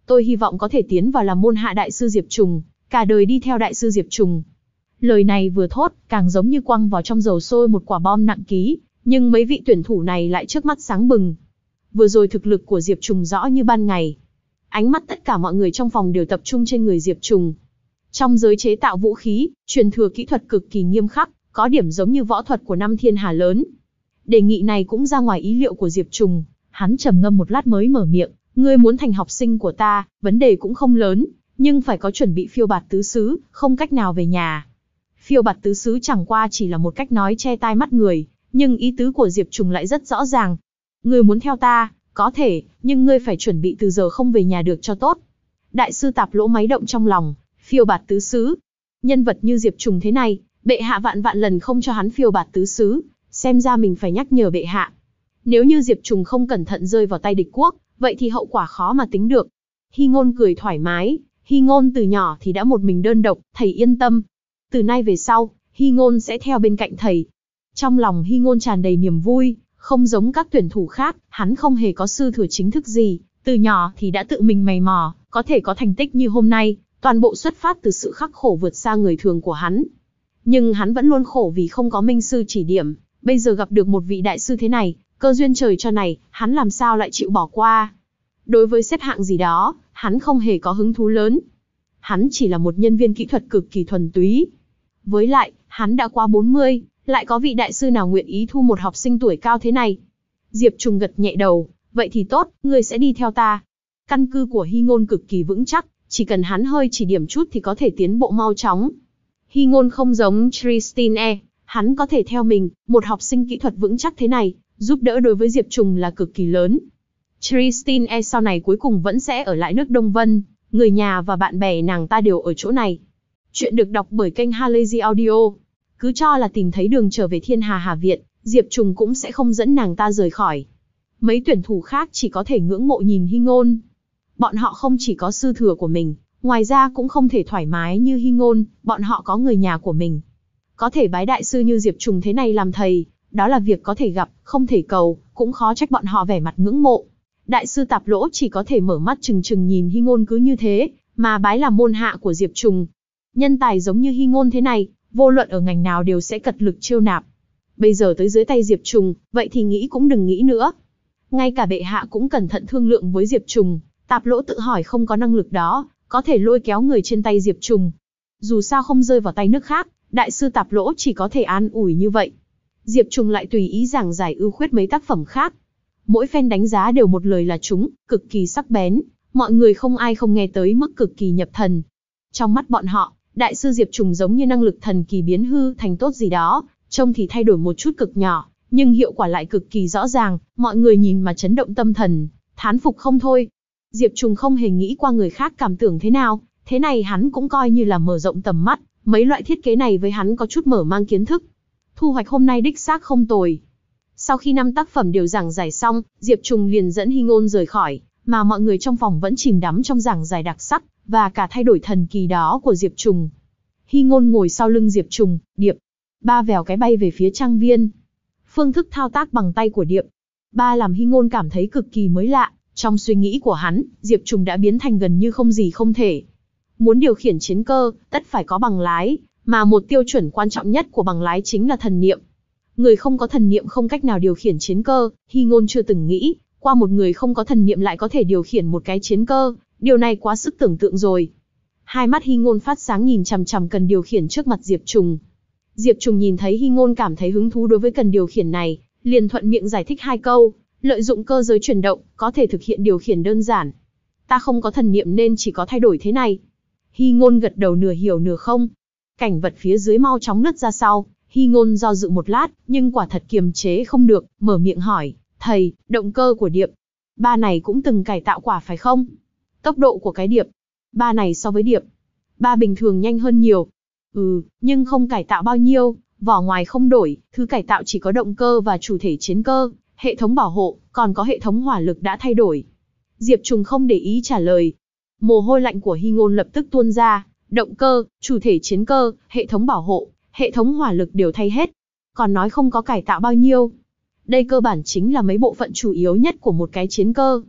Tôi hy vọng có thể tiến vào làm môn hạ đại sư Diệp Trùng, cả đời đi theo đại sư Diệp Trùng. Lời này vừa thốt, càng giống như quăng vào trong dầu sôi một quả bom nặng ký, nhưng mấy vị tuyển thủ này lại trước mắt sáng bừng. Vừa rồi thực lực của Diệp Trùng rõ như ban ngày. Ánh mắt tất cả mọi người trong phòng đều tập trung trên người Diệp Trùng. Trong giới chế tạo vũ khí, truyền thừa kỹ thuật cực kỳ nghiêm khắc, có điểm giống như võ thuật của năm thiên hà lớn. Đề nghị này cũng ra ngoài ý liệu của Diệp Trùng, hắn trầm ngâm một lát mới mở miệng, ngươi muốn thành học sinh của ta, vấn đề cũng không lớn, nhưng phải có chuẩn bị phiêu bạt tứ xứ, không cách nào về nhà. Phiêu bạt tứ xứ chẳng qua chỉ là một cách nói che tai mắt người, nhưng ý tứ của Diệp Trùng lại rất rõ ràng. Ngươi muốn theo ta, có thể, nhưng ngươi phải chuẩn bị từ giờ không về nhà được cho tốt. Đại sư Tạp Lỗ máy động trong lòng, phiêu bạt tứ xứ. Nhân vật như Diệp Trùng thế này, bệ hạ vạn vạn lần không cho hắn phiêu bạt tứ xứ, xem ra mình phải nhắc nhở bệ hạ. Nếu như Diệp Trùng không cẩn thận rơi vào tay địch quốc, vậy thì hậu quả khó mà tính được. Hy Ngôn cười thoải mái, Hy Ngôn từ nhỏ thì đã một mình đơn độc, thầy yên tâm. Từ nay về sau, Hy Ngôn sẽ theo bên cạnh thầy. Trong lòng Hy Ngôn tràn đầy niềm vui, không giống các tuyển thủ khác, hắn không hề có sư thừa chính thức gì, từ nhỏ thì đã tự mình mày mò, có thể có thành tích như hôm nay, toàn bộ xuất phát từ sự khắc khổ vượt xa người thường của hắn. Nhưng hắn vẫn luôn khổ vì không có minh sư chỉ điểm, bây giờ gặp được một vị đại sư thế này, cơ duyên trời cho này, hắn làm sao lại chịu bỏ qua. Đối với xếp hạng gì đó, hắn không hề có hứng thú lớn. Hắn chỉ là một nhân viên kỹ thuật cực kỳ thuần túy. Với lại, hắn đã qua bốn mươi, lại có vị đại sư nào nguyện ý thu một học sinh tuổi cao thế này. Diệp Trùng gật nhẹ đầu, vậy thì tốt, ngươi sẽ đi theo ta. Căn cứ của Hy Ngôn cực kỳ vững chắc, chỉ cần hắn hơi chỉ điểm chút thì có thể tiến bộ mau chóng. Hy Ngôn không giống Tristine, hắn có thể theo mình, một học sinh kỹ thuật vững chắc thế này, giúp đỡ đối với Diệp Trùng là cực kỳ lớn. Tristine sau này cuối cùng vẫn sẽ ở lại nước Đông Vân, người nhà và bạn bè nàng ta đều ở chỗ này. Chuyện được đọc bởi kênh Halazy Audio. Cứ cho là tìm thấy đường trở về Thiên Hà Hà Viện, Diệp Trùng cũng sẽ không dẫn nàng ta rời khỏi. Mấy tuyển thủ khác chỉ có thể ngưỡng mộ nhìn Hy Ngôn. Bọn họ không chỉ có sư thừa của mình, ngoài ra cũng không thể thoải mái như Hy Ngôn, bọn họ có người nhà của mình. Có thể bái đại sư như Diệp Trùng thế này làm thầy, đó là việc có thể gặp, không thể cầu, cũng khó trách bọn họ vẻ mặt ngưỡng mộ. Đại sư Tạp Lỗ chỉ có thể mở mắt trừng trừng nhìn Hy Ngôn cứ như thế, mà bái làm môn hạ của Diệp Trùng. Nhân tài giống như Hy Ngôn thế này, vô luận ở ngành nào đều sẽ cật lực chiêu nạp. Bây giờ tới dưới tay Diệp Trùng, vậy thì nghĩ cũng đừng nghĩ nữa. Ngay cả bệ hạ cũng cẩn thận thương lượng với Diệp Trùng, Tạp Lỗ tự hỏi không có năng lực đó, có thể lôi kéo người trên tay Diệp Trùng. Dù sao không rơi vào tay nước khác, đại sư Tạp Lỗ chỉ có thể an ủi như vậy. Diệp Trùng lại tùy ý giảng giải ưu khuyết mấy tác phẩm khác. Mỗi phen đánh giá đều một lời là trúng, cực kỳ sắc bén, mọi người không ai không nghe tới mức cực kỳ nhập thần. Trong mắt bọn họ, đại sư Diệp Trùng giống như năng lực thần kỳ biến hư thành tốt gì đó, trông thì thay đổi một chút cực nhỏ, nhưng hiệu quả lại cực kỳ rõ ràng, mọi người nhìn mà chấn động tâm thần, thán phục không thôi. Diệp Trùng không hề nghĩ qua người khác cảm tưởng thế nào, thế này hắn cũng coi như là mở rộng tầm mắt, mấy loại thiết kế này với hắn có chút mở mang kiến thức. Thu hoạch hôm nay đích xác không tồi. Sau khi năm tác phẩm đều giảng giải xong, Diệp Trùng liền dẫn Hy Ngôn rời khỏi, mà mọi người trong phòng vẫn chìm đắm trong giảng giải đặc sắc, và cả thay đổi thần kỳ đó của Diệp Trùng. Hy Ngôn ngồi sau lưng Diệp Trùng, Điệp. Ba vèo cái bay về phía trang viên. Phương thức thao tác bằng tay của Điệp. Ba làm Hy Ngôn cảm thấy cực kỳ mới lạ, trong suy nghĩ của hắn, Diệp Trùng đã biến thành gần như không gì không thể. Muốn điều khiển chiến cơ, tất phải có bằng lái, mà một tiêu chuẩn quan trọng nhất của bằng lái chính là thần niệm. Người không có thần niệm không cách nào điều khiển chiến cơ, Hy Ngôn chưa từng nghĩ, qua một người không có thần niệm lại có thể điều khiển một cái chiến cơ, điều này quá sức tưởng tượng rồi. Hai mắt Hy Ngôn phát sáng nhìn chằm chằm cần điều khiển trước mặt Diệp Trùng. Diệp Trùng nhìn thấy Hy Ngôn cảm thấy hứng thú đối với cần điều khiển này, liền thuận miệng giải thích hai câu, lợi dụng cơ giới chuyển động, có thể thực hiện điều khiển đơn giản. Ta không có thần niệm nên chỉ có thay đổi thế này. Hy Ngôn gật đầu nửa hiểu nửa không. Cảnh vật phía dưới mau chóng nứt ra sau, Hy Ngôn do dự một lát, nhưng quả thật kiềm chế không được, mở miệng hỏi, thầy, động cơ của Điệp. Ba này cũng từng cải tạo quả phải không? Tốc độ của cái Điệp. Ba này so với Điệp. Ba bình thường nhanh hơn nhiều. Ừ, nhưng không cải tạo bao nhiêu, vỏ ngoài không đổi, thứ cải tạo chỉ có động cơ và chủ thể chiến cơ, hệ thống bảo hộ, còn có hệ thống hỏa lực đã thay đổi. Diệp Trùng không để ý trả lời. Mồ hôi lạnh của Hy Ngôn lập tức tuôn ra, động cơ, chủ thể chiến cơ, hệ thống bảo hộ, hệ thống hỏa lực đều thay hết. Còn nói không có cải tạo bao nhiêu. Đây cơ bản chính là mấy bộ phận chủ yếu nhất của một cái chiến cơ.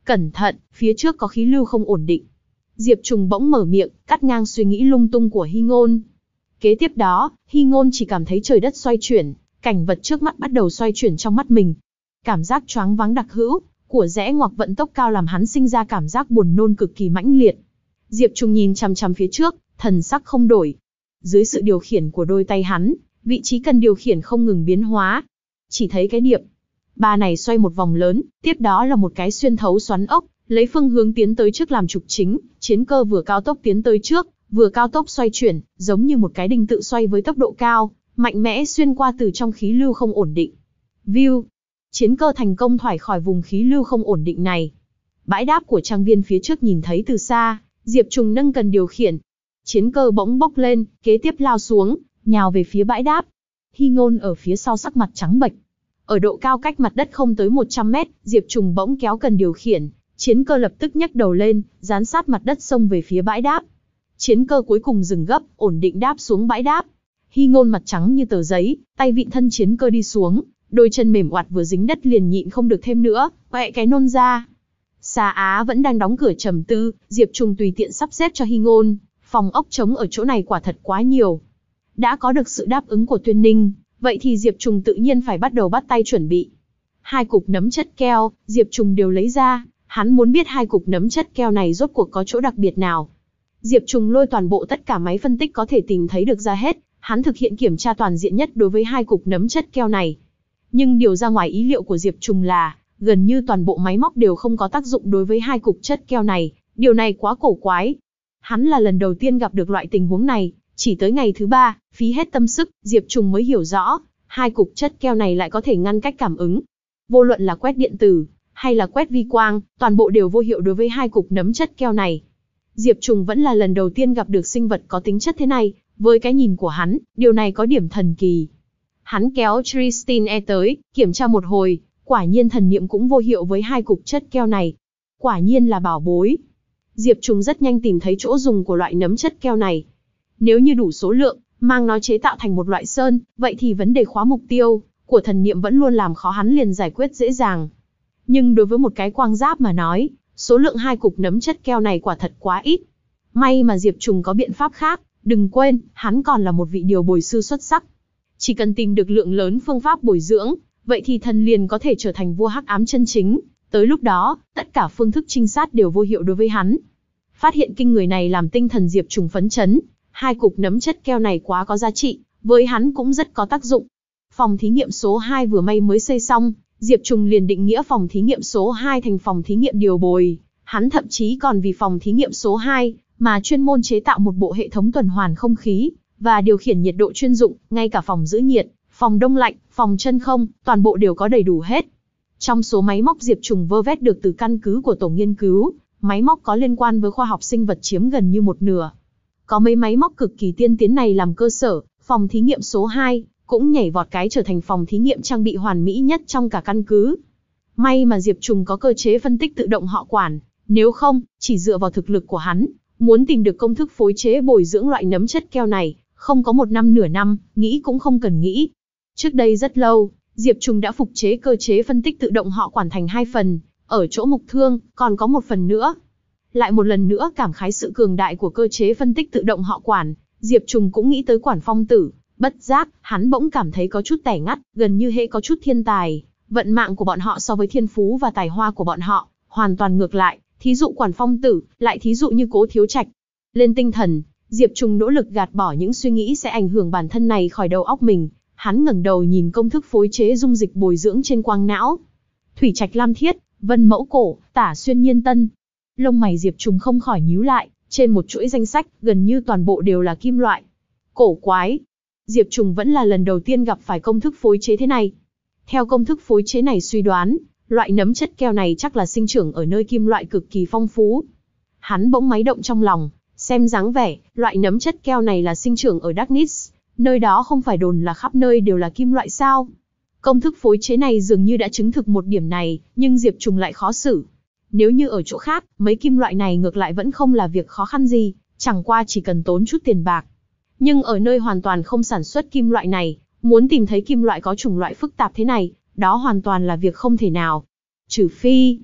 Cẩn thận, phía trước có khí lưu không ổn định. Diệp Trùng bỗng mở miệng, cắt ngang suy nghĩ lung tung của Hy Ngôn. Kế tiếp đó, Hy Ngôn chỉ cảm thấy trời đất xoay chuyển, cảnh vật trước mắt bắt đầu xoay chuyển trong mắt mình. Cảm giác choáng váng đặc hữu của rẽ ngoặc vận tốc cao làm hắn sinh ra cảm giác buồn nôn cực kỳ mãnh liệt. Diệp Trùng nhìn chằm chằm phía trước, thần sắc không đổi. Dưới sự điều khiển của đôi tay hắn, vị trí cần điều khiển không ngừng biến hóa. Chỉ thấy cái điệp ba này xoay một vòng lớn, tiếp đó là một cái xuyên thấu xoắn ốc, lấy phương hướng tiến tới trước làm trục chính, chiến cơ vừa cao tốc tiến tới trước, vừa cao tốc xoay chuyển, giống như một cái đinh tự xoay với tốc độ cao, mạnh mẽ xuyên qua từ trong khí lưu không ổn định. View, chiến cơ thành công thoát khỏi vùng khí lưu không ổn định này. Bãi đáp của trang viên phía trước nhìn thấy từ xa, Diệp Trùng nâng cần điều khiển. Chiến cơ bỗng bốc lên, kế tiếp lao xuống, nhào về phía bãi đáp. Hy Ngôn ở phía sau sắc mặt trắng bệch. Ở độ cao cách mặt đất không tới một trăm mét, Diệp Trùng bỗng kéo cần điều khiển, chiến cơ lập tức nhấc đầu lên, dán sát mặt đất xông về phía bãi đáp. Chiến cơ cuối cùng dừng gấp, ổn định đáp xuống bãi đáp. Hy Ngôn mặt trắng như tờ giấy, tay vịn thân chiến cơ đi xuống, đôi chân mềm oặt vừa dính đất liền nhịn không được thêm nữa, quẹ cái nôn ra. Sa Á vẫn đang đóng cửa trầm tư, Diệp Trùng tùy tiện sắp xếp cho Hy Ngôn, phòng ốc trống ở chỗ này quả thật quá nhiều. Đã có được sự đáp ứng của Tuyên Ninh, vậy thì Diệp Trùng tự nhiên phải bắt đầu bắt tay chuẩn bị. Hai cục nấm chất keo, Diệp Trùng đều lấy ra, hắn muốn biết hai cục nấm chất keo này rốt cuộc có chỗ đặc biệt nào. Diệp Trùng lôi toàn bộ tất cả máy phân tích có thể tìm thấy được ra hết, hắn thực hiện kiểm tra toàn diện nhất đối với hai cục nấm chất keo này. Nhưng điều ra ngoài ý liệu của Diệp Trùng là, gần như toàn bộ máy móc đều không có tác dụng đối với hai cục chất keo này, điều này quá cổ quái. Hắn là lần đầu tiên gặp được loại tình huống này, chỉ tới ngày thứ ba, phí hết tâm sức, Diệp Trùng mới hiểu rõ, hai cục chất keo này lại có thể ngăn cách cảm ứng. Vô luận là quét điện tử, hay là quét vi quang, toàn bộ đều vô hiệu đối với hai cục nấm chất keo này. Diệp Trùng vẫn là lần đầu tiên gặp được sinh vật có tính chất thế này, với cái nhìn của hắn, điều này có điểm thần kỳ. Hắn kéo Tristan E tới, kiểm tra một hồi, quả nhiên thần niệm cũng vô hiệu với hai cục chất keo này. Quả nhiên là bảo bối. Diệp Trùng rất nhanh tìm thấy chỗ dùng của loại nấm chất keo này. Nếu như đủ số lượng, mang nó chế tạo thành một loại sơn, vậy thì vấn đề khóa mục tiêu của thần niệm vẫn luôn làm khó hắn liền giải quyết dễ dàng. Nhưng đối với một cái quang giáp mà nói, số lượng hai cục nấm chất keo này quả thật quá ít. May mà Diệp Trùng có biện pháp khác, đừng quên, hắn còn là một vị điều bồi sư xuất sắc. Chỉ cần tìm được lượng lớn phương pháp bồi dưỡng, vậy thì thần liền có thể trở thành vua hắc ám chân chính. Tới lúc đó, tất cả phương thức trinh sát đều vô hiệu đối với hắn. Phát hiện kinh người này làm tinh thần Diệp Trùng phấn chấn. Hai cục nấm chất keo này quá có giá trị, với hắn cũng rất có tác dụng. Phòng thí nghiệm số hai vừa may mới xây xong, Diệp Trùng liền định nghĩa phòng thí nghiệm số hai thành phòng thí nghiệm điều bồi. Hắn thậm chí còn vì phòng thí nghiệm số hai mà chuyên môn chế tạo một bộ hệ thống tuần hoàn không khí và điều khiển nhiệt độ chuyên dụng, ngay cả phòng giữ nhiệt, phòng đông lạnh, phòng chân không, toàn bộ đều có đầy đủ hết. Trong số máy móc Diệp Trùng vơ vét được từ căn cứ của tổ nghiên cứu, máy móc có liên quan với khoa học sinh vật chiếm gần như một nửa. Có mấy máy móc cực kỳ tiên tiến này làm cơ sở, phòng thí nghiệm số hai cũng nhảy vọt cái trở thành phòng thí nghiệm trang bị hoàn mỹ nhất trong cả căn cứ. May mà Diệp Trùng có cơ chế phân tích tự động họ quản, nếu không, chỉ dựa vào thực lực của hắn, muốn tìm được công thức phối chế bồi dưỡng loại nấm chất keo này, không có một năm nửa năm, nghĩ cũng không cần nghĩ. Trước đây rất lâu, Diệp Trùng đã phục chế cơ chế phân tích tự động họ quản thành hai phần, ở chỗ mục thương, còn có một phần nữa. Lại một lần nữa cảm khái sự cường đại của cơ chế phân tích tự động họ quản, Diệp Trùng cũng nghĩ tới Quản Phong Tử, bất giác, hắn bỗng cảm thấy có chút tẻ ngắt, gần như hễ có chút thiên tài, vận mạng của bọn họ so với thiên phú và tài hoa của bọn họ, hoàn toàn ngược lại, thí dụ Quản Phong Tử, lại thí dụ như Cố Thiếu Trạch. Lên tinh thần, Diệp Trùng nỗ lực gạt bỏ những suy nghĩ sẽ ảnh hưởng bản thân này khỏi đầu óc mình, hắn ngẩng đầu nhìn công thức phối chế dung dịch bồi dưỡng trên quang não. Thủy Trạch Lam Thiết, Vân Mẫu Cổ, Tả Xuyên Nhiên Tân. Lông mày Diệp Trùng không khỏi nhíu lại, trên một chuỗi danh sách, gần như toàn bộ đều là kim loại. Cổ quái. Diệp Trùng vẫn là lần đầu tiên gặp phải công thức phối chế thế này. Theo công thức phối chế này suy đoán, loại nấm chất keo này chắc là sinh trưởng ở nơi kim loại cực kỳ phong phú. Hắn bỗng máy động trong lòng, xem dáng vẻ, loại nấm chất keo này là sinh trưởng ở Darkness, nơi đó không phải đồn là khắp nơi đều là kim loại sao? Công thức phối chế này dường như đã chứng thực một điểm này, nhưng Diệp Trùng lại khó xử. Nếu như ở chỗ khác, mấy kim loại này ngược lại vẫn không là việc khó khăn gì, chẳng qua chỉ cần tốn chút tiền bạc. Nhưng ở nơi hoàn toàn không sản xuất kim loại này, muốn tìm thấy kim loại có chủng loại phức tạp thế này, đó hoàn toàn là việc không thể nào. Trừ phi,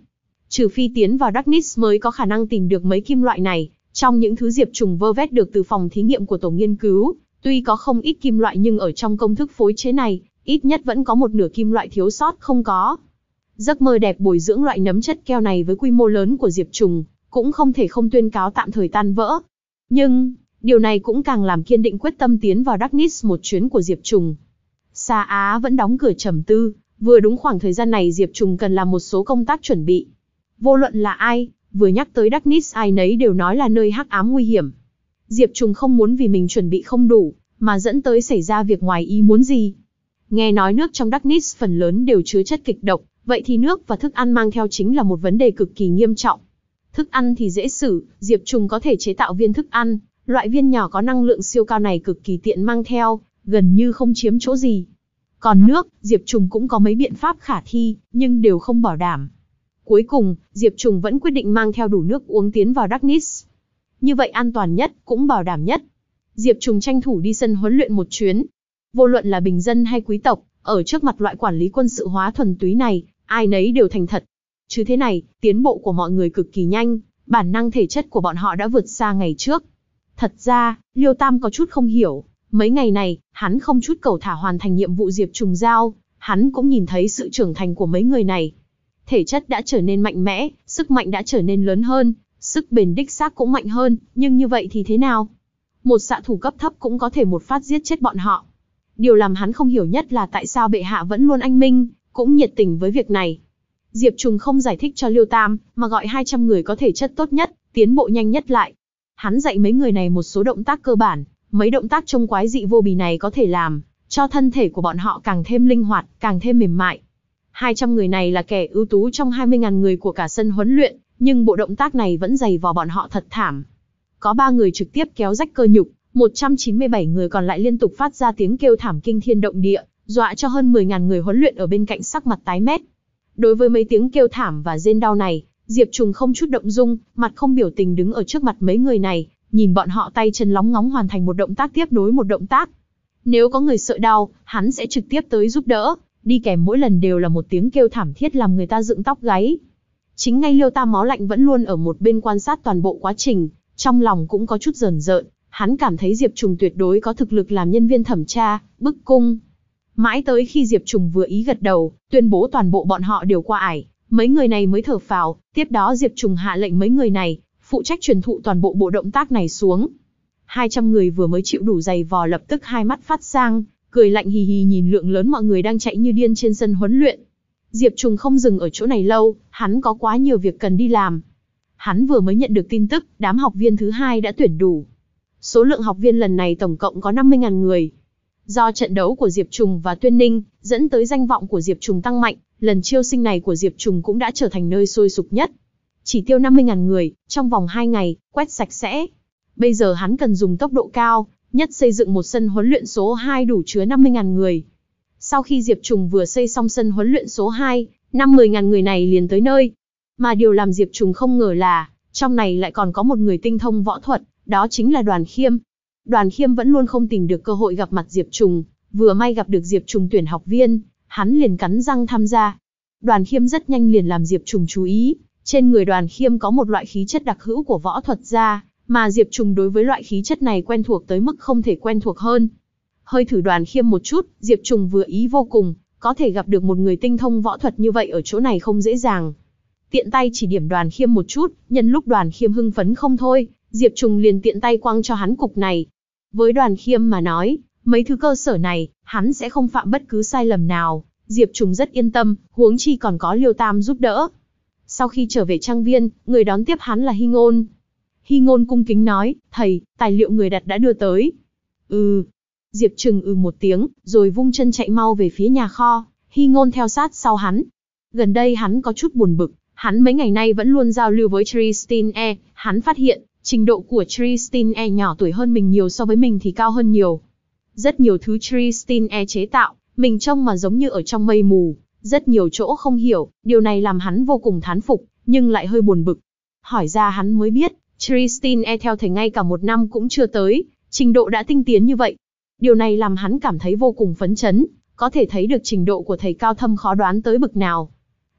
Trừ phi tiến vào Darkness mới có khả năng tìm được mấy kim loại này, trong những thứ Diệp Trùng vơ vét được từ phòng thí nghiệm của tổ nghiên cứu, tuy có không ít kim loại nhưng ở trong công thức phối chế này, ít nhất vẫn có một nửa kim loại thiếu sót không có. Giấc mơ đẹp bồi dưỡng loại nấm chất keo này với quy mô lớn của Diệp Trùng, cũng không thể không tuyên cáo tạm thời tan vỡ. Nhưng, điều này cũng càng làm kiên định quyết tâm tiến vào Darkness một chuyến của Diệp Trùng. Sa Á vẫn đóng cửa trầm tư, vừa đúng khoảng thời gian này Diệp Trùng cần làm một số công tác chuẩn bị. Vô luận là ai, vừa nhắc tới Darkness ai nấy đều nói là nơi hắc ám nguy hiểm. Diệp Trùng không muốn vì mình chuẩn bị không đủ, mà dẫn tới xảy ra việc ngoài ý muốn gì. Nghe nói nước trong Darkness phần lớn đều chứa chất kịch độc, vậy thì nước và thức ăn mang theo chính là một vấn đề cực kỳ nghiêm trọng. Thức ăn thì dễ xử, Diệp Trùng có thể chế tạo viên thức ăn, loại viên nhỏ có năng lượng siêu cao này cực kỳ tiện mang theo, gần như không chiếm chỗ gì. Còn nước, Diệp Trùng cũng có mấy biện pháp khả thi, nhưng đều không bảo đảm. Cuối cùng, Diệp Trùng vẫn quyết định mang theo đủ nước uống tiến vào Darkness. Như vậy an toàn nhất, cũng bảo đảm nhất. Diệp Trùng tranh thủ đi sân huấn luyện một chuyến. Vô luận là bình dân hay quý tộc, ở trước mặt loại quản lý quân sự hóa thuần túy này, ai nấy đều thành thật. Chứ thế này, tiến bộ của mọi người cực kỳ nhanh, bản năng thể chất của bọn họ đã vượt xa ngày trước. Thật ra, Liêu Tam có chút không hiểu, mấy ngày này, hắn không chút cẩu thả hoàn thành nhiệm vụ Diệp Trùng giao, hắn cũng nhìn thấy sự trưởng thành của mấy người này. Thể chất đã trở nên mạnh mẽ, sức mạnh đã trở nên lớn hơn, sức bền đích xác cũng mạnh hơn, nhưng như vậy thì thế nào? Một xạ thủ cấp thấp cũng có thể một phát giết chết bọn họ. Điều làm hắn không hiểu nhất là tại sao bệ hạ vẫn luôn anh minh, cũng nhiệt tình với việc này. Diệp Trùng không giải thích cho Liêu Tam, mà gọi hai trăm người có thể chất tốt nhất, tiến bộ nhanh nhất lại. Hắn dạy mấy người này một số động tác cơ bản, mấy động tác trông quái dị vô bì này có thể làm cho thân thể của bọn họ càng thêm linh hoạt, càng thêm mềm mại. hai trăm người này là kẻ ưu tú trong hai mươi nghìn người của cả sân huấn luyện, nhưng bộ động tác này vẫn dày vò bọn họ thật thảm. Có ba người trực tiếp kéo rách cơ nhục, một trăm chín mươi bảy người còn lại liên tục phát ra tiếng kêu thảm kinh thiên động địa, dọa cho hơn mười nghìn người huấn luyện ở bên cạnh sắc mặt tái mét. Đối với mấy tiếng kêu thảm và rên đau này, Diệp Trùng không chút động dung, mặt không biểu tình đứng ở trước mặt mấy người này, nhìn bọn họ tay chân lóng ngóng hoàn thành một động tác tiếp nối một động tác. Nếu có người sợ đau, hắn sẽ trực tiếp tới giúp đỡ, đi kèm mỗi lần đều là một tiếng kêu thảm thiết làm người ta dựng tóc gáy. Chính ngay Liêu Tam máu lạnh vẫn luôn ở một bên quan sát toàn bộ quá trình, trong lòng cũng có chút rờn rợn, hắn cảm thấy Diệp Trùng tuyệt đối có thực lực làm nhân viên thẩm tra, bức cung. Mãi tới khi Diệp Trùng vừa ý gật đầu, tuyên bố toàn bộ bọn họ đều qua ải, mấy người này mới thở phào, tiếp đó Diệp Trùng hạ lệnh mấy người này, phụ trách truyền thụ toàn bộ bộ động tác này xuống. hai trăm người vừa mới chịu đủ dày vò lập tức hai mắt phát sang, cười lạnh hì hì nhìn lượng lớn mọi người đang chạy như điên trên sân huấn luyện. Diệp Trùng không dừng ở chỗ này lâu, hắn có quá nhiều việc cần đi làm. Hắn vừa mới nhận được tin tức, đám học viên thứ hai đã tuyển đủ. Số lượng học viên lần này tổng cộng có năm mươi nghìn người. Do trận đấu của Diệp Trùng và Tuyên Ninh, dẫn tới danh vọng của Diệp Trùng tăng mạnh, lần chiêu sinh này của Diệp Trùng cũng đã trở thành nơi sôi sục nhất. Chỉ tiêu năm mươi nghìn người, trong vòng hai ngày, quét sạch sẽ. Bây giờ hắn cần dùng tốc độ cao, nhất xây dựng một sân huấn luyện số hai đủ chứa năm mươi nghìn người. Sau khi Diệp Trùng vừa xây xong sân huấn luyện số hai, năm mươi nghìn người này liền tới nơi. Mà điều làm Diệp Trùng không ngờ là, trong này lại còn có một người tinh thông võ thuật, đó chính là Đoàn Khiêm. Đoàn Khiêm vẫn luôn không tìm được cơ hội gặp mặt Diệp Trùng, vừa may gặp được Diệp Trùng tuyển học viên, hắn liền cắn răng tham gia. Đoàn Khiêm rất nhanh liền làm Diệp Trùng chú ý, trên người Đoàn Khiêm có một loại khí chất đặc hữu của võ thuật gia, mà Diệp Trùng đối với loại khí chất này quen thuộc tới mức không thể quen thuộc hơn. Hơi thử Đoàn Khiêm một chút, Diệp Trùng vừa ý vô cùng, có thể gặp được một người tinh thông võ thuật như vậy ở chỗ này không dễ dàng. Tiện tay chỉ điểm Đoàn Khiêm một chút, nhân lúc Đoàn Khiêm hưng phấn không thôi, Diệp Trùng liền tiện tay quăng cho hắn cục này. Với Đoàn Khiêm mà nói, mấy thứ cơ sở này, hắn sẽ không phạm bất cứ sai lầm nào, Diệp Trùng rất yên tâm, huống chi còn có Liêu Tam giúp đỡ. Sau khi trở về trang viên, người đón tiếp hắn là Hy Ngôn. Hy Ngôn cung kính nói, thầy, tài liệu người đặt đã đưa tới. Ừ. Diệp Trùng ừ một tiếng, rồi vung chân chạy mau về phía nhà kho, Hy Ngôn theo sát sau hắn. Gần đây hắn có chút buồn bực, hắn mấy ngày nay vẫn luôn giao lưu với Tristan E, hắn phát hiện, trình độ của Tristan E nhỏ tuổi hơn mình nhiều so với mình thì cao hơn nhiều. Rất nhiều thứ Tristan E chế tạo, mình trông mà giống như ở trong mây mù, rất nhiều chỗ không hiểu, điều này làm hắn vô cùng thán phục, nhưng lại hơi buồn bực. Hỏi ra hắn mới biết, Tristan E theo thầy ngay cả một năm cũng chưa tới, trình độ đã tinh tiến như vậy. Điều này làm hắn cảm thấy vô cùng phấn chấn, có thể thấy được trình độ của thầy cao thâm khó đoán tới bực nào.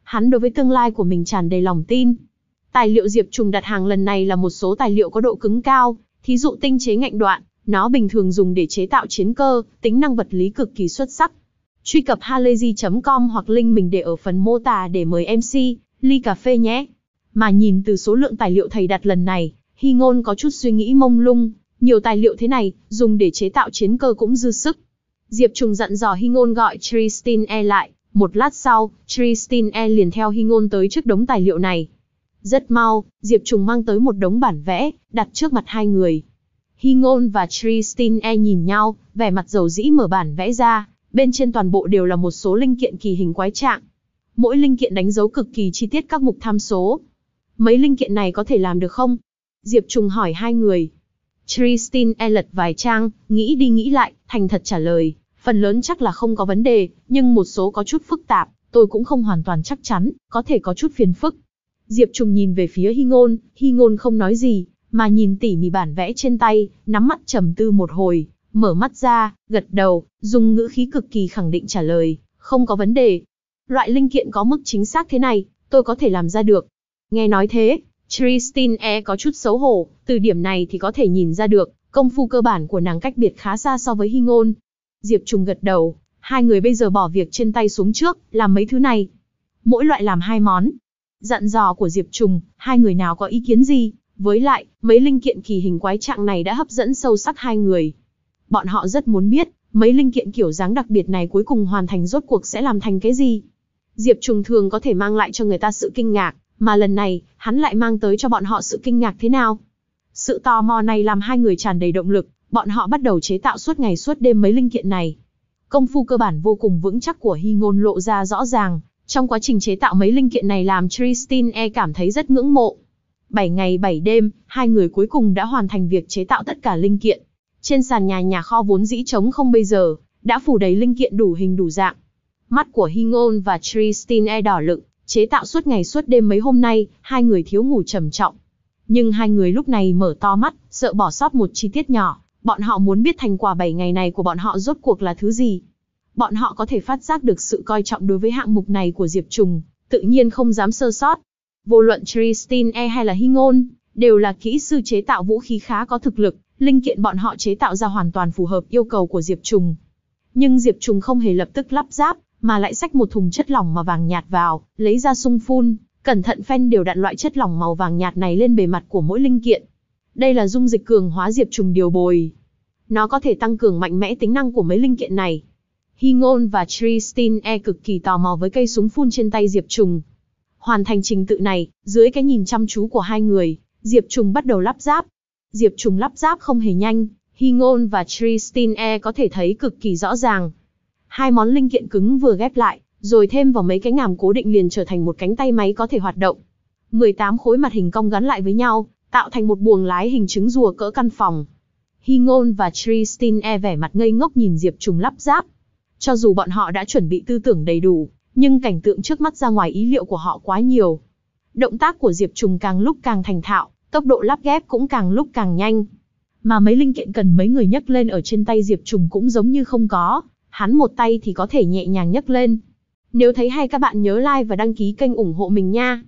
hắn đối với tương lai của mình tràn đầy lòng tin. Tài liệu Diệp Trùng đặt hàng lần này là một số tài liệu có độ cứng cao, thí dụ tinh chế ngạnh đoạn, nó bình thường dùng để chế tạo chiến cơ, tính năng vật lý cực kỳ xuất sắc. Truy cập halayzi chấm com hoặc link mình để ở phần mô tả để mời em xê, ly cà phê nhé. Mà nhìn từ số lượng tài liệu thầy đặt lần này, Hy Ngôn có chút suy nghĩ mông lung, nhiều tài liệu thế này, dùng để chế tạo chiến cơ cũng dư sức. Diệp Trùng dặn dò Hy Ngôn gọi Tristan lại, một lát sau, Tristan liền theo Hy Ngôn tới trước đống tài liệu này. Rất mau, Diệp Trùng mang tới một đống bản vẽ, đặt trước mặt hai người. Hy Ngôn và Tristan nhìn nhau, vẻ mặt dầu dĩ mở bản vẽ ra, bên trên toàn bộ đều là một số linh kiện kỳ hình quái trạng. Mỗi linh kiện đánh dấu cực kỳ chi tiết các mục tham số. Mấy linh kiện này có thể làm được không? Diệp Trùng hỏi hai người. Tristan lật vài trang, nghĩ đi nghĩ lại, thành thật trả lời, phần lớn chắc là không có vấn đề, nhưng một số có chút phức tạp, tôi cũng không hoàn toàn chắc chắn, có thể có chút phiền phức. Diệp Trùng nhìn về phía Hy Ngôn, Hy Ngôn không nói gì, mà nhìn tỉ mỉ bản vẽ trên tay, nắm mắt trầm tư một hồi, mở mắt ra, gật đầu, dùng ngữ khí cực kỳ khẳng định trả lời, không có vấn đề. Loại linh kiện có mức chính xác thế này, tôi có thể làm ra được. Nghe nói thế, Tristan có chút xấu hổ, từ điểm này thì có thể nhìn ra được, công phu cơ bản của nàng cách biệt khá xa so với Hy Ngôn. Diệp Trùng gật đầu, hai người bây giờ bỏ việc trên tay xuống trước, làm mấy thứ này. Mỗi loại làm hai món. Dặn dò của Diệp Trùng, hai người nào có ý kiến gì, với lại, mấy linh kiện kỳ hình quái trạng này đã hấp dẫn sâu sắc hai người. Bọn họ rất muốn biết, mấy linh kiện kiểu dáng đặc biệt này cuối cùng hoàn thành rốt cuộc sẽ làm thành cái gì. Diệp Trùng thường có thể mang lại cho người ta sự kinh ngạc, mà lần này, hắn lại mang tới cho bọn họ sự kinh ngạc thế nào. Sự tò mò này làm hai người tràn đầy động lực, bọn họ bắt đầu chế tạo suốt ngày suốt đêm mấy linh kiện này. Công phu cơ bản vô cùng vững chắc của Hy Ngôn lộ ra rõ ràng, trong quá trình chế tạo mấy linh kiện này làm Tristan cảm thấy rất ngưỡng mộ. bảy ngày bảy đêm, hai người cuối cùng đã hoàn thành việc chế tạo tất cả linh kiện. Trên sàn nhà nhà kho vốn dĩ trống không bây giờ, đã phủ đầy linh kiện đủ hình đủ dạng. Mắt của Hy Ngôn và Tristan đỏ lựng, chế tạo suốt ngày suốt đêm mấy hôm nay, hai người thiếu ngủ trầm trọng. Nhưng hai người lúc này mở to mắt, sợ bỏ sót một chi tiết nhỏ, bọn họ muốn biết thành quả bảy ngày này của bọn họ rốt cuộc là thứ gì. Bọn họ có thể phát giác được sự coi trọng đối với hạng mục này của Diệp Trùng, tự nhiên không dám sơ sót. Vô luận Tristan hay là Hy Ngôn, đều là kỹ sư chế tạo vũ khí khá có thực lực, linh kiện bọn họ chế tạo ra hoàn toàn phù hợp yêu cầu của Diệp Trùng. Nhưng Diệp Trùng không hề lập tức lắp ráp, mà lại xách một thùng chất lỏng màu vàng nhạt vào, lấy ra xung phun, cẩn thận phen đều đặn loại chất lỏng màu vàng nhạt này lên bề mặt của mỗi linh kiện. Đây là dung dịch cường hóa Diệp Trùng điều bồi. Nó có thể tăng cường mạnh mẽ tính năng của mấy linh kiện này. Hy Ngôn và Tristan cực kỳ tò mò với cây súng phun trên tay Diệp Trùng. Hoàn thành trình tự này, dưới cái nhìn chăm chú của hai người, Diệp Trùng bắt đầu lắp ráp. Diệp Trùng lắp ráp không hề nhanh, Hy Ngôn và Tristan có thể thấy cực kỳ rõ ràng. Hai món linh kiện cứng vừa ghép lại, rồi thêm vào mấy cái ngàm cố định liền trở thành một cánh tay máy có thể hoạt động. mười tám khối mặt hình cong gắn lại với nhau, tạo thành một buồng lái hình trứng rùa cỡ căn phòng. Hy Ngôn và Tristan vẻ mặt ngây ngốc nhìn Diệp Trùng lắp ráp. Cho dù bọn họ đã chuẩn bị tư tưởng đầy đủ, nhưng cảnh tượng trước mắt ra ngoài ý liệu của họ quá nhiều. Động tác của Diệp Trùng càng lúc càng thành thạo, tốc độ lắp ghép cũng càng lúc càng nhanh. Mà mấy linh kiện cần mấy người nhấc lên ở trên tay Diệp Trùng cũng giống như không có, hắn một tay thì có thể nhẹ nhàng nhấc lên. Nếu thấy hay các bạn nhớ like và đăng ký kênh ủng hộ mình nha.